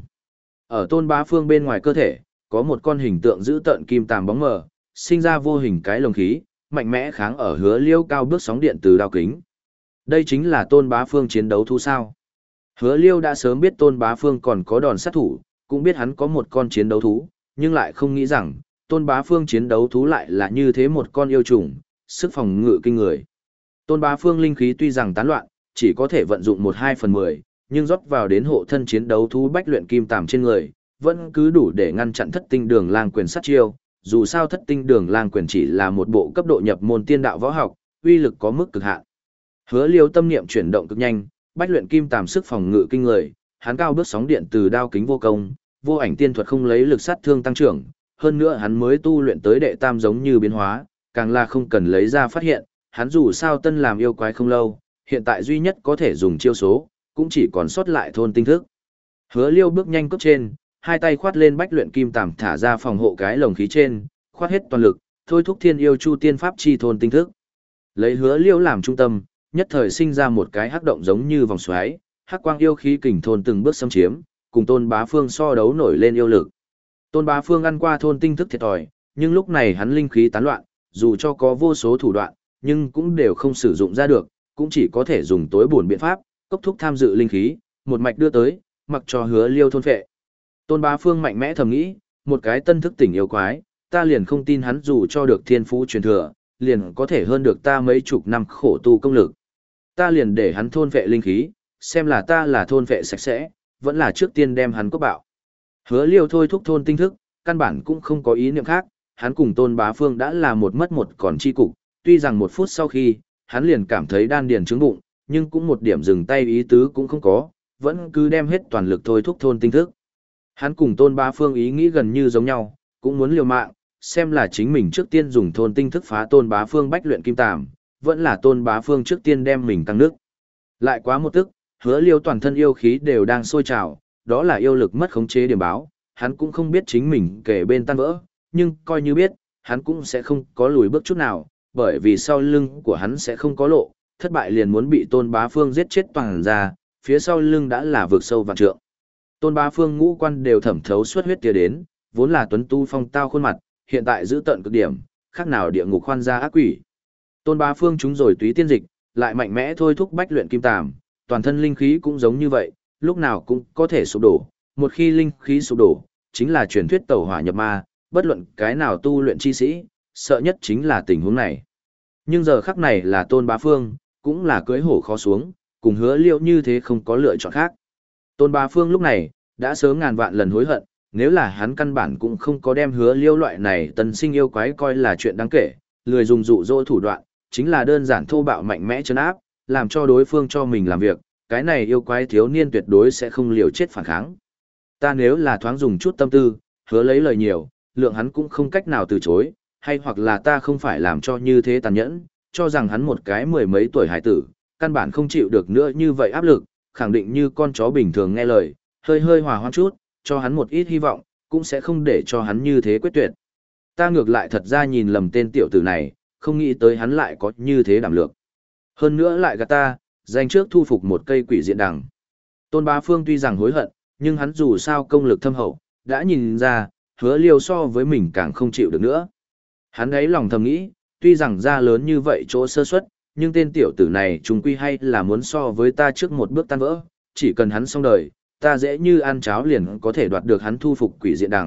Ở Tôn Bá Phương bên ngoài cơ thể, có một con hình tượng giữ tợn kim tàm bóng mờ, sinh ra vô hình cái lồng khí, mạnh mẽ kháng ở Hứa Liêu cao bước sóng điện từ đao kính. Đây chính là Tôn Bá Phương chiến đấu thú sao? Hứa Liêu đã sớm biết Tôn Bá Phương còn có đòn sát thủ, cũng biết hắn có một con chiến đấu thú, nhưng lại không nghĩ rằng, Tôn Bá Phương chiến đấu thú lại là như thế một con yêu trùng, sức phòng ngự kinh người. Tôn Bá Phương linh khí tuy rằng tán loạn, chỉ có thể vận dụng một hai phần mười, nhưng rót vào đến hộ thân chiến đấu thú bách luyện kim tàm trên người, vẫn cứ đủ để ngăn chặn thất tinh đường lang quyền sát chiêu. Dù sao thất tinh đường lang quyền chỉ là một bộ cấp độ nhập môn tiên đạo võ học, uy lực có mức cực hạn. Hứa Liêu tâm niệm chuyển động cực nhanh, bách luyện kim tàm sức phòng ngự kinh người, hắn cao bước sóng điện từ đao kính vô công, vô ảnh tiên thuật không lấy lực sát thương tăng trưởng, hơn nữa hắn mới tu luyện tới đệ tam giống như biến hóa, càng là không cần lấy ra phát hiện, hắn dù sao tân làm yêu quái không lâu, hiện tại duy nhất có thể dùng chiêu số, cũng chỉ còn sót lại thôn tinh thức. Hứa Liêu bước nhanh cấp trên, hai tay khoát lên bách luyện kim tàm thả ra phòng hộ cái lồng khí trên, khoát hết toàn lực, thôi thúc thiên yêu chu tiên pháp chi thôn tinh thức. Lấy Hứa Liêu làm trung tâm, nhất thời sinh ra một cái hắc động giống như vòng xoáy, hắc quang yêu khí kình thôn từng bước xâm chiếm, cùng Tôn Bá Phương so đấu nổi lên yêu lực. Tôn Bá Phương ăn qua thôn tinh thức thiệt thòi, nhưng lúc này hắn linh khí tán loạn, dù cho có vô số thủ đoạn, nhưng cũng đều không sử dụng ra được, cũng chỉ có thể dùng tối bổn biện pháp, cốc thúc tham dự linh khí, một mạch đưa tới, mặc cho Hứa Liêu thôn phệ. Tôn Bá Phương mạnh mẽ thầm nghĩ, một cái tân thức tỉnh yêu quái, ta liền không tin hắn dù cho được thiên phú truyền thừa, liền có thể hơn được ta mấy chục năm khổ tu công lực. Ta liền để hắn thôn vệ linh khí, xem là ta là thôn vệ sạch sẽ, vẫn là trước tiên đem hắn cốc bạo. Hứa Liêu thôi thúc thôn tinh thức, căn bản cũng không có ý niệm khác, hắn cùng Tôn Bá Phương đã là một mất một còn chi cục, tuy rằng một phút sau khi, hắn liền cảm thấy đan điền trướng bụng, nhưng cũng một điểm dừng tay ý tứ cũng không có, vẫn cứ đem hết toàn lực thôi thúc thôn tinh thức. Hắn cùng Tôn Bá Phương ý nghĩ gần như giống nhau, cũng muốn liều mạng, xem là chính mình trước tiên dùng thôn tinh thức phá Tôn Bá Phương bách luyện kim tàm, vẫn là Tôn Bá Phương trước tiên đem mình tăng nước. Lại quá một tức, Hứa Liêu toàn thân yêu khí đều đang sôi trào, đó là yêu lực mất khống chế điểm báo, hắn cũng không biết chính mình kể bên tan vỡ, nhưng coi như biết, hắn cũng sẽ không có lùi bước chút nào, bởi vì sau lưng của hắn sẽ không có lộ, thất bại liền muốn bị Tôn Bá Phương giết chết toàn ra, phía sau lưng đã là vực sâu vạn trượng. Tôn Bá Phương ngũ quan đều thẩm thấu xuất huyết tia đến, vốn là tuấn tu phong tao khuôn mặt, hiện tại giữ tận cực điểm, khác nào địa ngục khoan ra ác quỷ. Tôn Bá Phương chúng rồi túy tiên dịch, lại mạnh mẽ thôi thúc bách luyện kim tàm, toàn thân linh khí cũng giống như vậy, lúc nào cũng có thể sụp đổ, một khi linh khí sụp đổ, chính là truyền thuyết tẩu hỏa nhập ma, bất luận cái nào tu luyện chi sĩ, sợ nhất chính là tình huống này. Nhưng giờ khắc này là Tôn Bá Phương, cũng là cưới hổ khó xuống, cùng Hứa Liêu như thế không có lựa chọn khác. Tôn Bá Phương lúc này, đã sớm ngàn vạn lần hối hận, nếu là hắn căn bản cũng không có đem Hứa Liêu loại này tân sinh yêu quái coi là chuyện đáng kể, lười dùng dụ dỗ thủ đoạn, chính là đơn giản thô bạo mạnh mẽ trấn áp, làm cho đối phương cho mình làm việc, cái này yêu quái thiếu niên tuyệt đối sẽ không liều chết phản kháng. Ta nếu là thoáng dùng chút tâm tư, hứa lấy lời nhiều, lượng hắn cũng không cách nào từ chối, hay hoặc là ta không phải làm cho như thế tàn nhẫn, cho rằng hắn một cái mười mấy tuổi hải tử, căn bản không chịu được nữa như vậy áp lực, khẳng định như con chó bình thường nghe lời, hơi hơi hòa hoãn chút, cho hắn một ít hy vọng, cũng sẽ không để cho hắn như thế quyết tuyệt. Ta ngược lại thật ra nhìn lầm tên tiểu tử này, không nghĩ tới hắn lại có như thế đảm lược. Hơn nữa lại gạt ta, dành trước thu phục một cây quỷ diện đằng. Tôn Bá Phương tuy rằng hối hận, nhưng hắn dù sao công lực thâm hậu, đã nhìn ra, Hứa Liêu so với mình càng không chịu được nữa. Hắn ấy lòng thầm nghĩ, tuy rằng ra lớn như vậy chỗ sơ suất, nhưng tên tiểu tử này chúng quy hay là muốn so với ta trước một bước tan vỡ, chỉ cần hắn xong đời, ta dễ như ăn cháo liền có thể đoạt được hắn thu phục quỷ diện đằng,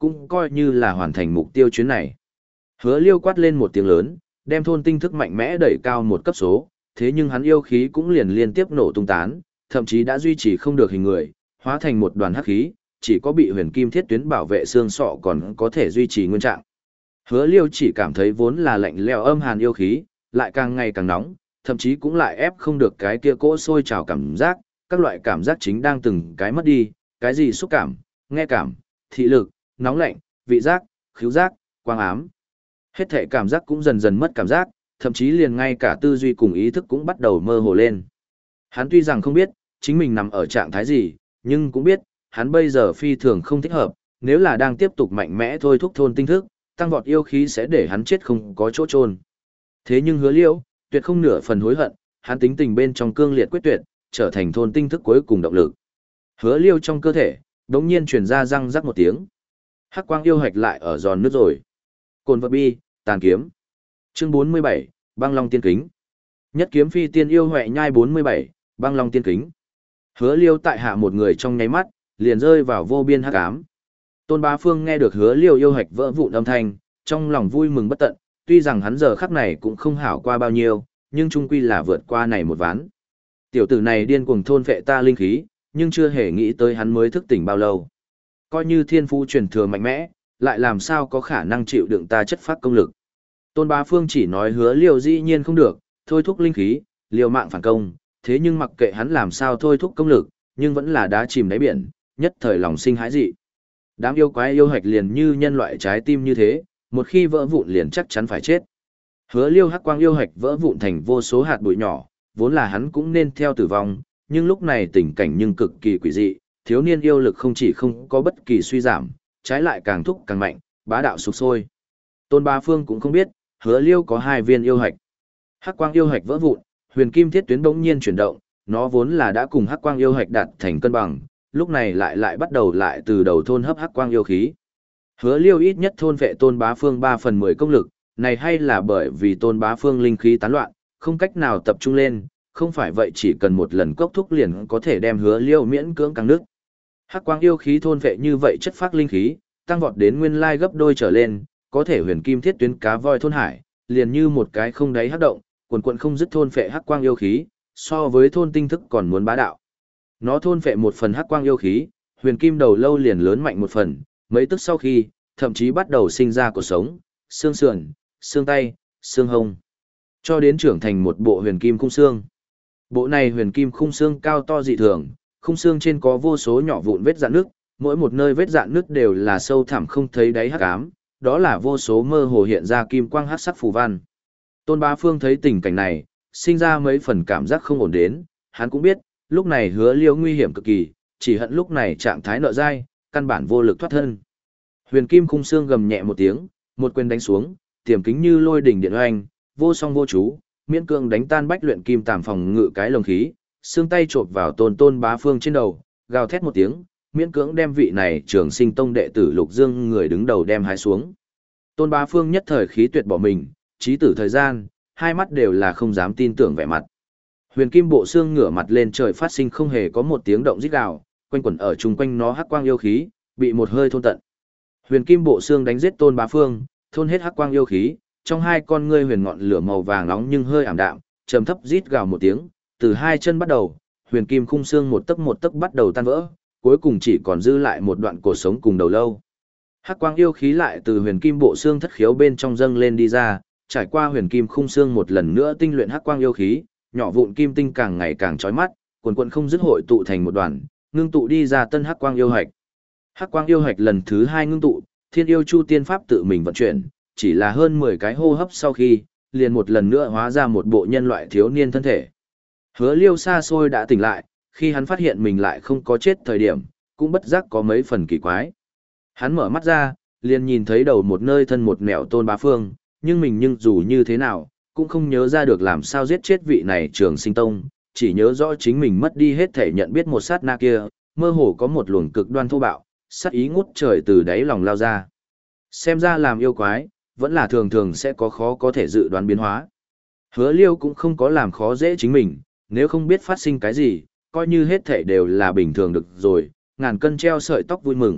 cũng coi như là hoàn thành mục tiêu chuyến này. Hứa Liêu quát lên một tiếng lớn, đem thôn tinh thức mạnh mẽ đẩy cao một cấp số, thế nhưng hắn yêu khí cũng liền liên tiếp nổ tung tán, thậm chí đã duy trì không được hình người, hóa thành một đoàn hắc khí, chỉ có bị huyền kim thiết tuyến bảo vệ xương sọ còn có thể duy trì nguyên trạng. Hứa Liêu chỉ cảm thấy vốn là lạnh lẽo âm hàn yêu khí, lại càng ngày càng nóng, thậm chí cũng lại ép không được cái kia cỗ sôi trào cảm giác, các loại cảm giác chính đang từng cái mất đi, cái gì xúc cảm, nghe cảm, thị lực, nóng lạnh, vị giác, khứu giác, quang ám. Hết thể cảm giác cũng dần dần mất cảm giác, thậm chí liền ngay cả tư duy cùng ý thức cũng bắt đầu mơ hồ lên. Hắn tuy rằng không biết chính mình nằm ở trạng thái gì, nhưng cũng biết, hắn bây giờ phi thường không thích hợp, nếu là đang tiếp tục mạnh mẽ thôi thúc thôn tinh thức, tăng vọt yêu khí sẽ để hắn chết không có chỗ chôn. Thế nhưng Hứa Liêu, tuyệt không nửa phần hối hận, hắn tính tình bên trong cương liệt quyết tuyệt, trở thành thôn tinh thức cuối cùng động lực. Hứa Liêu trong cơ thể, đống nhiên truyền ra răng rắc một tiếng. Hắc quang yêu hạch lại ở giòn nước rồi. Cồn vật bi, tàn kiếm. Chương bốn mươi bảy, băng long tiên kính. Nhất kiếm phi tiên yêu huệ nhai bốn mươi bảy, băng long tiên kính. Hứa Liêu tại hạ một người trong nháy mắt, liền rơi vào vô biên hắc ám. Tôn Bá Phương nghe được Hứa Liêu yêu hạch vỡ vụn âm thanh, trong lòng vui mừng bất tận, tuy rằng hắn giờ khắc này cũng không hảo qua bao nhiêu, nhưng chung quy là vượt qua này một ván. Tiểu tử này điên cuồng thôn phệ ta linh khí, nhưng chưa hề nghĩ tới hắn mới thức tỉnh bao lâu. Coi như thiên phú truyền thừa mạnh mẽ, lại làm sao có khả năng chịu đựng ta chất phát công lực. Tôn Bá Phương chỉ nói Hứa Liêu dĩ nhiên không được, thôi thúc linh khí, liều mạng phản công, thế nhưng mặc kệ hắn làm sao thôi thúc công lực, nhưng vẫn là đá chìm đáy biển, nhất thời lòng sinh hãi dị. Đám yêu quái yêu hạch liền như nhân loại trái tim như thế, một khi vỡ vụn liền chắc chắn phải chết. Hứa Liêu hắc quang yêu hạch vỡ vụn thành vô số hạt bụi nhỏ, vốn là hắn cũng nên theo tử vong, nhưng lúc này tình cảnh nhưng cực kỳ quỷ dị, thiếu niên yêu lực không chỉ không có bất kỳ suy giảm, trái lại càng thúc càng mạnh, bá đạo sục sôi. Tôn Bá Phương cũng không biết, Hứa Liêu có hai viên yêu hạch. Hắc quang yêu hạch vỡ vụn, huyền kim thiết tuyến bỗng nhiên chuyển động, nó vốn là đã cùng hắc quang yêu hạch đạt thành cân bằng, lúc này lại lại bắt đầu lại từ đầu thôn hấp hắc quang yêu khí. Hứa Liêu ít nhất thôn vệ Tôn Bá Phương ba phần mười công lực, này hay là bởi vì Tôn Bá Phương linh khí tán loạn, không cách nào tập trung lên, không phải vậy chỉ cần một lần cốc thúc liền có thể đem Hứa Liêu miễn cưỡng căng nước. Hắc quang yêu khí thôn vệ như vậy chất phát linh khí, tăng vọt đến nguyên lai gấp đôi trở lên, có thể huyền kim thiết tuyến cá voi thôn hải, liền như một cái không đáy hắc động, quần quần không dứt thôn phệ hắc quang yêu khí, so với thôn tinh thức còn muốn bá đạo. Nó thôn phệ một phần hắc quang yêu khí, huyền kim đầu lâu liền lớn mạnh một phần, mấy tức sau khi, thậm chí bắt đầu sinh ra cuộc sống, xương sườn, xương tay, xương hông, cho đến trưởng thành một bộ huyền kim khung xương. Bộ này huyền kim khung xương cao to dị thường, khung xương trên có vô số nhỏ vụn vết rạn nước, mỗi một nơi vết rạn nước đều là sâu thẳm không thấy đáy hắc ám, đó là vô số mơ hồ hiện ra kim quang hắc sắc phù văn. Tôn Bá Phương thấy tình cảnh này, sinh ra mấy phần cảm giác không ổn đến, hắn cũng biết, lúc này Hứa Liêu nguy hiểm cực kỳ, chỉ hận lúc này trạng thái nợ dai, căn bản vô lực thoát thân. Huyền kim khung xương gầm nhẹ một tiếng, một quyền đánh xuống, tiềm kính như lôi đỉnh điện oanh, vô song vô chú, miễn cương đánh tan bách luyện kim tàm phòng ngự cái lồng khí, xương tay chộp vào Tôn Tôn Bá Phương trên đầu, gào thét một tiếng, miễn cưỡng đem vị này Trường Sinh Tông đệ tử Lục Dương người đứng đầu đem hái xuống. Tôn Bá Phương nhất thời khí tuyệt bỏ mình, chí tử thời gian, hai mắt đều là không dám tin tưởng vẻ mặt. Huyền kim bộ xương ngửa mặt lên trời phát sinh không hề có một tiếng động rít gào, quanh quẩn ở chung quanh nó hắc quang yêu khí, bị một hơi thôn tận. Huyền kim bộ xương đánh giết Tôn Bá Phương, thôn hết hắc quang yêu khí, trong hai con ngươi huyền ngọn lửa màu vàng nóng nhưng hơi ảm đạm, trầm thấp rít gào một tiếng, từ hai chân bắt đầu, huyền kim khung xương một tấc một tấc bắt đầu tan vỡ, cuối cùng chỉ còn dư lại một đoạn cổ sống cùng đầu lâu. Hắc quang yêu khí lại từ huyền kim bộ xương thất khiếu bên trong dâng lên đi ra, trải qua huyền kim khung xương một lần nữa tinh luyện hắc quang yêu khí, nhỏ vụn kim tinh càng ngày càng chói mắt, quần quần không dứt hội tụ thành một đoàn, ngưng tụ đi ra tân hắc quang yêu hạch. Hắc quang yêu hạch lần thứ hai ngưng tụ, Thiên Yêu Chu Tiên Pháp tự mình vận chuyển, chỉ là hơn mười cái hô hấp sau khi, liền một lần nữa hóa ra một bộ nhân loại thiếu niên thân thể. Hứa Liêu xa xôi đã tỉnh lại, khi hắn phát hiện mình lại không có chết thời điểm, cũng bất giác có mấy phần kỳ quái. Hắn mở mắt ra, liền nhìn thấy đầu một nơi thân một nẻo Tôn Bá Phương, nhưng mình nhưng dù như thế nào, cũng không nhớ ra được làm sao giết chết vị này Trường Sinh Tông, chỉ nhớ rõ chính mình mất đi hết thể nhận biết một sát na kia, mơ hồ có một luồng cực đoan thô bạo, sát ý ngút trời từ đáy lòng lao ra. Xem ra làm yêu quái, vẫn là thường thường sẽ có khó có thể dự đoán biến hóa. Hứa Liêu cũng không có làm khó dễ chính mình, nếu không biết phát sinh cái gì, coi như hết thể đều là bình thường được rồi, ngàn cân treo sợi tóc vui mừng,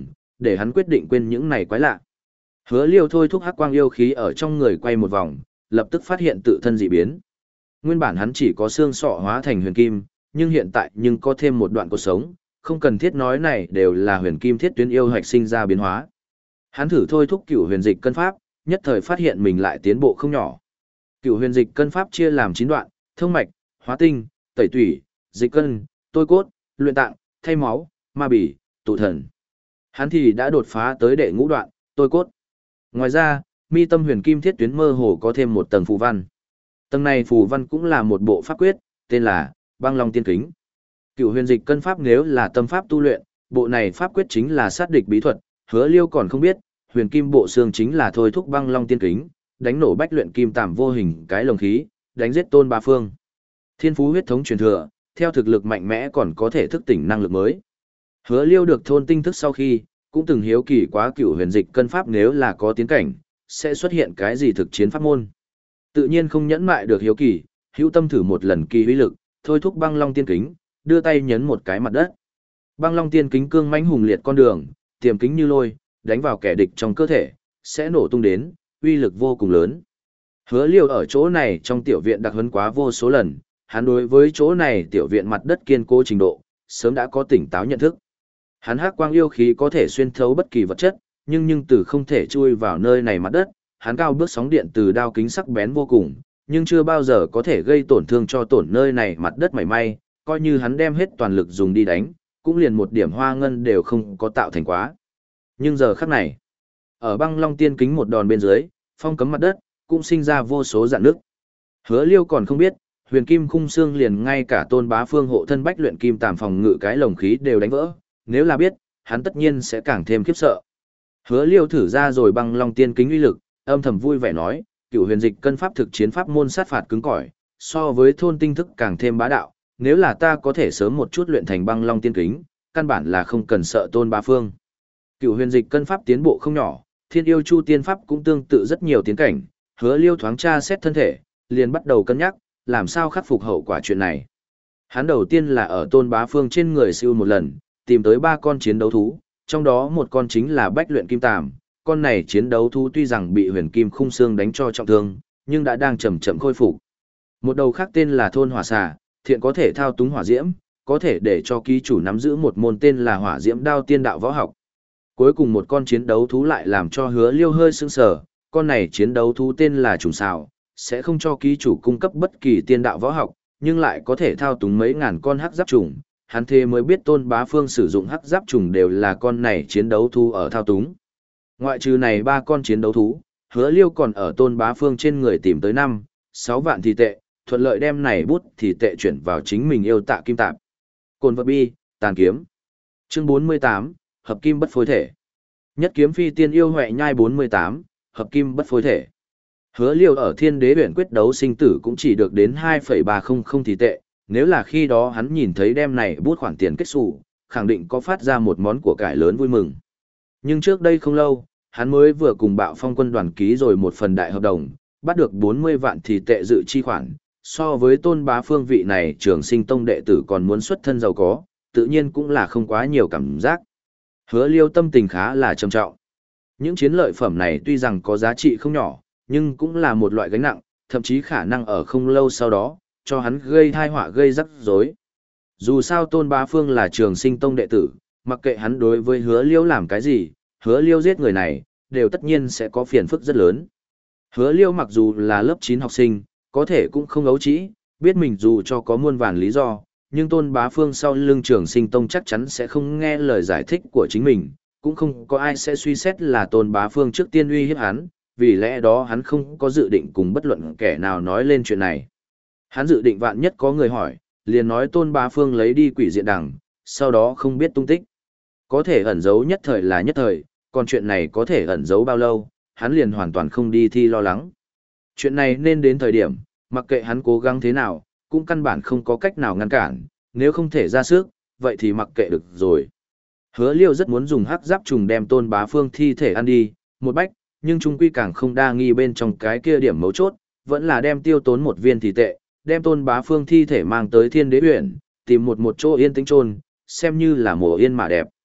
để hắn quyết định quên những này quái lạ. Hứa Liêu thôi thúc hắc quang yêu khí ở trong người quay một vòng, lập tức phát hiện tự thân dị biến. Nguyên bản hắn chỉ có xương sọ hóa thành huyền kim, nhưng hiện tại nhưng có thêm một đoạn cuộc sống, không cần thiết nói này đều là huyền kim thiết tuyến yêu hạch sinh ra biến hóa. Hắn thử thôi thúc cửu huyền dịch cân pháp, nhất thời phát hiện mình lại tiến bộ không nhỏ. Cửu huyền dịch cân pháp chia làm chín đoạn, thông mạch, hóa tinh, tẩy tủy, dịch cân, tôi cốt, luyện tạng, thay máu, ma bỉ, tụ thần. Hắn thì đã đột phá tới đệ ngũ đoạn, tôi cốt. Ngoài ra, mi tâm huyền kim thiết tuyến mơ hồ có thêm một tầng phù văn. Tầng này phù văn cũng là một bộ pháp quyết, tên là Băng Long Tiên Kính. Cửu huyền dịch cân pháp nếu là tâm pháp tu luyện, bộ này pháp quyết chính là sát địch bí thuật, Hứa Liêu còn không biết, huyền kim bộ xương chính là thôi thúc Băng Long Tiên Kính, đánh nổ bách luyện kim tạm vô hình cái lồng khí, đánh giết Tôn Bá Phương. Thiên phú huyết thống truyền thừa, theo thực lực mạnh mẽ còn có thể thức tỉnh năng lực mới. Hứa Liêu được thôn tinh thức sau khi, cũng từng hiếu kỳ quá cửu huyền dịch cân pháp nếu là có tiến cảnh, sẽ xuất hiện cái gì thực chiến pháp môn. Tự nhiên không nhẫn mại được hiếu kỳ, hữu tâm thử một lần kỳ uy lực, thôi thúc Băng Long Tiên Kính, đưa tay nhấn một cái mặt đất. Băng Long Tiên Kính cương mãnh hùng liệt con đường, tiềm kính như lôi, đánh vào kẻ địch trong cơ thể, sẽ nổ tung đến, uy lực vô cùng lớn. Hứa Liêu ở chỗ này trong tiểu viện đặc huấn quá vô số lần, hắn đối với chỗ này tiểu viện mặt đất kiên cố trình độ, sớm đã có tỉnh táo nhận thức. Hắn hắc quang yêu khí có thể xuyên thấu bất kỳ vật chất, nhưng nhưng từ không thể chui vào nơi này mặt đất, hắn cao bước sóng điện từ đao kính sắc bén vô cùng, nhưng chưa bao giờ có thể gây tổn thương cho tổn nơi này mặt đất mảy may, coi như hắn đem hết toàn lực dùng đi đánh, cũng liền một điểm hoa ngân đều không có tạo thành quá. Nhưng giờ khắc này, ở Băng Long Tiên Kính một đòn bên dưới, phong cấm mặt đất, cũng sinh ra vô số rạn nước. Hứa Liêu còn không biết, huyền kim khung xương liền ngay cả Tôn Bá Phương hộ thân bách luyện kim tàm phòng ngự cái lồng khí đều đánh vỡ, nếu là biết, hắn tất nhiên sẽ càng thêm khiếp sợ. Hứa Liêu thử ra rồi Băng Long Tiên Kính uy lực, âm thầm vui vẻ nói, cửu huyền dịch cân pháp thực chiến pháp môn sát phạt cứng cỏi, so với thôn tinh thức càng thêm bá đạo, nếu là ta có thể sớm một chút luyện thành Băng Long Tiên Kính, căn bản là không cần sợ Tôn Bá Phương. Cửu huyền dịch cân pháp tiến bộ không nhỏ, Thiên Yêu Chu Tiên pháp cũng tương tự rất nhiều tiến cảnh, Hứa Liêu thoáng tra xét thân thể, liền bắt đầu cân nhắc, làm sao khắc phục hậu quả chuyện này. Hắn đầu tiên là ở Tôn Bá Phương trên người siêu một lần, tìm tới ba con chiến đấu thú, trong đó một con chính là bách luyện kim tàm, con này chiến đấu thú tuy rằng bị huyền kim khung xương đánh cho trọng thương, nhưng đã đang chậm chậm khôi phục. Một đầu khác tên là thôn hỏa xà, thiện có thể thao túng hỏa diễm, có thể để cho ký chủ nắm giữ một môn tên là hỏa diễm đao tiên đạo võ học. Cuối cùng một con chiến đấu thú lại làm cho Hứa Liêu hơi sững sờ, con này chiến đấu thú tên là trùng xào, sẽ không cho ký chủ cung cấp bất kỳ tiên đạo võ học, nhưng lại có thể thao túng mấy ngàn con hắc giáp trùng. Hắn thế mới biết Tôn Bá Phương sử dụng hắc giáp trùng đều là con này chiến đấu thú ở thao túng. Ngoại trừ này ba con chiến đấu thú, Hứa Liêu còn ở Tôn Bá Phương trên người tìm tới năm, sáu vạn thì tệ, thuận lợi đem này bút thì tệ chuyển vào chính mình yêu tạ kim tạp. Cồn vật bi, tàn kiếm. Chương bốn mươi tám, hợp kim bất phối thể. Nhất kiếm phi tiên yêu huệ nhai bốn mươi tám, hợp kim bất phối thể. Hứa Liêu ở Thiên Đế Huyền quyết đấu sinh tử cũng chỉ được đến hai phẩy ba không không thì tệ, nếu là khi đó hắn nhìn thấy đem này bút khoản tiền kết sổ, khẳng định có phát ra một món của cải lớn vui mừng. Nhưng trước đây không lâu, hắn mới vừa cùng Bạo Phong quân đoàn ký rồi một phần đại hợp đồng, bắt được bốn mươi vạn thì tệ dự chi khoản, so với Tôn Bá Phương vị này Trường Sinh Tông đệ tử còn muốn xuất thân giàu có, tự nhiên cũng là không quá nhiều cảm giác. Hứa Liêu tâm tình khá là trầm trọng. Những chiến lợi phẩm này tuy rằng có giá trị không nhỏ, nhưng cũng là một loại gánh nặng, thậm chí khả năng ở không lâu sau đó, cho hắn gây tai họa gây rắc rối. Dù sao Tôn Bá Phương là Trường Sinh Tông đệ tử, mặc kệ hắn đối với Hứa Liêu làm cái gì, Hứa Liêu giết người này, đều tất nhiên sẽ có phiền phức rất lớn. Hứa Liêu mặc dù là lớp chín học sinh, có thể cũng không ấu trĩ, biết mình dù cho có muôn vàn lý do, nhưng Tôn Bá Phương sau lưng Trường Sinh Tông chắc chắn sẽ không nghe lời giải thích của chính mình, cũng không có ai sẽ suy xét là Tôn Bá Phương trước tiên uy hiếp hắn, vì lẽ đó hắn không có dự định cùng bất luận kẻ nào nói lên chuyện này. Hắn dự định vạn nhất có người hỏi, liền nói Tôn Bá Phương lấy đi quỷ diện đằng, sau đó không biết tung tích. Có thể ẩn giấu nhất thời là nhất thời, còn chuyện này có thể ẩn giấu bao lâu, hắn liền hoàn toàn không đi thi lo lắng. Chuyện này nên đến thời điểm, mặc kệ hắn cố gắng thế nào, cũng căn bản không có cách nào ngăn cản, nếu không thể ra sức, vậy thì mặc kệ được rồi. Hứa Liêu rất muốn dùng hắc giáp trùng đem Tôn Bá Phương thi thể ăn đi, một bách, nhưng trung quy càng không đa nghi bên trong cái kia điểm mấu chốt, vẫn là đem tiêu tốn một viên thì tệ, đem Tôn Bá Phương thi thể mang tới Thiên Đế Huyền, tìm một một chỗ yên tĩnh chôn, xem như là mồ yên mà đẹp.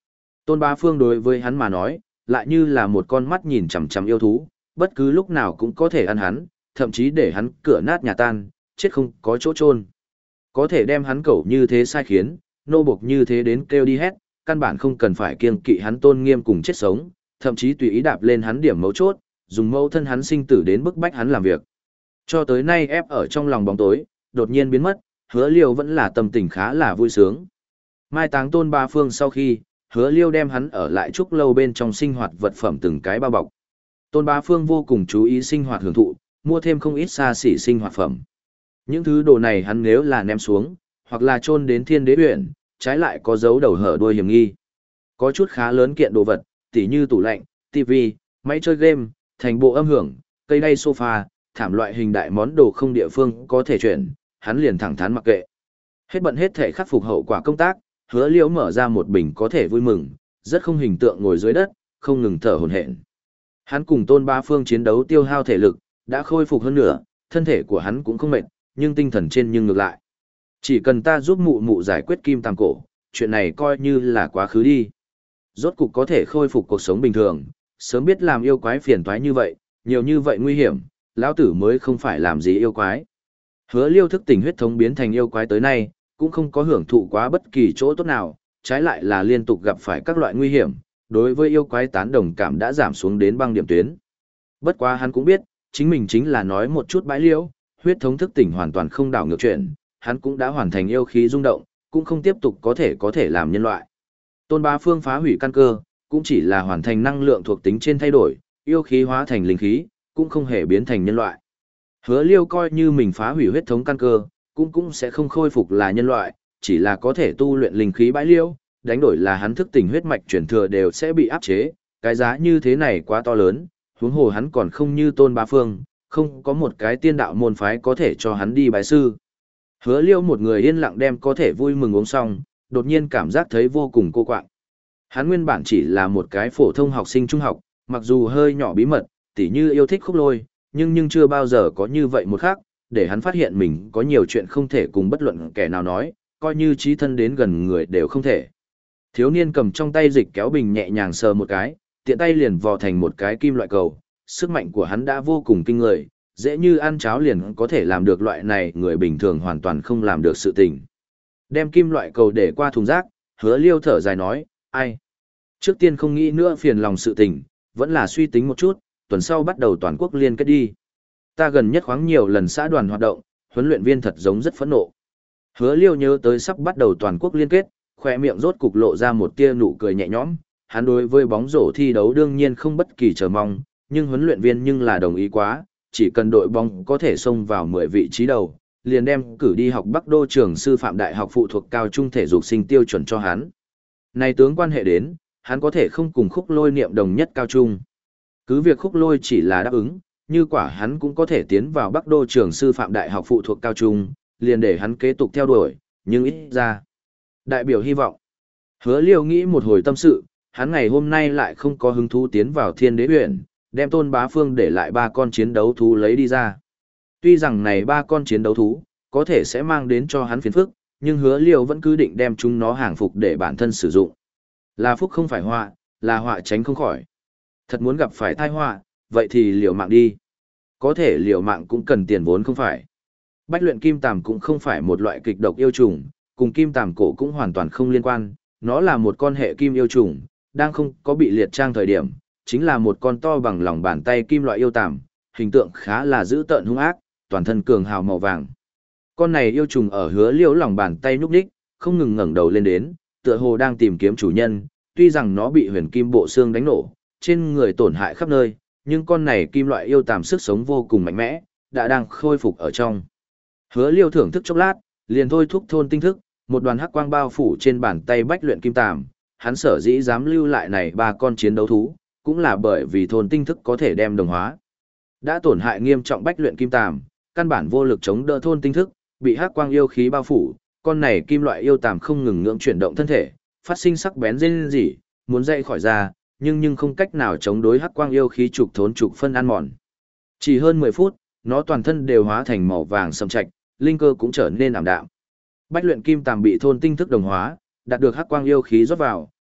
Tôn Bá Phương đối với hắn mà nói, lại như là một con mắt nhìn chằm chằm yêu thú, bất cứ lúc nào cũng có thể ăn hắn, thậm chí để hắn cửa nát nhà tan, chết không có chỗ chôn. Có thể đem hắn cẩu như thế sai khiến, nô bộc như thế đến kêu đi hết, căn bản không cần phải kiêng kỵ hắn tôn nghiêm cùng chết sống, thậm chí tùy ý đạp lên hắn điểm mấu chốt, dùng mâu thân hắn sinh tử đến bức bách hắn làm việc. Cho tới nay ép ở trong lòng bóng tối, đột nhiên biến mất, Hứa Liêu vẫn là tâm tình khá là vui sướng. Mai táng Tôn Bá Phương sau khi, Hứa Liêu đem hắn ở lại trúc lâu bên trong sinh hoạt vật phẩm từng cái bao bọc. Tôn Bá Phương vô cùng chú ý sinh hoạt hưởng thụ, mua thêm không ít xa xỉ sinh hoạt phẩm. Những thứ đồ này hắn nếu là ném xuống, hoặc là chôn đến Thiên Đế huyện, trái lại có dấu đầu hở đuôi hiểm nghi. Có chút khá lớn kiện đồ vật, tỉ như tủ lạnh, tivi, máy chơi game, thành bộ âm hưởng, cây đay sofa, thảm loại hình đại món đồ không địa phương có thể chuyển, hắn liền thẳng thắn mặc kệ. Hết bận hết thể khắc phục hậu quả công tác, Hứa Liễu mở ra một bình có thể vui mừng, rất không hình tượng ngồi dưới đất, không ngừng thở hổn hển. Hắn cùng Tôn Bá Phương chiến đấu tiêu hao thể lực, đã khôi phục hơn nửa, thân thể của hắn cũng không mệt, nhưng tinh thần trên nhưng ngược lại. Chỉ cần ta giúp mụ mụ giải quyết kim tàm cổ, chuyện này coi như là quá khứ đi. Rốt cục có thể khôi phục cuộc sống bình thường, sớm biết làm yêu quái phiền toái như vậy, nhiều như vậy nguy hiểm, lão tử mới không phải làm gì yêu quái. Hứa Liêu thức tỉnh huyết thống biến thành yêu quái tới nay, cũng không có hưởng thụ quá bất kỳ chỗ tốt nào, trái lại là liên tục gặp phải các loại nguy hiểm, đối với yêu quái tán đồng cảm đã giảm xuống đến băng điểm tuyến. Bất quá hắn cũng biết, chính mình chính là nói một chút bãi liễu, huyết thống thức tỉnh hoàn toàn không đảo ngược chuyện, hắn cũng đã hoàn thành yêu khí rung động, cũng không tiếp tục có thể có thể làm nhân loại. Tôn Bá Phương phá hủy căn cơ, cũng chỉ là hoàn thành năng lượng thuộc tính trên thay đổi, yêu khí hóa thành linh khí, cũng không hề biến thành nhân loại. Hứa Liêu coi như mình phá hủy huyết thống căn cơ, cũng cũng sẽ không khôi phục là nhân loại, chỉ là có thể tu luyện linh khí bãi liêu, đánh đổi là hắn thức tỉnh huyết mạch chuyển thừa đều sẽ bị áp chế, cái giá như thế này quá to lớn, huống hồ hắn còn không như Tôn Bá Phương, không có một cái tiên đạo môn phái có thể cho hắn đi bái sư. Hứa Liêu một người yên lặng đem có thể vui mừng uống xong, đột nhiên cảm giác thấy vô cùng cô quạng. Hắn nguyên bản chỉ là một cái phổ thông học sinh trung học, mặc dù hơi nhỏ bí mật, tỉ như yêu thích khúc lôi, nhưng nhưng chưa bao giờ có như vậy một khắc, để hắn phát hiện mình có nhiều chuyện không thể cùng bất luận kẻ nào nói, coi như trí thân đến gần người đều không thể. Thiếu niên cầm trong tay dịch kéo bình nhẹ nhàng sờ một cái, tiện tay liền vò thành một cái kim loại cầu, sức mạnh của hắn đã vô cùng kinh người, dễ như ăn cháo liền có thể làm được loại này người bình thường hoàn toàn không làm được sự tình. Đem kim loại cầu để qua thùng rác, Hứa Liêu thở dài nói, ai? Trước tiên không nghĩ nữa phiền lòng sự tình, vẫn là suy tính một chút, tuần sau bắt đầu toàn quốc liên kết đi. Ta gần nhất khoáng nhiều lần xã đoàn hoạt động, huấn luyện viên thật giống rất phẫn nộ. Hứa Liêu nhớ tới sắp bắt đầu toàn quốc liên kết, khỏe miệng rốt cục lộ ra một tia nụ cười nhẹ nhõm. Hắn đối với bóng rổ thi đấu đương nhiên không bất kỳ chờ mong, nhưng huấn luyện viên nhưng là đồng ý quá, chỉ cần đội bóng có thể xông vào mười vị trí đầu, liền đem cử đi học Bắc Đô trường sư phạm đại học phụ thuộc cao trung thể dục sinh tiêu chuẩn cho hắn. Này tướng quan hệ đến, hắn có thể không cùng Khúc Lôi niệm đồng nhất cao trung. Cứ việc Khúc Lôi chỉ là đáp ứng, như quả hắn cũng có thể tiến vào Bắc Đô trường sư phạm đại học phụ thuộc cao trung, liền để hắn kế tục theo đuổi, nhưng ít ra. Đại biểu hy vọng. Hứa Liêu nghĩ một hồi tâm sự, hắn ngày hôm nay lại không có hứng thú tiến vào Thiên Đế huyện, đem Tôn Bá Phương để lại ba con chiến đấu thú lấy đi ra. Tuy rằng này ba con chiến đấu thú, có thể sẽ mang đến cho hắn phiền phức, nhưng Hứa Liêu vẫn cứ định đem chúng nó hàng phục để bản thân sử dụng. Là phúc không phải họa, là họa tránh không khỏi. Thật muốn gặp phải tai họa, vậy thì liều mạng đi. Có thể liều mạng cũng cần tiền vốn không phải. Bách luyện kim tàm cũng không phải một loại kịch độc yêu trùng, cùng kim tàm cổ cũng hoàn toàn không liên quan, nó là một con hệ kim yêu trùng, đang không có bị liệt trang thời điểm, chính là một con to bằng lòng bàn tay kim loại yêu tàm, hình tượng khá là dữ tợn hung ác, toàn thân cường hào màu vàng. Con này yêu trùng ở Hứa Liễu lòng bàn tay nhúc nhích, không ngừng ngẩng đầu lên đến, tựa hồ đang tìm kiếm chủ nhân, tuy rằng nó bị huyền kim bộ xương đánh nổ, trên người tổn hại khắp nơi, nhưng con này kim loại yêu tàm sức sống vô cùng mạnh mẽ, đã đang khôi phục ở trong. Hứa Liêu thưởng thức chốc lát, liền thôi thúc thôn tinh thức, một đoàn hắc quang bao phủ trên bàn tay bách luyện kim tàm, hắn sở dĩ dám lưu lại này ba con chiến đấu thú, cũng là bởi vì thôn tinh thức có thể đem đồng hóa. Đã tổn hại nghiêm trọng bách luyện kim tàm, căn bản vô lực chống đỡ thôn tinh thức, bị hắc quang yêu khí bao phủ, con này kim loại yêu tàm không ngừng ngưỡng chuyển động thân thể, phát sinh sắc bén rên rỉ, muốn dậy khỏi ra, nhưng nhưng không cách nào chống đối hắc quang yêu khí trục thốn trục phân ăn mòn. Chỉ hơn mười phút, nó toàn thân đều hóa thành màu vàng sẫm trạch, linh cơ cũng trở nên ảm đạm. Bách luyện kim tàm bị thôn tinh thức đồng hóa, đạt được hắc quang yêu khí rót vào,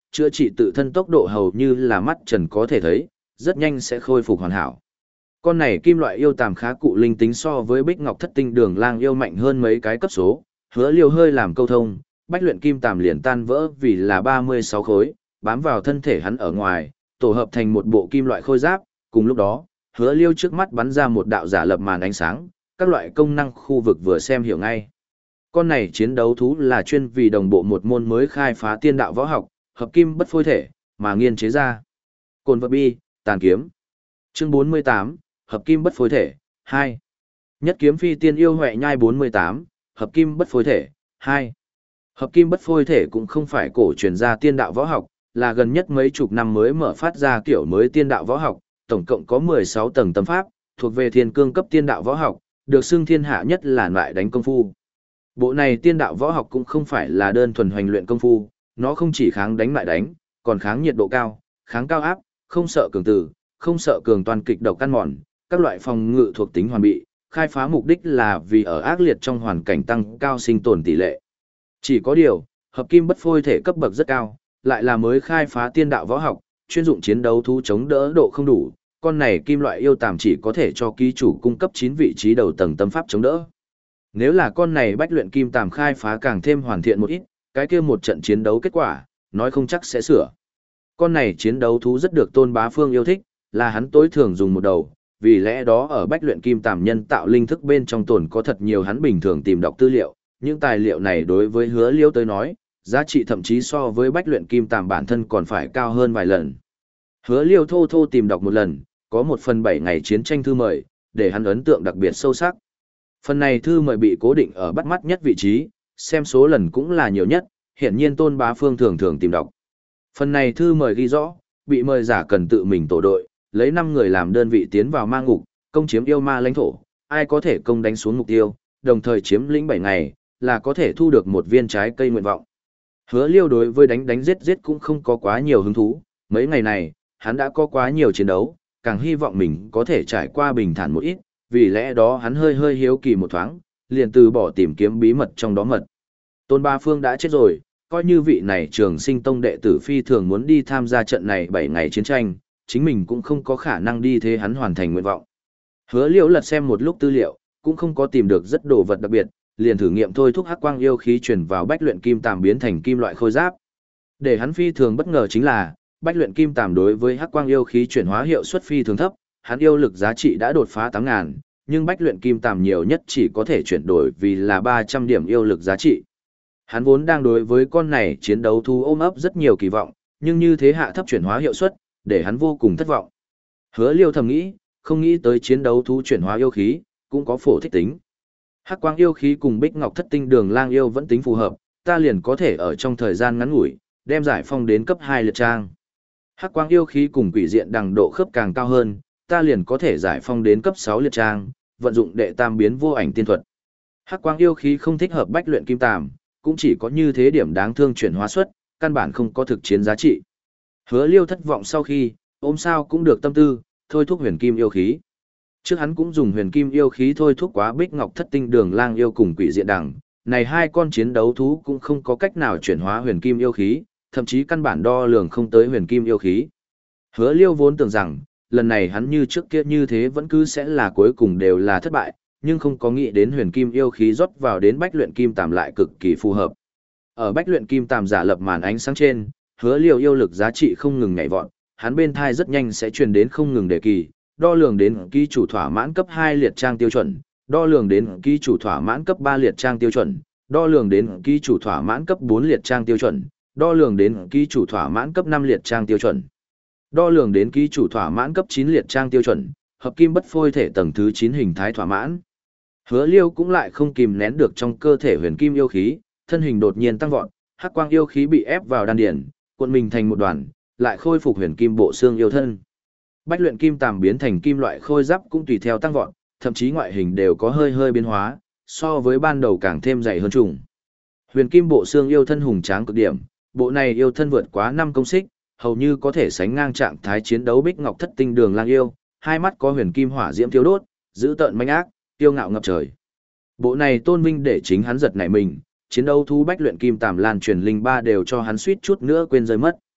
chữa trị tự thân tốc độ hầu như là mắt trần có thể thấy, rất nhanh sẽ khôi phục hoàn hảo. Con này kim loại yêu tàm khá cụ linh tính so với Bích Ngọc Thất Tinh Đường Lang yêu mạnh hơn mấy cái cấp số, Hứa Liêu hơi làm câu thông, bách luyện kim tàm liền tan vỡ vì là ba mươi sáu khối, bám vào thân thể hắn ở ngoài, tổ hợp thành một bộ kim loại khôi giáp, cùng lúc đó, Hứa Liêu trước mắt bắn ra một đạo giả lập màn ánh sáng, các loại công năng khu vực vừa xem hiểu ngay. Con này chiến đấu thú là chuyên vì đồng bộ một môn mới khai phá tiên đạo võ học, hợp kim bất phôi thể, mà nghiên chế ra. Cồn vật bi, tàn kiếm. Chương bốn mươi tám, hợp kim bất phôi thể, hai. Nhất kiếm phi tiên yêu huệ nhai bốn mươi tám, hợp kim bất phôi thể, hai. Hợp kim bất phôi thể cũng không phải cổ truyền ra tiên đạo võ học, là gần nhất mấy chục năm mới mở phát ra kiểu mới tiên đạo võ học, tổng cộng có mười sáu tầng tâm pháp, thuộc về thiên cương cấp tiên đạo võ học, được xưng thiên hạ nhất là loại đánh công phu. Bộ này tiên đạo võ học cũng không phải là đơn thuần hoành luyện công phu, nó không chỉ kháng đánh lại đánh, còn kháng nhiệt độ cao, kháng cao áp, không sợ cường tử, không sợ cường toàn kịch độc căn mòn, các loại phòng ngự thuộc tính hoàn bị, khai phá mục đích là vì ở ác liệt trong hoàn cảnh tăng cao sinh tồn tỷ lệ. Chỉ có điều, hợp kim bất phôi thể cấp bậc rất cao, lại là mới khai phá tiên đạo võ học, chuyên dụng chiến đấu thú chống đỡ độ không đủ, con này kim loại yêu tàm chỉ có thể cho ký chủ cung cấp chín vị trí đầu tầng tâm pháp chống đỡ. Nếu là con này bách luyện kim tàm khai phá càng thêm hoàn thiện một ít, cái kia một trận chiến đấu kết quả, nói không chắc sẽ sửa. Con này chiến đấu thú rất được Tôn Bá Phương yêu thích, là hắn tối thường dùng một đầu, vì lẽ đó ở bách luyện kim tàm nhân tạo linh thức bên trong tồn có thật nhiều hắn bình thường tìm đọc tư liệu, những tài liệu này đối với Hứa Liêu tới nói, giá trị thậm chí so với bách luyện kim tàm bản thân còn phải cao hơn vài lần. Hứa Liêu thô thô tìm đọc một lần, có một phần bảy ngày chiến tranh thư mời, để hắn ấn tượng đặc biệt sâu sắc. Phần này thư mời bị cố định ở bắt mắt nhất vị trí, xem số lần cũng là nhiều nhất, hiển nhiên Tôn Bá Phương thường thường tìm đọc. Phần này thư mời ghi rõ, bị mời giả cần tự mình tổ đội, lấy năm người làm đơn vị tiến vào ma ngục, công chiếm yêu ma lãnh thổ, ai có thể công đánh xuống mục tiêu, đồng thời chiếm lĩnh bảy ngày, là có thể thu được một viên trái cây nguyện vọng. Hứa Liêu đối với đánh đánh giết giết cũng không có quá nhiều hứng thú, mấy ngày này, hắn đã có quá nhiều chiến đấu, càng hy vọng mình có thể trải qua bình thản một ít, vì lẽ đó hắn hơi hơi hiếu kỳ một thoáng, liền từ bỏ tìm kiếm bí mật trong đó mật. Tôn Ba Phương đã chết rồi, coi như vị này Trường Sinh Tông đệ tử phi thường muốn đi tham gia trận này bảy ngày chiến tranh, chính mình cũng không có khả năng đi thế hắn hoàn thành nguyện vọng. Hứa Liêu lật xem một lúc tư liệu, cũng không có tìm được rất đồ vật đặc biệt, liền thử nghiệm thôi thúc hắc quang yêu khí truyền vào bách luyện kim tàm biến thành kim loại khôi giáp. Để hắn phi thường bất ngờ chính là, bách luyện kim tàm đối với hắc quang yêu khí chuyển hóa hiệu suất phi thường thấp, hắn yêu lực giá trị đã đột phá tám ngàn, nhưng bách luyện kim tàm nhiều nhất chỉ có thể chuyển đổi vì là ba trăm điểm yêu lực giá trị. Hắn vốn đang đối với con này chiến đấu thú ôm ấp rất nhiều kỳ vọng, nhưng như thế hạ thấp chuyển hóa hiệu suất, để hắn vô cùng thất vọng. Hứa Liêu thầm nghĩ, không nghĩ tới chiến đấu thú chuyển hóa yêu khí, cũng có phổ thích tính. Hắc quang yêu khí cùng Bích Ngọc Thất Tinh Đường Lang yêu vẫn tính phù hợp, ta liền có thể ở trong thời gian ngắn ngủi, đem giải phong đến cấp hai liệt trang. Hắc quang yêu khí cùng quỷ diện đằng độ khớp càng cao hơn, ta liền có thể giải phong đến cấp sáu liệt trang, vận dụng đệ tam biến vô ảnh tiên thuật. Hắc quang yêu khí không thích hợp bách luyện kim tàm, cũng chỉ có như thế điểm đáng thương chuyển hóa suất, căn bản không có thực chiến giá trị. Hứa Liêu thất vọng sau khi, ôm sao cũng được tâm tư, thôi thúc huyền kim yêu khí. Trước hắn cũng dùng huyền kim yêu khí thôi thúc quá Bích Ngọc Thất Tinh Đường Lang yêu cùng quỷ diện đằng, này hai con chiến đấu thú cũng không có cách nào chuyển hóa huyền kim yêu khí, thậm chí căn bản đo lường không tới huyền kim yêu khí. Hứa Liêu vốn tưởng rằng, lần này hắn như trước kia như thế vẫn cứ sẽ là cuối cùng đều là thất bại, nhưng không có nghĩ đến huyền kim yêu khí rót vào đến bách luyện kim tàm lại cực kỳ phù hợp. Ở bách luyện kim tàm giả lập màn ánh sáng trên, Hứa Liêu yêu lực giá trị không ngừng nhảy vọt, hắn bên thai rất nhanh sẽ truyền đến không ngừng đề kỳ, đo lường đến ký chủ thỏa mãn cấp hai liệt trang tiêu chuẩn, đo lường đến ký chủ thỏa mãn cấp ba liệt trang tiêu chuẩn, đo lường đến ký chủ thỏa mãn cấp bốn liệt trang tiêu chuẩn, đo lường đến ký chủ thỏa mãn cấp năm liệt trang tiêu chuẩn, đo lường đến ký chủ thỏa mãn cấp chín liệt trang tiêu chuẩn, hợp kim bất phôi thể tầng thứ chín hình thái thỏa mãn. Hứa Liêu cũng lại không kìm nén được trong cơ thể huyền kim yêu khí, thân hình đột nhiên tăng vọt, hắc quang yêu khí bị ép vào đan điền, cuộn mình thành một đoàn, lại khôi phục huyền kim bộ xương yêu thân. Bách luyện kim tàm biến thành kim loại khôi giáp cũng tùy theo tăng vọt, thậm chí ngoại hình đều có hơi hơi biến hóa, so với ban đầu càng thêm dày hơn trùng. Huyền kim bộ xương yêu thân hùng tráng cực điểm, bộ này yêu thân vượt quá năm công xích, hầu như có thể sánh ngang trạng thái chiến đấu Bích Ngọc Thất Tinh Đường Lang yêu, hai mắt có huyền kim hỏa diễm thiêu đốt, dữ tợn manh ác, kiêu ngạo ngập trời. Bộ này tôn vinh để chính hắn giật nảy mình, chiến đấu thú bách luyện kim tàm lan truyền linh ba đều cho hắn suýt chút nữa quên rơi mất.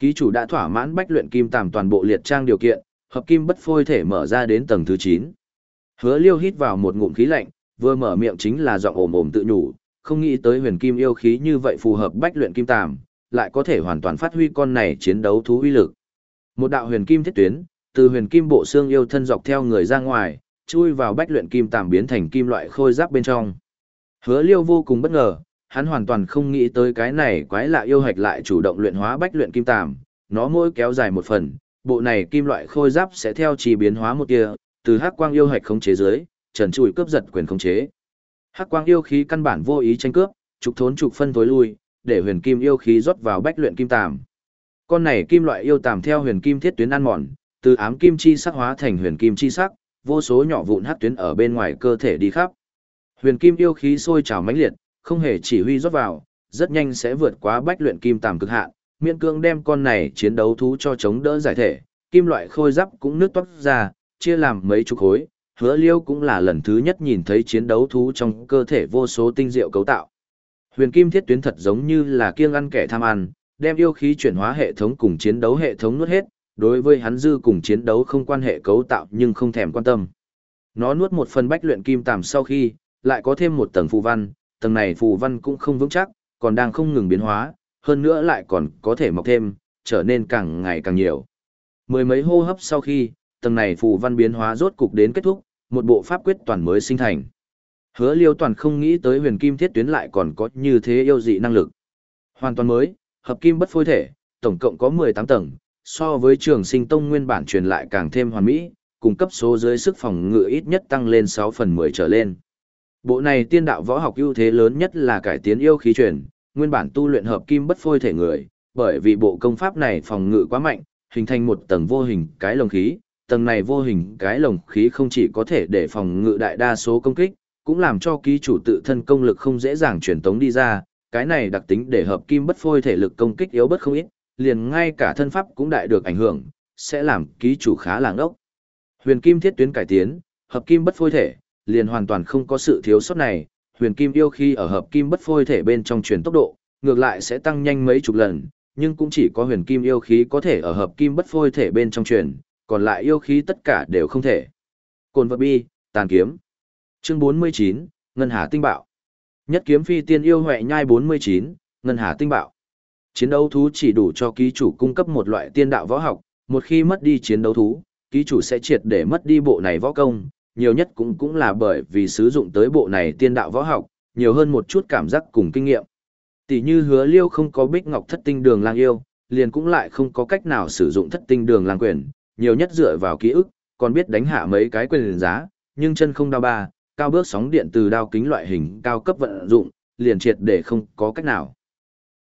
Ký chủ đã thỏa mãn bách luyện kim tàm toàn bộ liệt trang điều kiện, hợp kim bất phôi thể mở ra đến tầng thứ chín. Hứa Liêu hít vào một ngụm khí lạnh, vừa mở miệng chính là giọng ồm ồm tự nhủ, không nghĩ tới huyền kim yêu khí như vậy phù hợp bách luyện kim tàm, lại có thể hoàn toàn phát huy con này chiến đấu thú uy lực. Một đạo huyền kim thiết tuyến, từ huyền kim bộ xương yêu thân dọc theo người ra ngoài, chui vào bách luyện kim tàm biến thành kim loại khôi giáp bên trong. Hứa Liêu vô cùng bất ngờ, hắn hoàn toàn không nghĩ tới cái này quái lạ yêu hạch lại chủ động luyện hóa bách luyện kim tàm, nó mỗi kéo dài một phần, bộ này kim loại khôi giáp sẽ theo chi biến hóa một tia, từ hắc quang yêu hạch khống chế dưới, trần trụi cướp giật quyền khống chế. Hắc quang yêu khí căn bản vô ý tranh cướp, trục thốn trục phân tối lui, để huyền kim yêu khí rót vào bách luyện kim tàm. Con này kim loại yêu tàm theo huyền kim thiết tuyến ăn mòn, từ ám kim chi sắc hóa thành huyền kim chi sắc, vô số nhỏ vụn hắc tuyến ở bên ngoài cơ thể đi khắp. Huyền kim yêu khí sôi trào mãnh liệt, không hề chỉ huy rót vào, rất nhanh sẽ vượt quá bách luyện kim tàm cực hạn, miễn cưỡng đem con này chiến đấu thú cho chống đỡ giải thể, kim loại khôi giáp cũng nứt toát ra, chia làm mấy chục khối. Hứa Liêu cũng là lần thứ nhất nhìn thấy chiến đấu thú trong cơ thể vô số tinh diệu cấu tạo. Huyền kim thiết tuyến thật giống như là kiêng ăn kẻ tham ăn, đem yêu khí chuyển hóa hệ thống cùng chiến đấu hệ thống nuốt hết, đối với hắn dư cùng chiến đấu không quan hệ cấu tạo nhưng không thèm quan tâm. Nó nuốt một phần bách luyện kim tàm sau khi, lại có thêm một tầng phù văn, tầng này phù văn cũng không vững chắc, còn đang không ngừng biến hóa, hơn nữa lại còn có thể mọc thêm, trở nên càng ngày càng nhiều. Mười mấy hô hấp sau khi, tầng này phù văn biến hóa rốt cục đến kết thúc, một bộ pháp quyết toàn mới sinh thành. Hứa Liêu toàn không nghĩ tới huyền kim thiết tuyến lại còn có như thế yêu dị năng lực. Hoàn toàn mới, hợp kim bất phôi thể, tổng cộng có mười tám tầng, so với Trường Sinh Tông nguyên bản truyền lại càng thêm hoàn mỹ, cung cấp số dưới sức phòng ngự ít nhất tăng lên sáu phần mười trở lên. Bộ này tiên đạo võ học ưu thế lớn nhất là cải tiến yêu khí truyền, nguyên bản tu luyện hợp kim bất phôi thể người, bởi vì bộ công pháp này phòng ngự quá mạnh, hình thành một tầng vô hình cái lồng khí, tầng này vô hình cái lồng khí không chỉ có thể để phòng ngự đại đa số công kích, cũng làm cho ký chủ tự thân công lực không dễ dàng truyền tống đi ra, cái này đặc tính để hợp kim bất phôi thể lực công kích yếu bất không ít, liền ngay cả thân pháp cũng đại được ảnh hưởng, sẽ làm ký chủ khá làng ốc. Huyền kim thiết tuyến cải tiến, hợp kim bất phôi thể, liền hoàn toàn không có sự thiếu sót này, huyền kim yêu khi ở hợp kim bất phôi thể bên trong truyền tốc độ, ngược lại sẽ tăng nhanh mấy chục lần, nhưng cũng chỉ có huyền kim yêu khí có thể ở hợp kim bất phôi thể bên trong truyền, còn lại yêu khí tất cả đều không thể. Cồn vật bi, tàn kiếm. Chương bốn mươi chín, Ngân Hà Tinh Bạo. Nhất kiếm phi tiên yêu huệ nhai bốn mươi chín, Ngân Hà Tinh Bạo. Chiến đấu thú chỉ đủ cho ký chủ cung cấp một loại tiên đạo võ học, một khi mất đi chiến đấu thú, ký chủ sẽ triệt để mất đi bộ này võ công, nhiều nhất cũng cũng là bởi vì sử dụng tới bộ này tiên đạo võ học, nhiều hơn một chút cảm giác cùng kinh nghiệm. Tỷ như Hứa Liêu không có Bích Ngọc Thất Tinh Đường Lang yêu, liền cũng lại không có cách nào sử dụng Thất Tinh Đường Lang quyền, nhiều nhất dựa vào ký ức, còn biết đánh hạ mấy cái quyền giá, nhưng chân không đao ba, cao bước sóng điện từ đao kính loại hình cao cấp vận dụng, liền triệt để không có cách nào.